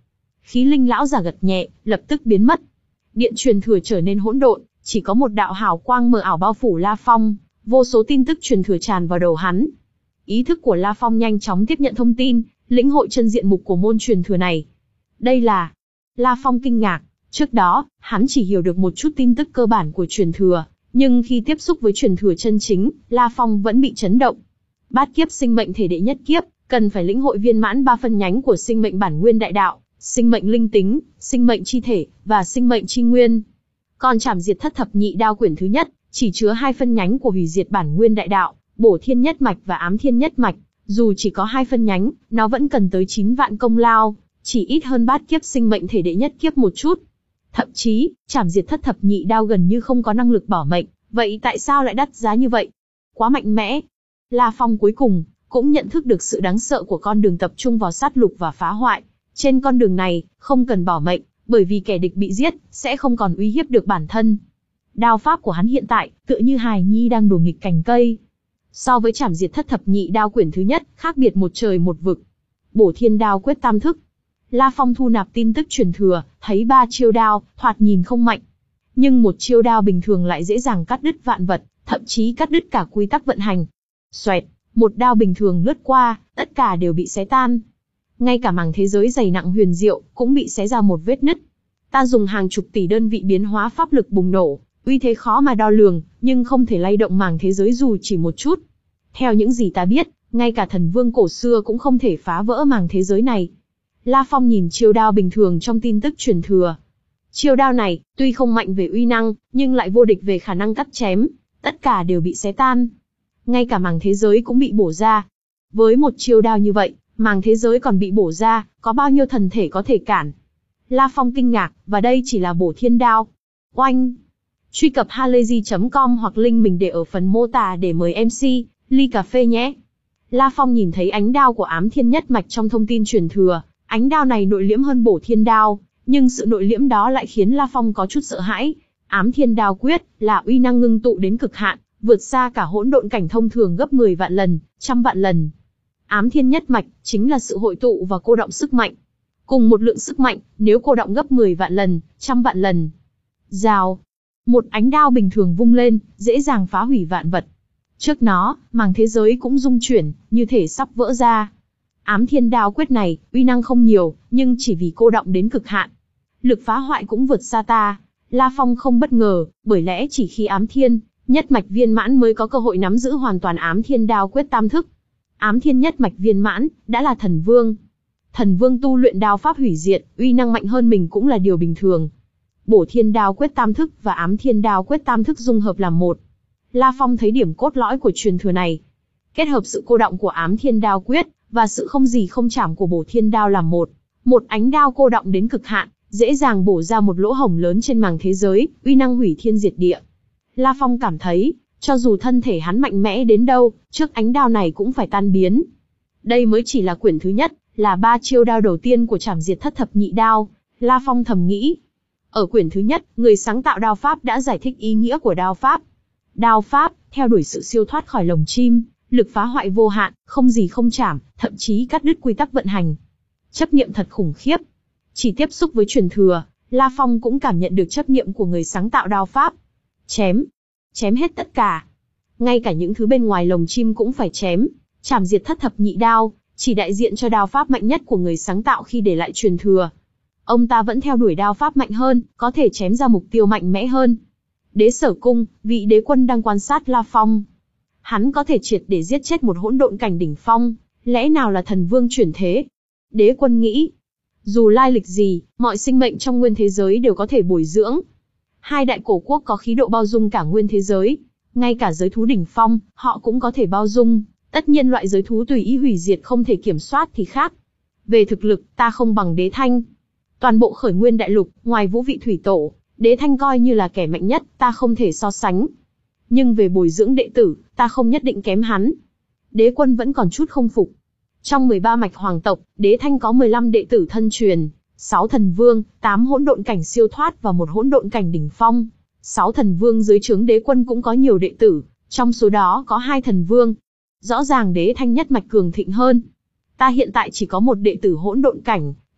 Speaker 1: Khí linh lão giả gật nhẹ, lập tức biến mất. Điện truyền thừa trở nên hỗn độn, chỉ có một đạo hào quang mờ ảo bao phủ La Phong, vô số tin tức truyền thừa tràn vào đầu hắn. Ý thức của La Phong nhanh chóng tiếp nhận thông tin, lĩnh hội chân diện mục của môn truyền thừa này. Đây là... La Phong kinh ngạc, trước đó, hắn chỉ hiểu được một chút tin tức cơ bản của truyền thừa, nhưng khi tiếp xúc với truyền thừa chân chính, La Phong vẫn bị chấn động. Bát kiếp sinh mệnh thể đệ nhất kiếp, cần phải lĩnh hội viên mãn ba phân nhánh của sinh mệnh bản nguyên đại đạo, sinh mệnh linh tính, sinh mệnh chi thể, và sinh mệnh chi nguyên. Còn trảm diệt thất thập nhị đao quyển thứ nhất, chỉ chứa hai phân nhánh của hủy diệt bản nguyên đại đạo, bổ thiên nhất mạch và ám thiên nhất mạch. Dù chỉ có hai phân nhánh, nó vẫn cần tới chín vạn công lao, chỉ ít hơn bát kiếp sinh mệnh thể đệ nhất kiếp một chút. Thậm chí, trảm diệt thất thập nhị đao gần như không có năng lực bảo mệnh, vậy tại sao lại đắt giá như vậy? Quá mạnh mẽ. La Phong cuối cùng cũng nhận thức được sự đáng sợ của con đường tập trung vào sát lục và phá hoại. Trên con đường này, không cần bảo mệnh, bởi vì kẻ địch bị giết, sẽ không còn uy hiếp được bản thân. Đao pháp của hắn hiện tại, tựa như hài nhi đang đùa nghịch cành cây. So với trảm diệt thất thập nhị đao quyển thứ nhất, khác biệt một trời một vực. Bổ thiên đao quyết tam thức. La Phong thu nạp tin tức truyền thừa, thấy ba chiêu đao, thoạt nhìn không mạnh. Nhưng một chiêu đao bình thường lại dễ dàng cắt đứt vạn vật, thậm chí cắt đứt cả quy tắc vận hành. Xoẹt, một đao bình thường lướt qua, tất cả đều bị xé tan. Ngay cả màng thế giới dày nặng huyền diệu, cũng bị xé ra một vết nứt. Ta dùng hàng chục tỷ đơn vị biến hóa pháp lực bùng nổ, uy thế khó mà đo lường, nhưng không thể lay động màng thế giới dù chỉ một chút. Theo những gì ta biết, ngay cả thần vương cổ xưa cũng không thể phá vỡ màng thế giới này. La Phong nhìn chiêu đao bình thường trong tin tức truyền thừa. Chiêu đao này, tuy không mạnh về uy năng, nhưng lại vô địch về khả năng cắt chém, tất cả đều bị xé tan. Ngay cả màng thế giới cũng bị bổ ra. Với một chiêu đao như vậy, màng thế giới còn bị bổ ra, có bao nhiêu thần thể có thể cản? La Phong kinh ngạc, và đây chỉ là bổ thiên đao. Oanh! Truy cập halayzi chấm com hoặc link mình để ở phần mô tả để mời em xê, ly cà phê nhé. La Phong nhìn thấy ánh đao của ám thiên nhất mạch trong thông tin truyền thừa, ánh đao này nội liễm hơn bổ thiên đao, nhưng sự nội liễm đó lại khiến La Phong có chút sợ hãi. Ám thiên đao quyết là uy năng ngưng tụ đến cực hạn, vượt xa cả hỗn độn cảnh thông thường gấp mười vạn lần, trăm vạn lần. Ám thiên nhất mạch chính là sự hội tụ và cô động sức mạnh. Cùng một lượng sức mạnh, nếu cô động gấp mười vạn lần, trăm vạn lần. Rào. Một ánh đao bình thường vung lên, dễ dàng phá hủy vạn vật. Trước nó, màng thế giới cũng rung chuyển, như thể sắp vỡ ra. Ám thiên đao quyết này, uy năng không nhiều, nhưng chỉ vì cô động đến cực hạn. Lực phá hoại cũng vượt xa ta. La Phong không bất ngờ, bởi lẽ chỉ khi ám thiên nhất mạch viên mãn mới có cơ hội nắm giữ hoàn toàn ám thiên đao quyết tam thức. Ám thiên nhất mạch viên mãn, đã là thần vương. Thần vương tu luyện đao pháp hủy diệt, uy năng mạnh hơn mình cũng là điều bình thường. Bổ thiên đao quyết tam thức và ám thiên đao quyết tam thức dung hợp làm một. La Phong thấy điểm cốt lõi của truyền thừa này. Kết hợp sự cô động của ám thiên đao quyết, và sự không gì không chạm của bổ thiên đao làm một. Một ánh đao cô động đến cực hạn, dễ dàng bổ ra một lỗ hổng lớn trên màng thế giới, uy năng hủy thiên diệt địa. La Phong cảm thấy, cho dù thân thể hắn mạnh mẽ đến đâu, trước ánh đao này cũng phải tan biến. Đây mới chỉ là quyển thứ nhất, là ba chiêu đao đầu tiên của trảm diệt thất thập nhị đao. La Phong thầm nghĩ. Ở quyển thứ nhất, người sáng tạo đao pháp đã giải thích ý nghĩa của đao pháp. Đao pháp, theo đuổi sự siêu thoát khỏi lồng chim, lực phá hoại vô hạn, không gì không chạm, thậm chí cắt đứt quy tắc vận hành. Chấp niệm thật khủng khiếp. Chỉ tiếp xúc với truyền thừa, La Phong cũng cảm nhận được chấp niệm của người sáng tạo đao pháp. Chém. Chém hết tất cả. Ngay cả những thứ bên ngoài lồng chim cũng phải chém. Trảm diệt thất thập nhị đao, chỉ đại diện cho đao pháp mạnh nhất của người sáng tạo khi để lại truyền thừa. Ông ta vẫn theo đuổi đao pháp mạnh hơn, có thể chém ra mục tiêu mạnh mẽ hơn. Đế Sở Cung, vị đế quân đang quan sát La Phong. Hắn có thể triệt để giết chết một hỗn độn cảnh đỉnh phong, lẽ nào là thần vương chuyển thế? Đế quân nghĩ, dù lai lịch gì, mọi sinh mệnh trong nguyên thế giới đều có thể bồi dưỡng. Hai đại cổ quốc có khí độ bao dung cả nguyên thế giới, ngay cả giới thú đỉnh phong, họ cũng có thể bao dung. Tất nhiên loại giới thú tùy ý hủy diệt không thể kiểm soát thì khác. Về thực lực, ta không bằng Đế Thanh. Toàn bộ khởi nguyên đại lục, ngoài Vũ Vị Thủy Tổ, Đế Thanh coi như là kẻ mạnh nhất, ta không thể so sánh. Nhưng về bồi dưỡng đệ tử, ta không nhất định kém hắn. Đế quân vẫn còn chút không phục. Trong mười ba mạch hoàng tộc, Đế Thanh có mười lăm đệ tử thân truyền, sáu thần vương, tám hỗn độn cảnh siêu thoát và một hỗn độn cảnh đỉnh phong. sáu thần vương dưới trướng đế quân cũng có nhiều đệ tử, trong số đó có hai thần vương. Rõ ràng Đế Thanh nhất mạch cường thịnh hơn. Ta hiện tại chỉ có một đệ tử hỗn độn cảnh,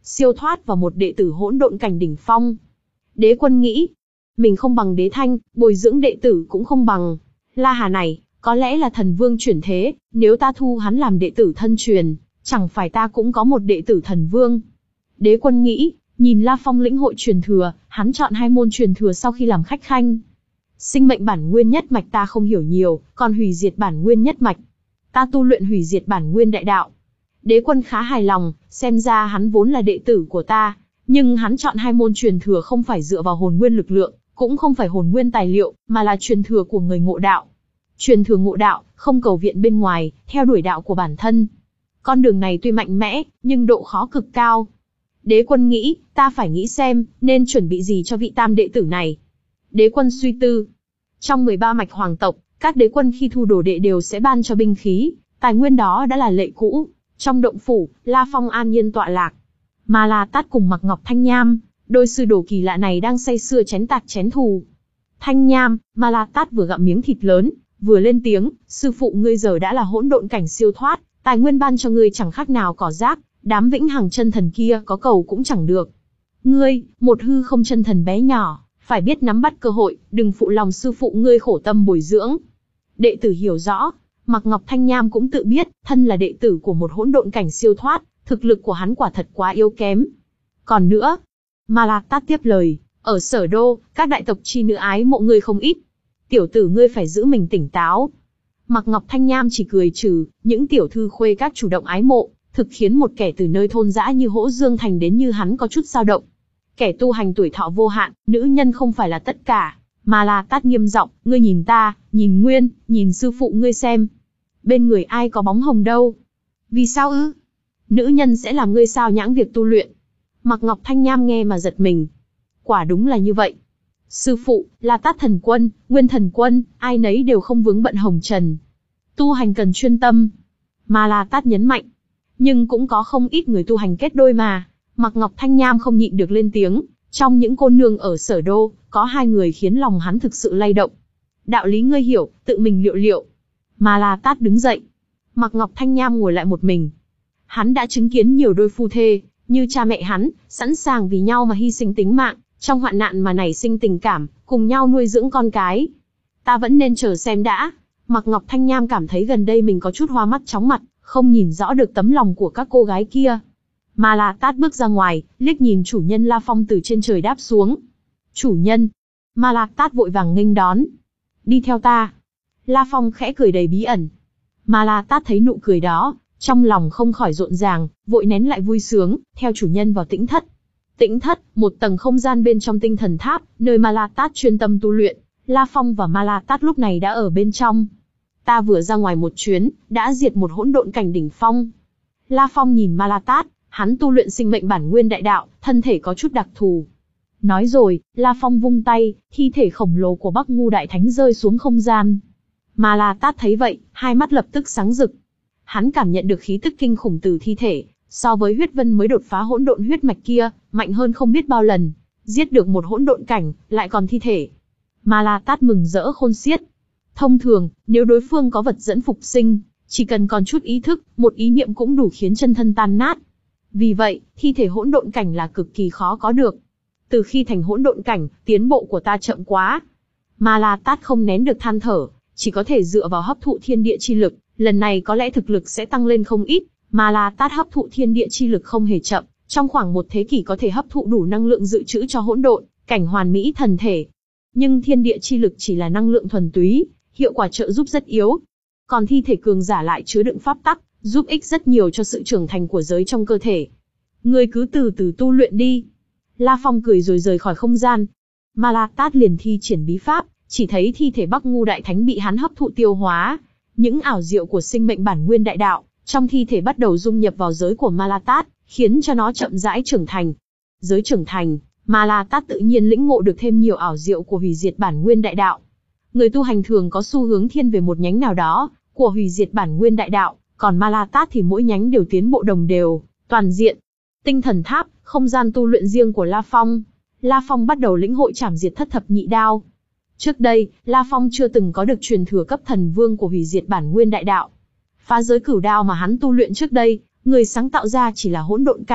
Speaker 1: siêu thoát và một đệ tử hỗn độn cảnh đỉnh phong. Đế Quân nghĩ, mình không bằng Đế Thanh, bồi dưỡng đệ tử cũng không bằng. La Hà này, có lẽ là thần vương chuyển thế, nếu ta thu hắn làm đệ tử thân truyền, chẳng phải ta cũng có một đệ tử thần vương. Đế Quân nghĩ, nhìn La Phong lĩnh hội truyền thừa, hắn chọn hai môn truyền thừa sau khi làm khách khanh. Sinh mệnh bản nguyên nhất mạch ta không hiểu nhiều, còn hủy diệt bản nguyên nhất mạch, ta tu luyện hủy diệt bản nguyên đại đạo. Đế Quân khá hài lòng, xem ra hắn vốn là đệ tử của ta, nhưng hắn chọn hai môn truyền thừa không phải dựa vào hồn nguyên lực lượng, cũng không phải hồn nguyên tài liệu, mà là truyền thừa của người ngộ đạo. Truyền thừa ngộ đạo, không cầu viện bên ngoài, theo đuổi đạo của bản thân. Con đường này tuy mạnh mẽ, nhưng độ khó cực cao. Đế Quân nghĩ, ta phải nghĩ xem, nên chuẩn bị gì cho vị tam đệ tử này. Đế Quân suy tư. Trong mười ba mạch hoàng tộc, các đế quân khi thu đồ đệ đều sẽ ban cho binh khí, tài nguyên đó đã là lệ cũ. Trong động phủ, La Phong an nhiên tọa lạc. Ma La Tát cùng Mạc Ngọc Thanh Nham, đôi sư đồ kỳ lạ này đang say sưa chén tạc chén thù. Thanh Nham, Ma La Tát vừa gặm miếng thịt lớn, vừa lên tiếng, sư phụ ngươi giờ đã là hỗn độn cảnh siêu thoát, tài nguyên ban cho ngươi chẳng khác nào cỏ rác, đám vĩnh hằng chân thần kia có cầu cũng chẳng được. Ngươi, một hư không chân thần bé nhỏ, phải biết nắm bắt cơ hội, đừng phụ lòng sư phụ ngươi khổ tâm bồi dưỡng. Đệ tử hiểu rõ, Mạc Ngọc Thanh Nham cũng tự biết, thân là đệ tử của một hỗn độn cảnh siêu thoát, thực lực của hắn quả thật quá yếu kém. Còn nữa, Ma La Tát tiếp lời, ở Sở Đô, các đại tộc chi nữ ái mộ ngươi không ít. Tiểu tử ngươi phải giữ mình tỉnh táo. Mạc Ngọc Thanh Nham chỉ cười trừ, những tiểu thư khuê các chủ động ái mộ, thực khiến một kẻ từ nơi thôn dã như Hỗ Dương Thành đến như hắn có chút dao động. Kẻ tu hành tuổi thọ vô hạn, nữ nhân không phải là tất cả. Ma La Tát nghiêm giọng, ngươi nhìn ta, nhìn Nguyên, nhìn sư phụ ngươi xem. Bên người ai có bóng hồng đâu. Vì sao ư? Nữ nhân sẽ làm ngươi sao nhãng việc tu luyện. Mạc Ngọc Thanh Nham nghe mà giật mình. Quả đúng là như vậy. Sư phụ, La Tát thần quân, Nguyên thần quân, ai nấy đều không vướng bận hồng trần. Tu hành cần chuyên tâm. Ma La Tát nhấn mạnh. Nhưng cũng có không ít người tu hành kết đôi mà. Mạc Ngọc Thanh Nham không nhịn được lên tiếng. Trong những cô nương ở Sở Đô, có hai người khiến lòng hắn thực sự lay động. Đạo lý ngươi hiểu, tự mình liệu liệu. Ma La Tát đứng dậy. Mạc Ngọc Thanh Nham ngồi lại một mình. Hắn đã chứng kiến nhiều đôi phu thê, như cha mẹ hắn, sẵn sàng vì nhau mà hy sinh tính mạng, trong hoạn nạn mà nảy sinh tình cảm, cùng nhau nuôi dưỡng con cái. Ta vẫn nên chờ xem đã. Mạc Ngọc Thanh Nham cảm thấy gần đây mình có chút hoa mắt chóng mặt, không nhìn rõ được tấm lòng của các cô gái kia. Ma La Tát bước ra ngoài, liếc nhìn chủ nhân La Phong từ trên trời đáp xuống. Chủ nhân. Ma La Tát vội vàng nghênh đón. Đi theo ta. La Phong khẽ cười đầy bí ẩn. Ma La Tát thấy nụ cười đó, trong lòng không khỏi rộn ràng, vội nén lại vui sướng, theo chủ nhân vào tĩnh thất. Tĩnh thất, một tầng không gian bên trong tinh thần tháp, nơi Ma La Tát chuyên tâm tu luyện. La Phong và Ma La Tát lúc này đã ở bên trong. Ta vừa ra ngoài một chuyến, đã diệt một hỗn độn cảnh đỉnh phong. La Phong nhìn Ma La Tát, hắn tu luyện sinh mệnh bản nguyên đại đạo, thân thể có chút đặc thù. Nói rồi, La Phong vung tay, thi thể khổng lồ của Bắc Ngu Đại Thánh rơi xuống không gian. Ma La Tát thấy vậy, hai mắt lập tức sáng rực. Hắn cảm nhận được khí tức kinh khủng từ thi thể, so với huyết vân mới đột phá hỗn độn huyết mạch kia, mạnh hơn không biết bao lần, giết được một hỗn độn cảnh, lại còn thi thể. Ma La Tát mừng rỡ khôn xiết. Thông thường, nếu đối phương có vật dẫn phục sinh, chỉ cần còn chút ý thức, một ý niệm cũng đủ khiến chân thân tan nát. Vì vậy, thi thể hỗn độn cảnh là cực kỳ khó có được. Từ khi thành hỗn độn cảnh, tiến bộ của ta chậm quá. Ma La Tát không nén được than thở, chỉ có thể dựa vào hấp thụ thiên địa chi lực, lần này có lẽ thực lực sẽ tăng lên không ít. Ma La Tát hấp thụ thiên địa chi lực không hề chậm, trong khoảng một thế kỷ có thể hấp thụ đủ năng lượng dự trữ cho hỗn độn cảnh hoàn mỹ thần thể. Nhưng thiên địa chi lực chỉ là năng lượng thuần túy, hiệu quả trợ giúp rất yếu. Còn thi thể cường giả lại chứa đựng pháp tắc, giúp ích rất nhiều cho sự trưởng thành của giới trong cơ thể. Ngươi cứ từ từ tu luyện đi. La Phong cười rồi rời khỏi không gian. Ma La Tát liền thi triển bí pháp, chỉ thấy thi thể Bắc Ngu Đại Thánh bị hắn hấp thụ tiêu hóa. Những ảo diệu của sinh mệnh bản nguyên đại đạo, trong thi thể bắt đầu dung nhập vào giới của Ma La Tát, khiến cho nó chậm rãi trưởng thành. Giới trưởng thành, Ma La Tát tự nhiên lĩnh ngộ được thêm nhiều ảo diệu của hủy diệt bản nguyên đại đạo. Người tu hành thường có xu hướng thiên về một nhánh nào đó của hủy diệt bản nguyên đại đạo, còn Ma La Tát thì mỗi nhánh đều tiến bộ đồng đều, toàn diện. Tinh thần tháp, không gian tu luyện riêng của La Phong. La Phong bắt đầu lĩnh hội trảm diệt thất thập nhị đao. Trước đây, La Phong chưa từng có được truyền thừa cấp thần vương của hủy diệt bản nguyên đại đạo. Phá giới cửu đao mà hắn tu luyện trước đây, người sáng tạo ra chỉ là hỗn độn cảnh,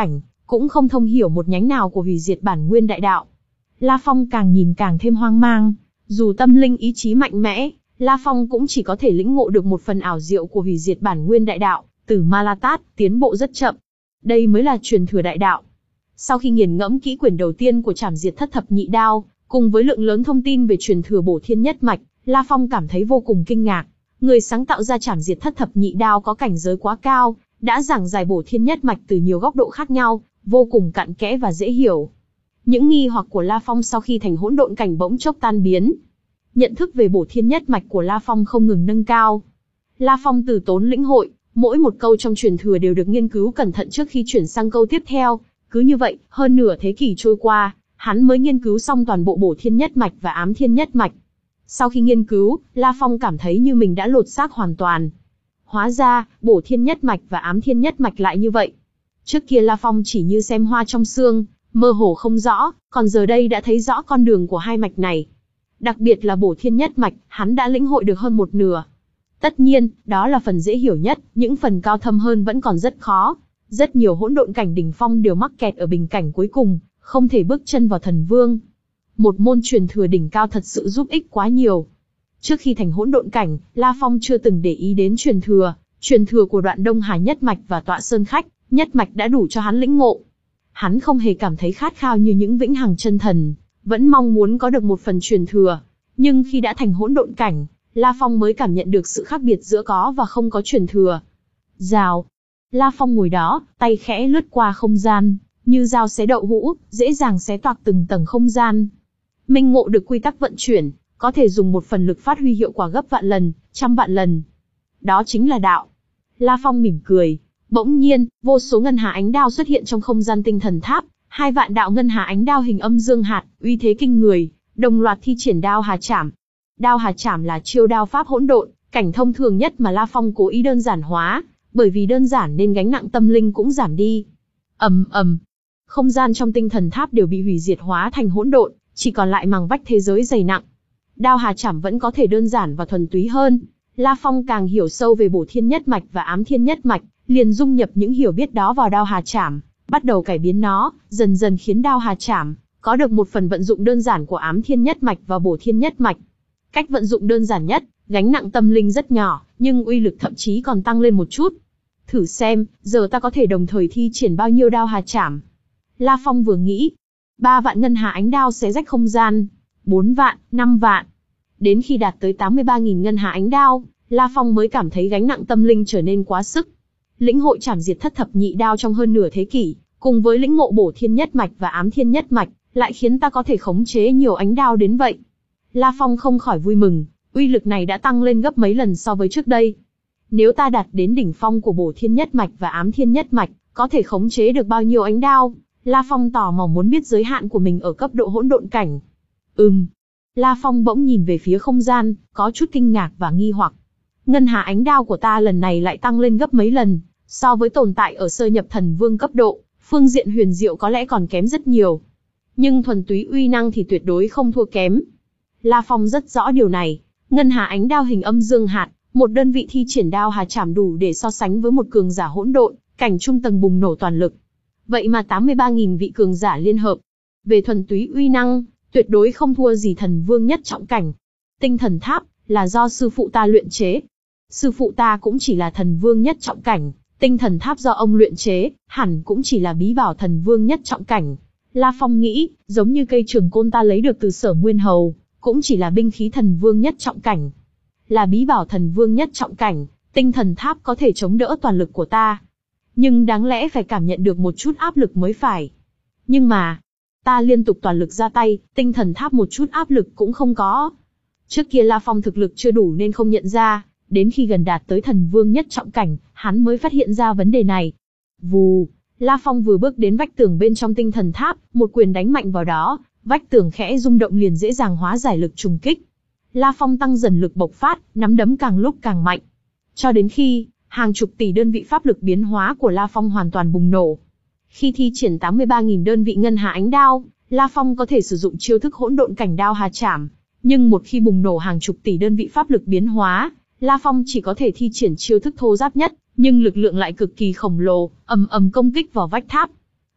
Speaker 1: cũng không thông hiểu một nhánh nào của hủy diệt bản nguyên đại đạo. La Phong càng nhìn càng thêm hoang mang, dù tâm linh ý chí mạnh mẽ, La Phong cũng chỉ có thể lĩnh ngộ được một phần ảo diệu của hủy diệt bản nguyên đại đạo, Tử Ma La Tát, tiến bộ rất chậm. Đây mới là truyền thừa đại đạo. Sau khi nghiền ngẫm kỹ quyển đầu tiên của Trảm Diệt Thất Thập Nhị Đao, cùng với lượng lớn thông tin về truyền thừa Bổ Thiên Nhất Mạch, La Phong cảm thấy vô cùng kinh ngạc. Người sáng tạo ra Trảm Diệt Thất Thập Nhị Đao có cảnh giới quá cao, đã giảng giải Bổ Thiên Nhất Mạch từ nhiều góc độ khác nhau, vô cùng cặn kẽ và dễ hiểu. Những nghi hoặc của La Phong sau khi thành hỗn độn cảnh bỗng chốc tan biến. Nhận thức về Bổ Thiên Nhất Mạch của La Phong không ngừng nâng cao. La Phong từ tốn lĩnh hội, mỗi một câu trong truyền thừa đều được nghiên cứu cẩn thận trước khi chuyển sang câu tiếp theo. Cứ như vậy, hơn nửa thế kỷ trôi qua, hắn mới nghiên cứu xong toàn bộ Bổ Thiên Nhất Mạch và Ám Thiên Nhất Mạch. Sau khi nghiên cứu, La Phong cảm thấy như mình đã lột xác hoàn toàn. Hóa ra, Bổ Thiên Nhất Mạch và Ám Thiên Nhất Mạch lại như vậy. Trước kia La Phong chỉ như xem hoa trong sương, mơ hồ không rõ, còn giờ đây đã thấy rõ con đường của hai mạch này. Đặc biệt là Bổ Thiên Nhất Mạch, hắn đã lĩnh hội được hơn một nửa. Tất nhiên, đó là phần dễ hiểu nhất, những phần cao thâm hơn vẫn còn rất khó. Rất nhiều hỗn độn cảnh đỉnh phong đều mắc kẹt ở bình cảnh cuối cùng, không thể bước chân vào thần vương. Một môn truyền thừa đỉnh cao thật sự giúp ích quá nhiều. Trước khi thành hỗn độn cảnh, La Phong chưa từng để ý đến truyền thừa, truyền thừa của Đoạn Đông Hà Nhất Mạch và Tọa Sơn Khách Nhất Mạch đã đủ cho hắn lĩnh ngộ. Hắn không hề cảm thấy khát khao như những vĩnh hằng chân thần, vẫn mong muốn có được một phần truyền thừa. Nhưng khi đã thành hỗn độn cảnh, La Phong mới cảm nhận được sự khác biệt giữa có và không có truyền thừa. Rào. La Phong ngồi đó, tay khẽ lướt qua không gian, như dao xé đậu hũ, dễ dàng xé toạc từng tầng không gian. Minh ngộ được quy tắc vận chuyển, có thể dùng một phần lực phát huy hiệu quả gấp vạn lần, trăm vạn lần. Đó chính là đạo. La Phong mỉm cười. Bỗng nhiên, vô số ngân hà ánh đao xuất hiện trong không gian tinh thần tháp, hai vạn đạo ngân hà ánh đao hình âm dương hạt, uy thế kinh người, đồng loạt thi triển đao hà chảm. Đao hà chảm là chiêu đao pháp hỗn độn, cảnh thông thường nhất mà La Phong cố ý đơn giản hóa, bởi vì đơn giản nên gánh nặng tâm linh cũng giảm đi. Ầm ầm, không gian trong tinh thần tháp đều bị hủy diệt hóa thành hỗn độn, chỉ còn lại màng vách thế giới dày nặng. Đao hà chảm vẫn có thể đơn giản và thuần túy hơn. La Phong càng hiểu sâu về Bổ Thiên Nhất Mạch và Ám Thiên Nhất Mạch, liền dung nhập những hiểu biết đó vào đao hà chảm, bắt đầu cải biến nó, dần dần khiến đao hà chảm có được một phần vận dụng đơn giản của Ám Thiên Nhất Mạch và Bổ Thiên Nhất Mạch. Cách vận dụng đơn giản nhất, gánh nặng tâm linh rất nhỏ, nhưng uy lực thậm chí còn tăng lên một chút. Thử xem, giờ ta có thể đồng thời thi triển bao nhiêu đao hà chảm. La Phong vừa nghĩ, ba vạn ngân hà ánh đao xé rách không gian, bốn vạn, năm vạn. Đến khi đạt tới tám mươi ba nghìn ngân hà ánh đao, La Phong mới cảm thấy gánh nặng tâm linh trở nên quá sức. Lĩnh hội Trảm Diệt Thất Thập Nhị Đao trong hơn nửa thế kỷ, cùng với lĩnh ngộ Bổ Thiên Nhất Mạch và Ám Thiên Nhất Mạch, lại khiến ta có thể khống chế nhiều ánh đao đến vậy. La Phong không khỏi vui mừng, uy lực này đã tăng lên gấp mấy lần so với trước đây. Nếu ta đạt đến đỉnh phong của Bổ Thiên Nhất Mạch và Ám Thiên Nhất Mạch, có thể khống chế được bao nhiêu ánh đao? La Phong tò mò muốn biết giới hạn của mình ở cấp độ hỗn độn cảnh. Ừm. La Phong bỗng nhìn về phía không gian, có chút kinh ngạc và nghi hoặc. Ngân hà ánh đao của ta lần này lại tăng lên gấp mấy lần, so với tồn tại ở sơ nhập thần vương cấp độ, phương diện huyền diệu có lẽ còn kém rất nhiều. Nhưng thuần túy uy năng thì tuyệt đối không thua kém. La Phong rất rõ điều này. Ngân hà ánh đao hình âm dương hạt, một đơn vị thi triển đao hà chảm đủ để so sánh với một cường giả hỗn độn, cảnh trung tầng bùng nổ toàn lực. Vậy mà tám mươi ba nghìn vị cường giả liên hợp. Về thuần túy uy năng, tuyệt đối không thua gì thần vương nhất trọng cảnh. Tinh thần tháp là do sư phụ ta luyện chế. Sư phụ ta cũng chỉ là thần vương nhất trọng cảnh, tinh thần tháp do ông luyện chế, hẳn cũng chỉ là bí bảo thần vương nhất trọng cảnh. La Phong nghĩ, giống như cây trường côn ta lấy được từ Sở Nguyên Hầu, cũng chỉ là binh khí thần vương nhất trọng cảnh. Là bí bảo thần vương nhất trọng cảnh, tinh thần tháp có thể chống đỡ toàn lực của ta. Nhưng đáng lẽ phải cảm nhận được một chút áp lực mới phải. Nhưng mà, ta liên tục toàn lực ra tay, tinh thần tháp một chút áp lực cũng không có. Trước kia La Phong thực lực chưa đủ nên không nhận ra, đến khi gần đạt tới thần vương nhất trọng cảnh, hắn mới phát hiện ra vấn đề này. Vù, La Phong vừa bước đến vách tường bên trong tinh thần tháp, một quyền đánh mạnh vào đó, vách tường khẽ rung động liền dễ dàng hóa giải lực trùng kích. La Phong tăng dần lực bộc phát, nắm đấm càng lúc càng mạnh. Cho đến khi, hàng chục tỷ đơn vị pháp lực biến hóa của La Phong hoàn toàn bùng nổ. Khi thi triển tám mươi ba nghìn đơn vị ngân hà ánh đao, La Phong có thể sử dụng chiêu thức hỗn độn cảnh đao hà chảm. Nhưng một khi bùng nổ hàng chục tỷ đơn vị pháp lực biến hóa, La Phong chỉ có thể thi triển chiêu thức thô ráp nhất, nhưng lực lượng lại cực kỳ khổng lồ, ầm ầm công kích vào vách tháp.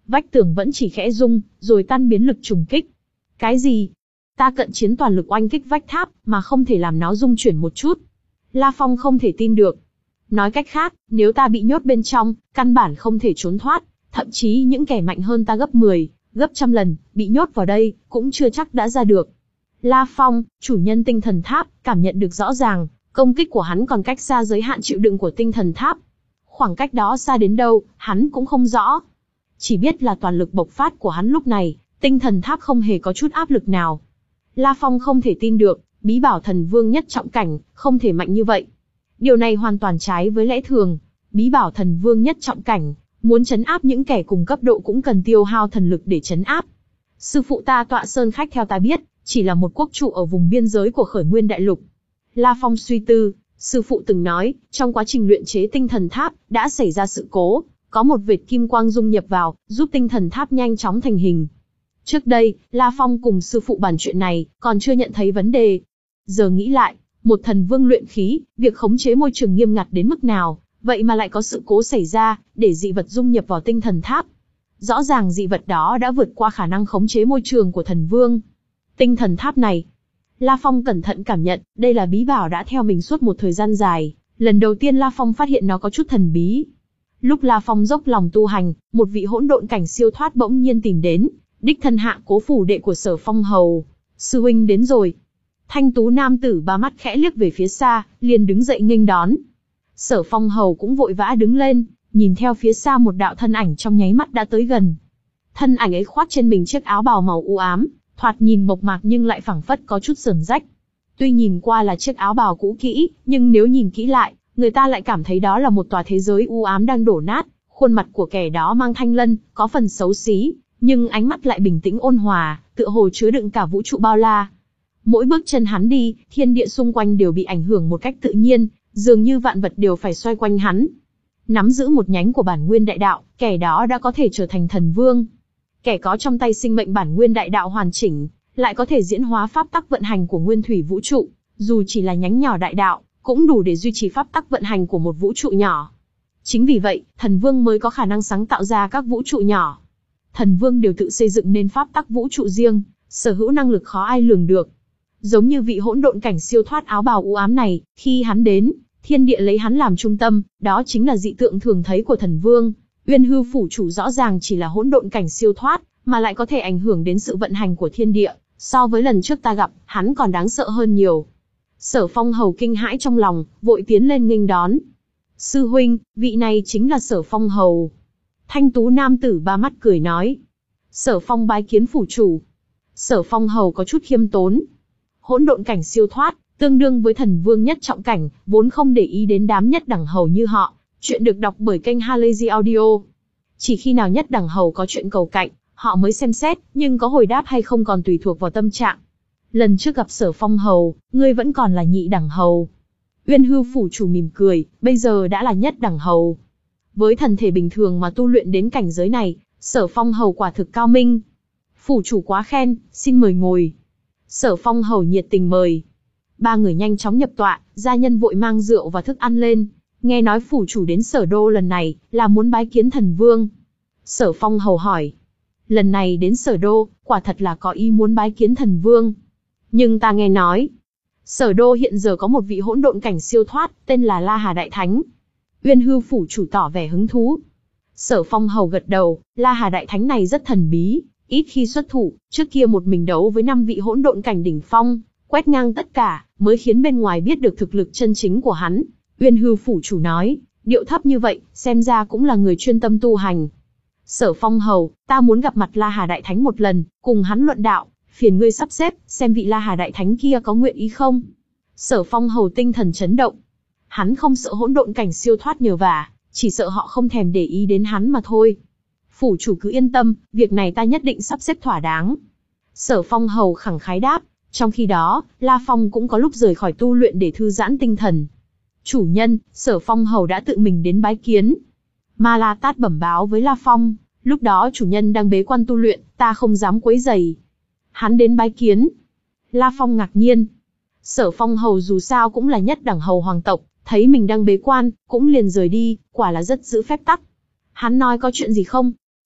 Speaker 1: Vách tường vẫn chỉ khẽ rung, rồi tan biến lực trùng kích. Cái gì? Ta cận chiến toàn lực oanh kích vách tháp, mà không thể làm nó rung chuyển một chút. La Phong không thể tin được. Nói cách khác, nếu ta bị nhốt bên trong, căn bản không thể trốn thoát, thậm chí những kẻ mạnh hơn ta gấp mười, gấp trăm lần, bị nhốt vào đây, cũng chưa chắc đã ra được. La Phong, chủ nhân tinh thần tháp, cảm nhận được rõ ràng, công kích của hắn còn cách xa giới hạn chịu đựng của tinh thần tháp. Khoảng cách đó xa đến đâu, hắn cũng không rõ. Chỉ biết là toàn lực bộc phát của hắn lúc này, tinh thần tháp không hề có chút áp lực nào. La Phong không thể tin được, bí bảo thần vương nhất trọng cảnh, không thể mạnh như vậy. Điều này hoàn toàn trái với lẽ thường. Bí bảo thần vương nhất trọng cảnh, muốn trấn áp những kẻ cùng cấp độ cũng cần tiêu hao thần lực để trấn áp. Sư phụ ta Tọa Sơn Khách theo ta biết, chỉ là một quốc trụ ở vùng biên giới của Khởi Nguyên Đại Lục. La Phong suy tư, sư phụ từng nói, trong quá trình luyện chế tinh thần tháp, đã xảy ra sự cố, có một vệt kim quang dung nhập vào, giúp tinh thần tháp nhanh chóng thành hình. Trước đây, La Phong cùng sư phụ bàn chuyện này, còn chưa nhận thấy vấn đề. Giờ nghĩ lại, một thần vương luyện khí, việc khống chế môi trường nghiêm ngặt đến mức nào, vậy mà lại có sự cố xảy ra, để dị vật dung nhập vào tinh thần tháp. Rõ ràng dị vật đó đã vượt qua khả năng khống chế môi trường của thần vương. Tinh thần tháp này, La Phong cẩn thận cảm nhận, đây là bí bảo đã theo mình suốt một thời gian dài. Lần đầu tiên La Phong phát hiện nó có chút thần bí. Lúc La Phong dốc lòng tu hành, một vị hỗn độn cảnh siêu thoát bỗng nhiên tìm đến, đích thân hạ cố phủ đệ của Sở Phong Hầu. Sư huynh đến rồi. Thanh tú nam tử ba mắt khẽ liếc về phía xa, liền đứng dậy nghênh đón. Sở Phong Hầu cũng vội vã đứng lên, nhìn theo phía xa một đạo thân ảnh trong nháy mắt đã tới gần. Thân ảnh ấy khoác trên mình chiếc áo bào màu u ám, thoạt nhìn mộc mạc nhưng lại phảng phất có chút sờn rách. Tuy nhìn qua là chiếc áo bào cũ kỹ, nhưng nếu nhìn kỹ lại, người ta lại cảm thấy đó là một tòa thế giới u ám đang đổ nát. Khuôn mặt của kẻ đó mang thanh lân, có phần xấu xí, nhưng ánh mắt lại bình tĩnh ôn hòa, tựa hồ chứa đựng cả vũ trụ bao la. Mỗi bước chân hắn đi, thiên địa xung quanh đều bị ảnh hưởng một cách tự nhiên, dường như vạn vật đều phải xoay quanh hắn. Nắm giữ một nhánh của bản nguyên đại đạo, kẻ đó đã có thể trở thành thần vương. Kẻ có trong tay sinh mệnh bản nguyên đại đạo hoàn chỉnh, lại có thể diễn hóa pháp tắc vận hành của nguyên thủy vũ trụ, dù chỉ là nhánh nhỏ đại đạo, cũng đủ để duy trì pháp tắc vận hành của một vũ trụ nhỏ. Chính vì vậy, thần vương mới có khả năng sáng tạo ra các vũ trụ nhỏ. Thần vương đều tự xây dựng nên pháp tắc vũ trụ riêng, sở hữu năng lực khó ai lường được. Giống như vị hỗn độn cảnh siêu thoát áo bào u ám này, khi hắn đến, thiên địa lấy hắn làm trung tâm, đó chính là dị tượng thường thấy của thần vương. Uyên Hư phủ chủ rõ ràng chỉ là hỗn độn cảnh siêu thoát, mà lại có thể ảnh hưởng đến sự vận hành của thiên địa, so với lần trước ta gặp, hắn còn đáng sợ hơn nhiều. Sở Phong Hầu kinh hãi trong lòng, vội tiến lên nghênh đón. Sư huynh, vị này chính là Sở Phong Hầu. Thanh tú nam tử ba mắt cười nói. Sở Phong bái kiến phủ chủ. Sở Phong Hầu có chút khiêm tốn. Hỗn độn cảnh siêu thoát, tương đương với thần vương nhất trọng cảnh, vốn không để ý đến đám nhất đẳng hầu như họ. Chuyện được đọc bởi kênh Halazy Audio. Chỉ khi nào nhất đẳng hầu có chuyện cầu cạnh, họ mới xem xét, nhưng có hồi đáp hay không còn tùy thuộc vào tâm trạng. Lần trước gặp Sở Phong Hầu, ngươi vẫn còn là nhị đẳng hầu. Uyên Hư phủ chủ mỉm cười, bây giờ đã là nhất đẳng hầu. Với thần thể bình thường mà tu luyện đến cảnh giới này, Sở Phong Hầu quả thực cao minh. Phủ chủ quá khen, xin mời ngồi. Sở Phong Hầu nhiệt tình mời. Ba người nhanh chóng nhập tọa, gia nhân vội mang rượu và thức ăn lên. Nghe nói phủ chủ đến Sở Đô lần này, là muốn bái kiến thần vương. Sở Phong Hầu hỏi. Lần này đến Sở Đô, quả thật là có ý muốn bái kiến thần vương. Nhưng ta nghe nói, Sở Đô hiện giờ có một vị hỗn độn cảnh siêu thoát, tên là La Hà Đại Thánh. Uyên Hư phủ chủ tỏ vẻ hứng thú. Sở Phong Hầu gật đầu, La Hà Đại Thánh này rất thần bí, ít khi xuất thủ, trước kia một mình đấu với năm vị hỗn độn cảnh đỉnh phong, quét ngang tất cả, mới khiến bên ngoài biết được thực lực chân chính của hắn. Uyên Hư phủ chủ nói, điệu thấp như vậy, xem ra cũng là người chuyên tâm tu hành. Sở Phong Hầu, ta muốn gặp mặt La Hà Đại Thánh một lần, cùng hắn luận đạo, phiền ngươi sắp xếp, xem vị La Hà Đại Thánh kia có nguyện ý không? Sở Phong Hầu tinh thần chấn động. Hắn không sợ hỗn độn cảnh siêu thoát nhờ vả, chỉ sợ họ không thèm để ý đến hắn mà thôi. Phủ chủ cứ yên tâm, việc này ta nhất định sắp xếp thỏa đáng. Sở Phong Hầu khẳng khái đáp, trong khi đó, La Phong cũng có lúc rời khỏi tu luyện để thư giãn tinh thần. Chủ nhân, Sở Phong Hầu đã tự mình đến bái kiến. Ma La Tát bẩm báo với La Phong, lúc đó chủ nhân đang bế quan tu luyện, ta không dám quấy rầy. Hắn đến bái kiến. La Phong ngạc nhiên. Sở Phong Hầu dù sao cũng là nhất đẳng hầu hoàng tộc, thấy mình đang bế quan, cũng liền rời đi, quả là rất giữ phép tắc. Hắn nói có chuyện gì không?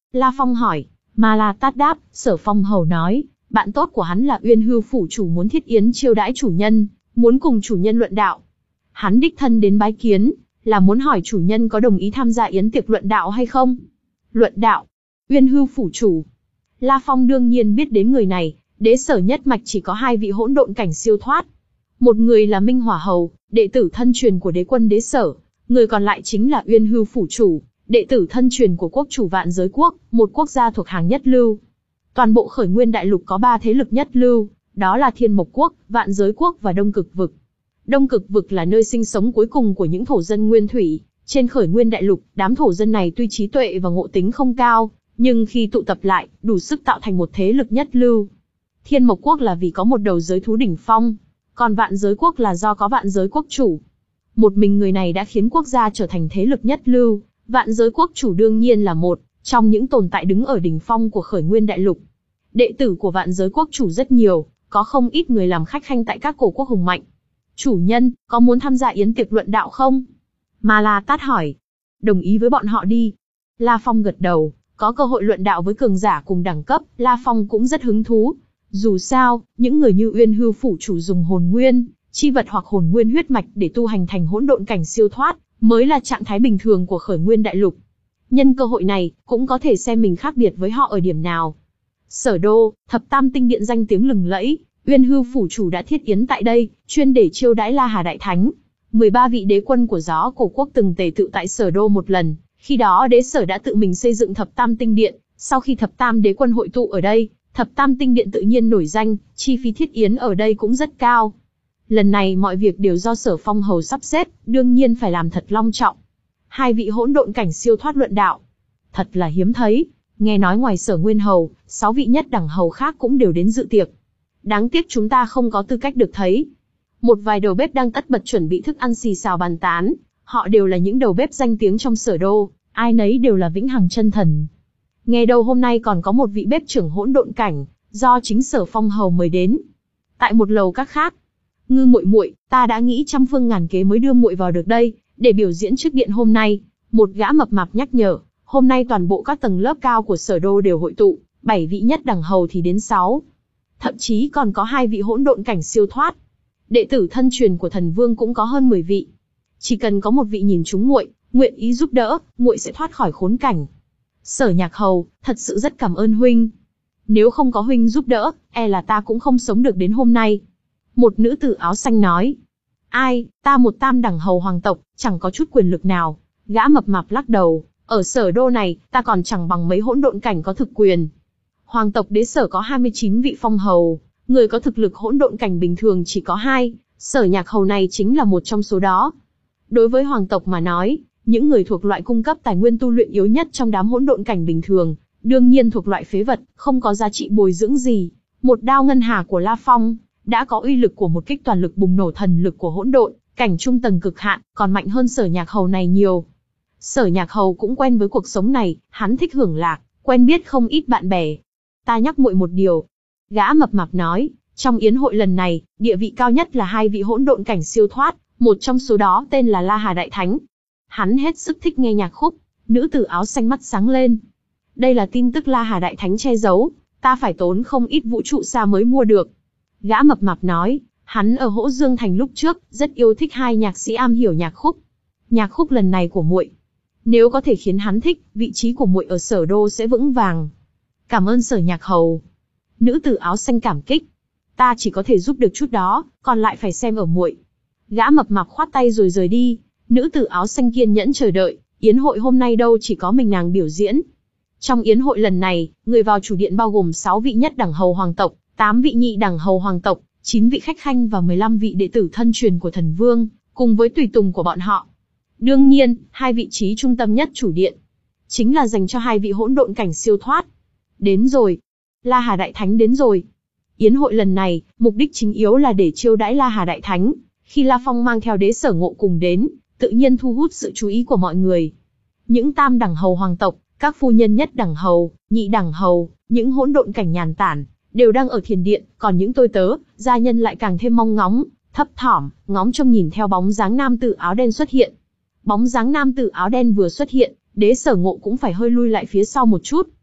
Speaker 1: La Phong hỏi. Ma La Tát đáp, Sở Phong hầu nói, bạn tốt của hắn là Uyên Hư phủ chủ muốn thiết yến chiêu đãi chủ nhân, muốn cùng chủ nhân luận đạo. Hắn đích thân đến bái kiến, là muốn hỏi chủ nhân có đồng ý tham gia yến tiệc luận đạo hay không. Luận đạo? Uyên Hư phủ chủ? La Phong đương nhiên biết đến người này, Đế Sở nhất mạch chỉ có hai vị hỗn độn cảnh siêu thoát. Một người là Minh Hỏa hầu, đệ tử thân truyền của đế quân Đế Sở, người còn lại chính là Uyên Hư phủ chủ, đệ tử thân truyền của quốc chủ Vạn Giới quốc, một quốc gia thuộc hàng nhất lưu. Toàn bộ Khởi Nguyên đại lục có ba thế lực nhất lưu, đó là Thiên Mộc quốc, Vạn Giới quốc và Đông Cực vực. Đông Cực vực là nơi sinh sống cuối cùng của những thổ dân nguyên thủy. Trên Khởi Nguyên đại lục, đám thổ dân này tuy trí tuệ và ngộ tính không cao, nhưng khi tụ tập lại, đủ sức tạo thành một thế lực nhất lưu. Thiên Mộc quốc là vì có một đầu giới thú đỉnh phong, còn Vạn Giới quốc là do có Vạn Giới quốc chủ. Một mình người này đã khiến quốc gia trở thành thế lực nhất lưu. Vạn Giới quốc chủ đương nhiên là một trong những tồn tại đứng ở đỉnh phong của Khởi Nguyên đại lục. Đệ tử của Vạn Giới quốc chủ rất nhiều, có không ít người làm khách khanh tại các cổ quốc hùng mạnh. Chủ nhân, có muốn tham gia yến tiệc luận đạo không? Ma La Tát hỏi. Đồng ý với bọn họ đi. La Phong gật đầu, có cơ hội luận đạo với cường giả cùng đẳng cấp, La Phong cũng rất hứng thú. Dù sao, những người như Uyên Hư phủ chủ dùng hồn nguyên, chi vật hoặc hồn nguyên huyết mạch để tu hành thành hỗn độn cảnh siêu thoát, mới là trạng thái bình thường của Khởi Nguyên đại lục. Nhân cơ hội này, cũng có thể xem mình khác biệt với họ ở điểm nào. Sở đô, thập tam tinh điện danh tiếng lừng lẫy, Uyên Hư phủ chủ đã thiết yến tại đây, chuyên để chiêu đãi La Hà đại thánh. mười ba vị đế quân của Gió Cổ quốc từng tề tựu tại Sở đô một lần, khi đó Đế Sở đã tự mình xây dựng thập tam tinh điện, sau khi thập tam đế quân hội tụ ở đây, thập tam tinh điện tự nhiên nổi danh, chi phí thiết yến ở đây cũng rất cao. Lần này mọi việc đều do Sở Phong hầu sắp xếp, đương nhiên phải làm thật long trọng. Hai vị hỗn độn cảnh siêu thoát luận đạo, thật là hiếm thấy. Nghe nói ngoài Sở Nguyên hầu, sáu vị nhất đẳng hầu khác cũng đều đến dự tiệc. Đáng tiếc chúng ta không có tư cách được thấy. Một vài đầu bếp đang tất bật chuẩn bị thức ăn xì xào bàn tán, họ đều là những đầu bếp danh tiếng trong Sở đô, ai nấy đều là vĩnh hằng chân thần. Nghe đâu hôm nay còn có một vị bếp trưởng hỗn độn cảnh, do chính Sở Phong hầu mời đến. Tại một lầu các khác, Ngư muội muội, ta đã nghĩ trăm phương ngàn kế mới đưa muội vào được đây, để biểu diễn trước điện hôm nay. Một gã mập mạp nhắc nhở, hôm nay toàn bộ các tầng lớp cao của Sở đô đều hội tụ, bảy vị nhất đẳng hầu thì đến sáu. Thậm chí còn có hai vị hỗn độn cảnh siêu thoát. Đệ tử thân truyền của thần vương cũng có hơn mười vị. Chỉ cần có một vị nhìn chúng muội, nguyện ý giúp đỡ, muội sẽ thoát khỏi khốn cảnh. Sở Nhạc hầu, thật sự rất cảm ơn huynh. Nếu không có huynh giúp đỡ, e là ta cũng không sống được đến hôm nay. Một nữ tử áo xanh nói. Ai, ta một tam đẳng hầu hoàng tộc, chẳng có chút quyền lực nào. Gã mập mạp lắc đầu, ở Sở đô này, ta còn chẳng bằng mấy hỗn độn cảnh có thực quyền. Hoàng tộc Đế Sở có hai mươi chín vị phong hầu, người có thực lực hỗn độn cảnh bình thường chỉ có hai, Sở Nhạc hầu này chính là một trong số đó. Đối với hoàng tộc mà nói, những người thuộc loại cung cấp tài nguyên tu luyện yếu nhất trong đám hỗn độn cảnh bình thường, đương nhiên thuộc loại phế vật, không có giá trị bồi dưỡng gì. Một đao ngân hà của La Phong đã có uy lực của một kích toàn lực bùng nổ thần lực của hỗn độn cảnh trung tầng cực hạn, còn mạnh hơn Sở Nhạc hầu này nhiều. Sở Nhạc hầu cũng quen với cuộc sống này, hắn thích hưởng lạc, quen biết không ít bạn bè. Ta nhắc muội một điều. Gã mập mạp nói, trong yến hội lần này, địa vị cao nhất là hai vị hỗn độn cảnh siêu thoát, một trong số đó tên là La Hà đại thánh. Hắn hết sức thích nghe nhạc khúc, nữ tử áo xanh mắt sáng lên. Đây là tin tức La Hà đại thánh che giấu, ta phải tốn không ít vũ trụ xa mới mua được. Gã mập mạp nói, hắn ở Hỗ Dương Thành lúc trước, rất yêu thích hai nhạc sĩ am hiểu nhạc khúc. Nhạc khúc lần này của muội, nếu có thể khiến hắn thích, vị trí của muội ở Sở đô sẽ vững vàng. Cảm ơn Sở Nhạc hầu. Nữ tử áo xanh cảm kích. Ta chỉ có thể giúp được chút đó, còn lại phải xem ở muội. Gã mập mạp khoát tay rồi rời đi. Nữ tử áo xanh kiên nhẫn chờ đợi, yến hội hôm nay đâu chỉ có mình nàng biểu diễn. Trong yến hội lần này, người vào chủ điện bao gồm sáu vị nhất đẳng hầu hoàng tộc, tám vị nhị đẳng hầu hoàng tộc, chín vị khách khanh và mười lăm vị đệ tử thân truyền của thần vương, cùng với tùy tùng của bọn họ. Đương nhiên, hai vị trí trung tâm nhất chủ điện, chính là dành cho hai vị hỗn độn cảnh siêu thoát. Đến rồi. La Hà đại thánh đến rồi. Yến hội lần này, mục đích chính yếu là để chiêu đãi La Hà đại thánh. Khi La Phong mang theo Đế Sở Ngộ cùng đến, tự nhiên thu hút sự chú ý của mọi người. Những tam đẳng hầu hoàng tộc, các phu nhân nhất đẳng hầu, nhị đẳng hầu, những hỗn độn cảnh nhàn tản, đều đang ở thiền điện, còn những tôi tớ, gia nhân lại càng thêm mong ngóng, thấp thỏm, ngóng trông nhìn theo bóng dáng nam tử áo đen xuất hiện. Bóng dáng nam tử áo đen vừa xuất hiện, Đế Sở Ngộ cũng phải hơi lui lại phía sau một chút.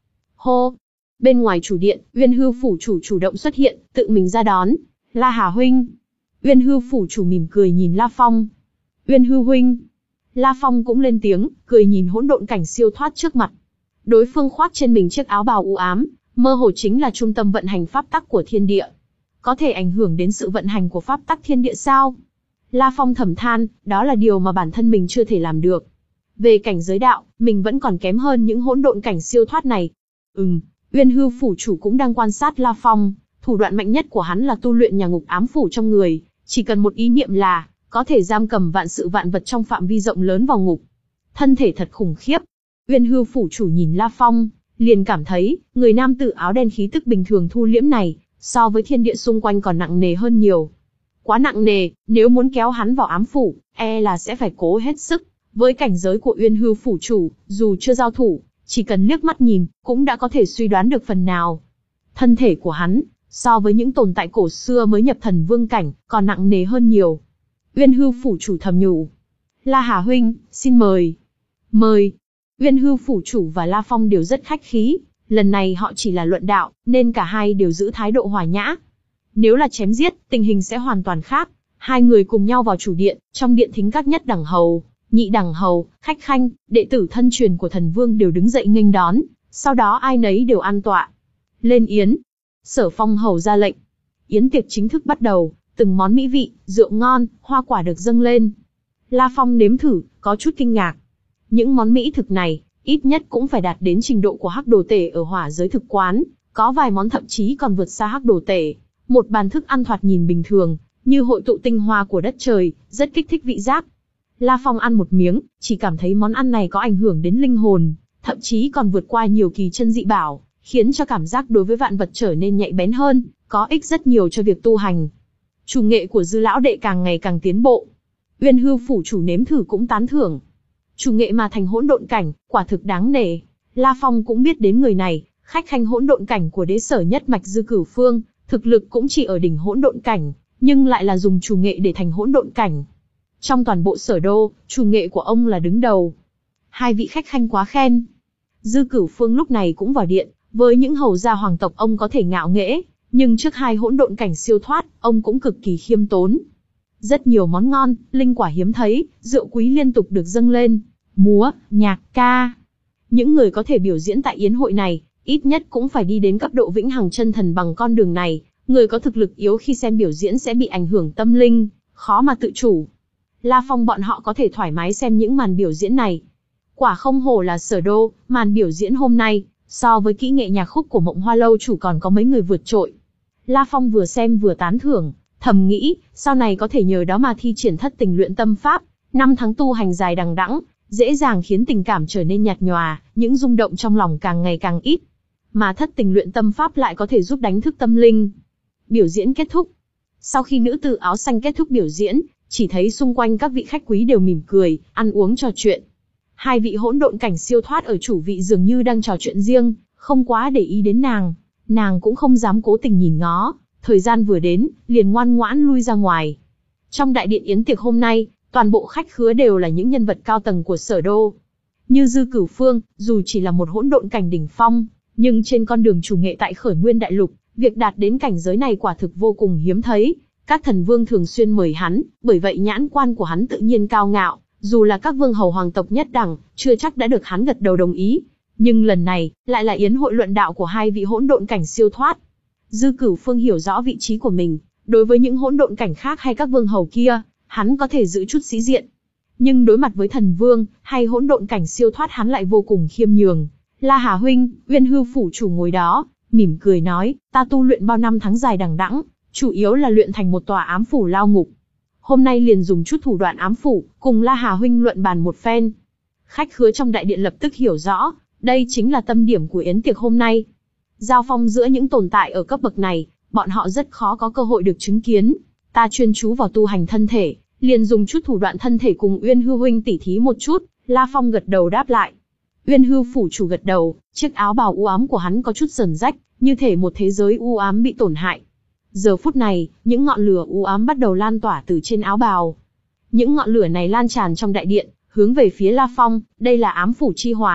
Speaker 1: Hô! Bên ngoài chủ điện, Uyên Hư phủ chủ chủ động xuất hiện, tự mình ra đón. La Hà huynh. Uyên Hư phủ chủ mỉm cười nhìn La Phong. Uyên Hư huynh. La Phong cũng lên tiếng, cười nhìn hỗn độn cảnh siêu thoát trước mặt. Đối phương khoác trên mình chiếc áo bào u ám, mơ hồ chính là trung tâm vận hành pháp tắc của thiên địa. Có thể ảnh hưởng đến sự vận hành của pháp tắc thiên địa sao? La Phong thầm than, đó là điều mà bản thân mình chưa thể làm được. Về cảnh giới đạo, mình vẫn còn kém hơn những hỗn độn cảnh siêu thoát này. Ừm, Uyên Hư phủ chủ cũng đang quan sát La Phong, thủ đoạn mạnh nhất của hắn là tu luyện nhà ngục ám phủ trong người, chỉ cần một ý niệm là có thể giam cầm vạn sự vạn vật trong phạm vi rộng lớn vào ngục. Thân thể thật khủng khiếp. Uyên Hư phủ chủ nhìn La Phong, liền cảm thấy, người nam tử áo đen khí tức bình thường thu liễm này, so với thiên địa xung quanh còn nặng nề hơn nhiều. Quá nặng nề, nếu muốn kéo hắn vào ám phủ, e là sẽ phải cố hết sức. Với cảnh giới của Uyên Hư phủ chủ, dù chưa giao thủ, chỉ cần liếc mắt nhìn, cũng đã có thể suy đoán được phần nào. Thân thể của hắn, so với những tồn tại cổ xưa mới nhập thần vương cảnh, còn nặng nề hơn nhiều. Uyên Hư phủ chủ thầm nhủ. La Hà huynh, xin mời. Mời. Uyên Hư phủ chủ và La Phong đều rất khách khí, lần này họ chỉ là luận đạo, nên cả hai đều giữ thái độ hòa nhã. Nếu là chém giết, tình hình sẽ hoàn toàn khác. Hai người cùng nhau vào chủ điện, trong điện thính các nhất đẳng hầu, nhị đẳng hầu, khách khanh, đệ tử thân truyền của thần vương đều đứng dậy nghênh đón, sau đó ai nấy đều an tọa. Lên yến. Sở Phong hầu ra lệnh. Yến tiệc chính thức bắt đầu, từng món mỹ vị, rượu ngon, hoa quả được dâng lên. La Phong nếm thử, có chút kinh ngạc. Những món mỹ thực này, ít nhất cũng phải đạt đến trình độ của hắc đồ tể ở hỏa giới thực quán, có vài món thậm chí còn vượt xa hắc đồ tể. Một bàn thức ăn thoạt nhìn bình thường, như hội tụ tinh hoa của đất trời, rất kích thích vị giác. La Phong ăn một miếng, chỉ cảm thấy món ăn này có ảnh hưởng đến linh hồn, thậm chí còn vượt qua nhiều kỳ chân dị bảo, khiến cho cảm giác đối với vạn vật trở nên nhạy bén hơn, có ích rất nhiều cho việc tu hành. Chủ nghệ của Dư lão đệ càng ngày càng tiến bộ. Uyên Hư phủ chủ nếm thử cũng tán thưởng. Chủ nghệ mà thành hỗn độn cảnh, quả thực đáng nể. La Phong cũng biết đến người này, khách khanh hỗn độn cảnh của đế sở nhất mạch Dư Cửu Phương, thực lực cũng chỉ ở đỉnh hỗn độn cảnh, nhưng lại là dùng chủ nghệ để thành hỗn độn cảnh. Trong toàn bộ Sở Đô, chủ nghệ của ông là đứng đầu. Hai vị khách khanh quá khen. Dư Cửu Phương lúc này cũng vào điện, với những hầu gia hoàng tộc ông có thể ngạo nghễ, nhưng trước hai hỗn độn cảnh siêu thoát, ông cũng cực kỳ khiêm tốn. Rất nhiều món ngon, linh quả hiếm thấy, rượu quý liên tục được dâng lên, múa, nhạc, ca. Những người có thể biểu diễn tại yến hội này, ít nhất cũng phải đi đến cấp độ vĩnh hằng chân thần bằng con đường này, người có thực lực yếu khi xem biểu diễn sẽ bị ảnh hưởng tâm linh, khó mà tự chủ. La Phong bọn họ có thể thoải mái xem những màn biểu diễn này. Quả không hổ là Sở Đô, màn biểu diễn hôm nay, so với kỹ nghệ nhạc khúc của Mộng Hoa lâu chủ còn có mấy người vượt trội. La Phong vừa xem vừa tán thưởng, thầm nghĩ, sau này có thể nhờ đó mà thi triển thất tình luyện tâm pháp, năm tháng tu hành dài đằng đẵng, dễ dàng khiến tình cảm trở nên nhạt nhòa, những rung động trong lòng càng ngày càng ít. Mà thất tình luyện tâm pháp lại có thể giúp đánh thức tâm linh. Biểu diễn kết thúc. Sau khi nữ tử áo xanh kết thúc biểu diễn, chỉ thấy xung quanh các vị khách quý đều mỉm cười, ăn uống trò chuyện. Hai vị hỗn độn cảnh siêu thoát ở chủ vị dường như đang trò chuyện riêng, không quá để ý đến nàng. Nàng cũng không dám cố tình nhìn ngó, thời gian vừa đến, liền ngoan ngoãn lui ra ngoài. Trong đại điện yến tiệc hôm nay, toàn bộ khách khứa đều là những nhân vật cao tầng của Sở Đô. Như Dư Cửu Phương, dù chỉ là một hỗn độn cảnh đỉnh phong, nhưng trên con đường chủ nghệ tại Khởi Nguyên Đại Lục, việc đạt đến cảnh giới này quả thực vô cùng hiếm thấy. Các thần vương thường xuyên mời hắn, bởi vậy nhãn quan của hắn tự nhiên cao ngạo, dù là các vương hầu hoàng tộc nhất đẳng, chưa chắc đã được hắn gật đầu đồng ý. Nhưng lần này, lại là yến hội luận đạo của hai vị hỗn độn cảnh siêu thoát. Dư Cửu Phương hiểu rõ vị trí của mình, đối với những hỗn độn cảnh khác hay các vương hầu kia, hắn có thể giữ chút sĩ diện. Nhưng đối mặt với thần vương, hay hỗn độn cảnh siêu thoát hắn lại vô cùng khiêm nhường. La Hà huynh, Uyên Hư phủ chủ ngồi đó, mỉm cười nói, ta tu luyện bao năm tháng dài đằng đẵng, chủ yếu là luyện thành một tòa ám phủ lao ngục. Hôm nay liền dùng chút thủ đoạn ám phủ, cùng La Hà huynh luận bàn một phen. Khách khứa trong đại điện lập tức hiểu rõ, đây chính là tâm điểm của yến tiệc hôm nay. Giao phong giữa những tồn tại ở cấp bậc này, bọn họ rất khó có cơ hội được chứng kiến. Ta chuyên chú vào tu hành thân thể, liền dùng chút thủ đoạn thân thể cùng Uyên Hư huynh tỉ thí một chút. La Phong gật đầu đáp lại. Uyên Hư phủ chủ gật đầu, chiếc áo bào u ám của hắn có chút rờn rách, như thể một thế giới u ám bị tổn hại. Giờ phút này, những ngọn lửa u ám bắt đầu lan tỏa từ trên áo bào. Những ngọn lửa này lan tràn trong đại điện, hướng về phía La Phong, đây là ám phủ chi hỏa,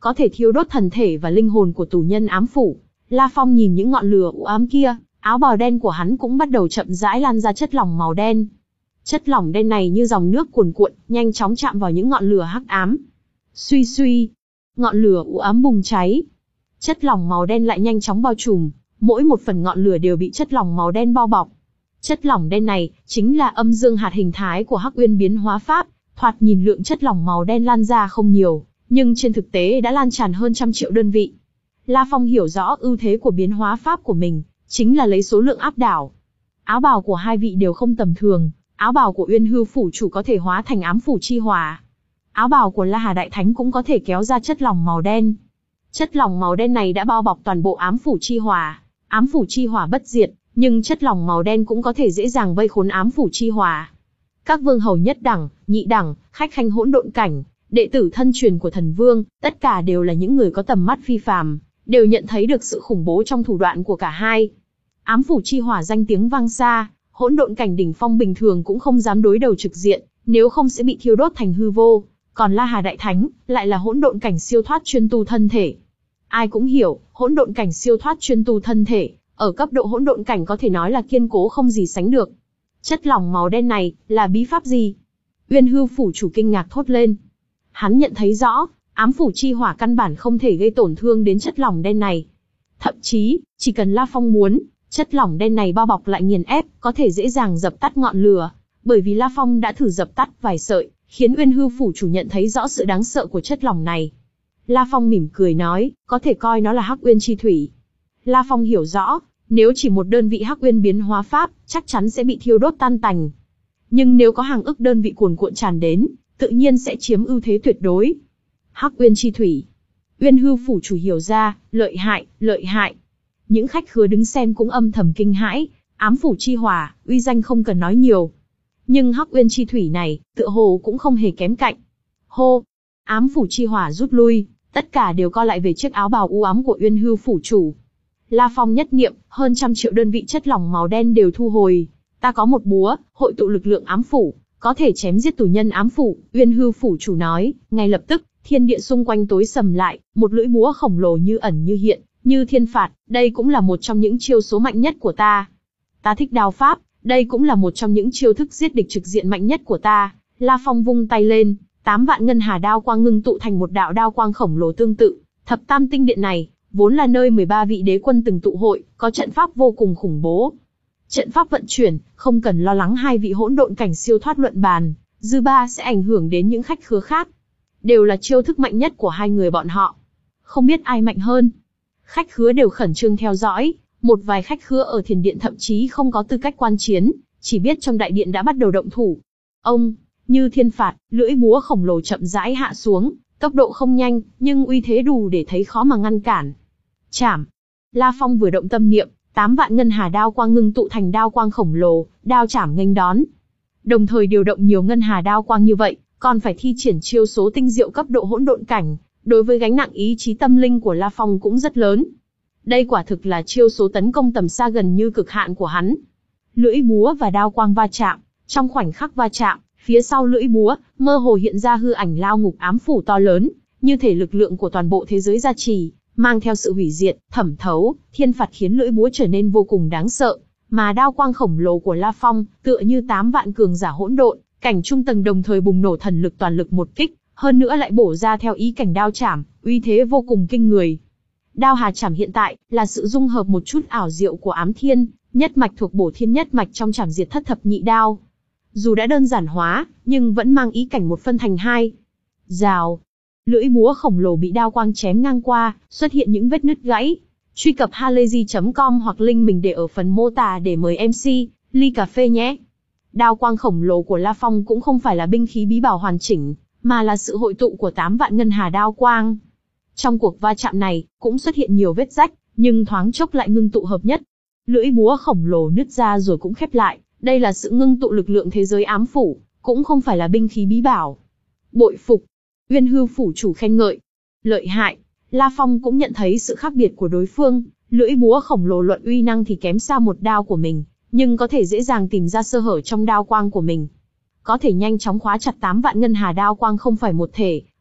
Speaker 1: có thể thiêu đốt thần thể và linh hồn của tù nhân ám phủ. La Phong nhìn những ngọn lửa u ám kia, áo bào đen của hắn cũng bắt đầu chậm rãi lan ra chất lỏng màu đen. Chất lỏng đen này như dòng nước cuồn cuộn, nhanh chóng chạm vào những ngọn lửa hắc ám. Suy suy, ngọn lửa u ám bùng cháy. Chất lỏng màu đen lại nhanh chóng bao trùm, mỗi một phần ngọn lửa đều bị chất lỏng màu đen bao bọc. Chất lỏng đen này chính là âm dương hạt hình thái của Hắc Uyên biến hóa pháp. Thoạt nhìn lượng chất lỏng màu đen lan ra không nhiều, nhưng trên thực tế đã lan tràn hơn trăm triệu đơn vị. La Phong hiểu rõ ưu thế của biến hóa pháp của mình, chính là lấy số lượng áp đảo. Áo bào của hai vị đều không tầm thường, áo bào của Uyên Hư phủ chủ có thể hóa thành ám phủ chi hỏa. Áo bào của La Hà Đại Thánh cũng có thể kéo ra chất lỏng màu đen. Chất lỏng màu đen này đã bao bọc toàn bộ ám phủ chi hỏa. Ám phủ chi hỏa bất diệt, nhưng chất lỏng màu đen cũng có thể dễ dàng vây khốn ám phủ chi hỏa. Các vương hầu nhất đẳng, nhị đẳng, khách khanh hỗn độn cảnh, đệ tử thân truyền của thần vương, tất cả đều là những người có tầm mắt phi phàm, đều nhận thấy được sự khủng bố trong thủ đoạn của cả hai. Ám phủ chi hỏa danh tiếng vang xa, hỗn độn cảnh đỉnh phong bình thường cũng không dám đối đầu trực diện, nếu không sẽ bị thiêu đốt thành hư vô. Còn La Hà Đại Thánh lại là hỗn độn cảnh siêu thoát chuyên tu thân thể. Ai cũng hiểu, hỗn độn cảnh siêu thoát chuyên tu thân thể, ở cấp độ hỗn độn cảnh có thể nói là kiên cố không gì sánh được. Chất lỏng màu đen này là bí pháp gì? Uyên Hư phủ chủ kinh ngạc thốt lên. Hắn nhận thấy rõ, ám phủ chi hỏa căn bản không thể gây tổn thương đến chất lỏng đen này. Thậm chí, chỉ cần La Phong muốn, chất lỏng đen này bao bọc lại nghiền ép, có thể dễ dàng dập tắt ngọn lửa. Bởi vì La Phong đã thử dập tắt vài sợi, khiến Uyên Hư phủ chủ nhận thấy rõ sự đáng sợ của chất lỏng này. La Phong mỉm cười nói, có thể coi nó là Hắc Uyên chi thủy. La Phong hiểu rõ, nếu chỉ một đơn vị Hắc Uyên biến hóa pháp, chắc chắn sẽ bị thiêu đốt tan tành. Nhưng nếu có hàng ức đơn vị cuồn cuộn tràn đến, tự nhiên sẽ chiếm ưu thế tuyệt đối. Hắc Uyên chi thủy. Uyên Hư phủ chủ hiểu ra, lợi hại, lợi hại. Những khách khứa đứng xem cũng âm thầm kinh hãi, ám phủ chi hỏa, uy danh không cần nói nhiều. Nhưng Hắc Uyên chi thủy này, tựa hồ cũng không hề kém cạnh. Hô, ám phủ chi hỏa rút lui, tất cả đều co lại về chiếc áo bào u ám của Uyên Hư phủ chủ. La Phong nhất niệm, hơn trăm triệu đơn vị chất lỏng màu đen đều thu hồi. Ta có một búa, hội tụ lực lượng ám phủ, có thể chém giết tù nhân ám phủ. Uyên Hư phủ chủ nói, ngay lập tức, thiên địa xung quanh tối sầm lại, một lưỡi búa khổng lồ như ẩn như hiện, như thiên phạt. Đây cũng là một trong những chiêu số mạnh nhất của ta. Ta thích đao pháp, đây cũng là một trong những chiêu thức giết địch trực diện mạnh nhất của ta. La Phong vung tay lên, tám vạn ngân hà đao quang ngưng tụ thành một đạo đao quang khổng lồ tương tự. Thập Tam Tinh Điện này vốn là nơi mười ba vị đế quân từng tụ hội, có trận pháp vô cùng khủng bố. Trận pháp vận chuyển, không cần lo lắng hai vị hỗn độn cảnh siêu thoát luận bàn, dư ba sẽ ảnh hưởng đến những khách khứa khác. Đều là chiêu thức mạnh nhất của hai người bọn họ. Không biết ai mạnh hơn. Khách khứa đều khẩn trương theo dõi, một vài khách khứa ở thiền điện thậm chí không có tư cách quan chiến, chỉ biết trong đại điện đã bắt đầu động thủ. Ông, như thiên phạt, lưỡi búa khổng lồ chậm rãi hạ xuống, tốc độ không nhanh, nhưng uy thế đủ để thấy khó mà ngăn cản. Chảm. La Phong vừa động tâm niệm, tám vạn ngân hà đao quang ngưng tụ thành đao quang khổng lồ, đao chảm nghênh đón. Đồng thời điều động nhiều ngân hà đao quang như vậy, còn phải thi triển chiêu số tinh diệu cấp độ hỗn độn cảnh, đối với gánh nặng ý chí tâm linh của La Phong cũng rất lớn. Đây quả thực là chiêu số tấn công tầm xa gần như cực hạn của hắn. Lưỡi búa và đao quang va chạm, trong khoảnh khắc va chạm, phía sau lưỡi búa, mơ hồ hiện ra hư ảnh lao ngục ám phủ to lớn, như thể lực lượng của toàn bộ thế giới gia trì, mang theo sự hủy diệt, thẩm thấu, thiên phạt khiến lưỡi búa trở nên vô cùng đáng sợ, mà đao quang khổng lồ của La Phong, tựa như tám vạn cường giả hỗn độn, cảnh trung tầng đồng thời bùng nổ thần lực toàn lực một kích, hơn nữa lại bổ ra theo ý cảnh đao chảm, uy thế vô cùng kinh người. Đao hà chảm hiện tại là sự dung hợp một chút ảo diệu của ám thiên, nhất mạch thuộc bổ thiên nhất mạch trong trảm diệt thất thập nhị đao. Dù đã đơn giản hóa, nhưng vẫn mang ý cảnh một phân thành hai. Rào. Lưỡi búa khổng lồ bị đao quang chém ngang qua, xuất hiện những vết nứt gãy. Truy cập halayzi chấm com hoặc link mình để ở phần mô tả để mời em xê, ly cà phê nhé. Đao quang khổng lồ của La Phong cũng không phải là binh khí bí bảo hoàn chỉnh, mà là sự hội tụ của tám vạn ngân hà đao quang. Trong cuộc va chạm này, cũng xuất hiện nhiều vết rách, nhưng thoáng chốc lại ngưng tụ hợp nhất. Lưỡi búa khổng lồ nứt ra rồi cũng khép lại, đây là sự ngưng tụ lực lượng thế giới ám phủ, cũng không phải là binh khí bí bảo. Bội phục. Uyên Hư phủ chủ khen ngợi. Lợi hại. La Phong cũng nhận thấy sự khác biệt của đối phương, lưỡi búa khổng lồ luận uy năng thì kém xa một đao của mình, nhưng có thể dễ dàng tìm ra sơ hở trong đao quang của mình. Có thể nhanh chóng khóa chặt tám vạn ngân hà đao quang không phải một thể,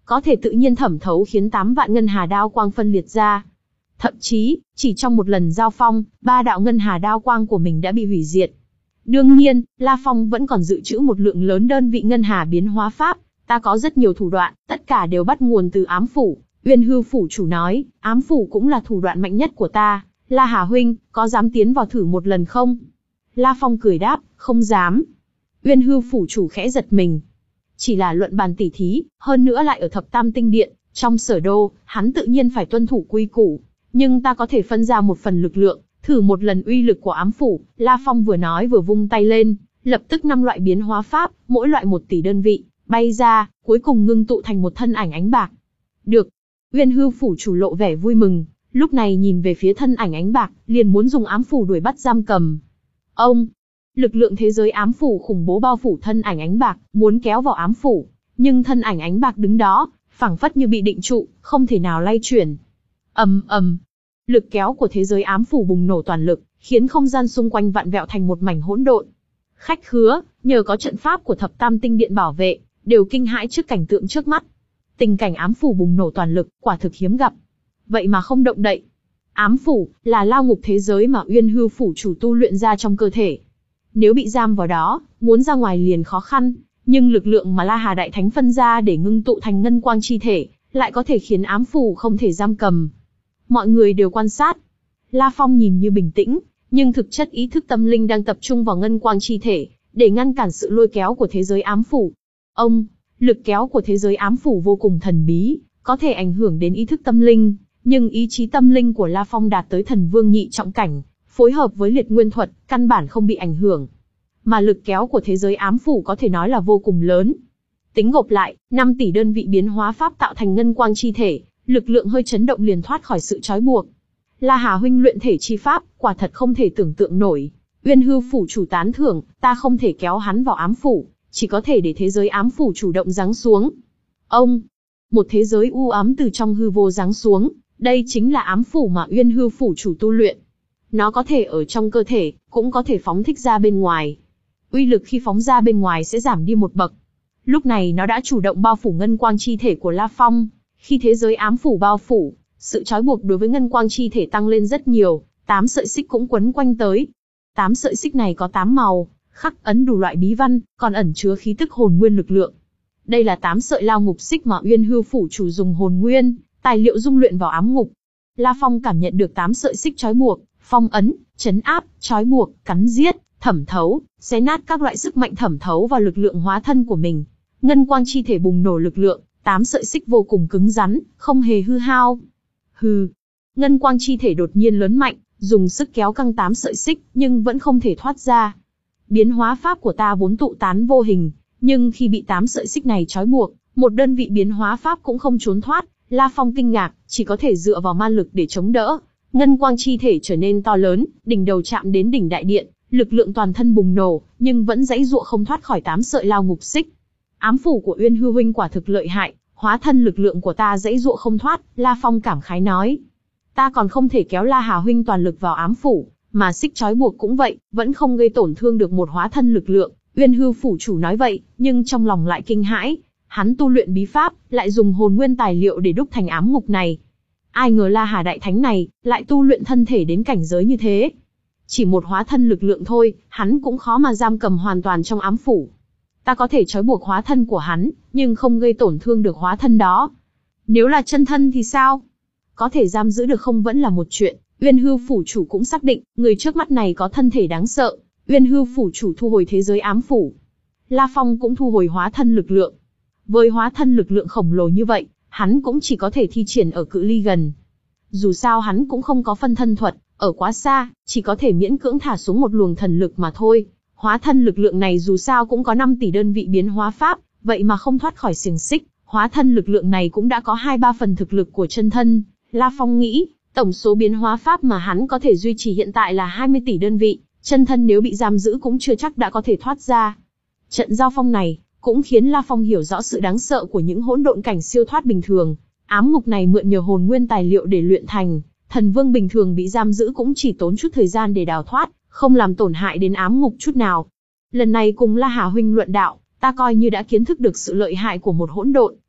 Speaker 1: có thể tự nhiên thẩm thấu khiến tám vạn ngân hà đao quang phân liệt ra. Thậm chí, chỉ trong một lần giao phong, ba đạo ngân hà đao quang của mình đã bị hủy diệt. Đương nhiên, La Phong vẫn còn dự trữ một lượng lớn đơn vị ngân hà biến hóa pháp. Ta có rất nhiều thủ đoạn, tất cả đều bắt nguồn từ ám phủ. Uyên Hư phủ chủ nói, ám phủ cũng là thủ đoạn mạnh nhất của ta. La Hà huynh, có dám tiến vào thử một lần không? La Phong cười đáp, không dám. Uyên Hư phủ chủ khẽ giật mình. Chỉ là luận bàn tỉ thí, hơn nữa lại ở thập tam tinh điện, trong sở đô, hắn tự nhiên phải tuân thủ quy củ. Nhưng ta có thể phân ra một phần lực lượng, thử một lần uy lực của ám phủ. La Phong vừa nói vừa vung tay lên, lập tức năm loại biến hóa pháp, mỗi loại một tỷ đơn vị, bay ra, cuối cùng ngưng tụ thành một thân ảnh ánh bạc. Được. Uyên Hư phủ chủ lộ vẻ vui mừng, lúc này nhìn về phía thân ảnh ánh bạc, liền muốn dùng ám phủ đuổi bắt giam cầm. Ông, lực lượng thế giới ám phủ khủng bố bao phủ thân ảnh ánh bạc, muốn kéo vào ám phủ, nhưng thân ảnh ánh bạc đứng đó, phảng phất như bị định trụ, không thể nào lay chuyển. Ầm ầm, lực kéo của thế giới ám phủ bùng nổ toàn lực, khiến không gian xung quanh vặn vẹo thành một mảnh hỗn độn. Khách khứa, nhờ có trận pháp của thập tam tinh điện bảo vệ, đều kinh hãi trước cảnh tượng trước mắt. Tình cảnh ám phủ bùng nổ toàn lực, quả thực hiếm gặp. Vậy mà không động đậy. Ám phủ là lao ngục thế giới mà Uyên Hư phủ chủ tu luyện ra trong cơ thể. Nếu bị giam vào đó, muốn ra ngoài liền khó khăn, nhưng lực lượng mà La Hà Đại Thánh phân ra để ngưng tụ thành ngân quang chi thể, lại có thể khiến ám phủ không thể giam cầm. Mọi người đều quan sát. La Phong nhìn như bình tĩnh, nhưng thực chất ý thức tâm linh đang tập trung vào ngân quang chi thể, để ngăn cản sự lôi kéo của thế giới ám phủ. Ông, lực kéo của thế giới ám phủ vô cùng thần bí, có thể ảnh hưởng đến ý thức tâm linh, nhưng ý chí tâm linh của La Phong đạt tới thần vương nhị trọng cảnh, phối hợp với liệt nguyên thuật, căn bản không bị ảnh hưởng. Mà lực kéo của thế giới ám phủ có thể nói là vô cùng lớn. Tính gộp lại, năm tỷ đơn vị biến hóa pháp tạo thành ngân quang chi thể, lực lượng hơi chấn động liền thoát khỏi sự trói buộc. La Hà huynh luyện thể chi pháp, quả thật không thể tưởng tượng nổi. Uyên Hư phủ chủ tán thưởng, ta không thể kéo hắn vào ám phủ, chỉ có thể để thế giới ám phủ chủ động giáng xuống. Ông, một thế giới u ám từ trong hư vô giáng xuống, đây chính là ám phủ mà Uyên Hư phủ chủ tu luyện. Nó có thể ở trong cơ thể, cũng có thể phóng thích ra bên ngoài. Uy lực khi phóng ra bên ngoài sẽ giảm đi một bậc. Lúc này nó đã chủ động bao phủ ngân quang chi thể của La Phong. Khi thế giới ám phủ bao phủ, sự trói buộc đối với ngân quang chi thể tăng lên rất nhiều, tám sợi xích cũng quấn quanh tới. Tám sợi xích này có tám màu, khắc ấn đủ loại bí văn, còn ẩn chứa khí tức hồn nguyên lực lượng. Đây là tám sợi lao ngục xích mà Uyên Hư phủ chủ dùng hồn nguyên, tài liệu dung luyện vào ám ngục. La Phong cảm nhận được tám sợi xích trói buộc, phong ấn, trấn áp, trói buộc, cắn giết, thẩm thấu, xé nát các loại sức mạnh thẩm thấu vào lực lượng hóa thân của mình. Ngân quang chi thể bùng nổ lực lượng, tám sợi xích vô cùng cứng rắn, không hề hư hao. Hừ, ngân quang chi thể đột nhiên lớn mạnh, dùng sức kéo căng tám sợi xích, nhưng vẫn không thể thoát ra. Biến hóa pháp của ta vốn tụ tán vô hình, nhưng khi bị tám sợi xích này trói buộc, một đơn vị biến hóa pháp cũng không trốn thoát. La Phong kinh ngạc, chỉ có thể dựa vào ma lực để chống đỡ. Ngân quang chi thể trở nên to lớn, đỉnh đầu chạm đến đỉnh đại điện, lực lượng toàn thân bùng nổ, nhưng vẫn giãy giụa không thoát khỏi tám sợi lao ngục xích. Ám phủ của Uyên Hư huynh quả thực lợi hại, hóa thân lực lượng của ta giãy giụa không thoát. La Phong cảm khái nói, ta còn không thể kéo La Hà huynh toàn lực vào ám phủ, mà xích trói buộc cũng vậy, vẫn không gây tổn thương được một hóa thân lực lượng. Uyên Hư phủ chủ nói vậy, nhưng trong lòng lại kinh hãi. Hắn tu luyện bí pháp, lại dùng hồn nguyên tài liệu để đúc thành ám ngục này. Ai ngờ La Hà đại thánh này, lại tu luyện thân thể đến cảnh giới như thế. Chỉ một hóa thân lực lượng thôi, hắn cũng khó mà giam cầm hoàn toàn trong ám phủ. Ta có thể trói buộc hóa thân của hắn, nhưng không gây tổn thương được hóa thân đó. Nếu là chân thân thì sao? Có thể giam giữ được không vẫn là một chuyện. Uyên Hư phủ chủ cũng xác định, người trước mắt này có thân thể đáng sợ. Uyên Hư phủ chủ thu hồi thế giới ám phủ. La Phong cũng thu hồi hóa thân lực lượng. Với hóa thân lực lượng khổng lồ như vậy, hắn cũng chỉ có thể thi triển ở cự ly gần. Dù sao hắn cũng không có phân thân thuật, ở quá xa, chỉ có thể miễn cưỡng thả xuống một luồng thần lực mà thôi. Hóa thân lực lượng này dù sao cũng có năm tỷ đơn vị biến hóa pháp, vậy mà không thoát khỏi xiềng xích. Hóa thân lực lượng này cũng đã có hai ba phần thực lực của chân thân. La Phong nghĩ, tổng số biến hóa pháp mà hắn có thể duy trì hiện tại là hai mươi tỷ đơn vị, chân thân nếu bị giam giữ cũng chưa chắc đã có thể thoát ra. Trận giao phong này cũng khiến La Phong hiểu rõ sự đáng sợ của những hỗn độn cảnh siêu thoát bình thường. Ám ngục này mượn nhờ hồn nguyên tài liệu để luyện thành, thần vương bình thường bị giam giữ cũng chỉ tốn chút thời gian để đào thoát, không làm tổn hại đến ám ngục chút nào. Lần này cùng La Hà huynh luận đạo, ta coi như đã kiến thức được sự lợi hại của một hỗn độn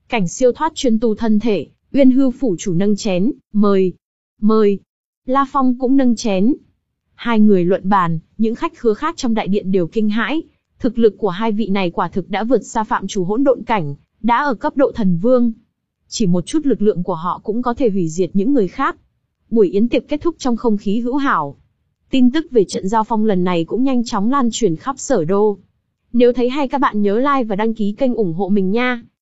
Speaker 1: Cảnh siêu thoát chuyên tu thân thể, Uyên Hư phủ chủ nâng chén, mời, mời. La Phong cũng nâng chén. Hai người luận bàn, những khách khứa khác trong đại điện đều kinh hãi. Thực lực của hai vị này quả thực đã vượt xa phạm chủ hỗn độn cảnh, đã ở cấp độ thần vương. Chỉ một chút lực lượng của họ cũng có thể hủy diệt những người khác. Buổi yến tiệc kết thúc trong không khí hữu hảo. Tin tức về trận giao phong lần này cũng nhanh chóng lan truyền khắp Sở Đô. Nếu thấy hay các bạn nhớ like và đăng ký kênh ủng hộ mình nha.